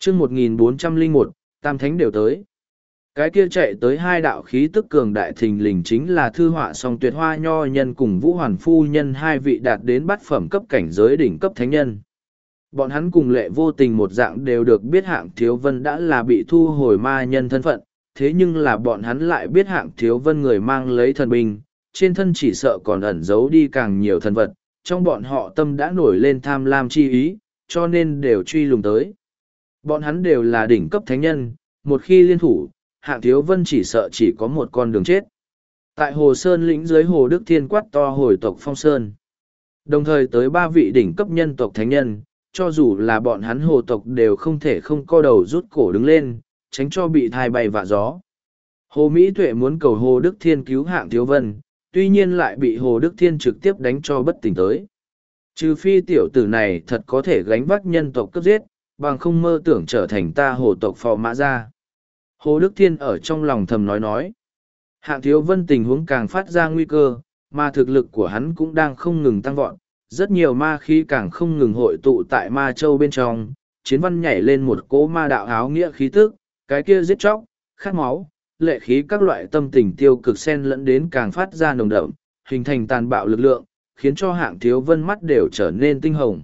chương 1401, Tam Thánh đều tới. Cái kia chạy tới hai đạo khí tức cường đại thình lình chính là thư họa song tuyệt hoa nho nhân cùng vũ hoàn phu nhân, hai vị đạt đến bát phẩm cấp cảnh giới đỉnh cấp thánh nhân. Bọn hắn cùng Lệ Vô Tình một dạng đều được biết Hạng Thiếu Vân đã là bị thu hồi ma nhân thân phận, thế nhưng là bọn hắn lại biết Hạng Thiếu Vân người mang lấy thần binh, trên thân chỉ sợ còn ẩn giấu đi càng nhiều thần vật, trong bọn họ tâm đã nổi lên tham lam chi ý, cho nên đều truy lùng tới. Bọn hắn đều là đỉnh cấp thánh nhân, một khi liên thủ, Hạng Thiếu Vân chỉ sợ chỉ có một con đường chết. Tại Hồ Sơn lĩnh dưới Hồ Đức Thiên quát to hồi tộc Phong Sơn. Đồng thời tới ba vị đỉnh cấp nhân tộc thánh nhân, cho dù là bọn hắn hồ tộc đều không thể không co đầu rút cổ đứng lên, tránh cho bị thai bay vạ gió. Hồ Mỹ Tuệ muốn cầu Hồ Đức Thiên cứu Hạng Thiếu Vân, tuy nhiên lại bị Hồ Đức Thiên trực tiếp đánh cho bất tỉnh tới. Trừ phi tiểu tử này thật có thể gánh vác nhân tộc cấp giết, bằng không mơ tưởng trở thành ta hồ tộc phò mã ra. Hồ Đức Thiên ở trong lòng thầm nói. Hạng Thiếu Vân tình huống càng phát ra nguy cơ, mà thực lực của hắn cũng đang không ngừng tăng vọt. Rất nhiều ma khí càng không ngừng hội tụ tại ma châu bên trong, chiến văn nhảy lên một cỗ ma đạo áo nghĩa khí tức, cái kia giết chóc, khát máu, lệ khí các loại tâm tình tiêu cực xen lẫn đến càng phát ra nồng đậm, hình thành tàn bạo lực lượng, khiến cho Hạng Thiếu Vân mắt đều trở nên tinh hồng.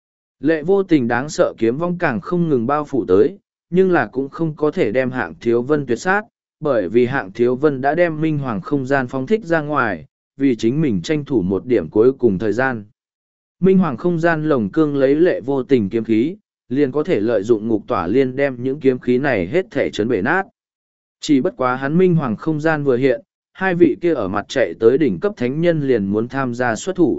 Lệ Vô Tình đáng sợ kiếm vong càng không ngừng bao phủ tới, nhưng là cũng không có thể đem Hạng Thiếu Vân tuyệt sát, bởi vì Hạng Thiếu Vân đã đem minh hoàng không gian phóng thích ra ngoài, vì chính mình tranh thủ một điểm cuối cùng thời gian. Minh hoàng không gian lồng cương lấy Lệ Vô Tình kiếm khí, liền có thể lợi dụng ngục tỏa liên đem những kiếm khí này hết thể chấn bể nát. Chỉ bất quá hắn minh hoàng không gian vừa hiện, hai vị kia ở mặt chạy tới đỉnh cấp thánh nhân liền muốn tham gia xuất thủ.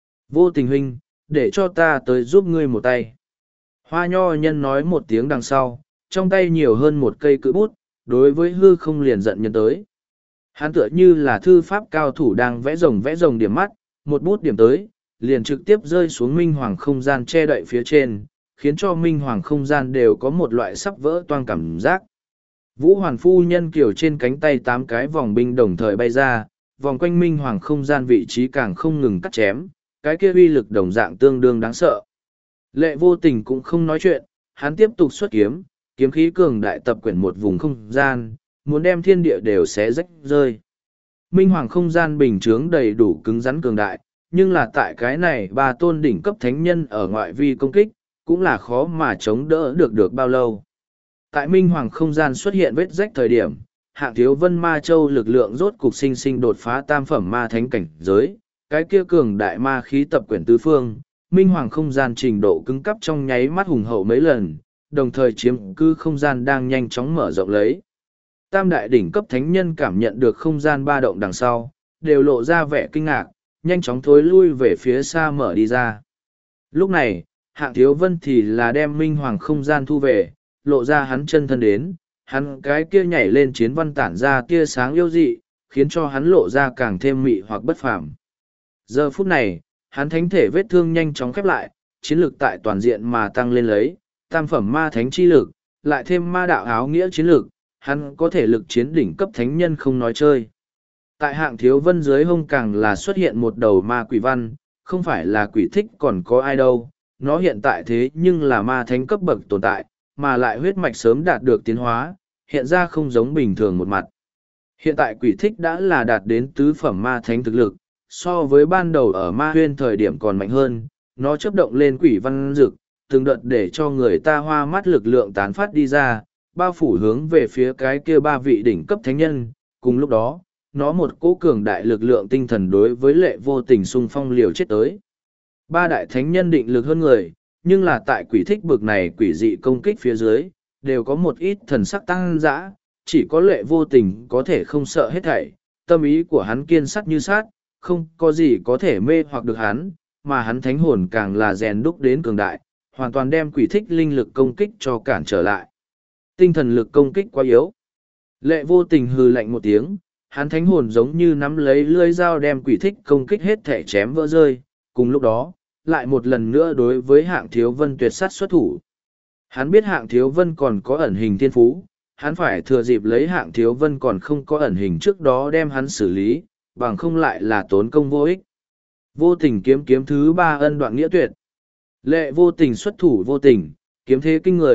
Vô Tình huynh, để cho ta tới giúp ngươi một tay. Hoa nho nhân nói một tiếng đằng sau, trong tay nhiều hơn một cây cự bút, đối với hư không liền giận nhân tới. Hắn tựa như là thư pháp cao thủ đang vẽ rồng điểm mắt, một bút điểm tới, liền trực tiếp rơi xuống minh hoàng không gian che đậy phía trên, khiến cho minh hoàng không gian đều có một loại sắp vỡ toang cảm giác. Vũ hoàn phu nhân kiểu trên cánh tay 8 cái vòng binh đồng thời bay ra, vòng quanh minh hoàng không gian vị trí càng không ngừng cắt chém, cái kia uy lực đồng dạng tương đương đáng sợ. Lệ Vô Tình cũng không nói chuyện, hắn tiếp tục xuất kiếm, kiếm khí cường đại tập quyển một vùng không gian, muốn đem thiên địa đều xé rách rơi. Minh hoàng không gian bình chướng đầy đủ cứng rắn cường đại, nhưng là tại cái này ba tôn đỉnh cấp thánh nhân ở ngoại vi công kích, cũng là khó mà chống đỡ được bao lâu. Tại Minh hoàng không gian xuất hiện vết rách thời điểm, Hạng Thiếu Vân Ma Châu lực lượng rốt cục sinh đột phá tam phẩm ma thánh cảnh giới, cái kia cường đại ma khí tập quyển tứ phương, Minh hoàng không gian trình độ cứng cắp trong nháy mắt hùng hậu mấy lần, đồng thời chiếm cứ không gian đang nhanh chóng mở rộng lấy. Tam đại đỉnh cấp thánh nhân cảm nhận được không gian ba động đằng sau, đều lộ ra vẻ kinh ngạc, nhanh chóng thối lui về phía xa mở đi ra. Lúc này, Hạng Thiếu Vân thì là đem minh hoàng không gian thu về, lộ ra hắn chân thân đến, hắn cái kia nhảy lên chiến văn tản ra tia sáng yêu dị, khiến cho hắn lộ ra càng thêm mị hoặc bất phàm. Giờ phút này, hắn thánh thể vết thương nhanh chóng khép lại, chiến lực tại toàn diện mà tăng lên lấy, tam phẩm ma thánh chi lực, lại thêm ma đạo áo nghĩa chiến lực, hắn có thể lực chiến đỉnh cấp thánh nhân không nói chơi. Tại Hạng Thiếu Vân dưới hông càng là xuất hiện một đầu ma quỷ văn, không phải là quỷ thích còn có ai đâu, nó hiện tại thế nhưng là ma thánh cấp bậc tồn tại, mà lại huyết mạch sớm đạt được tiến hóa, hiện ra không giống bình thường một mặt. Hiện tại quỷ thích đã là đạt đến tứ phẩm ma thánh thực lực, so với ban đầu ở ma huyên thời điểm còn mạnh hơn, nó chấp động lên quỷ văn dực, từng đợt để cho người ta hoa mắt lực lượng tán phát đi ra, bao phủ hướng về phía cái kia ba vị đỉnh cấp thánh nhân, cùng lúc đó, nó một cỗ cường đại lực lượng tinh thần đối với Lệ Vô Tình xung phong liều chết tới. Ba đại thánh nhân định lực hơn người, nhưng là tại quỷ thích bực này quỷ dị công kích phía dưới, đều có một ít thần sắc tăng dã, chỉ có Lệ Vô Tình có thể không sợ hết thảy, tâm ý của hắn kiên sắt như sát, không có gì có thể mê hoặc được hắn, mà hắn thánh hồn càng là rèn đúc đến cường đại, hoàn toàn đem quỷ thích linh lực công kích cho cản trở lại. Tinh thần lực công kích quá yếu. Lệ Vô Tình hừ lạnh một tiếng, hắn thánh hồn giống như nắm lấy lưỡi dao đem quỷ thích công kích hết thể chém vỡ rơi, cùng lúc đó, lại một lần nữa đối với Hạng Thiếu Vân tuyệt sát xuất thủ. Hắn biết Hạng Thiếu Vân còn có ẩn hình thiên phú, hắn phải thừa dịp lấy Hạng Thiếu Vân còn không có ẩn hình trước đó đem hắn xử lý, bằng không lại là tốn công vô ích. Vô Tình kiếm thứ 3 ân đoạn nghĩa tuyệt. Lệ Vô Tình xuất thủ vô tình, kiếm thế kinh người,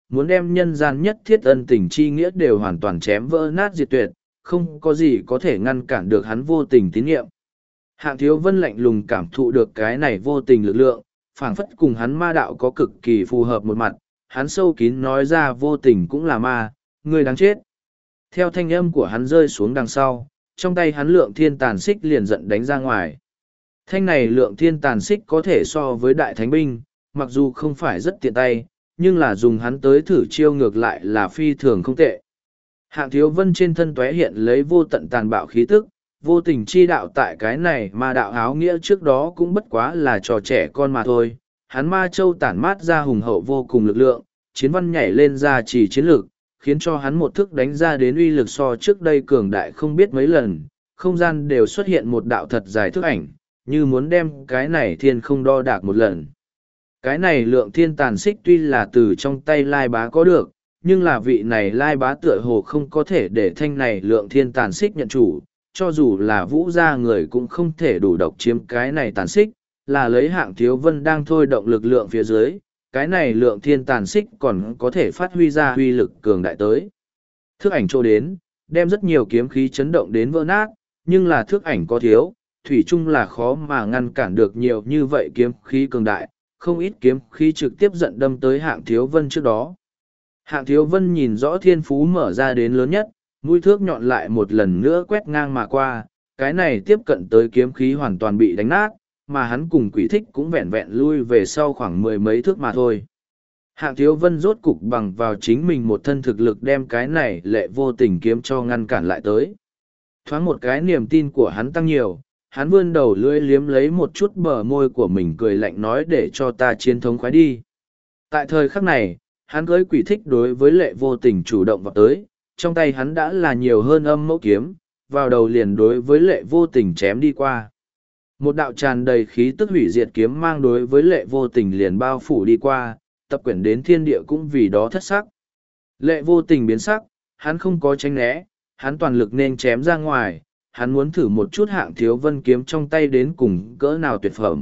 muốn đem nhân gian nhất thiết ân tình chi nghĩa đều hoàn toàn chém vỡ nát diệt tuyệt, không có gì có thể ngăn cản được hắn vô tình tín nhiệm. Hạng Thiếu Vân lạnh lùng cảm thụ được cái này vô tình lực lượng, phảng phất cùng hắn ma đạo có cực kỳ phù hợp một mặt, hắn sâu kín nói ra vô tình cũng là ma, người đáng chết. Theo thanh âm của hắn rơi xuống đằng sau, trong tay hắn lượng thiên tàn xích liền giận đánh ra ngoài. Thanh này lượng thiên tàn xích có thể so với đại thánh binh, mặc dù không phải rất tiện tay, nhưng là dùng hắn tới thử chiêu ngược lại là phi thường không tệ. Hạng Thiếu Vân trên thân tóe hiện lấy vô tận tàn bạo khí tức, vô tình chi đạo tại cái này mà đạo áo nghĩa trước đó cũng bất quá là trò trẻ con mà thôi. Hắn ma châu tản mát ra hùng hậu vô cùng lực lượng, chiến văn nhảy lên ra chỉ chiến lược, khiến cho hắn một thức đánh ra đến uy lực so trước đây cường đại không biết mấy lần, không gian đều xuất hiện một đạo thật dài thức ảnh, như muốn đem cái này thiên không đo đạc một lần. Cái này lượng thiên tàn xích tuy là từ trong tay Lai Bá có được, nhưng là vị này Lai Bá tựa hồ không có thể để thanh này lượng thiên tàn xích nhận chủ, cho dù là Vũ gia người cũng không thể đủ độc chiếm cái này tàn xích, là lấy Hạng Thiếu Vân đang thôi động lực lượng phía dưới, cái này lượng thiên tàn xích còn có thể phát huy ra huy lực cường đại tới. Thước ảnh trô đến, đem rất nhiều kiếm khí chấn động đến vỡ nát, nhưng là thước ảnh có thiếu, thủy chung là khó mà ngăn cản được nhiều như vậy kiếm khí cường đại, không ít kiếm khí trực tiếp giận đâm tới Hạng Thiếu Vân trước đó. Hạng Thiếu Vân nhìn rõ thiên phú mở ra đến lớn nhất, mũi thước nhọn lại một lần nữa quét ngang mà qua, cái này tiếp cận tới kiếm khí hoàn toàn bị đánh nát, mà hắn cùng Quỷ Thích cũng vẹn vẹn lui về sau khoảng mười mấy thước mà thôi. Hạng Thiếu Vân rốt cục bằng vào chính mình một thân thực lực đem cái này lệ vô tình kiếm cho ngăn cản lại tới. Thoáng một cái niềm tin của hắn tăng nhiều, hắn vươn đầu lưỡi liếm lấy một chút bờ môi của mình cười lạnh nói để cho ta chiến thống khoái đi. Tại thời khắc này, hắn cưới Quỷ Thích đối với lệ vô tình chủ động vào tới, trong tay hắn đã là nhiều hơn âm mẫu kiếm, vào đầu liền đối với lệ vô tình chém đi qua. Một đạo tràn đầy khí tức hủy diệt kiếm mang đối với lệ vô tình liền bao phủ đi qua, tập quyển đến thiên địa cũng vì đó thất sắc. Lệ vô tình biến sắc, hắn không có tránh né, hắn toàn lực nên chém ra ngoài, hắn muốn thử một chút Hạng Thiếu Vân kiếm trong tay đến cùng cỡ nào tuyệt phẩm.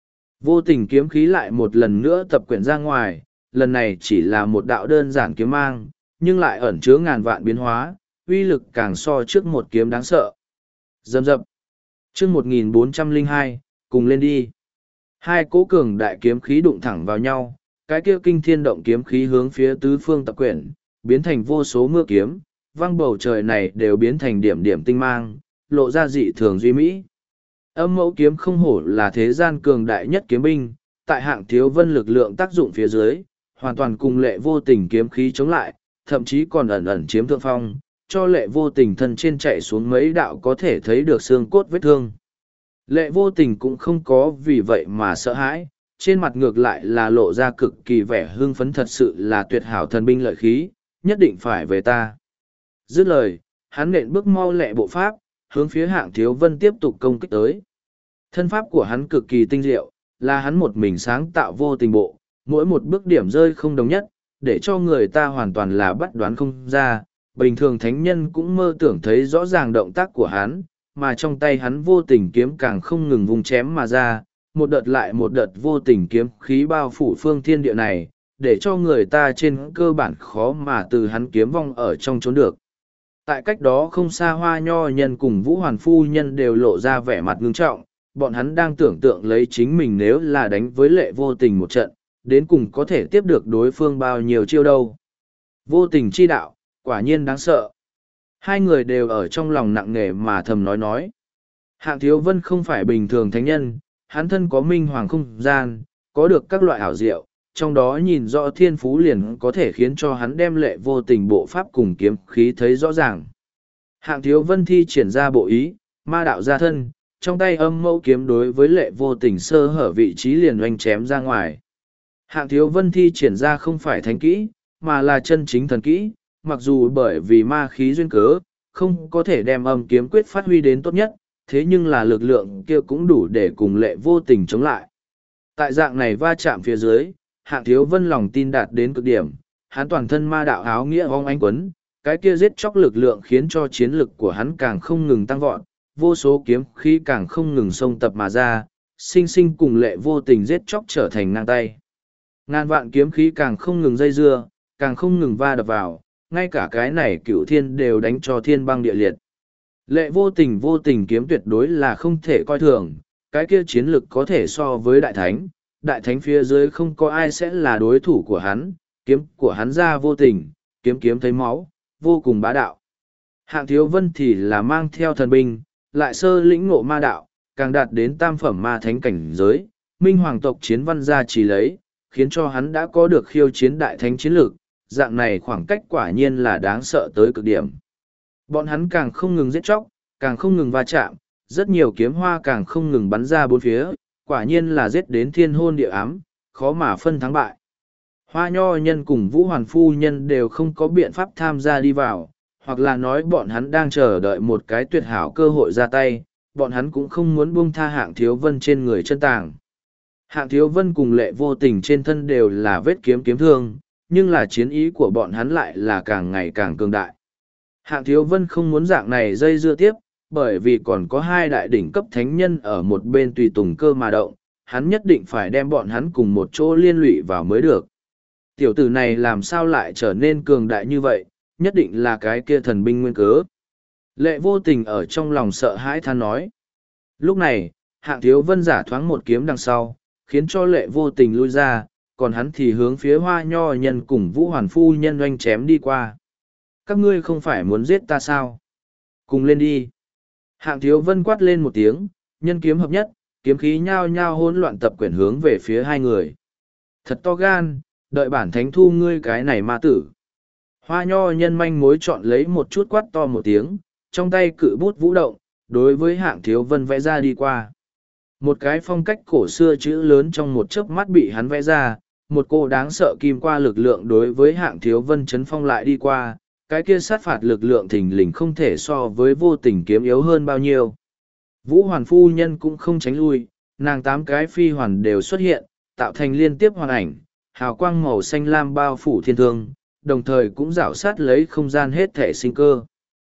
Vô tình kiếm khí lại một lần nữa tập quyển ra ngoài, lần này chỉ là một đạo đơn giản kiếm mang, nhưng lại ẩn chứa ngàn vạn biến hóa, uy lực càng so trước một kiếm đáng sợ. Dầm dập. Chương 1402, cùng lên đi. Hai cỗ cường đại kiếm khí đụng thẳng vào nhau, cái kia kinh thiên động kiếm khí hướng phía tứ phương tập quyển, biến thành vô số mưa kiếm, văng bầu trời này đều biến thành điểm điểm tinh mang, lộ ra dị thường duy mỹ. Âm mẫu kiếm không hổ là thế gian cường đại nhất kiếm binh, tại Hạng Thiếu Vân lực lượng tác dụng phía dưới, hoàn toàn cùng lệ vô tình kiếm khí chống lại, thậm chí còn ẩn ẩn chiếm thượng phong, cho lệ vô tình thân trên chạy xuống mấy đạo có thể thấy được xương cốt vết thương. Lệ vô tình cũng không có vì vậy mà sợ hãi, trên mặt ngược lại là lộ ra cực kỳ vẻ hưng phấn, thật sự là tuyệt hảo thần binh lợi khí, nhất định phải về ta. Dứt lời, hắn nện bước mau lẹ bộ pháp, hướng phía Hạng Thiếu Vân tiếp tục công kích tới. Thân pháp của hắn cực kỳ tinh diệu, là hắn một mình sáng tạo vô tình bộ, mỗi một bước điểm rơi không đồng nhất, để cho người ta hoàn toàn là bắt đoán không ra. Bình thường thánh nhân cũng mơ tưởng thấy rõ ràng động tác của hắn, mà trong tay hắn vô tình kiếm càng không ngừng vùng chém mà ra, một đợt lại một đợt vô tình kiếm khí bao phủ phương thiên địa này, để cho người ta trên cơ bản khó mà từ hắn kiếm vong ở trong trốn được. Tại cách đó không xa Hoa Nho Nhân cùng Vũ Hoàn Phu Nhân đều lộ ra vẻ mặt ngưng trọng, bọn hắn đang tưởng tượng lấy chính mình nếu là đánh với lệ vô tình một trận, đến cùng có thể tiếp được đối phương bao nhiêu chiêu đâu. Vô tình chi đạo, quả nhiên đáng sợ. Hai người đều ở trong lòng nặng nề mà thầm nói. Hạng Thiếu Vân không phải bình thường thánh nhân, hắn thân có minh hoàng không gian, có được các loại ảo diệu, trong đó nhìn rõ thiên phú liền có thể khiến cho hắn đem lệ vô tình bộ pháp cùng kiếm khí thấy rõ ràng. Hạng Thiếu Vân thi triển ra bộ ý, ma đạo ra thân, trong tay âm mẫu kiếm đối với lệ vô tình sơ hở vị trí liền oanh chém ra ngoài. Hạng Thiếu Vân thi triển ra không phải thánh kỹ, mà là chân chính thần kỹ, mặc dù bởi vì ma khí duyên cớ, không có thể đem âm kiếm quyết phát huy đến tốt nhất, thế nhưng là lực lượng kia cũng đủ để cùng lệ vô tình chống lại. Tại dạng này va chạm phía dưới, Hạng Thiếu Vân lòng tin đạt đến cực điểm, hắn toàn thân ma đạo áo nghĩa ong ánh quấn, cái kia giết chóc lực lượng khiến cho chiến lực của hắn càng không ngừng tăng vọt, vô số kiếm khí càng không ngừng xông tập mà ra, sinh sinh cùng lệ vô tình giết chóc trở thành ngang tay. Ngàn vạn kiếm khí càng không ngừng dây dưa, càng không ngừng va đập vào, ngay cả cái này cựu thiên đều đánh cho thiên băng địa liệt. Lệ vô tình kiếm tuyệt đối là không thể coi thường, cái kia chiến lực có thể so với đại thánh phía dưới không có ai sẽ là đối thủ của hắn, kiếm của hắn ra vô tình, kiếm kiếm thấy máu, vô cùng bá đạo. Hạng Thiếu Vân thì là mang theo thần binh, lại sơ lĩnh ngộ ma đạo, càng đạt đến tam phẩm ma thánh cảnh giới, minh hoàng tộc chiến văn gia chỉ lấy, khiến cho hắn đã có được khiêu chiến đại thánh chiến lược, dạng này khoảng cách quả nhiên là đáng sợ tới cực điểm. Bọn hắn càng không ngừng giết chóc, càng không ngừng va chạm, rất nhiều kiếm hoa càng không ngừng bắn ra bốn phía, quả nhiên là giết đến thiên hôn địa ám, khó mà phân thắng bại. Hoa Nho Nhân cùng Vũ Hoàn Phu Nhân đều không có biện pháp tham gia đi vào, hoặc là nói bọn hắn đang chờ đợi một cái tuyệt hảo cơ hội ra tay, bọn hắn cũng không muốn buông tha Hạng Thiếu Vân trên người chân tàng. Hạng Thiếu Vân cùng Lệ Vô Tình trên thân đều là vết kiếm thương, nhưng là chiến ý của bọn hắn lại là càng ngày càng cường đại. Hạng Thiếu Vân không muốn dạng này dây dưa tiếp, bởi vì còn có hai đại đỉnh cấp thánh nhân ở một bên tùy tùng cơ mà động, hắn nhất định phải đem bọn hắn cùng một chỗ liên lụy vào mới được. Tiểu tử này làm sao lại trở nên cường đại như vậy, nhất định là cái kia thần binh nguyên cớ. Lệ Vô Tình ở trong lòng sợ hãi than nói. Lúc này, Hạng Thiếu Vân giả thoáng một kiếm đằng sau, khiến cho Lệ Vô Tình lui ra, còn hắn thì hướng phía Hoa Nho Nhân cùng Vũ Hoàn Phu Nhân oanh chém đi qua. Các ngươi không phải muốn giết ta sao? Cùng lên đi. Hạng Thiếu Vân quát lên một tiếng, nhân kiếm hợp nhất, kiếm khí nhao nhao hỗn loạn tập quyển hướng về phía hai người. Thật to gan, đợi bản thánh thu ngươi cái này ma tử. Hoa Nho Nhân manh mối chọn lấy một chút quát to một tiếng, trong tay cự bút vũ động, đối với Hạng Thiếu Vân vẽ ra đi qua. Một cái phong cách cổ xưa chữ lớn trong một chớp mắt bị hắn vẽ ra, một cô đáng sợ kim qua lực lượng đối với Hạng Thiếu Vân chấn phong lại đi qua, cái kia sát phạt lực lượng thình lình không thể so với vô tình kiếm yếu hơn bao nhiêu. Vũ Hoàn Phu Nhân cũng không tránh lui, nàng tám cái phi hoàn đều xuất hiện, tạo thành liên tiếp hoàn ảnh, hào quang màu xanh lam bao phủ thiên thương, đồng thời cũng rảo sát lấy không gian hết thể sinh cơ.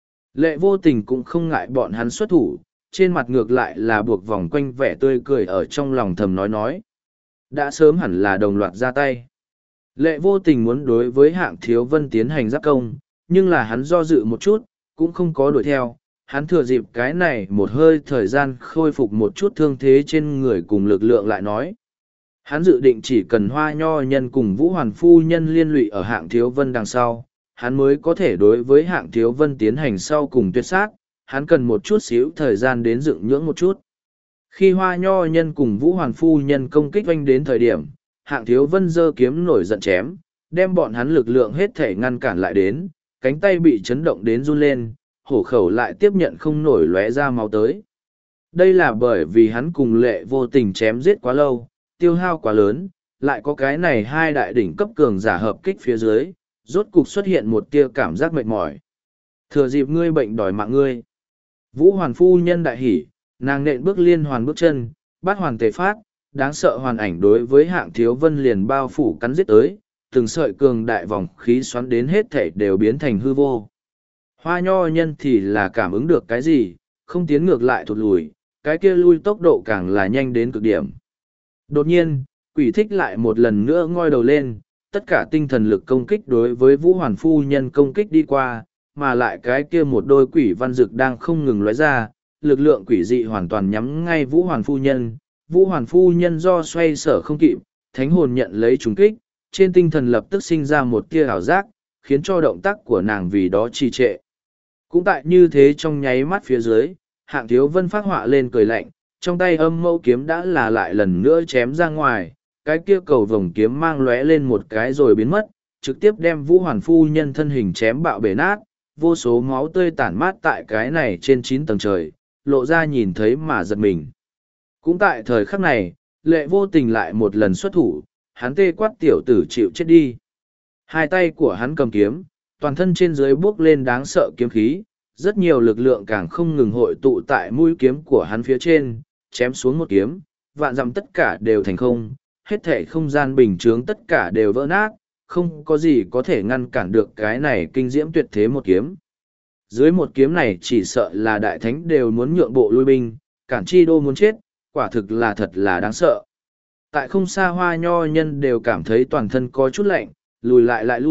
Lệ Vô Tình cũng không ngại bọn hắn xuất thủ, trên mặt ngược lại là buộc vòng quanh vẻ tươi cười ở trong lòng thầm nói. Đã sớm hẳn là đồng loạt ra tay. Lệ Vô Tình muốn đối với Hạng Thiếu Vân tiến hành giáp công, nhưng là hắn do dự một chút, cũng không có đuổi theo. Hắn thừa dịp cái này một hơi thời gian khôi phục một chút thương thế trên người cùng lực lượng lại nói. Hắn dự định chỉ cần Hoa Nho Nhân cùng Vũ Hoàn Phu Nhân liên lụy ở Hạng Thiếu Vân đằng sau, hắn mới có thể đối với Hạng Thiếu Vân tiến hành sau cùng tuyệt sát, hắn cần một chút xíu thời gian đến dựng nhưỡng một chút. Khi Hoa Nho Nhân cùng Vũ Hoàn Phu Nhân công kích oanh đến thời điểm, Hạng Thiếu Vân giơ kiếm nổi giận chém, đem bọn hắn lực lượng hết thể ngăn cản lại đến, cánh tay bị chấn động đến run lên, hổ khẩu lại tiếp nhận không nổi lóe ra máu tới. Đây là bởi vì hắn cùng Lệ Vô Tình chém giết quá lâu, tiêu hao quá lớn, lại có cái này hai đại đỉnh cấp cường giả hợp kích phía dưới, rốt cục xuất hiện một tia cảm giác mệt mỏi. Thừa dịp ngươi bệnh đòi mạng ngươi. Vũ Hoàn Phu Nhân đại hỉ, nàng nện bước liên hoàn bước chân, bát hoàn tề phát, đáng sợ hoàn ảnh đối với Hạng Thiếu Vân liền bao phủ cắn giết tới, từng sợi cường đại vòng khí xoắn đến hết thể đều biến thành hư vô. Hoa Nho Nhân thì là cảm ứng được cái gì, không tiến ngược lại thụt lùi, cái kia lui tốc độ càng là nhanh đến cực điểm. Đột nhiên, quỷ thích lại một lần nữa ngoi đầu lên, tất cả tinh thần lực công kích đối với Vũ Hoàn Phu Nhân công kích đi qua, mà lại cái kia một đôi quỷ văn dực đang không ngừng lóe ra, lực lượng quỷ dị hoàn toàn nhắm ngay Vũ Hoàn Phu Nhân. Vũ Hoàn Phu Nhân do xoay sở không kịp, thánh hồn nhận lấy trùng kích, trên tinh thần lập tức sinh ra một tia ảo giác, khiến cho động tác của nàng vì đó trì trệ. Cũng tại như thế trong nháy mắt phía dưới, Hạng Thiếu Vân phát họa lên cười lạnh, trong tay âm mâu kiếm đã là lại lần nữa chém ra ngoài, cái kia cầu vồng kiếm mang lóe lên một cái rồi biến mất, trực tiếp đem Vũ Hoàn Phu Nhân thân hình chém bạo bể nát, vô số máu tươi tản mát tại cái này trên 9 tầng trời, lộ ra nhìn thấy mà giật mình. Cũng tại thời khắc này, Lệ Vô Tình lại một lần xuất thủ, hắn tê quát tiểu tử chịu chết đi. Hai tay của hắn cầm kiếm, toàn thân trên dưới bước lên đáng sợ kiếm khí, rất nhiều lực lượng càng không ngừng hội tụ tại mũi kiếm của hắn phía trên, chém xuống một kiếm, vạn dặm tất cả đều thành không, hết thể không gian bình chướng tất cả đều vỡ nát, không có gì có thể ngăn cản được cái này kinh diễm tuyệt thế một kiếm. Dưới một kiếm này chỉ sợ là đại thánh đều muốn nhượng bộ lui binh, cản chi đô muốn chết, quả thực là thật là đáng sợ. Tại không xa Hoa Nho Nhân đều cảm thấy toàn thân có chút lạnh, lùi lại lui,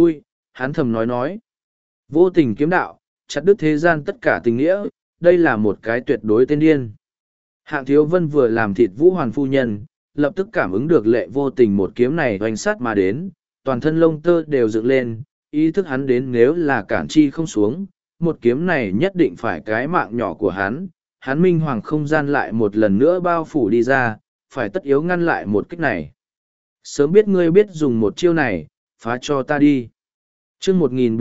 hắn thầm nói. Vô tình kiếm đạo, chặt đứt thế gian tất cả tình nghĩa, đây là một cái tuyệt đối tên điên. Hạng Thiếu Vân vừa làm thịt Vũ Hoàn phu nhân, lập tức cảm ứng được Lệ Vô Tình một kiếm này oanh sát mà đến, toàn thân lông tơ đều dựng lên, ý thức hắn đến nếu là cản chi không xuống, một kiếm này nhất định phải cái mạng nhỏ của hắn, minh hoàng không gian lại một lần nữa bao phủ đi ra, phải tất yếu ngăn lại một kích này. Sớm biết ngươi biết dùng một chiêu này, phá cho ta đi. Chương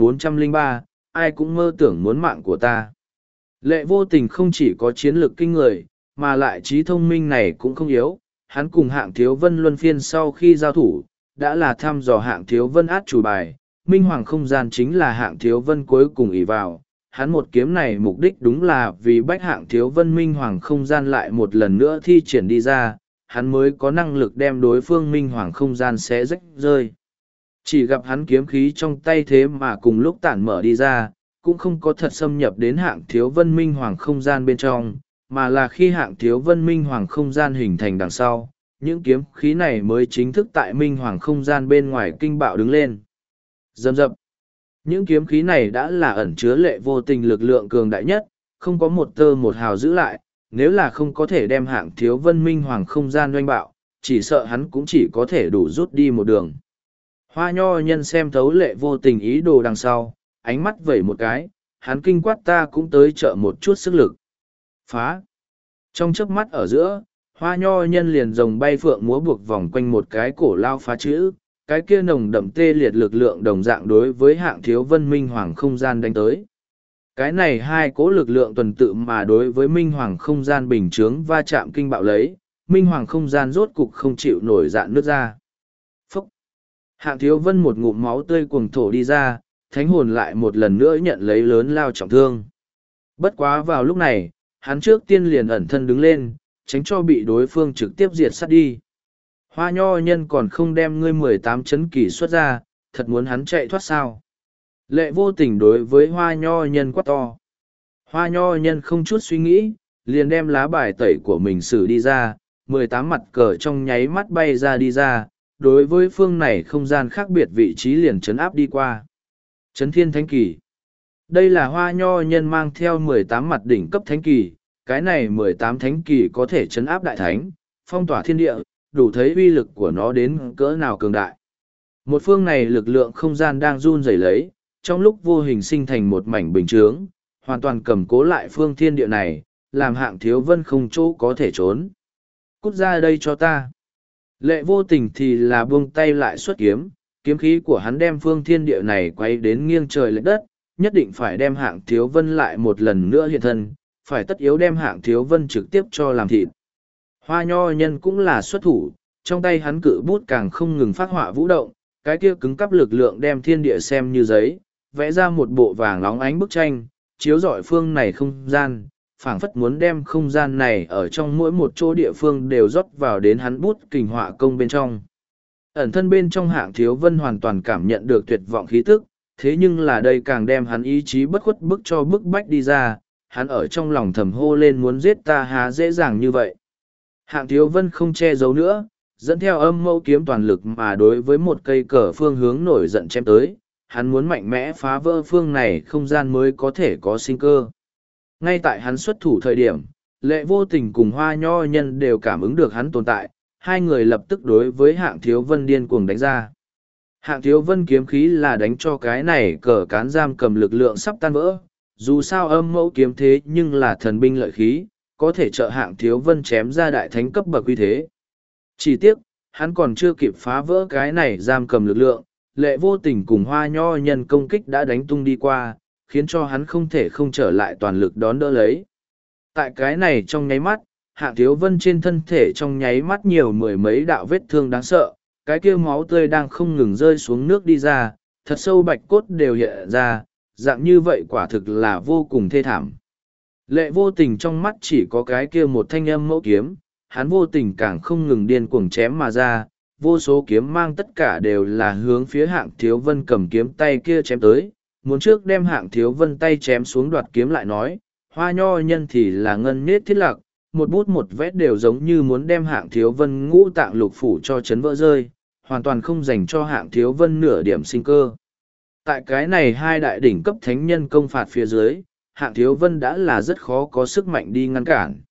1403, ai cũng mơ tưởng muốn mạng của ta. Lệ Vô Tình không chỉ có chiến lược kinh người, mà lại trí thông minh này cũng không yếu. Hắn cùng Hạng Thiếu Vân luân phiên sau khi giao thủ, đã là thăm dò Hạng Thiếu Vân át chủ bài. Minh Hoàng không gian chính là Hạng Thiếu Vân cuối cùng ỷ vào. Hắn một kiếm này mục đích đúng là vì bách Hạng Thiếu Vân Minh Hoàng không gian lại một lần nữa thi triển đi ra, hắn mới có năng lực đem đối phương Minh Hoàng không gian xé rách rơi. Chỉ gặp hắn kiếm khí trong tay thế mà cùng lúc tản mở đi ra, cũng không có thật xâm nhập đến Hạng Thiếu Vân Minh Hoàng không gian bên trong, mà là khi Hạng Thiếu Vân Minh Hoàng không gian hình thành đằng sau, những kiếm khí này mới chính thức tại Minh Hoàng không gian bên ngoài kinh bạo đứng lên. Dầm dập. Những kiếm khí này đã là ẩn chứa Lệ Vô Tình lực lượng cường đại nhất, không có một tơ một hào giữ lại, nếu là không có thể đem Hạng Thiếu Vân Minh Hoàng không gian doanh bạo, chỉ sợ hắn cũng chỉ có thể đủ rút đi một đường. Hoa Nho Nhân xem thấu Lệ Vô Tình ý đồ đằng sau, ánh mắt vẩy một cái, hắn kinh quát ta cũng tới trợ một chút sức lực. Phá! Trong chớp mắt ở giữa, Hoa Nho Nhân liền rồng bay phượng múa buộc vòng quanh một cái cổ lao phá chữ, cái kia nồng đậm tê liệt lực lượng đồng dạng đối với Hạng Thiếu Vân Minh Hoàng không gian đánh tới. Cái này hai cỗ lực lượng tuần tự mà đối với Minh Hoàng không gian bình chướng va chạm kinh bạo lấy, Minh Hoàng không gian rốt cục không chịu nổi dạn nước ra. Phúc! Hạng Thiếu Vân một ngụm máu tươi cuồng thổ đi ra, thánh hồn lại một lần nữa nhận lấy lớn lao trọng thương. Bất quá vào lúc này, hắn trước tiên liền ẩn thân đứng lên, tránh cho bị đối phương trực tiếp diệt sát đi. Hoa Nho Nhân còn không đem ngươi 18 chấn kỳ xuất ra, thật muốn hắn chạy thoát sao. Lệ Vô Tình đối với Hoa Nho Nhân quát to. Hoa Nho Nhân không chút suy nghĩ, liền đem lá bài tẩy của mình xử đi ra, 18 mặt cờ trong nháy mắt bay ra đi ra, đối với phương này không gian khác biệt vị trí liền chấn áp đi qua. Chấn Thiên Thánh Kỳ. Đây là Hoa Nho Nhân mang theo 18 mặt đỉnh cấp Thánh Kỳ, cái này 18 Thánh Kỳ có thể chấn áp đại thánh, phong tỏa thiên địa, đủ thấy uy lực của nó đến cỡ nào cường đại. Một phương này lực lượng không gian đang run rẩy lấy, trong lúc vô hình sinh thành một mảnh bình chướng, hoàn toàn cầm cố lại phương thiên địa này, làm Hạng Thiếu Vân không chỗ có thể trốn. Cút ra đây cho ta. Lệ Vô Tình thì là buông tay lại xuất kiếm, kiếm khí của hắn đem phương thiên địa này quay đến nghiêng trời lệch đất, nhất định phải đem Hạng Thiếu Vân lại một lần nữa hiện thân, phải tất yếu đem Hạng Thiếu Vân trực tiếp cho làm thịt. Hoa Nho Nhân cũng là xuất thủ, trong tay hắn cự bút càng không ngừng phát họa vũ động, cái kia cứng cắp lực lượng đem thiên địa xem như giấy, vẽ ra một bộ vàng óng ánh bức tranh, chiếu rọi phương này không gian, phảng phất muốn đem không gian này ở trong mỗi một chỗ địa phương đều rót vào đến hắn bút kình họa công bên trong. Ẩn thân bên trong Hạng Thiếu Vân hoàn toàn cảm nhận được tuyệt vọng khí tức, thế nhưng là đây càng đem hắn ý chí bất khuất bức cho bức bách đi ra, hắn ở trong lòng thầm hô lên muốn giết ta há dễ dàng như vậy. Hạng Thiếu Vân không che giấu nữa, dẫn theo âm mâu kiếm toàn lực mà đối với một cây cờ phương hướng nổi giận chém tới, hắn muốn mạnh mẽ phá vỡ phương này không gian mới có thể có sinh cơ. Ngay tại hắn xuất thủ thời điểm, Lệ Vô Tình cùng Hoa Nho Nhân đều cảm ứng được hắn tồn tại, hai người lập tức đối với Hạng Thiếu Vân điên cuồng đánh ra. Hạng Thiếu Vân kiếm khí là đánh cho cái này cờ cán giam cầm lực lượng sắp tan vỡ, dù sao âm mẫu kiếm thế nhưng là thần binh lợi khí, có thể trợ Hạng Thiếu Vân chém ra đại thánh cấp bậc uy thế. Chỉ tiếc, hắn còn chưa kịp phá vỡ cái này giam cầm lực lượng, Lệ Vô Tình cùng Hoa Nho Nhân công kích đã đánh tung đi qua, khiến cho hắn không thể không trở lại toàn lực đón đỡ lấy. Tại cái này trong nháy mắt, Hạng Thiếu Vân trên thân thể trong nháy mắt nhiều mười mấy đạo vết thương đáng sợ, cái kia máu tươi đang không ngừng rơi xuống nước đi ra, thật sâu bạch cốt đều hiện ra, dạng như vậy quả thực là vô cùng thê thảm. Lệ Vô Tình trong mắt chỉ có cái kia một thanh âm mẫu kiếm, hắn vô tình càng không ngừng điên cuồng chém mà ra, vô số kiếm mang tất cả đều là hướng phía Hạng Thiếu Vân cầm kiếm tay kia chém tới, muốn trước đem Hạng Thiếu Vân tay chém xuống đoạt kiếm lại nói, Hoa Nho Nhân thì là ngân nết thiết lạc, một bút một vét đều giống như muốn đem Hạng Thiếu Vân ngũ tạng lục phủ cho chấn vỡ rơi, hoàn toàn không dành cho Hạng Thiếu Vân nửa điểm sinh cơ. Tại cái này hai đại đỉnh cấp thánh nhân công phạt phía dưới, Hạng Thiếu Vân đã là rất khó có sức mạnh đi ngăn cản.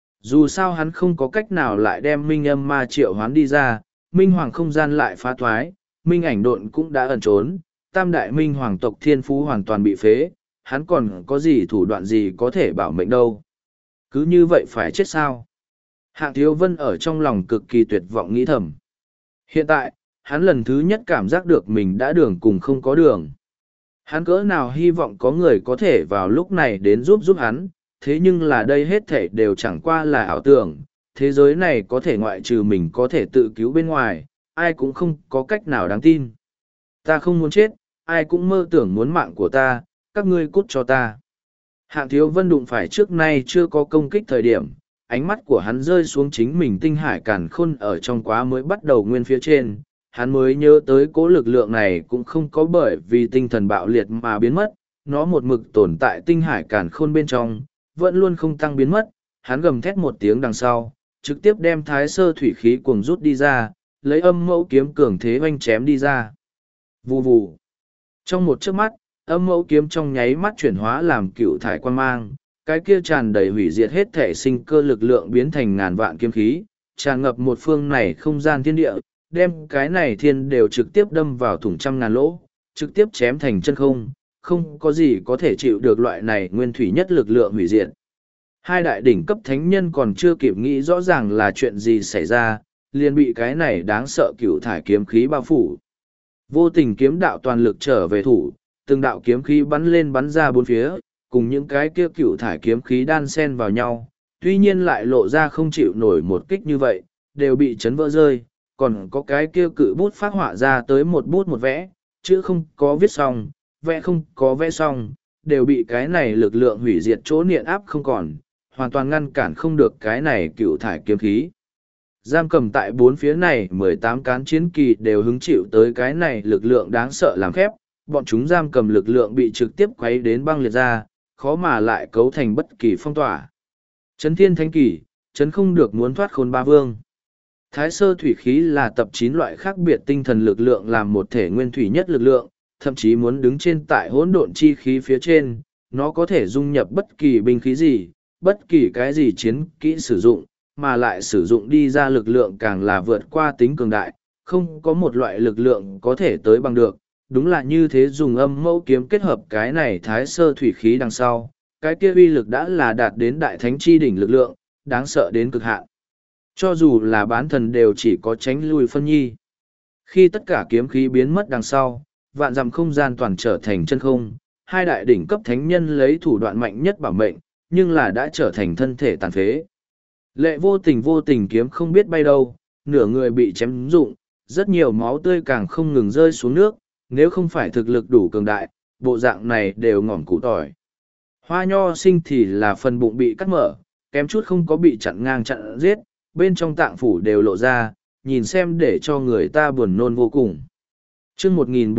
Dù sao hắn không có cách nào lại đem minh âm ma triệu hoán đi ra, minh hoàng không gian lại phá thoái, minh ảnh độn cũng đã ẩn trốn, tam đại minh hoàng tộc thiên phú hoàn toàn bị phế, hắn còn có gì thủ đoạn gì có thể bảo mệnh đâu. Cứ như vậy phải chết sao? Hạng Thiếu Vân ở trong lòng cực kỳ tuyệt vọng nghĩ thầm. Hiện tại, hắn lần thứ nhất cảm giác được mình đã đường cùng không có đường. Hắn cỡ nào hy vọng có người có thể vào lúc này đến giúp hắn, thế nhưng là đây hết thể đều chẳng qua là ảo tưởng, thế giới này có thể ngoại trừ mình có thể tự cứu bên ngoài, ai cũng không có cách nào đáng tin. Ta không muốn chết, ai cũng mơ tưởng muốn mạng của ta, các ngươi cút cho ta. Hạng Thiếu Vân đụng phải trước nay chưa có công kích thời điểm, ánh mắt của hắn rơi xuống chính mình tinh hải càn khôn ở trong quá mới bắt đầu nguyên phía trên, hắn mới nhớ tới cố lực lượng này cũng không có bởi vì tinh thần bạo liệt mà biến mất, nó một mực tồn tại tinh hải càn khôn bên trong, vẫn luôn không tăng biến mất, hắn gầm thét một tiếng đằng sau, trực tiếp đem thái sơ thủy khí cuồng rút đi ra, lấy âm mẫu kiếm cường thế oanh chém đi ra. Vù vù. Trong một chớp mắt, âm mẫu kiếm trong nháy mắt chuyển hóa làm cựu thải quan mang, cái kia tràn đầy hủy diệt hết thể sinh cơ lực lượng biến thành ngàn vạn kiếm khí, tràn ngập một phương này không gian thiên địa, đem cái này thiên đều trực tiếp đâm vào thủng trăm ngàn lỗ, trực tiếp chém thành chân không, không có gì có thể chịu được loại này nguyên thủy nhất lực lượng hủy diệt. Hai đại đỉnh cấp thánh nhân còn chưa kịp nghĩ rõ ràng là chuyện gì xảy ra, liền bị cái này đáng sợ cựu thải kiếm khí bao phủ. Vô tình kiếm đạo toàn lực trở về thủ, từng đạo kiếm khí bắn lên bắn ra bốn phía, cùng những cái kia cựu thải kiếm khí đan xen vào nhau, tuy nhiên lại lộ ra không chịu nổi một kích như vậy, đều bị chấn vỡ rơi, còn có cái kia cự bút phát họa ra tới một bút một vẽ, chữ không có viết xong, vẽ không có vẽ xong, đều bị cái này lực lượng hủy diệt chỗ niện áp không còn, hoàn toàn ngăn cản không được cái này cựu thải kiếm khí. Giam cầm tại bốn phía này 18 cán chiến kỳ đều hứng chịu tới cái này lực lượng đáng sợ làm khép, bọn chúng giam cầm lực lượng bị trực tiếp quấy đến băng liệt ra, khó mà lại cấu thành bất kỳ phong tỏa. Chấn thiên thánh kỳ, chấn không được muốn thoát khôn ba vương. Thái sơ thủy khí là tập 9 loại khác biệt tinh thần lực lượng làm một thể nguyên thủy nhất lực lượng, thậm chí muốn đứng trên tại hỗn độn chi khí phía trên, nó có thể dung nhập bất kỳ binh khí gì, bất kỳ cái gì chiến kỹ sử dụng, mà lại sử dụng đi ra lực lượng càng là vượt qua tính cường đại, không có một loại lực lượng có thể tới bằng được. Đúng là như thế, dùng âm mẫu kiếm kết hợp cái này thái sơ thủy khí đằng sau, cái kia uy lực đã là đạt đến đại thánh chi đỉnh lực lượng, đáng sợ đến cực hạn. Cho dù là bán thần đều chỉ có tránh lui phân nhi. Khi tất cả kiếm khí biến mất đằng sau, vạn dặm không gian toàn trở thành chân không, hai đại đỉnh cấp thánh nhân lấy thủ đoạn mạnh nhất bảo mệnh, nhưng là đã trở thành thân thể tàn phế. Lệ vô tình kiếm không biết bay đâu, nửa người bị chém rụng, rất nhiều máu tươi càng không ngừng rơi xuống nước, nếu không phải thực lực đủ cường đại, bộ dạng này đều ngỏm củ tỏi. Hoa nho sinh thì là phần bụng bị cắt mở, kém chút không có bị chặn ngang chặn giết, bên trong tạng phủ đều lộ ra, nhìn xem để cho người ta buồn nôn vô cùng. Chương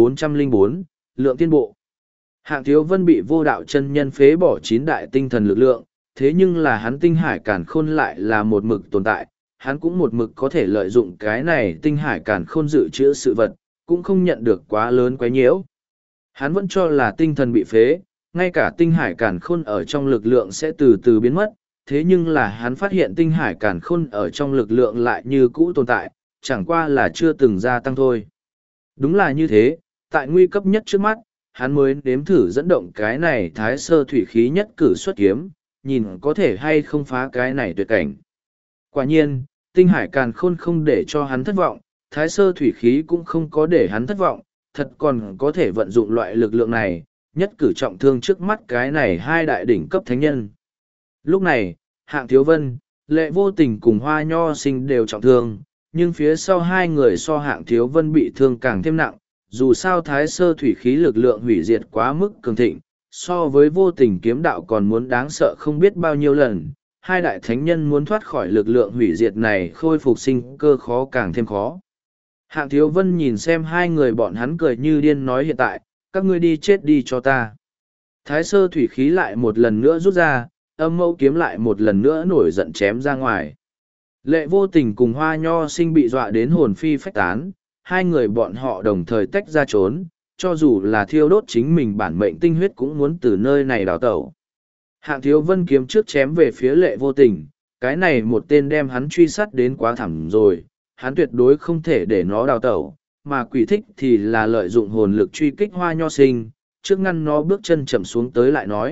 1404, Lượng Tiên Bộ. Hạng Thiếu Vân bị vô đạo chân nhân phế bỏ 9 đại tinh thần lực lượng, thế nhưng là hắn tinh hải càn khôn lại là một mực tồn tại, hắn cũng một mực có thể lợi dụng cái này tinh hải càn khôn dự trữ sự vật, cũng không nhận được quá lớn quấy nhiễu. Hắn vẫn cho là tinh thần bị phế, ngay cả tinh hải càn khôn ở trong lực lượng sẽ từ từ biến mất, thế nhưng là hắn phát hiện tinh hải càn khôn ở trong lực lượng lại như cũ tồn tại, chẳng qua là chưa từng gia tăng thôi. Đúng là như thế, tại nguy cấp nhất trước mắt, hắn mới nếm thử dẫn động cái này thái sơ thủy khí nhất cử xuất kiếm, nhìn có thể hay không phá cái này tuyệt cảnh. Quả nhiên, tinh hải càn khôn không để cho hắn thất vọng, thái sơ thủy khí cũng không có để hắn thất vọng, thật còn có thể vận dụng loại lực lượng này, nhất cử trọng thương trước mắt cái này hai đại đỉnh cấp thánh nhân. Lúc này, Hạng Thiếu Vân, Lệ Vô Tình cùng Hoa Nho Sinh đều trọng thương, nhưng phía sau hai người so Hạng Thiếu Vân bị thương càng thêm nặng, dù sao thái sơ thủy khí lực lượng hủy diệt quá mức cường thịnh, so với Vô Tình kiếm đạo còn muốn đáng sợ không biết bao nhiêu lần, hai đại thánh nhân muốn thoát khỏi lực lượng hủy diệt này khôi phục sinh cơ khó càng thêm khó. Hạng Thiếu Vân nhìn xem hai người bọn hắn cười như điên nói hiện tại, các ngươi đi chết đi cho ta. Thái sơ thủy khí lại một lần nữa rút ra, âm mẫu kiếm lại một lần nữa nổi giận chém ra ngoài. Lệ Vô Tình cùng Hoa Nho Sinh bị dọa đến hồn phi phách tán, hai người bọn họ đồng thời tách ra trốn, cho dù là thiêu đốt chính mình bản mệnh tinh huyết cũng muốn từ nơi này đào tẩu. Hạng Thiếu Vân kiếm trước chém về phía Lệ Vô Tình, cái này một tên đem hắn truy sát đến quá thẳm rồi, hắn tuyệt đối không thể để nó đào tẩu, mà Quỷ Thích thì là lợi dụng hồn lực truy kích Hoa Nho Sinh, trước ngăn nó bước chân chậm xuống tới lại nói.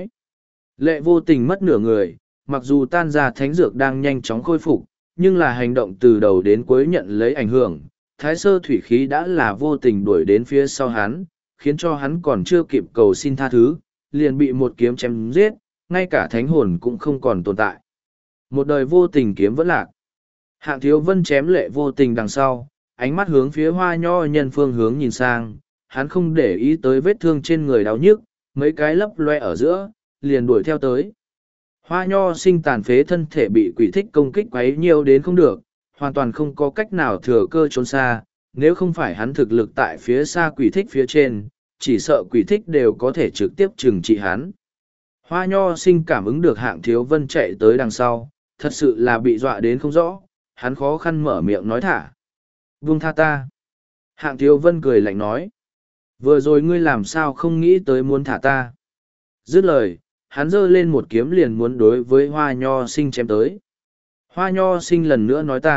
Lệ Vô Tình mất nửa người, mặc dù tan ra thánh dược đang nhanh chóng khôi phục, nhưng là hành động từ đầu đến cuối nhận lấy ảnh hưởng, thái sơ thủy khí đã là vô tình đuổi đến phía sau hắn, khiến cho hắn còn chưa kịp cầu xin tha thứ, liền bị một kiếm chém giết, ngay cả thánh hồn cũng không còn tồn tại. Một đời vô tình kiếm vẫn lạc. Hạng Thiếu Vân chém Lệ Vô Tình đằng sau, ánh mắt hướng phía Hoa Nho nhân phương hướng nhìn sang, hắn không để ý tới vết thương trên người đau nhức, mấy cái lấp loe ở giữa, liền đuổi theo tới. Hoa Nho Sinh tàn phế thân thể bị Quỷ Thích công kích quấy nhiều đến không được, hoàn toàn không có cách nào thừa cơ trốn xa, nếu không phải hắn thực lực tại phía xa Quỷ Thích phía trên, chỉ sợ Quỷ Thích đều có thể trực tiếp trừng trị hắn. Hoa Nho Sinh cảm ứng được Hạng Thiếu Vân chạy tới đằng sau, thật sự là bị dọa đến không rõ, hắn khó khăn mở miệng nói thả. Buông tha ta. Hạng Thiếu Vân cười lạnh nói. Vừa rồi ngươi làm sao không nghĩ tới muốn thả ta. Dứt lời, hắn giơ lên một kiếm liền muốn đối với Hoa Nho Sinh chém tới. Hoa Nho Sinh lần nữa nói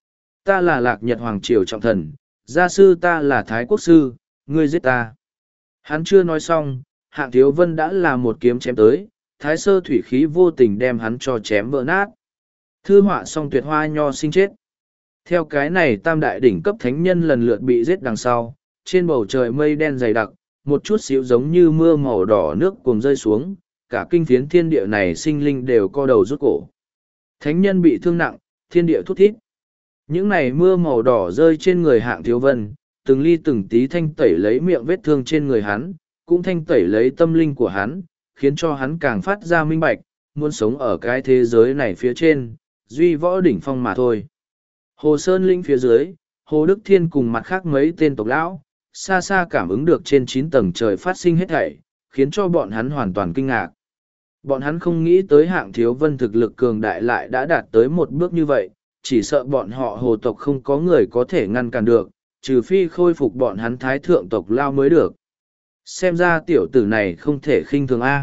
ta là Lạc Nhật Hoàng Triều trọng thần, gia sư ta là Thái Quốc Sư, ngươi giết ta. Hắn chưa nói xong, Hạng Thiếu Vân đã là một kiếm chém tới, thái sơ thủy khí vô tình đem hắn cho chém vỡ nát. Thư họa xong tuyệt Hoa Nho Sinh chết. Theo cái này tam đại đỉnh cấp thánh nhân lần lượt bị giết đằng sau, trên bầu trời mây đen dày đặc, một chút xíu giống như mưa màu đỏ nước cuồng rơi xuống, cả kinh phiến thiên địa này sinh linh đều co đầu rút cổ. Thánh nhân bị thương nặng, thiên địa thút thít. Những này mưa màu đỏ rơi trên người Hạng Thiếu Vân, từng ly từng tí thanh tẩy lấy miệng vết thương trên người hắn, cũng thanh tẩy lấy tâm linh của hắn, khiến cho hắn càng phát ra minh bạch, muốn sống ở cái thế giới này phía trên, duy võ đỉnh phong mà thôi. Hồ Sơn Linh phía dưới, Hồ Đức Thiên cùng mặt khác mấy tên tộc lão, xa xa cảm ứng được trên 9 tầng trời phát sinh hết thảy, khiến cho bọn hắn hoàn toàn kinh ngạc. Bọn hắn không nghĩ tới Hạng Thiếu Vân thực lực cường đại lại đã đạt tới một bước như vậy, chỉ sợ bọn họ hồ tộc không có người có thể ngăn cản được, trừ phi khôi phục bọn hắn thái thượng tộc lao mới được. Xem ra tiểu tử này không thể khinh thường A.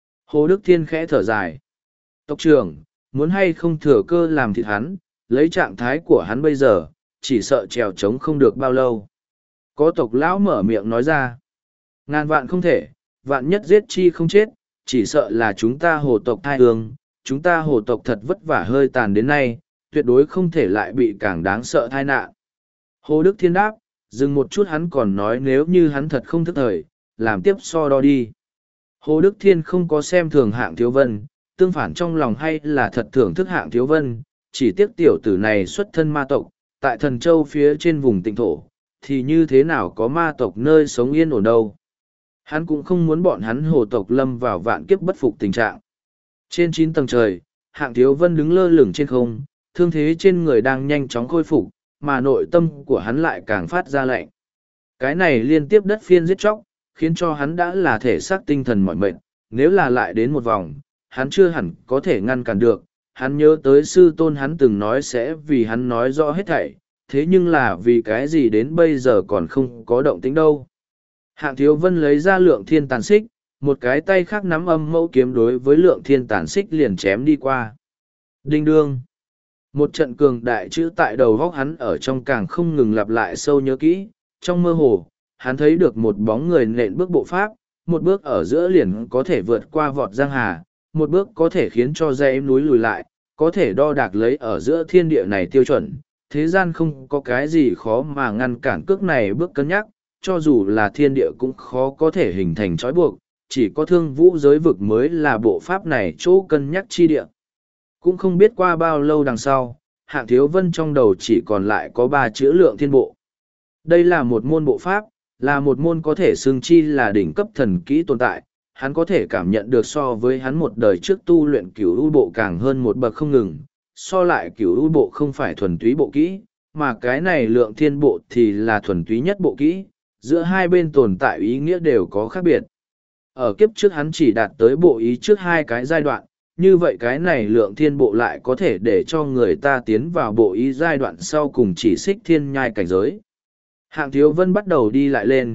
Hồ Đức Thiên khẽ thở dài. Tộc trưởng, muốn hay không thừa cơ làm thịt hắn, lấy trạng thái của hắn bây giờ, chỉ sợ trèo trống không được bao lâu. Có tộc lão mở miệng nói ra. Ngàn vạn không thể, vạn nhất giết chi không chết, chỉ sợ là chúng ta hồ tộc thai hương, chúng ta hồ tộc thật vất vả hơi tàn đến nay, tuyệt đối không thể lại bị càng đáng sợ thai nạn. Hồ Đức Thiên đáp, dừng một chút hắn còn nói nếu như hắn thật không thức thời, làm tiếp so đo đi. Hồ Đức Thiên không có xem thường Hạng Thiếu Vân, tương phản trong lòng hay là thật thưởng thức Hạng Thiếu Vân, chỉ tiếc tiểu tử này xuất thân ma tộc, tại Thần Châu phía trên vùng tịnh thổ, thì như thế nào có ma tộc nơi sống yên ổn đâu. Hắn cũng không muốn bọn hắn hồ tộc lâm vào vạn kiếp bất phục tình trạng. Trên 9 tầng trời, Hạng Thiếu Vân đứng lơ lửng trên không, thương thế trên người đang nhanh chóng khôi phục, mà nội tâm của hắn lại càng phát ra lạnh. Cái này liên tiếp đất phiên giết chóc, khiến cho hắn đã là thể xác tinh thần mỏi mệt, nếu là lại đến một vòng, hắn chưa hẳn có thể ngăn cản được. Hắn nhớ tới sư tôn hắn từng nói sẽ vì hắn nói rõ hết thảy, thế nhưng là vì cái gì đến bây giờ còn không có động tĩnh đâu. Hạng Thiếu Vân lấy ra Lượng Thiên Tàn Xích, một cái tay khác nắm âm mẫu kiếm đối với Lượng Thiên Tàn Xích liền chém đi qua. Đinh đương. Một trận cường đại chữ tại đầu góc hắn ở trong càng không ngừng lặp lại sâu nhớ kỹ, trong mơ hồ, hắn thấy được một bóng người nện bước bộ pháp, một bước ở giữa liền có thể vượt qua vọt giang hà, một bước có thể khiến cho dãy núi lùi lại, có thể đo đạc lấy ở giữa thiên địa này tiêu chuẩn. Thế gian không có cái gì khó mà ngăn cản cước này bước cân nhắc, cho dù là thiên địa cũng khó có thể hình thành trói buộc, chỉ có thương vũ giới vực mới là bộ pháp này chỗ cân nhắc chi địa. Cũng không biết qua bao lâu đằng sau, Hạng Thiếu Vân trong đầu chỉ còn lại có 3 chữ Lượng Thiên Bộ. Đây là một môn bộ pháp, là một môn có thể xưng chi là đỉnh cấp thần kỹ tồn tại, hắn có thể cảm nhận được so với hắn một đời trước tu luyện cửu u bộ càng hơn một bậc không ngừng, so lại cửu u bộ không phải thuần túy bộ kỹ, mà cái này Lượng Thiên Bộ thì là thuần túy nhất bộ kỹ, giữa hai bên tồn tại ý nghĩa đều có khác biệt. Ở kiếp trước hắn chỉ đạt tới bộ ý trước 2 cái giai đoạn, như vậy cái này Lượng Thiên Bộ lại có thể để cho người ta tiến vào bộ ý giai đoạn sau cùng chỉ xích thiên nhai cảnh giới. Hạng Thiếu Vân bắt đầu đi lại lên,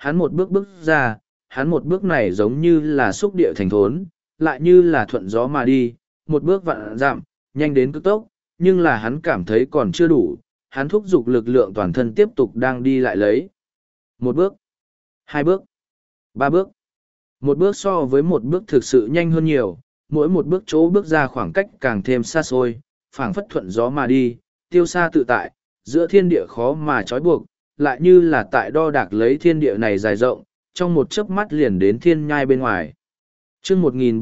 hắn một bước bước ra, hắn một bước này giống như là xúc địa thành thốn, lại như là thuận gió mà đi, một bước vạn dặm, nhanh đến cực tốc, nhưng là hắn cảm thấy còn chưa đủ, hắn thúc giục lực lượng toàn thân tiếp tục đang đi lại lấy. Một bước, hai bước, ba bước. Một bước so với một bước thực sự nhanh hơn nhiều, mỗi một bước chỗ bước ra khoảng cách càng thêm xa xôi, phảng phất thuận gió mà đi, tiêu xa tự tại, giữa thiên địa khó mà trói buộc, lại như là tại đo đạc lấy thiên địa này dài rộng, trong một chớp mắt liền đến thiên nhai bên ngoài. Chương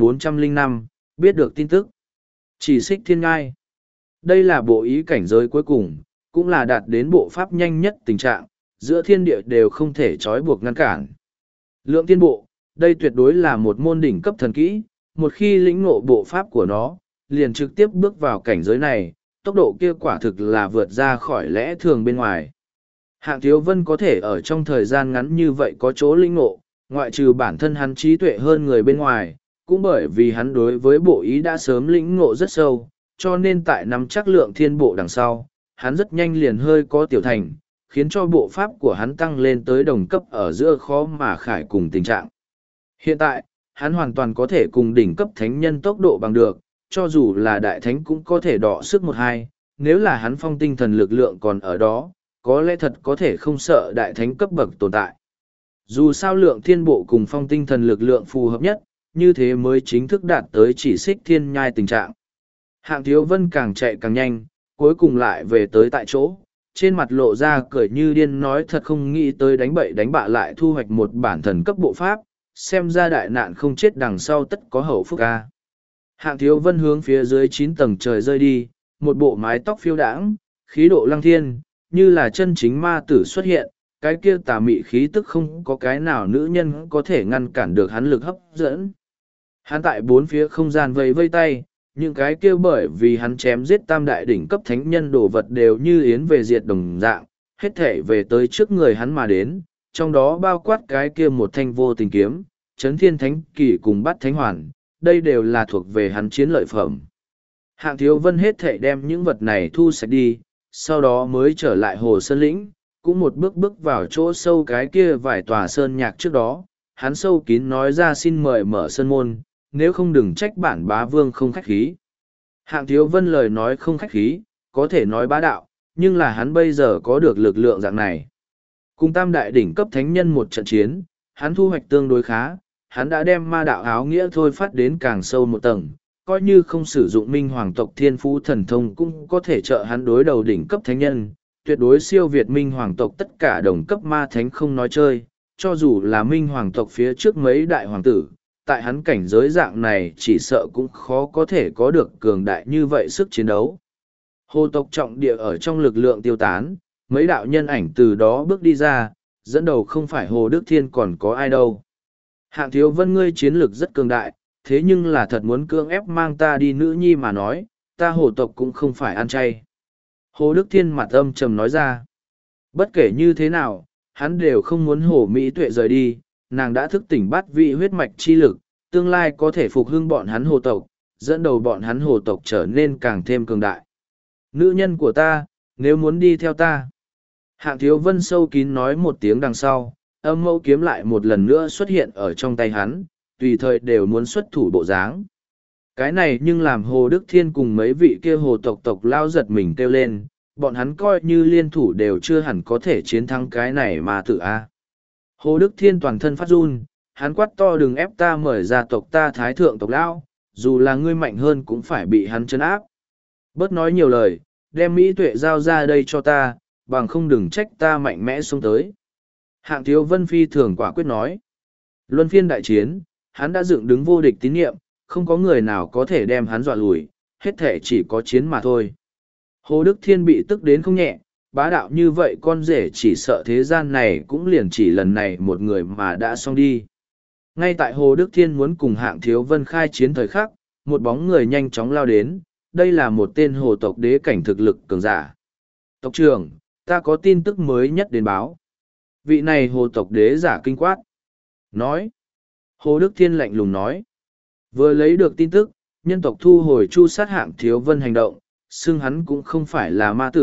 1405, biết được tin tức. Chỉ xích thiên nhai. Đây là bộ ý cảnh giới cuối cùng, cũng là đạt đến bộ pháp nhanh nhất tình trạng, giữa thiên địa đều không thể trói buộc ngăn cản. Lượng tiên bộ, đây tuyệt đối là một môn đỉnh cấp thần kỹ, một khi lĩnh ngộ bộ pháp của nó, liền trực tiếp bước vào cảnh giới này, tốc độ kia quả thực là vượt ra khỏi lẽ thường bên ngoài. Hạng Thiếu Vân có thể ở trong thời gian ngắn như vậy có chỗ lĩnh ngộ, ngoại trừ bản thân hắn trí tuệ hơn người bên ngoài, cũng bởi vì hắn đối với bộ ý đã sớm lĩnh ngộ rất sâu, cho nên tại nắm chắc lượng thiên bộ đằng sau, hắn rất nhanh liền hơi có tiểu thành, khiến cho bộ pháp của hắn tăng lên tới đồng cấp ở giữa khó mà khải cùng tình trạng. Hiện tại, hắn hoàn toàn có thể cùng đỉnh cấp thánh nhân tốc độ bằng được, cho dù là đại thánh cũng có thể đọ sức một hai, nếu là hắn phong tinh thần lực lượng còn ở đó, có lẽ thật có thể không sợ đại thánh cấp bậc tồn tại. Dù sao lượng thiên bộ cùng phong tinh thần lực lượng phù hợp nhất, như thế mới chính thức đạt tới chỉ xích thiên nhai tình trạng. Hạng Thiếu Vân càng chạy càng nhanh, cuối cùng lại về tới tại chỗ, trên mặt lộ ra cười như điên nói thật không nghĩ tới đánh bậy đánh bạ lại thu hoạch một bản thần cấp bộ pháp, xem ra đại nạn không chết đằng sau tất có hậu phúc ca. Hạng Thiếu Vân hướng phía dưới 9 tầng trời rơi đi, một bộ mái tóc phiêu đãng, khí độ lăng thiên, như là chân chính ma tử xuất hiện, cái kia tà mị khí tức không có cái nào nữ nhân có thể ngăn cản được hắn lực hấp dẫn. Hắn tại bốn phía không gian vây vây tay, những cái kia bởi vì hắn chém giết tam đại đỉnh cấp thánh nhân đồ vật đều như yến về diệt đồng dạng, hết thể về tới trước người hắn mà đến, trong đó bao quát cái kia một thanh vô tình kiếm, chấn thiên thánh kỳ cùng bắt thánh hoàn, đây đều là thuộc về hắn chiến lợi phẩm. Hạng Thiếu Vân hết thể đem những vật này thu sạch đi, sau đó mới trở lại hồ sơn lĩnh, cũng một bước bước vào chỗ sâu cái kia vài tòa sơn nhạc trước đó, hắn sâu kín nói ra xin mời mở sơn môn, nếu không đừng trách bản bá vương không khách khí. Hạng Thiếu Vân lời nói không khách khí, có thể nói bá đạo, nhưng là hắn bây giờ có được lực lượng dạng này. Cùng tam đại đỉnh cấp thánh nhân một trận chiến, hắn thu hoạch tương đối khá, hắn đã đem ma đạo áo nghĩa thôi phát đến càng sâu một tầng, coi như không sử dụng minh hoàng tộc thiên phú thần thông cũng có thể trợ hắn đối đầu đỉnh cấp thánh nhân, tuyệt đối siêu việt minh hoàng tộc tất cả đồng cấp ma thánh không nói chơi, cho dù là minh hoàng tộc phía trước mấy đại hoàng tử, tại hắn cảnh giới dạng này chỉ sợ cũng khó có thể có được cường đại như vậy sức chiến đấu. Hồ tộc trọng địa ở trong lực lượng tiêu tán, mấy đạo nhân ảnh từ đó bước đi ra, dẫn đầu không phải Hồ Đức Thiên còn có ai đâu. Hạng Thiếu Vân ngươi chiến lực rất cường đại, thế nhưng là thật muốn cưỡng ép mang ta đi nữ nhi mà nói, ta hồ tộc cũng không phải ăn chay. Hồ Đức Thiên mặt âm trầm nói ra. Bất kể như thế nào, hắn đều không muốn Hồ Mỹ Tuệ rời đi, nàng đã thức tỉnh bát vị huyết mạch chi lực, tương lai có thể phục hưng bọn hắn hồ tộc, dẫn đầu bọn hắn hồ tộc trở nên càng thêm cường đại. Nữ nhân của ta, nếu muốn đi theo ta. Hạng Thiếu Vân sâu kín nói một tiếng đằng sau, âm mẫu kiếm lại một lần nữa xuất hiện ở trong tay hắn, tùy thời đều muốn xuất thủ bộ dáng. Cái này nhưng làm Hồ Đức Thiên cùng mấy vị kia hồ tộc lao giật mình kêu lên, bọn hắn coi như liên thủ đều chưa hẳn có thể chiến thắng cái này mà tự a. Hồ Đức Thiên toàn thân phát run, hắn quát to đừng ép ta mời ra tộc ta thái thượng tộc lão, dù là ngươi mạnh hơn cũng phải bị hắn chấn áp. Bớt nói nhiều lời, đem Mỹ Tuệ giao ra đây cho ta, bằng không đừng trách ta mạnh mẽ xuống tới. Hạng Thiếu Vân phi thường quả quyết nói. Luân phiên đại chiến, hắn đã dựng đứng vô địch tín nhiệm, không có người nào có thể đem hắn dọa lùi, hết thể chỉ có chiến mà thôi. Hồ Đức Thiên bị tức đến không nhẹ, bá đạo như vậy con rể chỉ sợ thế gian này cũng liền chỉ lần này một người mà đã xong đi. Ngay tại Hồ Đức Thiên muốn cùng Hạng Thiếu Vân khai chiến thời khắc, một bóng người nhanh chóng lao đến, đây là một tên hồ tộc đế cảnh thực lực cường giả. Tộc trưởng, ta có tin tức mới nhất đến báo. Vị này hồ tộc đế giả kinh quát. Nói. Hồ Đức Thiên lạnh lùng nói. Vừa lấy được tin tức, nhân tộc thu hồi chu sát Hạng Thiếu Vân hành động, xưng hắn cũng không phải là ma tử,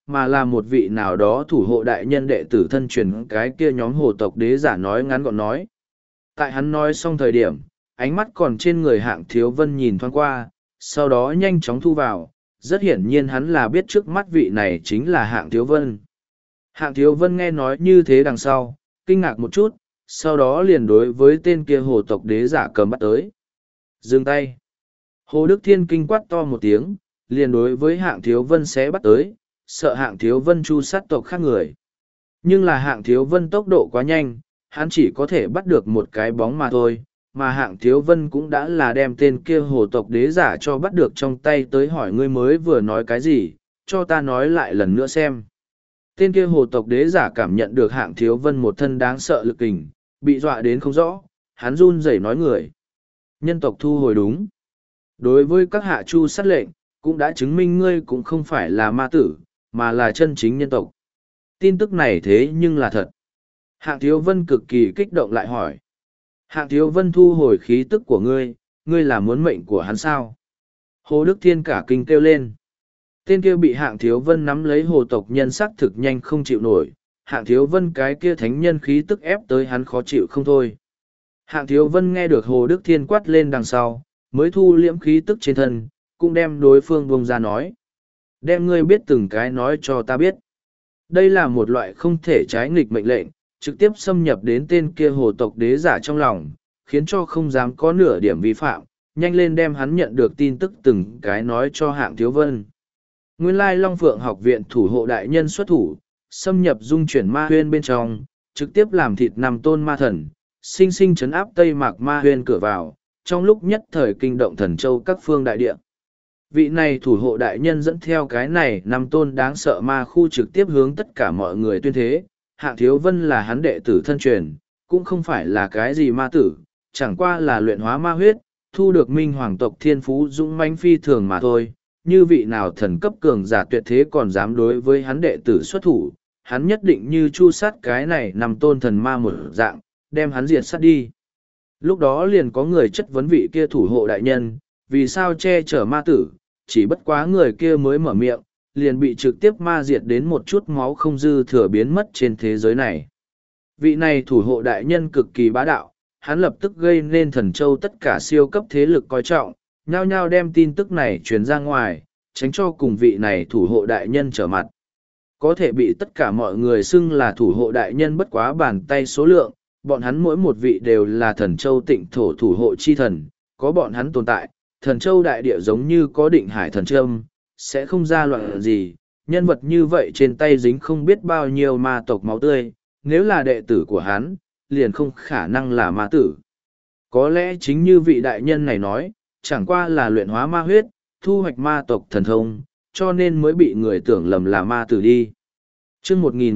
mà là một vị nào đó thủ hộ đại nhân đệ tử thân truyền cái kia nhóm hồ tộc đế giả nói ngắn gọn nói. Tại hắn nói xong thời điểm, ánh mắt còn trên người Hạng Thiếu Vân nhìn thoáng qua, sau đó nhanh chóng thu vào, rất hiển nhiên hắn là biết trước mắt vị này chính là Hạng Thiếu Vân. Hạng Thiếu Vân nghe nói như thế đằng sau, kinh ngạc một chút, sau đó liền đối với tên kia hồ tộc đế giả cầm bắt tới. Dừng tay. Hồ Đức Thiên kinh quát to một tiếng, liền đối với Hạng Thiếu Vân sẽ bắt tới, sợ Hạng Thiếu Vân chu sát tộc khác người. Nhưng là Hạng Thiếu Vân tốc độ quá nhanh, hắn chỉ có thể bắt được một cái bóng mà thôi, mà Hạng Thiếu Vân cũng đã là đem tên kia hồ tộc đế giả cho bắt được trong tay tới hỏi ngươi mới vừa nói cái gì, cho ta nói lại lần nữa xem. Tên kia hồ tộc đế giả cảm nhận được Hạng Thiếu Vân một thân đáng sợ lực kình, bị dọa đến không rõ, hắn run rẩy nói người. Nhân tộc thu hồi đúng. Đối với các hạ chu sát lệnh, cũng đã chứng minh ngươi cũng không phải là ma tử, mà là chân chính nhân tộc. Tin tức này thế nhưng là thật. Hạng Thiếu Vân cực kỳ kích động lại hỏi. Hạng Thiếu Vân thu hồi khí tức của ngươi, ngươi là muốn mệnh của hắn sao? Hồ Đức Thiên cả kinh kêu lên. Tên kia bị Hạng Thiếu Vân nắm lấy hồ tộc nhân sắc thực nhanh không chịu nổi. Hạng Thiếu Vân cái kia thánh nhân khí tức ép tới hắn khó chịu không thôi. Hạng Thiếu Vân nghe được Hồ Đức Thiên quát lên đằng sau, mới thu liễm khí tức trên thân, cũng đem đối phương buông ra nói. Đem ngươi biết từng cái nói cho ta biết. Đây là một loại không thể trái nghịch mệnh lệnh, trực tiếp xâm nhập đến tên kia hồ tộc đế giả trong lòng, khiến cho không dám có nửa điểm vi phạm, nhanh lên đem hắn nhận được tin tức từng cái nói cho Hạng Thiếu Vân. Nguyên lai Long Phượng học viện thủ hộ đại nhân xuất thủ, xâm nhập dung chuyển ma huyên bên trong, trực tiếp làm thịt nằm tôn ma thần, sinh sinh chấn áp Tây Mạc ma huyên cửa vào, trong lúc nhất thời kinh động thần châu các phương đại địa. Vị này thủ hộ đại nhân dẫn theo cái này nằm tôn đáng sợ ma khu trực tiếp hướng tất cả mọi người tuyên thế, Hạng Thiếu Vân là hắn đệ tử thân truyền, cũng không phải là cái gì ma tử, chẳng qua là luyện hóa ma huyết, thu được minh hoàng tộc thiên phú dũng mãnh phi thường mà thôi. Như vị nào thần cấp cường giả tuyệt thế còn dám đối với hắn đệ tử xuất thủ, hắn nhất định như chu sát cái này nằm tôn thần ma một dạng, đem hắn diệt sát đi. Lúc đó liền có người chất vấn vị kia thủ hộ đại nhân, vì sao che chở ma tử, chỉ bất quá người kia mới mở miệng, liền bị trực tiếp ma diệt đến một chút máu không dư thừa biến mất trên thế giới này. Vị này thủ hộ đại nhân cực kỳ bá đạo, hắn lập tức gây nên thần châu tất cả siêu cấp thế lực coi trọng, nhao nhao đem tin tức này truyền ra ngoài, tránh cho cùng vị này thủ hộ đại nhân trở mặt. Có thể bị tất cả mọi người xưng là thủ hộ đại nhân bất quá bàn tay số lượng, bọn hắn mỗi một vị đều là thần châu tịnh thổ thủ hộ chi thần, có bọn hắn tồn tại, thần châu đại địa giống như có định hải thần trâm, sẽ không ra loạn gì, nhân vật như vậy trên tay dính không biết bao nhiêu ma tộc máu tươi, nếu là đệ tử của hắn, liền không khả năng là ma tử. Có lẽ chính như vị đại nhân này nói, chẳng qua là luyện hóa ma huyết, thu hoạch ma tộc thần thông, cho nên mới bị người tưởng lầm là ma tử đi. Chương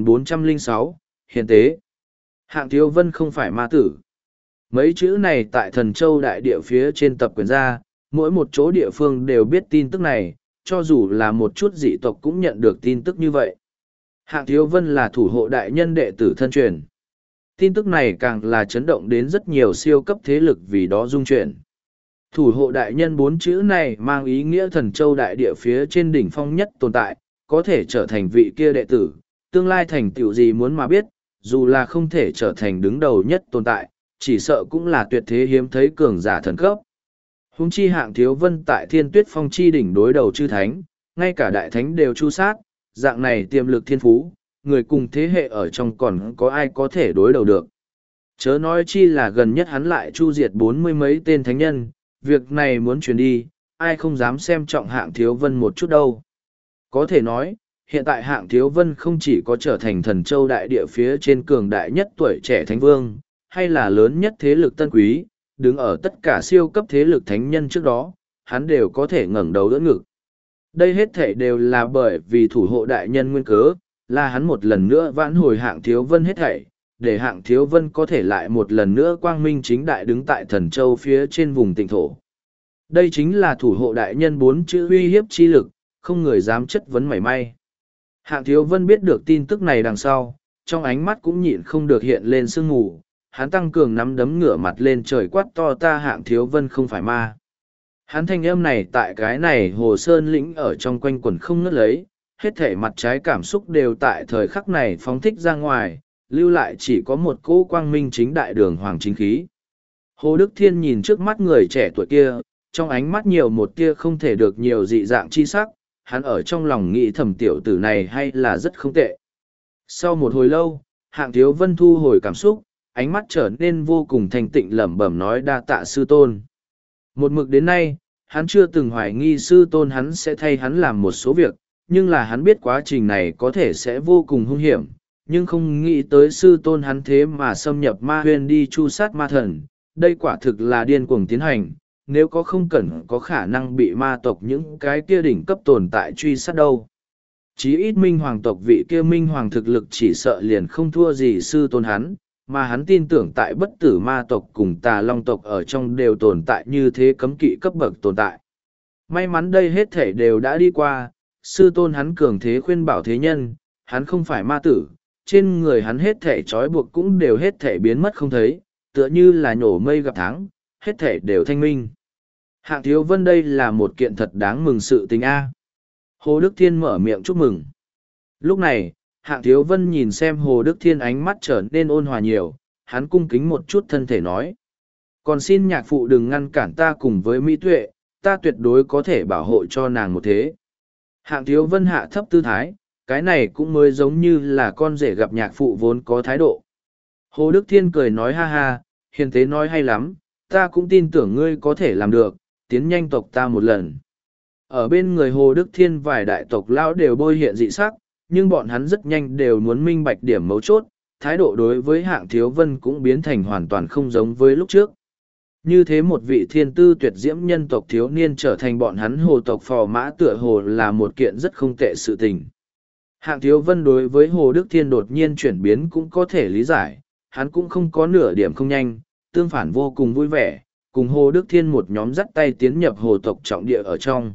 1406, Hiền tế. Hạng Thiếu Vân không phải ma tử. Mấy chữ này tại thần châu đại địa phía trên tập quyền ra, mỗi một chỗ địa phương đều biết tin tức này, cho dù là một chút dị tộc cũng nhận được tin tức như vậy. Hạng Thiếu Vân là thủ hộ đại nhân đệ tử thân truyền. Tin tức này càng là chấn động đến rất nhiều siêu cấp thế lực vì đó dung chuyển. Thủ hộ đại nhân bốn chữ này mang ý nghĩa thần châu đại địa phía trên đỉnh phong nhất tồn tại, có thể trở thành vị kia đệ tử, tương lai thành tựu gì muốn mà biết, dù là không thể trở thành đứng đầu nhất tồn tại, chỉ sợ cũng là tuyệt thế hiếm thấy cường giả thần cấp. Húng chi Hạng Thiếu Vân tại Thiên Tuyết Phong chi đỉnh đối đầu chư thánh, ngay cả đại thánh đều chu sát, dạng này tiềm lực thiên phú, người cùng thế hệ ở trong còn có ai có thể đối đầu được. Chớ nói chi là gần nhất hắn lại chu diệt 40 mấy tên thánh nhân, việc này muốn truyền đi, ai không dám xem trọng Hạng Thiếu Vân một chút đâu. Có thể nói, hiện tại Hạng Thiếu Vân không chỉ có trở thành thần châu đại địa phía trên cường đại nhất tuổi trẻ thánh vương, hay là lớn nhất thế lực tân quý, đứng ở tất cả siêu cấp thế lực thánh nhân trước đó, hắn đều có thể ngẩng đầu đỡ ngực. Đây hết thể đều là bởi vì thủ hộ đại nhân nguyên cớ, là hắn một lần nữa vãn hồi Hạng Thiếu Vân hết thảy, để Hạng Thiếu Vân có thể lại một lần nữa quang minh chính đại đứng tại thần châu phía trên vùng tịnh thổ. Đây chính là thủ hộ đại nhân bốn chữ uy hiếp chi lực, không người dám chất vấn mảy may. Hạng Thiếu Vân biết được tin tức này đằng sau, trong ánh mắt cũng nhịn không được hiện lên sương mù, hắn tăng cường nắm đấm ngửa mặt lên trời quát to ta Hạng Thiếu Vân không phải ma. Hắn thanh âm này tại cái này hồ sơn lĩnh ở trong quanh quần không ngớt lấy, hết thể mặt trái cảm xúc đều tại thời khắc này phóng thích ra ngoài, lưu lại chỉ có một cỗ quang minh chính đại đường hoàng chính khí. Hồ Đức Thiên nhìn trước mắt người trẻ tuổi kia, trong ánh mắt nhiều một tia không thể được nhiều dị dạng chi sắc, hắn ở trong lòng nghĩ thầm tiểu tử này hay là rất không tệ. Sau một hồi lâu, Hạng Thiếu Vân thu hồi cảm xúc, ánh mắt trở nên vô cùng thanh tịnh lẩm bẩm nói đa tạ sư tôn. Một mực đến nay, hắn chưa từng hoài nghi sư tôn hắn sẽ thay hắn làm một số việc, nhưng là hắn biết quá trình này có thể sẽ vô cùng hung hiểm, nhưng không nghĩ tới sư tôn hắn thế mà xâm nhập ma huyên đi chu sát ma thần. Đây quả thực là điên cuồng tiến hành, nếu có không cần có khả năng bị ma tộc những cái kia đỉnh cấp tồn tại truy sát đâu. Chí ít minh hoàng tộc vị kia minh hoàng thực lực chỉ sợ liền không thua gì sư tôn hắn, mà hắn tin tưởng tại bất tử ma tộc cùng tà long tộc ở trong đều tồn tại như thế cấm kỵ cấp bậc tồn tại. May mắn đây hết thể đều đã đi qua, sư tôn hắn cường thế khuyên bảo thế nhân, hắn không phải ma tử, trên người hắn hết thể trói buộc cũng đều hết thể biến mất không thấy, tựa như là nhổ mây gặp tháng, hết thể đều thanh minh. Hạng Thiếu Vân đây là một kiện thật đáng mừng sự tình A. Hồ Đức Thiên mở miệng chúc mừng. Lúc này, Hạng Thiếu Vân nhìn xem Hồ Đức Thiên ánh mắt trở nên ôn hòa nhiều, hắn cung kính một chút thân thể nói. Còn xin nhạc phụ đừng ngăn cản ta cùng với Mỹ Tuệ, ta tuyệt đối có thể bảo hộ cho nàng một thế. Hạng Thiếu Vân hạ thấp tư thái, cái này cũng mới giống như là con rể gặp nhạc phụ vốn có thái độ. Hồ Đức Thiên cười nói ha ha, hiền tế nói hay lắm, ta cũng tin tưởng ngươi có thể làm được, tiến nhanh tộc ta một lần. Ở bên người Hồ Đức Thiên vài đại tộc lão đều bôi hiện dị sắc, nhưng bọn hắn rất nhanh đều muốn minh bạch điểm mấu chốt, thái độ đối với Hạng Thiếu Vân cũng biến thành hoàn toàn không giống với lúc trước. Như thế một vị thiên tư tuyệt diễm nhân tộc thiếu niên trở thành bọn hắn hồ tộc phò mã tựa hồ là một kiện rất không tệ sự tình. Hạng Thiếu Vân đối với Hồ Đức Thiên đột nhiên chuyển biến cũng có thể lý giải, hắn cũng không có nửa điểm không nhanh, tương phản vô cùng vui vẻ, cùng Hồ Đức Thiên một nhóm dắt tay tiến nhập hồ tộc trọng địa ở trong.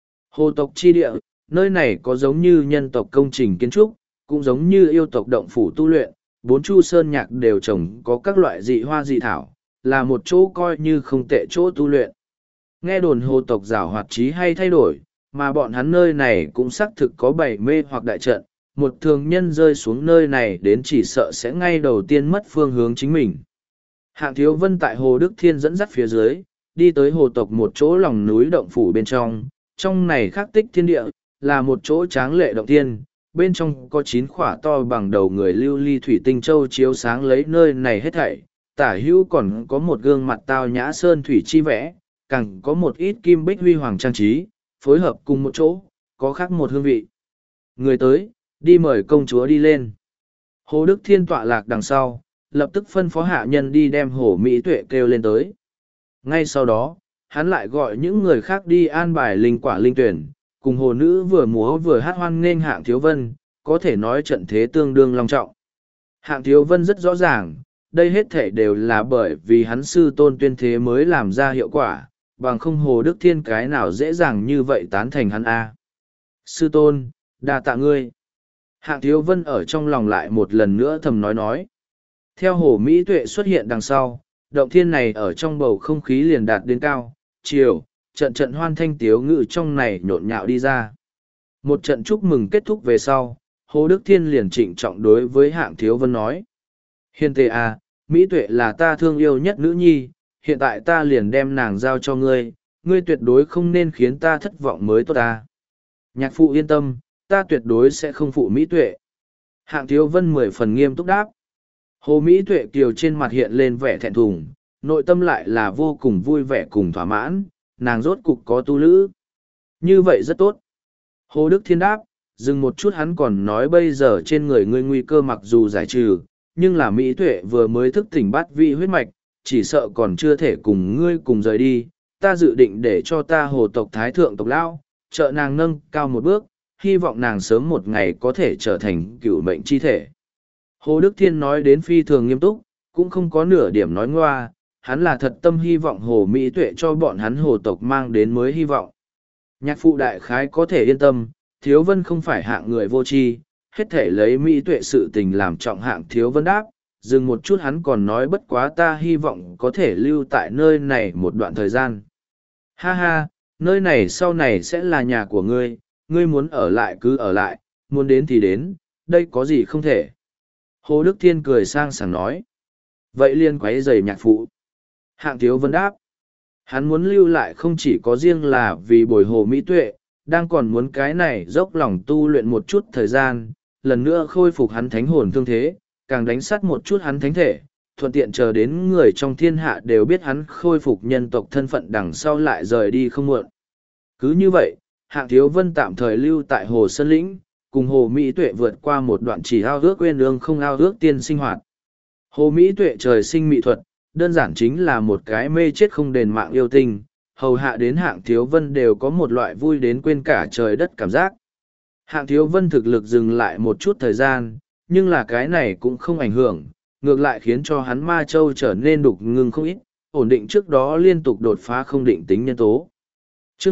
Hồ tộc chi địa, nơi này có giống như nhân tộc công trình kiến trúc, cũng giống như yêu tộc động phủ tu luyện, bốn chu sơn nhạc đều trồng có các loại dị hoa dị thảo, là một chỗ coi như không tệ chỗ tu luyện. Nghe đồn hồ tộc giảo hoạt trí hay thay đổi, mà bọn hắn nơi này cũng xác thực có bảy mê hoặc đại trận, một thường nhân rơi xuống nơi này đến chỉ sợ sẽ ngay đầu tiên mất phương hướng chính mình. Hạng Thiếu Vân tại Hồ Đức Thiên dẫn dắt phía dưới, đi tới hồ tộc một chỗ lòng núi động phủ bên trong này khắc tích thiên địa, là một chỗ tráng lệ động thiên, bên trong có 9 khỏa to bằng đầu người lưu ly thủy tinh châu chiếu sáng lấy nơi này hết thảy, tả hữu còn có một gương mặt tao nhã sơn thủy chi vẽ, càng có một ít kim bích huy hoàng trang trí, phối hợp cùng một chỗ, có khác một hương vị. Người tới, đi mời công chúa đi lên. Hồ Đức Thiên tọa lạc đằng sau, lập tức phân phó hạ nhân đi đem Hồ Mỹ Tuệ kêu lên tới. Ngay sau đó, hắn lại gọi những người khác đi an bài linh quả linh tuyển, cùng hồ nữ vừa múa vừa hát hoan nghênh Hạng Thiếu Vân, có thể nói trận thế tương đương long trọng. Hạng Thiếu Vân rất rõ ràng, đây hết thể đều là bởi vì hắn sư tôn tuyên thế mới làm ra hiệu quả, bằng không Hồ Đức Thiên cái nào dễ dàng như vậy tán thành hắn a. Sư tôn, đa tạ ngươi. Hạng Thiếu Vân ở trong lòng lại một lần nữa thầm nói. Theo Hồ Mỹ Tuệ xuất hiện đằng sau, động thiên này ở trong bầu không khí liền đạt đến cao, chiều, trận hoan thanh tiếu ngự trong này nhộn nhạo đi ra. Một trận chúc mừng kết thúc về sau, Hồ Đức Thiên liền trịnh trọng đối với Hạng Thiếu Vân nói. Hiền tề à, Mỹ Tuệ là ta thương yêu nhất nữ nhi, hiện tại ta liền đem nàng giao cho ngươi, ngươi tuyệt đối không nên khiến ta thất vọng mới tốt ta. Nhạc phụ yên tâm, ta tuyệt đối sẽ không phụ Mỹ Tuệ. Hạng Thiếu Vân 10 phần nghiêm túc đáp. Hồ Mỹ Tuệ kiều trên mặt hiện lên vẻ thẹn thùng, nội tâm lại là vô cùng vui vẻ cùng thỏa mãn, nàng rốt cục có tu lữ. Như vậy rất tốt. Hồ Đức Thiên đáp, dừng một chút hắn còn nói bây giờ trên người ngươi nguy cơ mặc dù giải trừ, nhưng là Mỹ Tuệ vừa mới thức tỉnh bát vị huyết mạch, chỉ sợ còn chưa thể cùng ngươi cùng rời đi. Ta dự định để cho ta hồ tộc thái thượng tộc lão, trợ nàng nâng cao một bước, hy vọng nàng sớm một ngày có thể trở thành cửu mệnh chi thể. Hồ Đức Thiên nói đến phi thường nghiêm túc, cũng không có nửa điểm nói ngoa, hắn là thật tâm hy vọng Hồ Mỹ Tuệ cho bọn hắn hồ tộc mang đến mới hy vọng. Nhạc phụ đại khái có thể yên tâm, Thiếu Vân không phải hạng người vô tri, hết thể lấy Mỹ Tuệ sự tình làm trọng. Hạng Thiếu Vân đáp, dừng một chút hắn còn nói bất quá ta hy vọng có thể lưu tại nơi này một đoạn thời gian. Ha ha, nơi này sau này sẽ là nhà của ngươi, ngươi muốn ở lại cứ ở lại, muốn đến thì đến, đây có gì không thể. Hồ Đức Thiên cười sang sảng nói. Vậy liền quấy giày nhạc phụ. Hạng Thiếu Vân đáp. Hắn muốn lưu lại không chỉ có riêng là vì bồi hồ mỹ tuệ, đang còn muốn cái này dốc lòng tu luyện một chút thời gian, lần nữa khôi phục hắn thánh hồn thương thế, càng đánh sát một chút hắn thánh thể, thuận tiện chờ đến người trong thiên hạ đều biết hắn khôi phục nhân tộc thân phận đằng sau lại rời đi không muộn. Cứ như vậy, Hạng Thiếu Vân tạm thời lưu tại Hồ Sơn Lĩnh, cùng Hồ Mỹ Tuệ vượt qua một đoạn chỉ ao ước quên ương không ao ước tiên sinh hoạt. Hồ Mỹ Tuệ trời sinh mỹ thuật, đơn giản chính là một cái mê chết không đền mạng yêu tinh, hầu hạ đến Hạng Thiếu Vân đều có một loại vui đến quên cả trời đất cảm giác. Hạng Thiếu Vân thực lực dừng lại một chút thời gian, nhưng là cái này cũng không ảnh hưởng, ngược lại khiến cho hắn Ma Châu trở nên đục ngưng không ít, ổn định trước đó liên tục đột phá không định tính nhân tố. Chương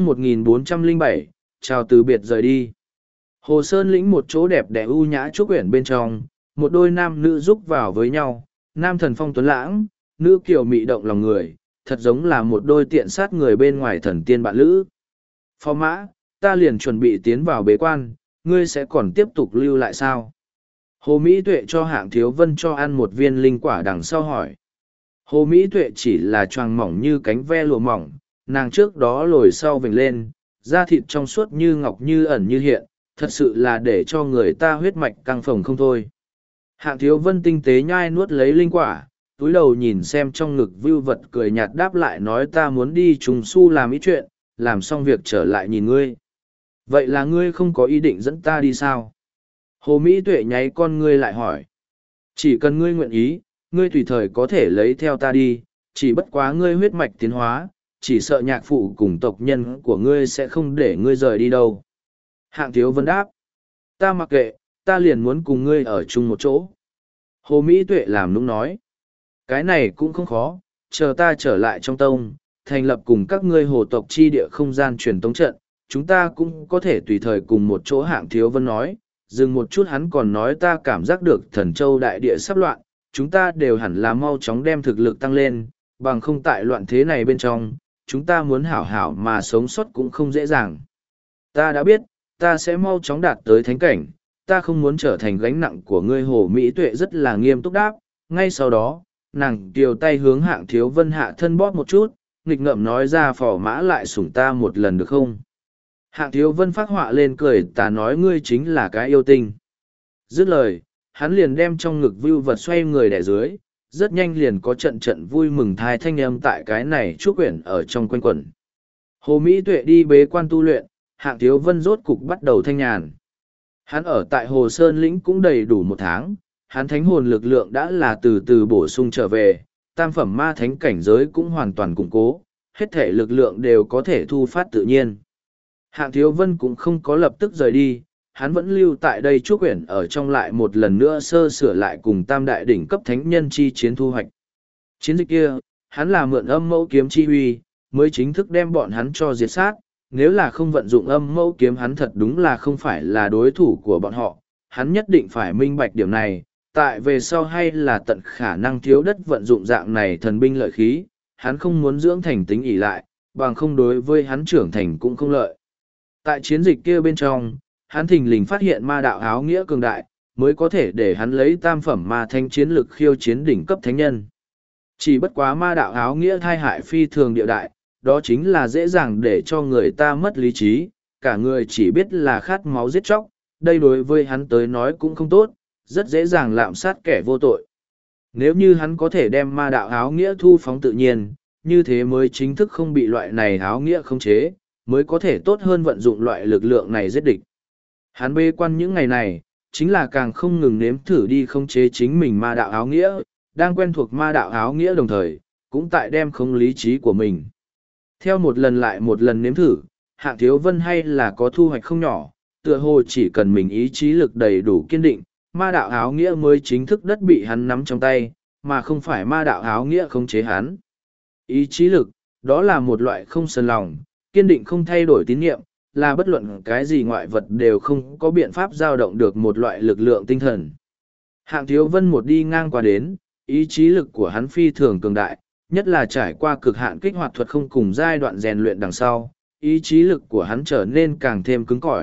1407, chào từ biệt rời đi. Hồ Sơn Lĩnh một chỗ đẹp đẽ u nhã trúc uyển bên trong, một đôi nam nữ rúc vào với nhau, nam thần phong tuấn lãng, nữ kiều mị động lòng người, thật giống là một đôi tiện sát người bên ngoài thần tiên bạn lữ. Phó mã, ta liền chuẩn bị tiến vào bế quan, ngươi sẽ còn tiếp tục lưu lại sao? Hồ Mỹ Tuệ cho Hạng Thiếu Vân cho ăn một viên linh quả đằng sau hỏi. Hồ Mỹ Tuệ chỉ là choàng mỏng như cánh ve lụa mỏng, nàng trước đó lồi sau vểnh lên, da thịt trong suốt như ngọc như ẩn như hiện, thật sự là để cho người ta huyết mạch căng phồng không thôi. Hạng Thiếu Vân tinh tế nhai nuốt lấy linh quả, túi đầu nhìn xem trong ngực vưu vật cười nhạt đáp lại nói ta muốn đi trùng su làm ít chuyện, làm xong việc trở lại nhìn ngươi. Vậy là ngươi không có ý định dẫn ta đi sao? Hồ Mỹ Tuệ nháy con ngươi lại hỏi. Chỉ cần ngươi nguyện ý, ngươi tùy thời có thể lấy theo ta đi, chỉ bất quá ngươi huyết mạch tiến hóa, chỉ sợ nhạc phụ cùng tộc nhân của ngươi sẽ không để ngươi rời đi đâu. Hạng Thiếu Vân đáp. Ta mặc kệ, ta liền muốn cùng ngươi ở chung một chỗ. Hồ Mỹ Tuệ làm nũng nói. Cái này cũng không khó, chờ ta trở lại trong tông, thành lập cùng các ngươi hồ tộc chi địa không gian truyền tống trận, chúng ta cũng có thể tùy thời cùng một chỗ. Hạng Thiếu Vân nói, dừng một chút hắn còn nói ta cảm giác được thần châu đại địa sắp loạn, chúng ta đều hẳn là mau chóng đem thực lực tăng lên, bằng không tại loạn thế này bên trong, chúng ta muốn hảo hảo mà sống sót cũng không dễ dàng. Ta đã biết, ta sẽ mau chóng đạt tới thánh cảnh, ta không muốn trở thành gánh nặng của ngươi. Hồ Mỹ Tuệ rất là nghiêm túc đáp, ngay sau đó, nàng tiều tay hướng Hạng Thiếu Vân hạ thân bóp một chút, nghịch ngợm nói ra phò mã lại sủng ta một lần được không? Hạng Thiếu Vân phát họa lên cười ta nói ngươi chính là cái yêu tinh. Dứt lời, hắn liền đem trong ngực vưu vật xoay người đẻ dưới, rất nhanh liền có trận trận vui mừng thai thanh âm tại cái này trúc quyển ở trong quanh quẩn. Hồ Mỹ Tuệ đi bế quan tu luyện, Hạng Thiếu Vân rốt cục bắt đầu thanh nhàn. Hắn ở tại Hồ Sơn Lĩnh cũng đầy đủ một tháng, hắn thánh hồn lực lượng đã là từ từ bổ sung trở về, tam phẩm ma thánh cảnh giới cũng hoàn toàn củng cố, hết thể lực lượng đều có thể thu phát tự nhiên. Hạng Thiếu Vân cũng không có lập tức rời đi, hắn vẫn lưu tại đây trúc quyển ở trong lại một lần nữa sơ sửa lại cùng tam đại đỉnh cấp thánh nhân chi chiến thu hoạch. Chiến dịch kia, hắn là mượn âm mẫu kiếm chi huy, mới chính thức đem bọn hắn cho diệt sát, nếu là không vận dụng âm mẫu kiếm hắn thật đúng là không phải là đối thủ của bọn họ, hắn nhất định phải minh bạch điểm này, tại về sau hay là tận khả năng thiếu đất vận dụng dạng này thần binh lợi khí, hắn không muốn dưỡng thành tính ỷ lại, bằng không đối với hắn trưởng thành cũng không lợi. Tại chiến dịch kia bên trong, hắn thình lình phát hiện ma đạo áo nghĩa cường đại, mới có thể để hắn lấy tam phẩm ma thanh chiến lực khiêu chiến đỉnh cấp thánh nhân. Chỉ bất quá ma đạo áo nghĩa thai hại phi thường địa đại, đó chính là dễ dàng để cho người ta mất lý trí, cả người chỉ biết là khát máu giết chóc, đây đối với hắn tới nói cũng không tốt, rất dễ dàng lạm sát kẻ vô tội. Nếu như hắn có thể đem ma đạo áo nghĩa thu phóng tự nhiên, như thế mới chính thức không bị loại này áo nghĩa khống chế, mới có thể tốt hơn vận dụng loại lực lượng này giết địch. Hắn bê quan những ngày này, chính là càng không ngừng nếm thử đi khống chế chính mình ma đạo áo nghĩa, đang quen thuộc ma đạo áo nghĩa đồng thời, cũng tại đem khống lý trí của mình. Theo một lần lại một lần nếm thử, Hạng Thiếu Vân hay là có thu hoạch không nhỏ, tựa hồ chỉ cần mình ý chí lực đầy đủ kiên định, ma đạo áo nghĩa mới chính thức đất bị hắn nắm trong tay, mà không phải ma đạo áo nghĩa khống chế hắn. Ý chí lực, đó là một loại không sờn lòng, kiên định không thay đổi tín nhiệm, là bất luận cái gì ngoại vật đều không có biện pháp dao động được một loại lực lượng tinh thần. Hạng Thiếu Vân một đi ngang qua đến, ý chí lực của hắn phi thường cường đại, nhất là trải qua cực hạn kích hoạt thuật không cùng giai đoạn rèn luyện đằng sau, ý chí lực của hắn trở nên càng thêm cứng cỏi,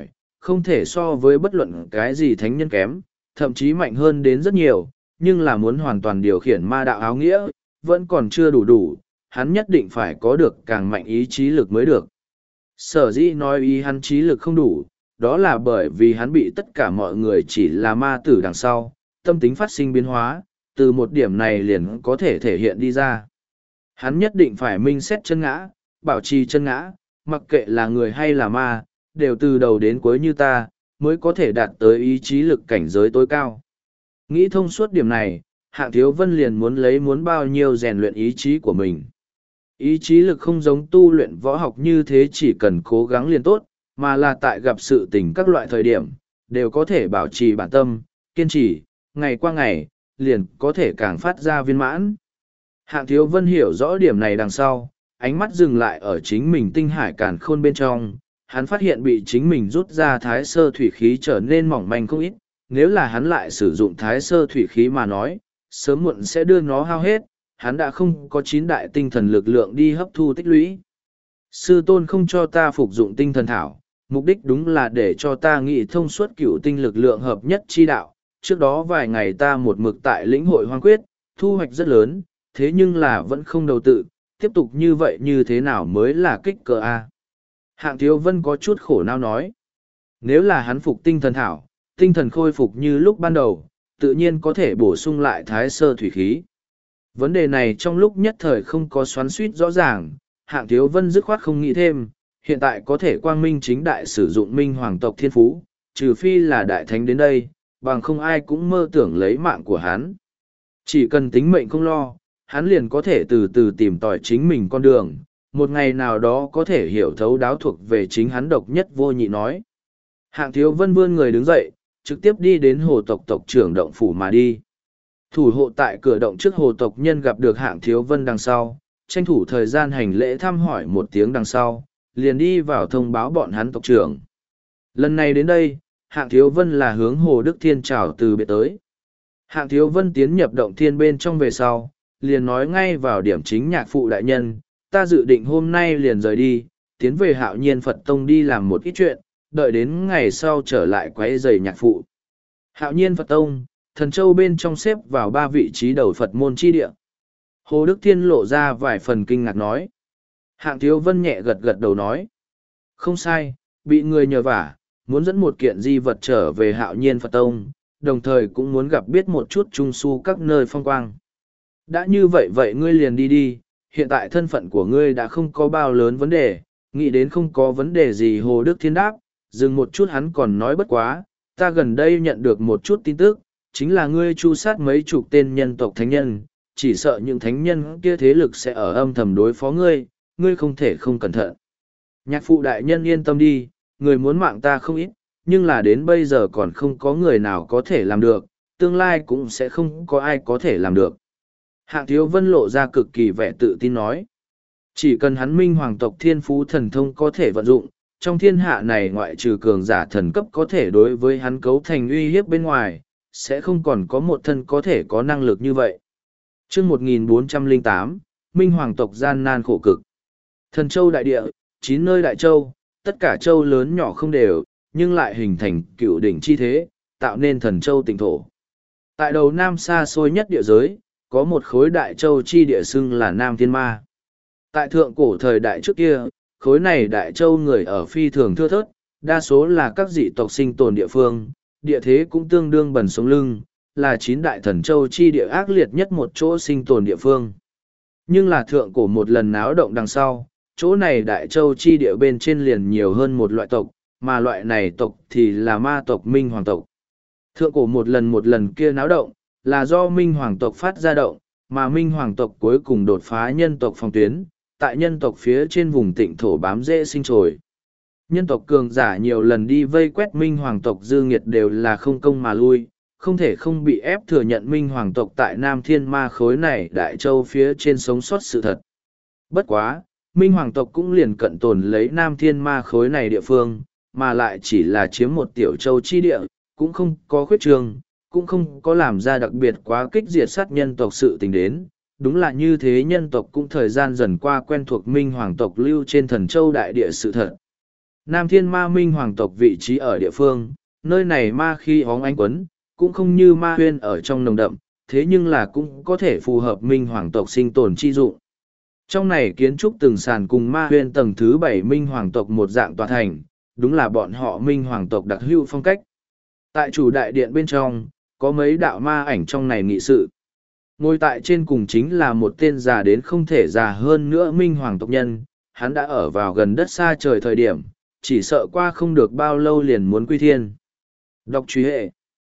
không thể so với bất luận cái gì thánh nhân kém, thậm chí mạnh hơn đến rất nhiều, nhưng là muốn hoàn toàn điều khiển ma đạo áo nghĩa, vẫn còn chưa đủ, hắn nhất định phải có được càng mạnh ý chí lực mới được. Sở dĩ nói ý hắn trí lực không đủ, đó là bởi vì hắn bị tất cả mọi người chỉ là ma tử đằng sau, tâm tính phát sinh biến hóa, từ một điểm này liền có thể thể hiện đi ra. Hắn nhất định phải minh xét chân ngã, bảo trì chân ngã, mặc kệ là người hay là ma, đều từ đầu đến cuối như ta, mới có thể đạt tới ý chí lực cảnh giới tối cao. Nghĩ thông suốt điểm này, Hạng Thiếu Vân liền muốn bao nhiêu rèn luyện ý chí của mình. Ý chí lực không giống tu luyện võ học như thế chỉ cần cố gắng liền tốt, mà là tại gặp sự tình các loại thời điểm, đều có thể bảo trì bản tâm, kiên trì, ngày qua ngày, liền có thể càng phát ra viên mãn. Hạng Thiếu Vân hiểu rõ điểm này đằng sau, ánh mắt dừng lại ở chính mình tinh hải càn khôn bên trong, hắn phát hiện bị chính mình rút ra thái sơ thủy khí trở nên mỏng manh không ít, nếu là hắn lại sử dụng thái sơ thủy khí mà nói, sớm muộn sẽ đưa nó hao hết, hắn đã không có 9 đại tinh thần lực lượng đi hấp thu tích lũy. Sư tôn không cho ta phục dụng tinh thần thảo, mục đích đúng là để cho ta nghĩ thông suốt cửu tinh lực lượng hợp nhất chi đạo. Trước đó vài ngày ta một mực tại lĩnh hội hoang quyết, thu hoạch rất lớn, thế nhưng là vẫn không đầu tự, tiếp tục như vậy như thế nào mới là kích cỡ A. Hạng Thiếu Vân có chút khổ não nói. Nếu là hắn phục tinh thần thảo, tinh thần khôi phục như lúc ban đầu, tự nhiên có thể bổ sung lại thái sơ thủy khí. Vấn đề này trong lúc nhất thời không có xoắn suýt rõ ràng, Hạng Thiếu Vân dứt khoát không nghĩ thêm, hiện tại có thể quang minh chính đại sử dụng minh hoàng tộc thiên phú, trừ phi là đại thánh đến đây, bằng không ai cũng mơ tưởng lấy mạng của hắn. Chỉ cần tính mệnh không lo, hắn liền có thể từ từ tìm tòi chính mình con đường, một ngày nào đó có thể hiểu thấu đáo thuộc về chính hắn độc nhất vô nhị nói. Hạng Thiếu Vân vươn người đứng dậy, trực tiếp đi đến hồ tộc tộc trưởng động phủ mà đi. Thủ hộ tại cửa động trước hồ tộc nhân gặp được Hạng Thiếu Vân đằng sau, tranh thủ thời gian hành lễ thăm hỏi một tiếng đằng sau, liền đi vào thông báo bọn hắn tộc trưởng. Lần này đến đây, Hạng Thiếu Vân là hướng Hồ Đức Thiên chào từ biệt tới. Hạng Thiếu Vân tiến nhập động thiên bên trong về sau, liền nói ngay vào điểm chính nhạc phụ đại nhân, ta dự định hôm nay liền rời đi, tiến về Hạo Nhiên Phật Tông đi làm một ít chuyện, đợi đến ngày sau trở lại quấy rầy nhạc phụ. Hạo Nhiên Phật Tông, Thần Châu bên trong xếp vào 3 vị trí đầu Phật môn chi địa. Hồ Đức Thiên lộ ra vài phần kinh ngạc nói. Hạng Thiếu Vân nhẹ gật gật đầu nói. Không sai, bị người nhờ vả, muốn dẫn một kiện di vật trở về Hạo Nhiên Phật Tông, đồng thời cũng muốn gặp biết một chút trung su các nơi phong quang. Đã như vậy vậy ngươi liền đi đi, hiện tại thân phận của ngươi đã không có bao lớn vấn đề, nghĩ đến không có vấn đề gì. Hồ Đức Thiên đáp, dừng một chút hắn còn nói bất quá, ta gần đây nhận được một chút tin tức, chính là ngươi tru sát mấy chục tên nhân tộc thánh nhân, chỉ sợ những thánh nhân kia thế lực sẽ ở âm thầm đối phó ngươi, ngươi không thể không cẩn thận. Nhạc phụ đại nhân yên tâm đi, người muốn mạng ta không ít, nhưng là đến bây giờ còn không có người nào có thể làm được, tương lai cũng sẽ không có ai có thể làm được. Hạng Thiếu Vân lộ ra cực kỳ vẻ tự tin nói. Chỉ cần hắn minh hoàng tộc thiên phú thần thông có thể vận dụng, trong thiên hạ này ngoại trừ cường giả thần cấp có thể đối với hắn cấu thành uy hiếp bên ngoài, sẽ không còn có một thân có thể có năng lực như vậy. Chương 1408, Minh Hoàng tộc gian nan khổ cực. Thần Châu đại địa, 9 nơi đại châu, tất cả châu lớn nhỏ không đều, nhưng lại hình thành cựu đỉnh chi thế, tạo nên Thần Châu tỉnh thổ. Tại đầu Nam xa xôi nhất địa giới, có một khối đại châu chi địa xưng là Nam Thiên Ma. Tại thượng cổ thời đại trước kia, khối này đại châu người ở phi thường thưa thớt, đa số là các dị tộc sinh tồn địa phương, địa thế cũng tương đương bần sống lưng, là 9 đại thần châu chi địa ác liệt nhất một chỗ sinh tồn địa phương. Nhưng là thượng cổ một lần náo động đằng sau, chỗ này đại châu chi địa bên trên liền nhiều hơn một loại tộc, mà loại này tộc thì là ma tộc Minh Hoàng tộc. Thượng cổ một lần kia náo động, là do Minh Hoàng tộc phát ra động, mà Minh Hoàng tộc cuối cùng đột phá nhân tộc phòng tuyến, tại nhân tộc phía trên vùng tịnh thổ bám rễ sinh trồi. Nhân tộc cường giả nhiều lần đi vây quét Minh Hoàng tộc dư nghiệt đều là không công mà lui, không thể không bị ép thừa nhận Minh Hoàng tộc tại Nam Thiên Ma khối này đại châu phía trên sống sót sự thật. Bất quá, Minh Hoàng tộc cũng liền cận tồn lấy Nam Thiên Ma khối này địa phương, mà lại chỉ là chiếm một tiểu châu chi địa, cũng không có khuyết trường, cũng không có làm ra đặc biệt quá kích diệt sát nhân tộc sự tình đến. Đúng là như thế, nhân tộc cũng thời gian dần qua quen thuộc Minh Hoàng tộc lưu trên Thần Châu đại địa sự thật. Nam Thiên Ma Minh hoàng tộc vị trí ở địa phương, nơi này ma khí hóng ánh quấn, cũng không như ma huyên ở trong nồng đậm, thế nhưng là cũng có thể phù hợp Minh hoàng tộc sinh tồn chi dụng. Trong này kiến trúc từng sàn cùng ma huyên tầng thứ 7 Minh hoàng tộc một dạng tòa thành, đúng là bọn họ Minh hoàng tộc đặc hữu phong cách. Tại chủ đại điện bên trong, có mấy đạo ma ảnh trong này nghị sự. Ngồi tại trên cùng chính là một tên già đến không thể già hơn nữa Minh hoàng tộc nhân, hắn đã ở vào gần đất xa trời thời điểm, chỉ sợ qua không được bao lâu liền muốn quy thiên. Đọc truy hệ.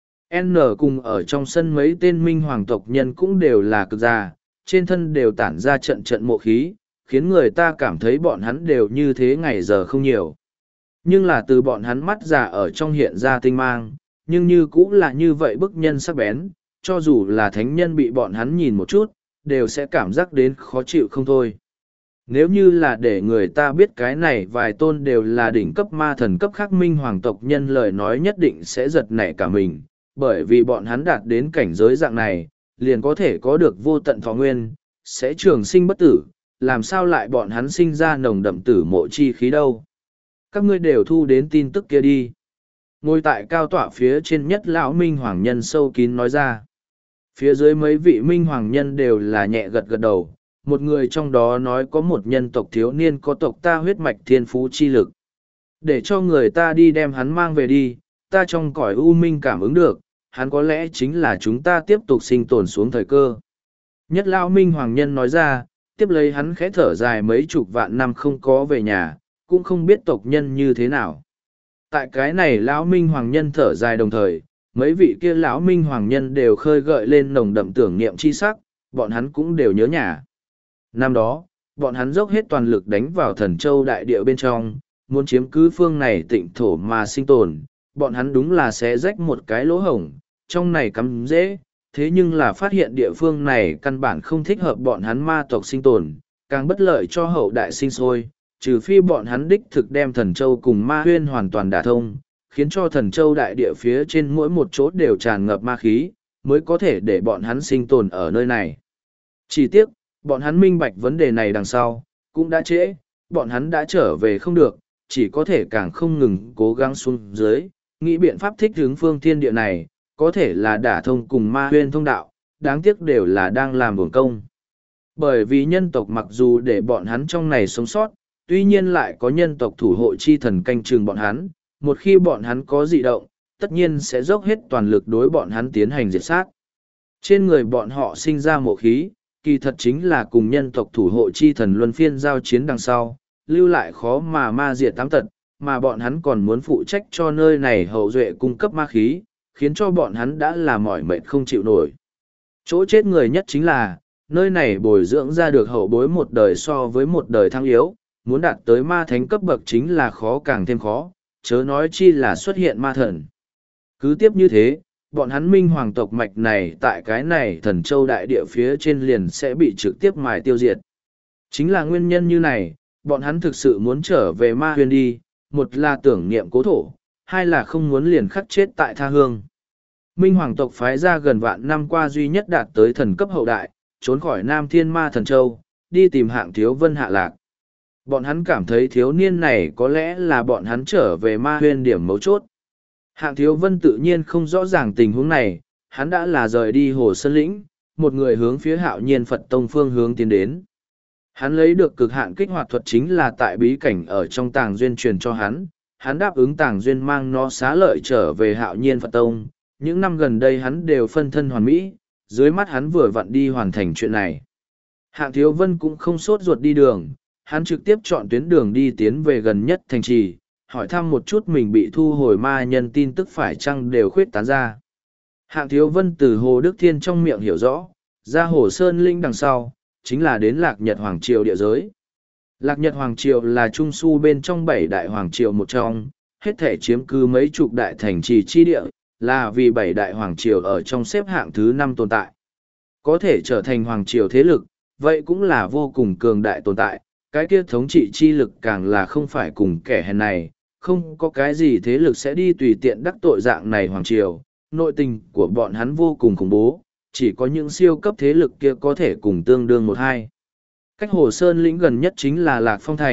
N cùng ở trong sân mấy tên Minh hoàng tộc nhân cũng đều là cực già, trên thân đều tản ra trận trận mộ khí, khiến người ta cảm thấy bọn hắn đều như thế ngày giờ không nhiều. Nhưng là từ bọn hắn mắt già ở trong hiện ra tinh mang, nhưng như cũng là như vậy bức nhân sắc bén, cho dù là thánh nhân bị bọn hắn nhìn một chút, đều sẽ cảm giác đến khó chịu không thôi. Nếu như là để người ta biết cái này vài tôn đều là đỉnh cấp ma thần cấp khắc Minh hoàng tộc nhân, lời nói nhất định sẽ giật nảy cả mình, bởi vì bọn hắn đạt đến cảnh giới dạng này, liền có thể có được vô tận thọ nguyên, sẽ trường sinh bất tử, làm sao lại bọn hắn sinh ra nồng đậm tử mộ chi khí đâu. Các ngươi đều thu đến tin tức kia đi. Ngồi tại cao tọa phía trên nhất lão Minh hoàng nhân sâu kín nói ra. Phía dưới mấy vị Minh hoàng nhân đều là nhẹ gật gật đầu. Một người trong đó nói có một nhân tộc thiếu niên có tộc ta huyết mạch thiên phú chi lực. Để cho người ta đi đem hắn mang về đi, ta trong cõi u minh cảm ứng được, hắn có lẽ chính là chúng ta tiếp tục sinh tồn xuống thời cơ. Nhất lão Minh hoàng nhân nói ra, tiếp lấy hắn khẽ thở dài mấy chục vạn năm không có về nhà, cũng không biết tộc nhân như thế nào. Tại cái này lão Minh hoàng nhân thở dài đồng thời, mấy vị kia lão Minh hoàng nhân đều khơi gợi lên nồng đậm tưởng niệm chi sắc, bọn hắn cũng đều nhớ nhà. Năm đó, bọn hắn dốc hết toàn lực đánh vào Thần Châu đại địa bên trong, muốn chiếm cứ phương này tịnh thổ mà sinh tồn, bọn hắn đúng là sẽ rách một cái lỗ hổng, trong này cắm dễ, thế nhưng là phát hiện địa phương này căn bản không thích hợp bọn hắn ma tộc sinh tồn, càng bất lợi cho hậu đại sinh sôi, trừ phi bọn hắn đích thực đem Thần Châu cùng ma huyên hoàn toàn đả thông, khiến cho Thần Châu đại địa phía trên mỗi một chỗ đều tràn ngập ma khí, mới có thể để bọn hắn sinh tồn ở nơi này. Chỉ tiếc, bọn hắn minh bạch vấn đề này đằng sau, cũng đã trễ, bọn hắn đã trở về không được, chỉ có thể càng không ngừng cố gắng xuống dưới, nghĩ biện pháp thích hướng phương thiên địa này, có thể là đả thông cùng ma huyên thông đạo, đáng tiếc đều là đang làm buồn công. Bởi vì nhân tộc mặc dù để bọn hắn trong này sống sót, tuy nhiên lại có nhân tộc thủ hộ chi thần canh chừng bọn hắn, một khi bọn hắn có dị động, tất nhiên sẽ dốc hết toàn lực đối bọn hắn tiến hành diệt sát. Trên người bọn họ sinh ra mộ khí, kỳ thật chính là cùng nhân tộc thủ hộ chi thần luân phiên giao chiến đằng sau, lưu lại khó mà ma diệt tám tật, mà bọn hắn còn muốn phụ trách cho nơi này hậu duệ cung cấp ma khí, khiến cho bọn hắn đã là mỏi mệt không chịu nổi. Chỗ chết người nhất chính là, nơi này bồi dưỡng ra được hậu bối một đời so với một đời thăng yếu, muốn đạt tới ma thánh cấp bậc chính là khó càng thêm khó, chớ nói chi là xuất hiện ma thần. Cứ tiếp như thế, bọn hắn Minh hoàng tộc mạch này tại cái này Thần Châu đại địa phía trên liền sẽ bị trực tiếp mài tiêu diệt. Chính là nguyên nhân như này, bọn hắn thực sự muốn trở về ma huyền đi, một là tưởng niệm cố thổ, hai là không muốn liền khắc chết tại tha hương. Minh hoàng tộc phái ra gần vạn năm qua duy nhất đạt tới thần cấp hậu đại, trốn khỏi Nam Thiên Ma Thần Châu, đi tìm Hạng Thiếu Vân hạ lạc. Bọn hắn cảm thấy thiếu niên này có lẽ là bọn hắn trở về ma huyên điểm mấu chốt. Hạng Thiếu Vân tự nhiên không rõ ràng tình huống này, hắn đã là rời đi Hồ Sơn Lĩnh, một người hướng phía Hạo Nhiên Phật Tông phương hướng tiến đến. Hắn lấy được cực hạn kích hoạt thuật chính là tại bí cảnh ở trong tàng duyên truyền cho hắn, hắn đáp ứng tàng duyên mang nó xá lợi trở về Hạo Nhiên Phật Tông. Những năm gần đây hắn đều phân thân hoàn mỹ, dưới mắt hắn vừa vặn đi hoàn thành chuyện này. Hạng Thiếu Vân cũng không sốt ruột đi đường, hắn trực tiếp chọn tuyến đường đi tiến về gần nhất thành trì, hỏi thăm một chút mình bị thu hồi ma nhân tin tức phải chăng đều khuyết tán ra. Hạng Thiếu Vân từ Hồ Đức Thiên trong miệng hiểu rõ, ra Hồ Sơn Linh đằng sau, chính là đến Lạc Nhật Hoàng Triều địa giới. Lạc Nhật Hoàng Triều là trung su bên trong 7 đại Hoàng Triều một trong, hết thể chiếm cứ mấy chục đại thành trì chi địa, là vì 7 đại Hoàng Triều ở trong xếp hạng thứ 5 tồn tại. Có thể trở thành Hoàng Triều thế lực, vậy cũng là vô cùng cường đại tồn tại, cái kia thống trị chi lực càng là không phải cùng kẻ hèn này, không có cái gì thế lực sẽ đi tùy tiện đắc tội dạng này Hoàng Triều, nội tình của bọn hắn vô cùng khủng bố, chỉ có những siêu cấp thế lực kia có thể cùng tương đương một hai. Cách Hồ Sơn lĩnh gần nhất chính là Lạc Phong Thành,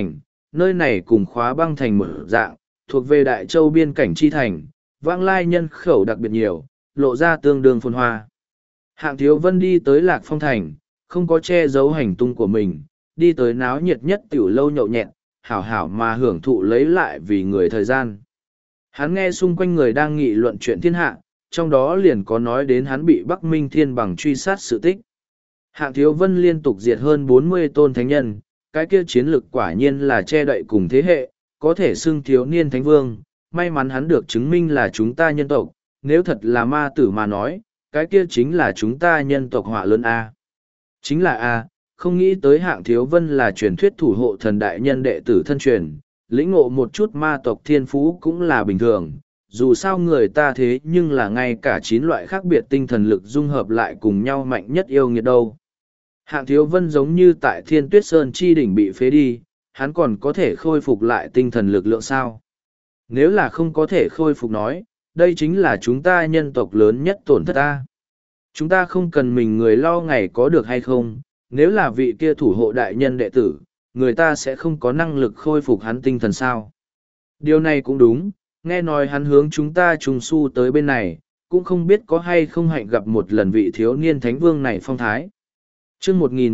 nơi này cùng Khóa Băng thành một dạng, thuộc về Đại Châu biên cảnh chi thành, vãng lai nhân khẩu đặc biệt nhiều, lộ ra tương đương phồn hoa. Hạng Thiếu Vân đi tới Lạc Phong thành, không có che giấu hành tung của mình, đi tới náo nhiệt nhất tiểu lâu nhậu nhẹt, hảo hảo mà hưởng thụ lấy lại vì người thời gian. Hắn nghe xung quanh người đang nghị luận chuyện thiên hạ, trong đó liền có nói đến hắn bị Bắc Minh Thiên Bằng truy sát sự tích. Hạng Thiếu Vân liên tục diệt hơn 40 tôn thánh nhân, cái kia chiến lực quả nhiên là che đậy cùng thế hệ, có thể xưng thiếu niên thánh vương, may mắn hắn được chứng minh là chúng ta nhân tộc, nếu thật là ma tử mà nói, cái kia chính là chúng ta nhân tộc họa lớn A. Chính là A, không nghĩ tới Hạng Thiếu Vân là truyền thuyết thủ hộ thần đại nhân đệ tử thân truyền, lĩnh ngộ một chút ma tộc thiên phú cũng là bình thường, dù sao người ta thế nhưng là ngay cả 9 loại khác biệt tinh thần lực dung hợp lại cùng nhau mạnh nhất yêu nghiệt đâu. Hạng Thiếu Vân giống như tại Thiên Tuyết Sơn chi đỉnh bị phế đi, hắn còn có thể khôi phục lại tinh thần lực lượng sao? Nếu là không có thể khôi phục nói, đây chính là chúng ta nhân tộc lớn nhất tổn thất ta. Chúng ta không cần mình người lo ngày có được hay không, nếu là vị kia thủ hộ đại nhân đệ tử, người ta sẽ không có năng lực khôi phục hắn tinh thần sao. Điều này cũng đúng, nghe nói hắn hướng chúng ta trùng su tới bên này, cũng không biết có hay không hạnh gặp một lần vị thiếu niên thánh vương này phong thái. Chương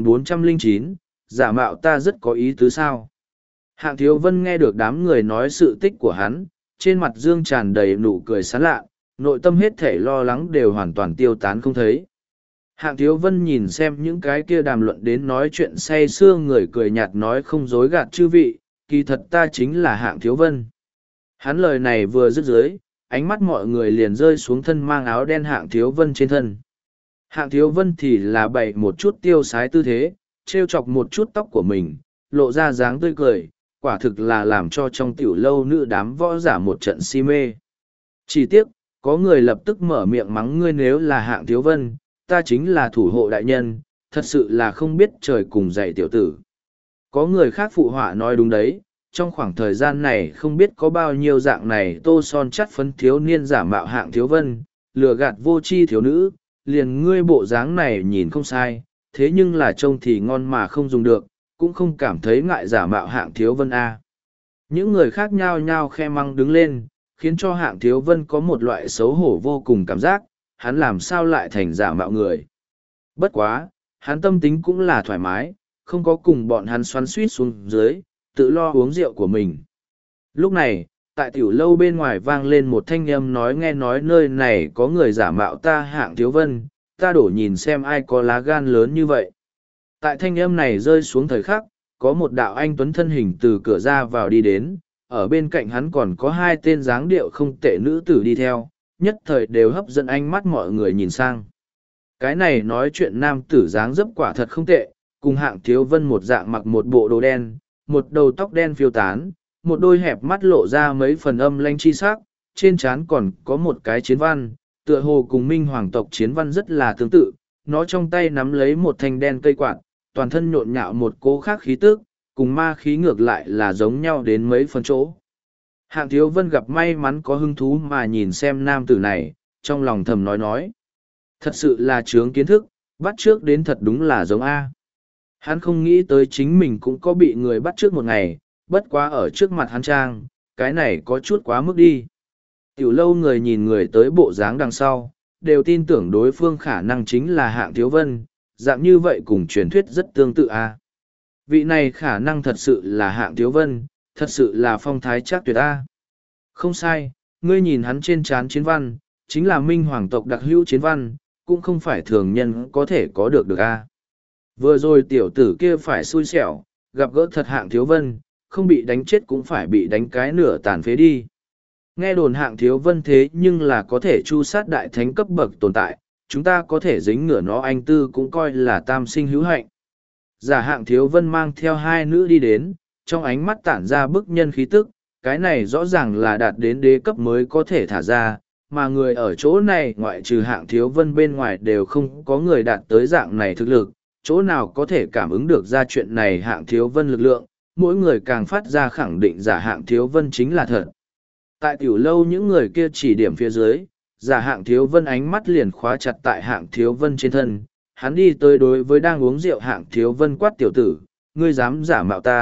1409, giả mạo ta rất có ý tứ sao. Hạng Thiếu Vân nghe được đám người nói sự tích của hắn, trên mặt dương tràn đầy nụ cười sán lạ, nội tâm hết thể lo lắng đều hoàn toàn tiêu tán không thấy. Hạng Thiếu Vân nhìn xem những cái kia đàm luận đến nói chuyện say sưa người cười nhạt nói không dối gạt chư vị, kỳ thật ta chính là Hạng Thiếu Vân. Hắn lời này vừa dứt dưới, ánh mắt mọi người liền rơi xuống thân mang áo đen Hạng Thiếu Vân trên thân. Hạng Thiếu Vân thì là bày một chút tiêu sái tư thế, trêu chọc một chút tóc của mình, lộ ra dáng tươi cười, quả thực là làm cho trong tiểu lâu nữ đám võ giả một trận si mê. Chỉ tiếc, có người lập tức mở miệng mắng ngươi nếu là Hạng Thiếu Vân, ta chính là thủ hộ đại nhân, thật sự là không biết trời cùng dạy tiểu tử. Có người khác phụ họa nói đúng đấy, trong khoảng thời gian này không biết có bao nhiêu dạng này tô son chắt phấn thiếu niên giả mạo Hạng Thiếu Vân, lừa gạt vô tri thiếu nữ, liền ngươi bộ dáng này nhìn không sai, thế nhưng là trông thì ngon mà không dùng được, cũng không cảm thấy ngại giả mạo Hạng Thiếu Vân a. Những người khác nhao nhao khe măng đứng lên, khiến cho Hạng Thiếu Vân có một loại xấu hổ vô cùng cảm giác, hắn làm sao lại thành giả mạo người. Bất quá, hắn tâm tính cũng là thoải mái, không có cùng bọn hắn xoắn suýt xuống dưới, tự lo uống rượu của mình. Lúc này, tại tiểu lâu bên ngoài vang lên một thanh âm nói nghe nói nơi này có người giả mạo ta Hạng Thiếu Vân, ta đổ nhìn xem ai có lá gan lớn như vậy. Tại thanh âm này rơi xuống thời khắc, có một đạo anh tuấn thân hình từ cửa ra vào đi đến, ở bên cạnh hắn còn có 2 tên dáng điệu không tệ nữ tử đi theo, nhất thời đều hấp dẫn ánh mắt mọi người nhìn sang. Cái này nói chuyện nam tử dáng dấp quả thật không tệ, cùng Hạng Thiếu Vân một dạng mặc một bộ đồ đen, một đầu tóc đen phiêu tán, một đôi hẹp mắt lộ ra mấy phần âm lanh chi sắc, trên trán còn có một cái chiến văn, tựa hồ cùng Minh Hoàng tộc chiến văn rất là tương tự, nó trong tay nắm lấy một thanh đen cây quạt, toàn thân nhộn nhạo một cố khác khí tức, cùng ma khí ngược lại là giống nhau đến mấy phần chỗ. Hạng Thiếu Vân gặp may mắn có hứng thú mà nhìn xem nam tử này, trong lòng thầm nói. Thật sự là chướng kiến thức, bắt trước đến thật đúng là giống A. Hắn không nghĩ tới chính mình cũng có bị người bắt trước một ngày, bất quá ở trước mặt hắn trang, cái này có chút quá mức đi. Tiểu lâu người nhìn người tới bộ dáng đằng sau, đều tin tưởng đối phương khả năng chính là Hạng Thiếu Vân, dạng như vậy cùng truyền thuyết rất tương tự A. Vị này khả năng thật sự là Hạng Thiếu Vân, thật sự là phong thái chắc tuyệt A. Không sai, ngươi nhìn hắn trên trán chiến văn, chính là Minh Hoàng tộc đặc hữu chiến văn, cũng không phải thường nhân có thể có được A. Vừa rồi tiểu tử kia phải xui xẻo, gặp gỡ thật Hạng Thiếu Vân, không bị đánh chết cũng phải bị đánh cái nửa tàn phế đi. Nghe đồn Hạng Thiếu Vân thế nhưng là có thể chu sát đại thánh cấp bậc tồn tại, chúng ta có thể dính ngửa nó anh tư cũng coi là tam sinh hữu hạnh. Giả Hạng Thiếu Vân mang theo 2 nữ đi đến, trong ánh mắt tản ra bức nhân khí tức, cái này rõ ràng là đạt đến đế cấp mới có thể thả ra, mà người ở chỗ này ngoại trừ Hạng Thiếu Vân bên ngoài đều không có người đạt tới dạng này thực lực, chỗ nào có thể cảm ứng được ra chuyện này Hạng Thiếu Vân lực lượng, mỗi người càng phát ra khẳng định giả Hạng Thiếu Vân chính là thật. Tại tiểu lâu những người kia chỉ điểm phía dưới, giả Hạng Thiếu Vân ánh mắt liền khóa chặt tại Hạng Thiếu Vân trên thân, hắn đi tới đối với đang uống rượu Hạng Thiếu Vân quát tiểu tử, ngươi dám giả mạo ta,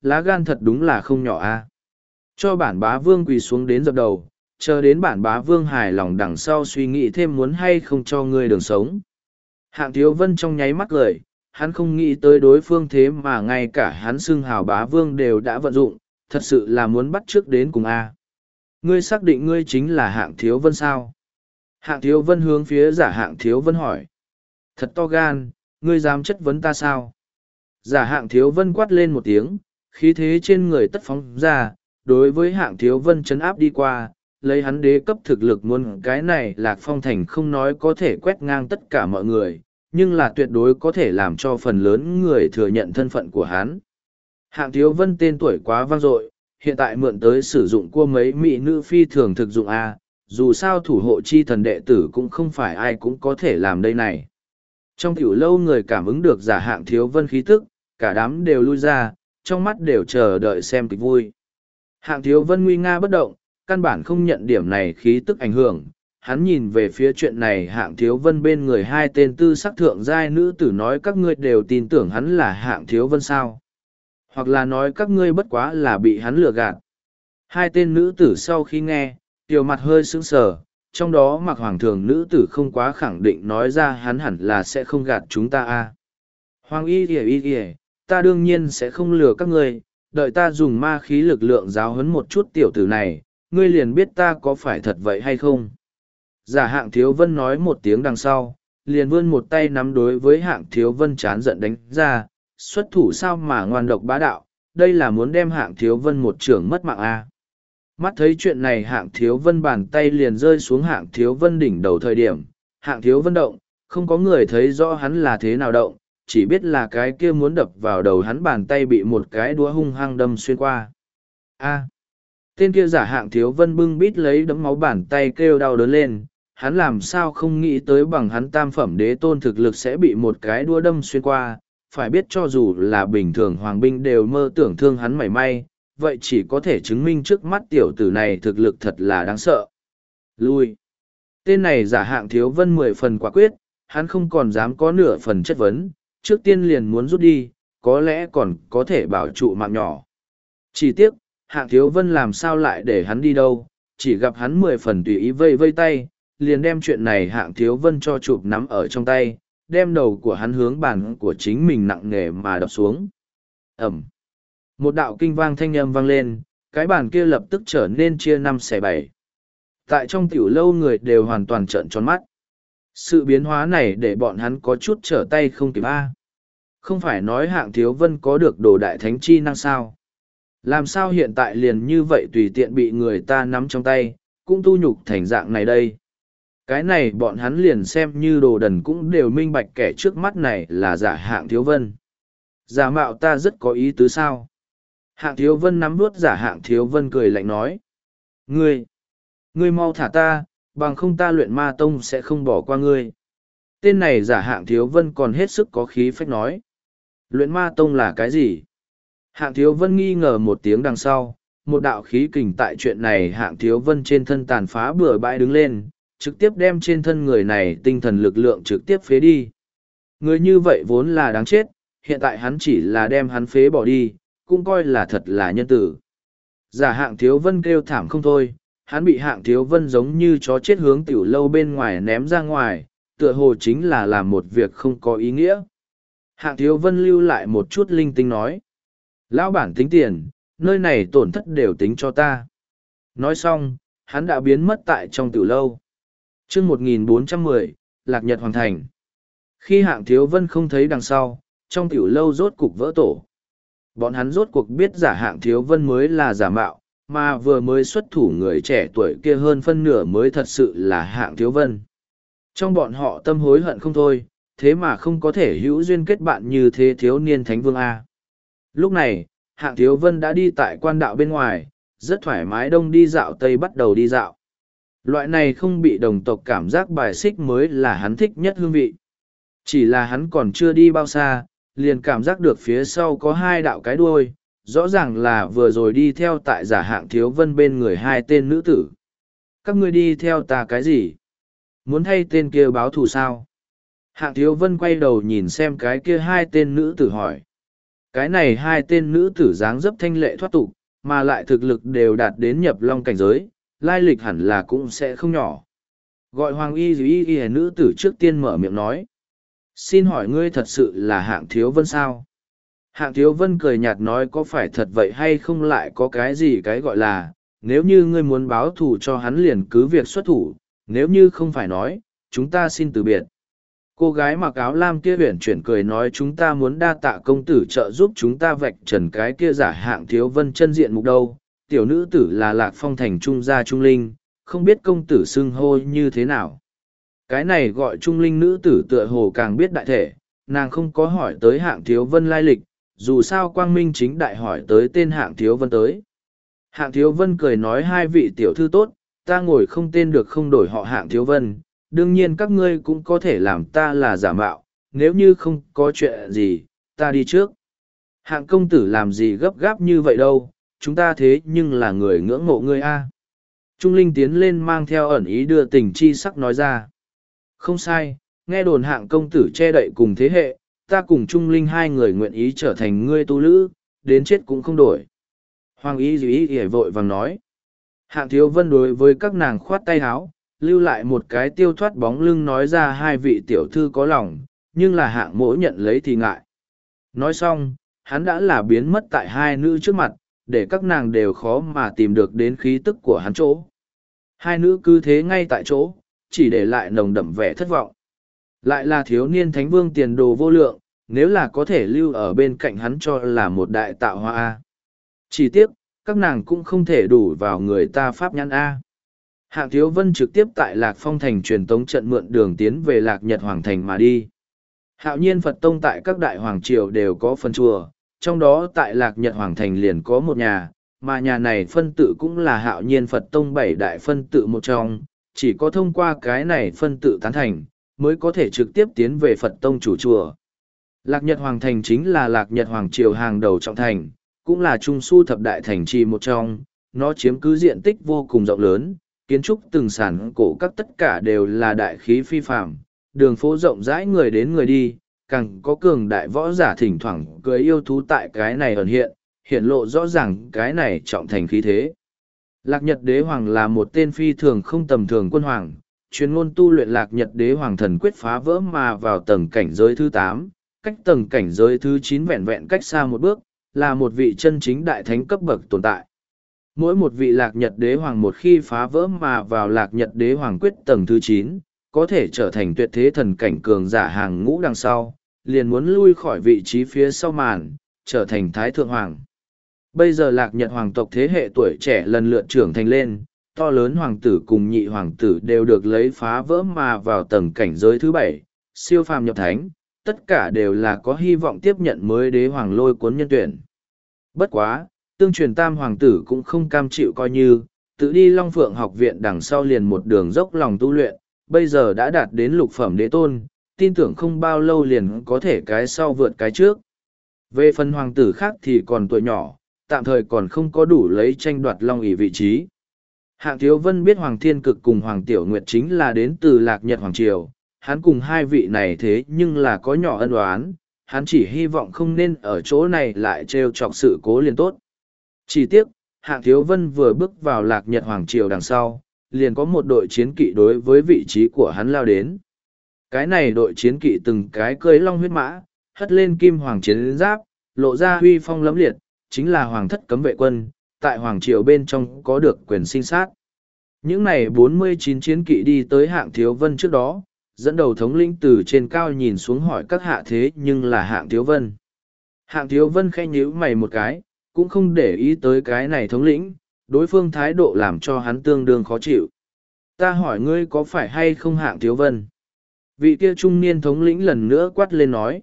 lá gan thật đúng là không nhỏ a. Cho bản bá vương quỳ xuống đến dập đầu, chờ đến bản bá vương hài lòng đằng sau suy nghĩ thêm muốn hay không cho ngươi đường sống. Hạng Thiếu Vân trong nháy mắt cười, hắn không nghĩ tới đối phương thế mà ngay cả hắn xưng hào bá vương đều đã vận dụng, thật sự là muốn bắt trước đến cùng a. Ngươi xác định ngươi chính là Hạng Thiếu Vân sao? Hạng Thiếu Vân hướng phía giả Hạng Thiếu Vân hỏi. Thật to gan, ngươi dám chất vấn ta sao? Giả Hạng Thiếu Vân quát lên một tiếng, khí thế trên người tất phóng ra, đối với Hạng Thiếu Vân chấn áp đi qua, lấy hắn đế cấp thực lực muốn cái này Lạc Phong Thành không nói có thể quét ngang tất cả mọi người, nhưng là tuyệt đối có thể làm cho phần lớn người thừa nhận thân phận của hắn. Hạng Thiếu Vân tên tuổi quá vang dội, hiện tại mượn tới sử dụng cua mấy mỹ nữ phi thường thực dụng A, dù sao thủ hộ chi thần đệ tử cũng không phải ai cũng có thể làm đây này. Trong tiểu lâu người cảm ứng được giả Hạng Thiếu Vân khí tức, cả đám đều lui ra, trong mắt đều chờ đợi xem kịch vui. Hạng Thiếu Vân nguy nga bất động, căn bản không nhận điểm này khí tức ảnh hưởng. Hắn nhìn về phía chuyện này Hạng Thiếu Vân bên người hai tên tư sắc thượng giai nữ tử nói các ngươi đều tin tưởng hắn là Hạng Thiếu Vân sao. Hoặc là nói các ngươi bất quá là bị hắn lừa gạt. Hai tên nữ tử sau khi nghe, tiểu mặt hơi sững sờ, trong đó mặc hoàng thường nữ tử không quá khẳng định nói ra hắn hẳn là sẽ không gạt chúng ta a. Hoàng y, ta đương nhiên sẽ không lừa các ngươi, đợi ta dùng ma khí lực lượng giáo huấn một chút tiểu tử này, ngươi liền biết ta có phải thật vậy hay không. Giả Hạng Thiếu Vân nói một tiếng đằng sau, liền vươn một tay nắm đối với Hạng Thiếu Vân chán giận đánh ra, xuất thủ sao mà ngoan độc bá đạo, đây là muốn đem Hạng Thiếu Vân một trưởng mất mạng a. Mắt thấy chuyện này Hạng Thiếu Vân bàn tay liền rơi xuống Hạng Thiếu Vân đỉnh đầu thời điểm, Hạng Thiếu Vân động, không có người thấy rõ hắn là thế nào động, chỉ biết là cái kia muốn đập vào đầu hắn bàn tay bị một cái đũa hung hăng đâm xuyên qua. A. Tên kia giả Hạng Thiếu Vân bưng bít lấy đấm máu bàn tay kêu đau đớn lên, hắn làm sao không nghĩ tới bằng hắn tam phẩm đế tôn thực lực sẽ bị một cái đũa đâm xuyên qua, phải biết cho dù là bình thường hoàng binh đều mơ tưởng thương hắn mảy may, vậy chỉ có thể chứng minh trước mắt tiểu tử này thực lực thật là đáng sợ. Lui. Tên này giả Hạng Thiếu Vân 10 phần quả quyết, hắn không còn dám có nửa phần chất vấn, trước tiên liền muốn rút đi, có lẽ còn có thể bảo trụ mạng nhỏ. Chỉ tiếc, Hạng Thiếu Vân làm sao lại để hắn đi đâu, chỉ gặp hắn 10 phần tùy ý vây vây tay, liền đem chuyện này Hạng Thiếu Vân cho chụp nắm ở trong tay, đem đầu của hắn hướng bàn của chính mình nặng nề mà đập xuống. Ẩm. Một đạo kinh vang thanh âm vang lên, cái bàn kia lập tức trở nên chia 5/7. Tại trong tiểu lâu người đều hoàn toàn trợn tròn mắt. Sự biến hóa này để bọn hắn có chút trở tay không kịp a. Không phải nói Hạng Thiếu Vân có được đồ đại thánh chi năng sao? Làm sao hiện tại liền như vậy tùy tiện bị người ta nắm trong tay, cũng tu nhục thành dạng này đây? Cái này bọn hắn liền xem như đồ đần cũng đều minh bạch kẻ trước mắt này là giả Hạng Thiếu Vân. Giả mạo ta rất có ý tứ sao? Hạng Thiếu Vân nắm vuốt giả Hạng Thiếu Vân cười lạnh nói. Ngươi mau thả ta, bằng không ta luyện ma tông sẽ không bỏ qua ngươi. Tên này giả Hạng Thiếu Vân còn hết sức có khí phách nói. Luyện ma tông là cái gì? Hạng Thiếu Vân nghi ngờ một tiếng đằng sau, một đạo khí kình tại chuyện này Hạng Thiếu Vân trên thân tàn phá bừa bãi đứng lên, trực tiếp đem trên thân người này tinh thần lực lượng trực tiếp phế đi. Người như vậy vốn là đáng chết, hiện tại hắn chỉ là đem hắn phế bỏ đi, cũng coi là thật là nhân tử. Giả Hạng Thiếu Vân kêu thảm không thôi, hắn bị Hạng Thiếu Vân giống như chó chết hướng tiểu lâu bên ngoài ném ra ngoài, tựa hồ chính là làm một việc không có ý nghĩa. Hạng Thiếu Vân lưu lại một chút linh tinh nói. Lão bản tính tiền, nơi này tổn thất đều tính cho ta. Nói xong, hắn đã biến mất tại trong tiểu lâu. chương 1410, Lạc Nhật Hoàng Thành. Khi Hạng Thiếu Vân không thấy đằng sau, trong tiểu lâu rốt cục vỡ tổ. Bọn hắn rốt cuộc biết giả Hạng Thiếu Vân mới là giả mạo, mà vừa mới xuất thủ người trẻ tuổi kia hơn phân nửa mới thật sự là Hạng Thiếu Vân. Trong bọn họ tâm hối hận không thôi, thế mà không có thể hữu duyên kết bạn như thế thiếu niên Thánh Vương A. Lúc này, Hạng Thiếu Vân đã đi tại quan đạo bên ngoài, rất thoải mái đông đi dạo tây bắt đầu đi dạo. Loại này không bị đồng tộc cảm giác bài xích mới là hắn thích nhất hương vị. Chỉ là hắn còn chưa đi bao xa, liền cảm giác được phía sau có hai đạo cái đuôi, rõ ràng là vừa rồi đi theo tại giả Hạng Thiếu Vân bên người hai tên nữ tử. Các ngươi đi theo ta cái gì? Muốn thay tên kia báo thù sao? Hạng Thiếu Vân quay đầu nhìn xem cái kia hai tên nữ tử hỏi. Cái này hai tên nữ tử dáng dấp thanh lệ thoát tục, mà lại thực lực đều đạt đến nhập long cảnh giới, lai lịch hẳn là cũng sẽ không nhỏ. Gọi Hoàng Y nữ tử trước tiên mở miệng nói. Xin hỏi ngươi thật sự là Hạng Thiếu Vân sao? Hạng Thiếu Vân cười nhạt nói có phải thật vậy hay không, lại có cái gì cái gọi là, nếu như ngươi muốn báo thù cho hắn liền cứ việc xuất thủ, nếu như không phải nói, chúng ta xin từ biệt. Cô gái mặc áo lam kia huyển chuyển cười nói chúng ta muốn đa tạ công tử trợ giúp chúng ta vạch trần cái kia giả Hạng Thiếu Vân chân diện mục đâu. Tiểu nữ tử là Lạc Phong thành Trung gia Trung Linh, không biết công tử xưng hô như thế nào. Cái này gọi Trung Linh nữ tử tựa hồ càng biết đại thể, nàng không có hỏi tới Hạng Thiếu Vân lai lịch, dù sao Quang Minh chính đại hỏi tới tên Hạng Thiếu Vân tới. Hạng Thiếu Vân cười nói hai vị tiểu thư tốt, ta ngồi không tên được không đổi họ Hạng Thiếu Vân, đương nhiên các ngươi cũng có thể làm ta là giả mạo, nếu như không có chuyện gì, ta đi trước. Hạng công tử làm gì gấp gáp như vậy đâu, chúng ta thế nhưng là người ngưỡng mộ ngươi a. Trung Linh tiến lên mang theo ẩn ý đưa tình chi sắc nói ra. Không sai, nghe đồn Hạng công tử che đậy cùng thế hệ, ta cùng Trung Linh hai người nguyện ý trở thành ngươi tu lữ, đến chết cũng không đổi. Hoàng ý vội vàng nói. Hạng Thiếu Vân đối với các nàng khoát tay háo, lưu lại một cái tiêu thoát bóng lưng nói ra hai vị tiểu thư có lòng, nhưng là Hạng mỗ nhận lấy thì ngại. Nói xong, hắn đã là biến mất tại hai nữ trước mặt, để các nàng đều khó mà tìm được đến khí tức của hắn chỗ. Hai nữ cứ thế ngay tại chỗ, chỉ để lại nồng đậm vẻ thất vọng. Lại là thiếu niên thánh vương tiền đồ vô lượng, nếu là có thể lưu ở bên cạnh hắn cho là một đại tạo hóa A. Chỉ tiếc, các nàng cũng không thể đủ vào người ta pháp nhãn A. Hạng Thiếu Vân trực tiếp tại Lạc Phong thành truyền tống trận mượn đường tiến về Lạc Nhật Hoàng thành mà đi. Hạo nhiên Phật tông tại các đại hoàng triều đều có phân chùa, trong đó tại Lạc Nhật Hoàng thành liền có một nhà, mà nhà này phân tự cũng là Hạo nhiên Phật tông bảy đại phân tự một trong, chỉ có thông qua cái này phân tự tán thành, mới có thể trực tiếp tiến về Phật tông chủ chùa. Lạc Nhật Hoàng thành chính là Lạc Nhật Hoàng triều hàng đầu trọng thành, cũng là trung su thập đại thành trì một trong, nó chiếm cứ diện tích vô cùng rộng lớn, kiến trúc từng sản cổ các tất cả đều là đại khí phi phạm, đường phố rộng rãi người đến người đi, càng có cường đại võ giả thỉnh thoảng cưới yêu thú tại cái này ẩn hiện lộ rõ ràng cái này trọng thành khí thế. Lạc Nhật Đế Hoàng là một tên phi thường không tầm thường quân hoàng, chuyên ngôn tu luyện Lạc Nhật Đế Hoàng thần quyết phá vỡ mà vào tầng cảnh giới thứ 8, cách tầng cảnh giới thứ 9 vẹn vẹn cách xa một bước, là một vị chân chính đại thánh cấp bậc tồn tại. Mỗi một vị Lạc Nhật Đế Hoàng một khi phá vỡ mà vào Lạc Nhật Đế Hoàng quyết tầng thứ 9, có thể trở thành tuyệt thế thần cảnh cường giả hàng ngũ đằng sau, liền muốn lui khỏi vị trí phía sau màn, trở thành Thái Thượng Hoàng. Bây giờ Lạc Nhật Hoàng tộc thế hệ tuổi trẻ lần lượt trưởng thành lên, to lớn hoàng tử cùng nhị hoàng tử đều được lấy phá vỡ mà vào tầng cảnh giới thứ 7, siêu phàm nhập thánh, tất cả đều là có hy vọng tiếp nhận mới đế hoàng lôi cuốn nhân tuyển. Bất quá, tương truyền tam hoàng tử cũng không cam chịu coi như, tự đi Long Phượng học viện đằng sau liền một đường dốc lòng tu luyện, bây giờ đã đạt đến lục phẩm đế tôn, tin tưởng không bao lâu liền có thể cái sau vượt cái trước. Về phần hoàng tử khác thì còn tuổi nhỏ, tạm thời còn không có đủ lấy tranh đoạt Long ỷ vị trí. Hạng Thiếu Vân biết Hoàng Thiên Cực cùng Hoàng Tiểu Nguyệt chính là đến từ Lạc Nhật Hoàng Triều, hắn cùng hai vị này thế nhưng là có nhỏ ân oán, hắn chỉ hy vọng không nên ở chỗ này lại trêu chọc sự cố liền tốt. Chỉ tiếc, Hạng Thiếu Vân vừa bước vào Lạc Nhật Hoàng Triều đằng sau, liền có một đội chiến kỵ đối với vị trí của hắn lao đến. Cái này đội chiến kỵ từng cái cưỡi long huyết mã, hất lên kim hoàng chiến giáp, lộ ra huy phong lẫm liệt, chính là Hoàng thất cấm vệ quân, tại Hoàng Triều bên trong có được quyền sinh sát. Những này 49 chiến kỵ đi tới Hạng Thiếu Vân trước đó, dẫn đầu thống lĩnh từ trên cao nhìn xuống hỏi các hạ thế nhưng là Hạng Thiếu Vân. Hạng Thiếu Vân khẽ nhíu mày một cái, cũng không để ý tới cái này thống lĩnh, đối phương thái độ làm cho hắn tương đương khó chịu. Ta hỏi ngươi có phải hay không Hạng Thiếu Vân? Vị kia trung niên thống lĩnh lần nữa quát lên nói.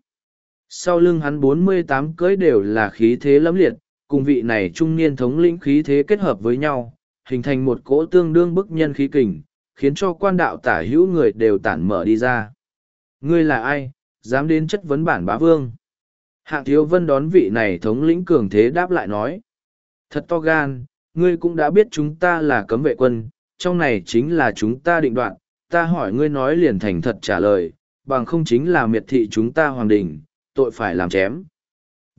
Sau lưng hắn 48 cưỡi đều là khí thế lẫm liệt, cùng vị này trung niên thống lĩnh khí thế kết hợp với nhau, hình thành một cỗ tương đương bức nhân khí kình, khiến cho quan đạo tả hữu người đều tản mở đi ra. Ngươi là ai, dám đến chất vấn bản bá vương? Hạng Thiếu Vân đón vị này thống lĩnh cường thế đáp lại nói. Thật to gan, ngươi cũng đã biết chúng ta là cấm vệ quân, trong này chính là chúng ta định đoạt, ta hỏi ngươi nói liền thành thật trả lời, bằng không chính là miệt thị chúng ta hoàng đình, tội phải làm chém.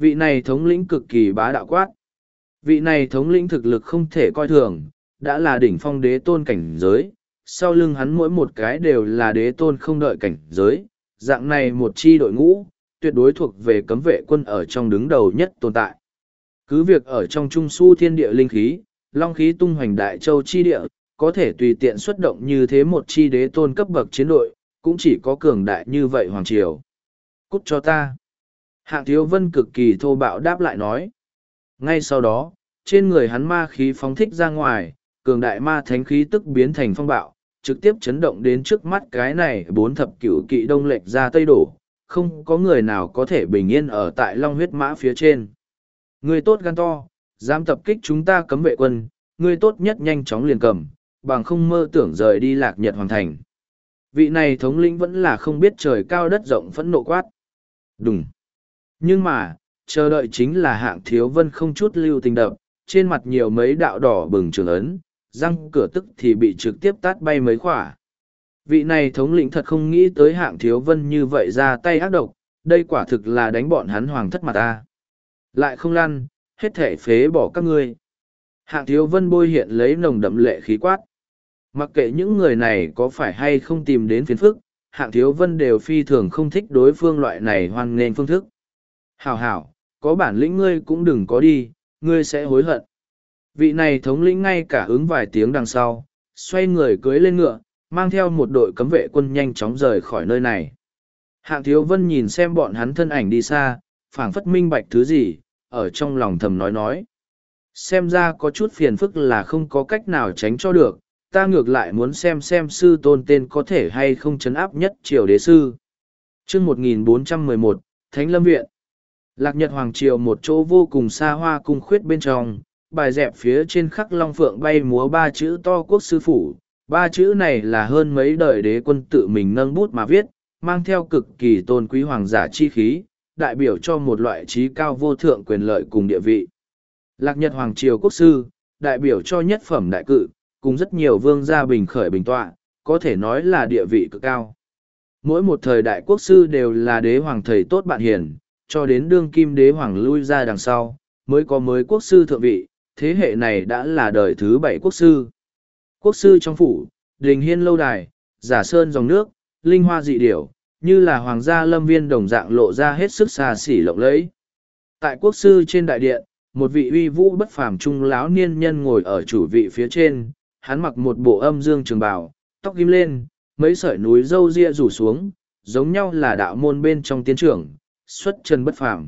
Vị này thống lĩnh cực kỳ bá đạo quát. Vị này thống lĩnh thực lực không thể coi thường, đã là đỉnh phong đế tôn cảnh giới, sau lưng hắn mỗi một cái đều là đế tôn không đợi cảnh giới, dạng này một chi đội ngũ, tuyệt đối thuộc về cấm vệ quân ở trong đứng đầu nhất tồn tại. Cứ việc ở trong trung su thiên địa linh khí, long khí tung hoành đại châu chi địa, có thể tùy tiện xuất động như thế một chi đế tôn cấp bậc chiến đội, cũng chỉ có cường đại như vậy Hoàng Triều. Cút cho ta. Hạng Thiếu Vân cực kỳ thô bạo đáp lại nói. Ngay sau đó, trên người hắn ma khí phóng thích ra ngoài, cường đại ma thánh khí tức biến thành phong bạo, trực tiếp chấn động đến trước mắt cái này bốn thập cửu kỵ đông lệch ra tây đổ, không có người nào có thể bình yên ở tại long huyết mã phía trên. Người tốt gan to, dám tập kích chúng ta cấm vệ quân, người tốt nhất nhanh chóng liền cầm, bằng không mơ tưởng rời đi Lạc Nhật Hoàng Thành. Vị này thống lĩnh vẫn là không biết trời cao đất rộng phẫn nộ quát. Đúng. Nhưng mà, chờ đợi chính là Hạng Thiếu Vân không chút lưu tình đập, trên mặt nhiều mấy đạo đỏ bừng trường ấn, răng cửa tức thì bị trực tiếp tát bay mấy khỏa. Vị này thống lĩnh thật không nghĩ tới Hạng Thiếu Vân như vậy ra tay ác độc, đây quả thực là đánh bọn hắn hoàng thất mặt ta. Lại không lăn, hết thể phế bỏ các ngươi. Hạng Thiếu Vân bôi hiện lấy nồng đậm lệ khí quát. Mặc kệ những người này có phải hay không tìm đến phiền phức, Hạng Thiếu Vân đều phi thường không thích đối phương loại này hoan nghênh phương thức. Hảo hảo, có bản lĩnh ngươi cũng đừng có đi, ngươi sẽ hối hận. Vị này thống lĩnh ngay cả ứng vài tiếng đằng sau, xoay người cưới lên ngựa, mang theo một đội cấm vệ quân nhanh chóng rời khỏi nơi này. Hạng Thiếu Vân nhìn xem bọn hắn thân ảnh đi xa, phảng phất minh bạch thứ gì, ở trong lòng thầm nói. Xem ra có chút phiền phức là không có cách nào tránh cho được, ta ngược lại muốn xem sư tôn tên có thể hay không chấn áp nhất triều đế sư. Chương 1411, Thánh Lâm Viện. Lạc Nhật Hoàng Triều một chỗ vô cùng xa hoa cung khuyết bên trong, bài dẹp phía trên khắc long phượng bay múa ba chữ to quốc sư phủ. Ba chữ này là hơn mấy đời đế quân tự mình nâng bút mà viết, mang theo cực kỳ tôn quý hoàng giả chi khí, đại biểu cho một loại trí cao vô thượng quyền lợi cùng địa vị. Lạc Nhật Hoàng Triều quốc sư, đại biểu cho nhất phẩm đại cự, cùng rất nhiều vương gia bình khởi bình tọa, có thể nói là địa vị cực cao. Mỗi một thời đại quốc sư đều là đế hoàng thầy tốt bạn hiền, cho đến đương kim đế hoàng lui ra đằng sau, mới có mới quốc sư thượng vị, thế hệ này đã là đời thứ 7 quốc sư. Quốc sư trong phủ, đình hiên lâu đài, giả sơn dòng nước, linh hoa dị điểu, như là hoàng gia lâm viên đồng dạng lộ ra hết sức xa xỉ lộng lẫy. Tại quốc sư trên đại điện, một vị uy vũ bất phàm trung lão niên nhân ngồi ở chủ vị phía trên, hắn mặc một bộ âm dương trường bào, tóc ghim lên, mấy sợi núi râu ria rủ xuống, giống nhau là đạo môn bên trong tiên trưởng, xuất chân bất phàm.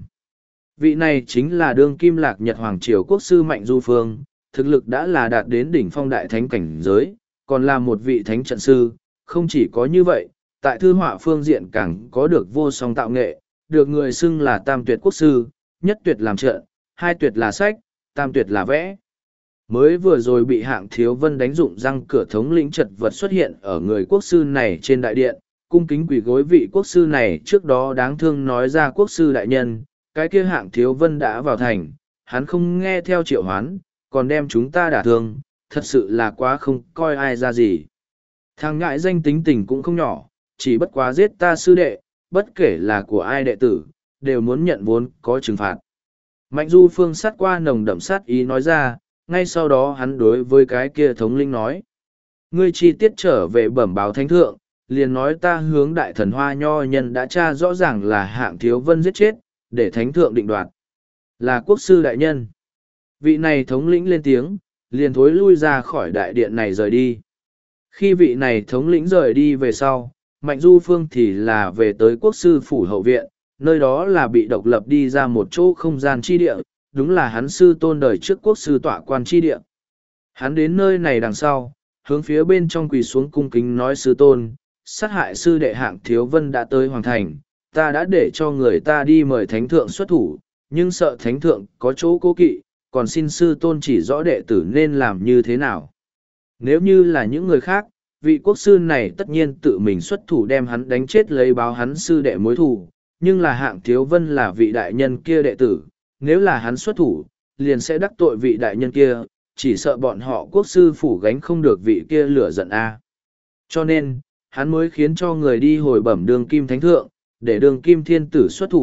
Vị này chính là đương kim Lạc Nhật Hoàng Triều quốc sư Mạnh Du Phương, thực lực đã là đạt đến đỉnh phong đại thánh cảnh giới, còn là một vị thánh trận sư, không chỉ có như vậy, tại thư họa phương diện càng có được vô song tạo nghệ, được người xưng là tam tuyệt quốc sư, nhất tuyệt làm trận, hai tuyệt là sách, tam tuyệt là vẽ. Mới vừa rồi bị Hạng Thiếu Vân đánh dụng răng cửa thống lĩnh chật vật xuất hiện ở người quốc sư này trên đại điện, cung kính quỳ gối vị quốc sư này trước đó đáng thương nói ra quốc sư đại nhân, cái kia Hạng Thiếu Vân đã vào thành, hắn không nghe theo triệu hoán, còn đem chúng ta đả thương, thật sự là quá không coi ai ra gì. Thằng ngại danh tính tình cũng không nhỏ, chỉ bất quá giết ta sư đệ, bất kể là của ai đệ tử, đều muốn nhận vốn có trừng phạt. Mạnh Du Phương sát qua nồng đậm sát ý nói ra, ngay sau đó hắn đối với cái kia thống lĩnh nói. Ngươi chi tiết trở về bẩm báo thánh thượng, liền nói ta hướng đại thần Hoa Nho nhân đã tra rõ ràng là Hạng Thiếu Vân giết chết, để thánh thượng định đoạt. Là quốc sư đại nhân. Vị này thống lĩnh lên tiếng, liền thối lui ra khỏi đại điện này rời đi. Khi vị này thống lĩnh rời đi về sau, Mạnh Du Phương thì là về tới quốc sư phủ hậu viện, nơi đó là bị độc lập đi ra một chỗ không gian chi địa, đúng là hắn sư tôn đời trước quốc sư tọa quan chi địa. Hắn đến nơi này đằng sau, hướng phía bên trong quỳ xuống cung kính nói sư tôn, sát hại sư đệ Hạng Thiếu Vân đã tới Hoàng Thành, ta đã để cho người ta đi mời thánh thượng xuất thủ, nhưng sợ thánh thượng có chỗ cố kỵ, còn xin sư tôn chỉ rõ đệ tử nên làm như thế nào. Nếu như là những người khác, vị quốc sư này tất nhiên tự mình xuất thủ đem hắn đánh chết lấy báo hắn sư đệ mối thù, nhưng là Hạng Thiếu Vân là vị đại nhân kia đệ tử, nếu là hắn xuất thủ, liền sẽ đắc tội vị đại nhân kia, chỉ sợ bọn họ quốc sư phủ gánh không được vị kia lửa giận a. Cho nên, hắn mới khiến cho người đi hồi bẩm đường kim thánh thượng, để đường kim thiên tử xuất thủ,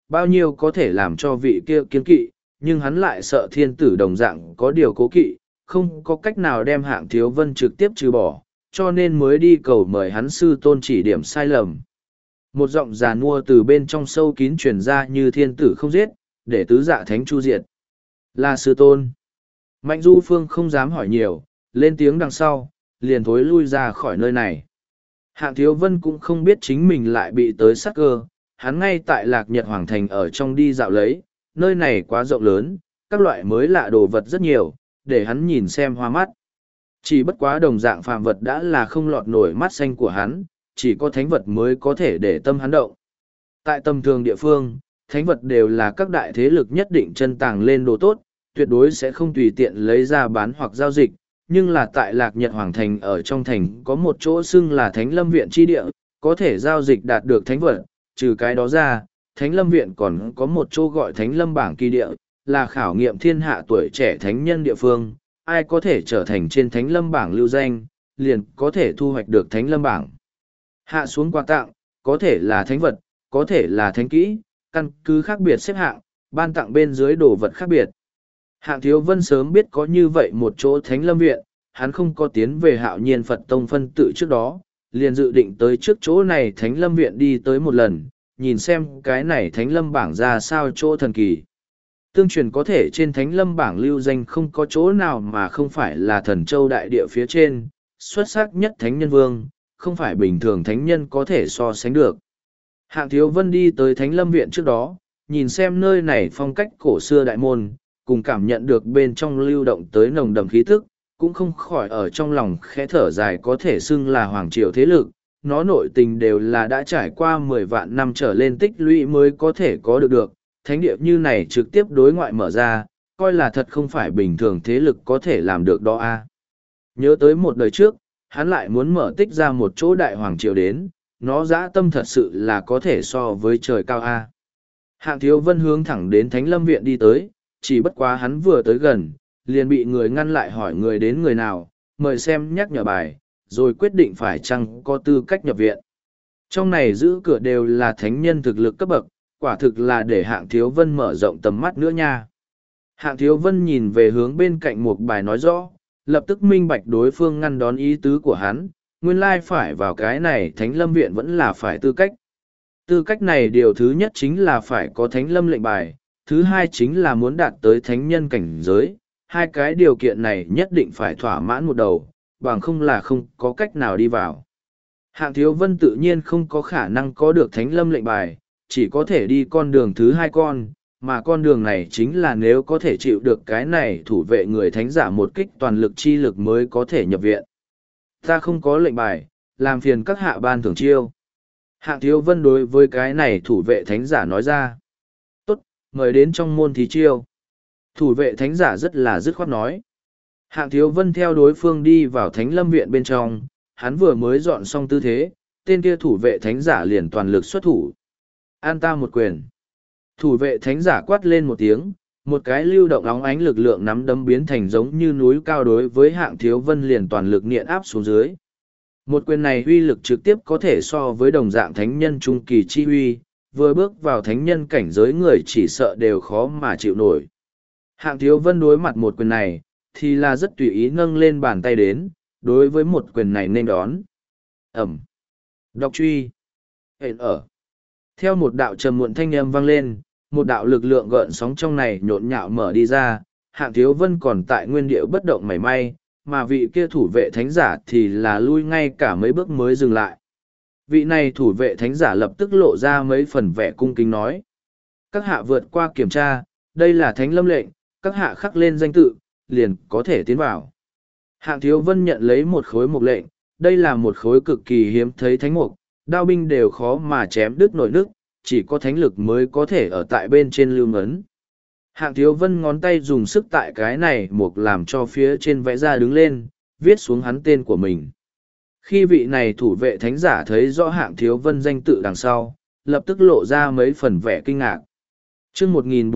bao nhiêu có thể làm cho vị kia kiên kỵ, nhưng hắn lại sợ thiên tử đồng dạng có điều cố kỵ, không có cách nào đem Hạng Thiếu Vân trực tiếp trừ bỏ, cho nên mới đi cầu mời hắn sư tôn chỉ điểm sai lầm. Một giọng già nua từ bên trong sâu kín truyền ra như thiên tử không giết, để tứ dạ thánh chu diệt. Là sư tôn. Mạnh Du Phương không dám hỏi nhiều, lên tiếng đằng sau, liền thối lui ra khỏi nơi này. Hạng Thiếu Vân cũng không biết chính mình lại bị tới sát cơ, hắn ngay tại Lạc Nhật Hoàng Thành ở trong đi dạo lấy, nơi này quá rộng lớn, các loại mới lạ đồ vật rất nhiều, để hắn nhìn xem hoa mắt. Chỉ bất quá đồng dạng phàm vật đã là không lọt nổi mắt xanh của hắn, chỉ có thánh vật mới có thể để tâm hắn động. Tại tầm thường địa phương, thánh vật đều là các đại thế lực nhất định chân tàng lên đồ tốt, tuyệt đối sẽ không tùy tiện lấy ra bán hoặc giao dịch, nhưng là tại Lạc Nhật Hoàng Thành ở trong thành có một chỗ xưng là Thánh Lâm Viện chi địa, có thể giao dịch đạt được thánh vật, trừ cái đó ra, Thánh Lâm Viện còn có một chỗ gọi Thánh Lâm Bảng kỳ địa, là khảo nghiệm thiên hạ tuổi trẻ thánh nhân địa phương, ai có thể trở thành trên Thánh Lâm Bảng lưu danh, liền có thể thu hoạch được Thánh Lâm Bảng. Hạ xuống quà tặng, có thể là thánh vật, có thể là thánh kỹ, căn cứ khác biệt xếp hạng, ban tặng bên dưới đồ vật khác biệt. Hạng Thiếu Vân sớm biết có như vậy một chỗ Thánh Lâm Viện, hắn không có tiến về Hạo Nhiên Phật Tông phân tự trước đó, liền dự định tới trước chỗ này Thánh Lâm Viện đi tới một lần, nhìn xem cái này Thánh Lâm Bảng ra sao chỗ thần kỳ. Tương truyền có thể trên Thánh Lâm Bảng lưu danh không có chỗ nào mà không phải là thần châu đại địa phía trên, xuất sắc nhất Thánh Nhân Vương, không phải bình thường Thánh Nhân có thể so sánh được. Hạng Thiếu Vân đi tới Thánh Lâm Viện trước đó, nhìn xem nơi này phong cách cổ xưa đại môn, cùng cảm nhận được bên trong lưu động tới nồng đậm khí thức, cũng không khỏi ở trong lòng khẽ thở dài có thể xưng là hoàng triều thế lực, nó nội tình đều là đã trải qua 10 vạn năm trở lên tích lũy mới có thể có được, thánh địa như này trực tiếp đối ngoại mở ra, coi là thật không phải bình thường thế lực có thể làm được đó a. Nhớ tới một đời trước, hắn lại muốn mở tích ra một chỗ đại hoàng triều đến, nó dã tâm thật sự là có thể so với trời cao a. Hạng Thiếu Vân hướng thẳng đến Thánh Lâm Viện đi tới, chỉ bất quá hắn vừa tới gần, liền bị người ngăn lại hỏi người đến người nào, mời xem nhắc nhở bài, rồi quyết định phải chăng có tư cách nhập viện. Trong này giữ cửa đều là thánh nhân thực lực cấp bậc, quả thực là để Hạng Thiếu Vân mở rộng tầm mắt nữa nha. Hạng Thiếu Vân nhìn về hướng bên cạnh một bài nói rõ, lập tức minh bạch đối phương ngăn đón ý tứ của hắn, nguyên lai phải vào cái này Thánh Lâm Viện vẫn là phải tư cách. Tư cách này điều thứ nhất chính là phải có Thánh Lâm lệnh bài, thứ hai chính là muốn đạt tới thánh nhân cảnh giới, hai cái điều kiện này nhất định phải thỏa mãn một đầu, bằng không là không có cách nào đi vào. Hạng Thiếu Vân tự nhiên không có khả năng có được Thánh Lâm lệnh bài, chỉ có thể đi con đường thứ hai mà con đường này chính là nếu có thể chịu được cái này thủ vệ người thánh giả một kích toàn lực chi lực mới có thể nhập viện. Ta không có lệnh bài, làm phiền các hạ ban thưởng chiêu. Hạng Thiếu Vân đối với cái này thủ vệ thánh giả nói ra. Tốt, mời đến trong môn thí chiêu. Thủ vệ thánh giả rất là dứt khoát nói. Hạng Thiếu Vân theo đối phương đi vào Thánh Lâm Viện bên trong, hắn vừa mới dọn xong tư thế, tên kia thủ vệ thánh giả liền toàn lực xuất thủ. An ta một quyền. Thủ vệ thánh giả quát lên một tiếng, một cái lưu động óng ánh lực lượng nắm đấm biến thành giống như núi cao đối với Hạng Thiếu Vân liền toàn lực nghiện áp xuống dưới. Một quyền này uy lực trực tiếp có thể so với đồng dạng thánh nhân trung kỳ chi uy, vừa bước vào thánh nhân cảnh giới người chỉ sợ đều khó mà chịu nổi. Hạng Thiếu Vân đối mặt một quyền này, thì là rất tùy ý nâng lên bàn tay đến, đối với một quyền này nên đón. Ẩm. Đọc truy. Hẹn ở. Theo một đạo trầm muộn thanh âm vang lên, một đạo lực lượng gợn sóng trong này nhộn nhạo mở đi ra, Hạng Thiếu Vân còn tại nguyên địa bất động mảy may, mà vị kia thủ vệ thánh giả thì là lui ngay cả mấy bước mới dừng lại. Vị này thủ vệ thánh giả lập tức lộ ra mấy phần vẻ cung kính nói. Các hạ vượt qua kiểm tra, đây là thánh lâm lệnh, các hạ khắc lên danh tự, liền có thể tiến vào. Hạng Thiếu Vân nhận lấy một khối mục lệnh, đây là một khối cực kỳ hiếm thấy thánh mục, đao binh đều khó mà chém đứt nổi nước, chỉ có thánh lực mới có thể ở tại bên trên lưu ngấn. Hạng Thiếu Vân ngón tay dùng sức tại cái này mục làm cho phía trên vẽ ra đứng lên, viết xuống hắn tên của mình. Khi vị này thủ vệ thánh giả thấy rõ Hạng Thiếu Vân danh tự đằng sau, lập tức lộ ra mấy phần vẻ kinh ngạc. Chương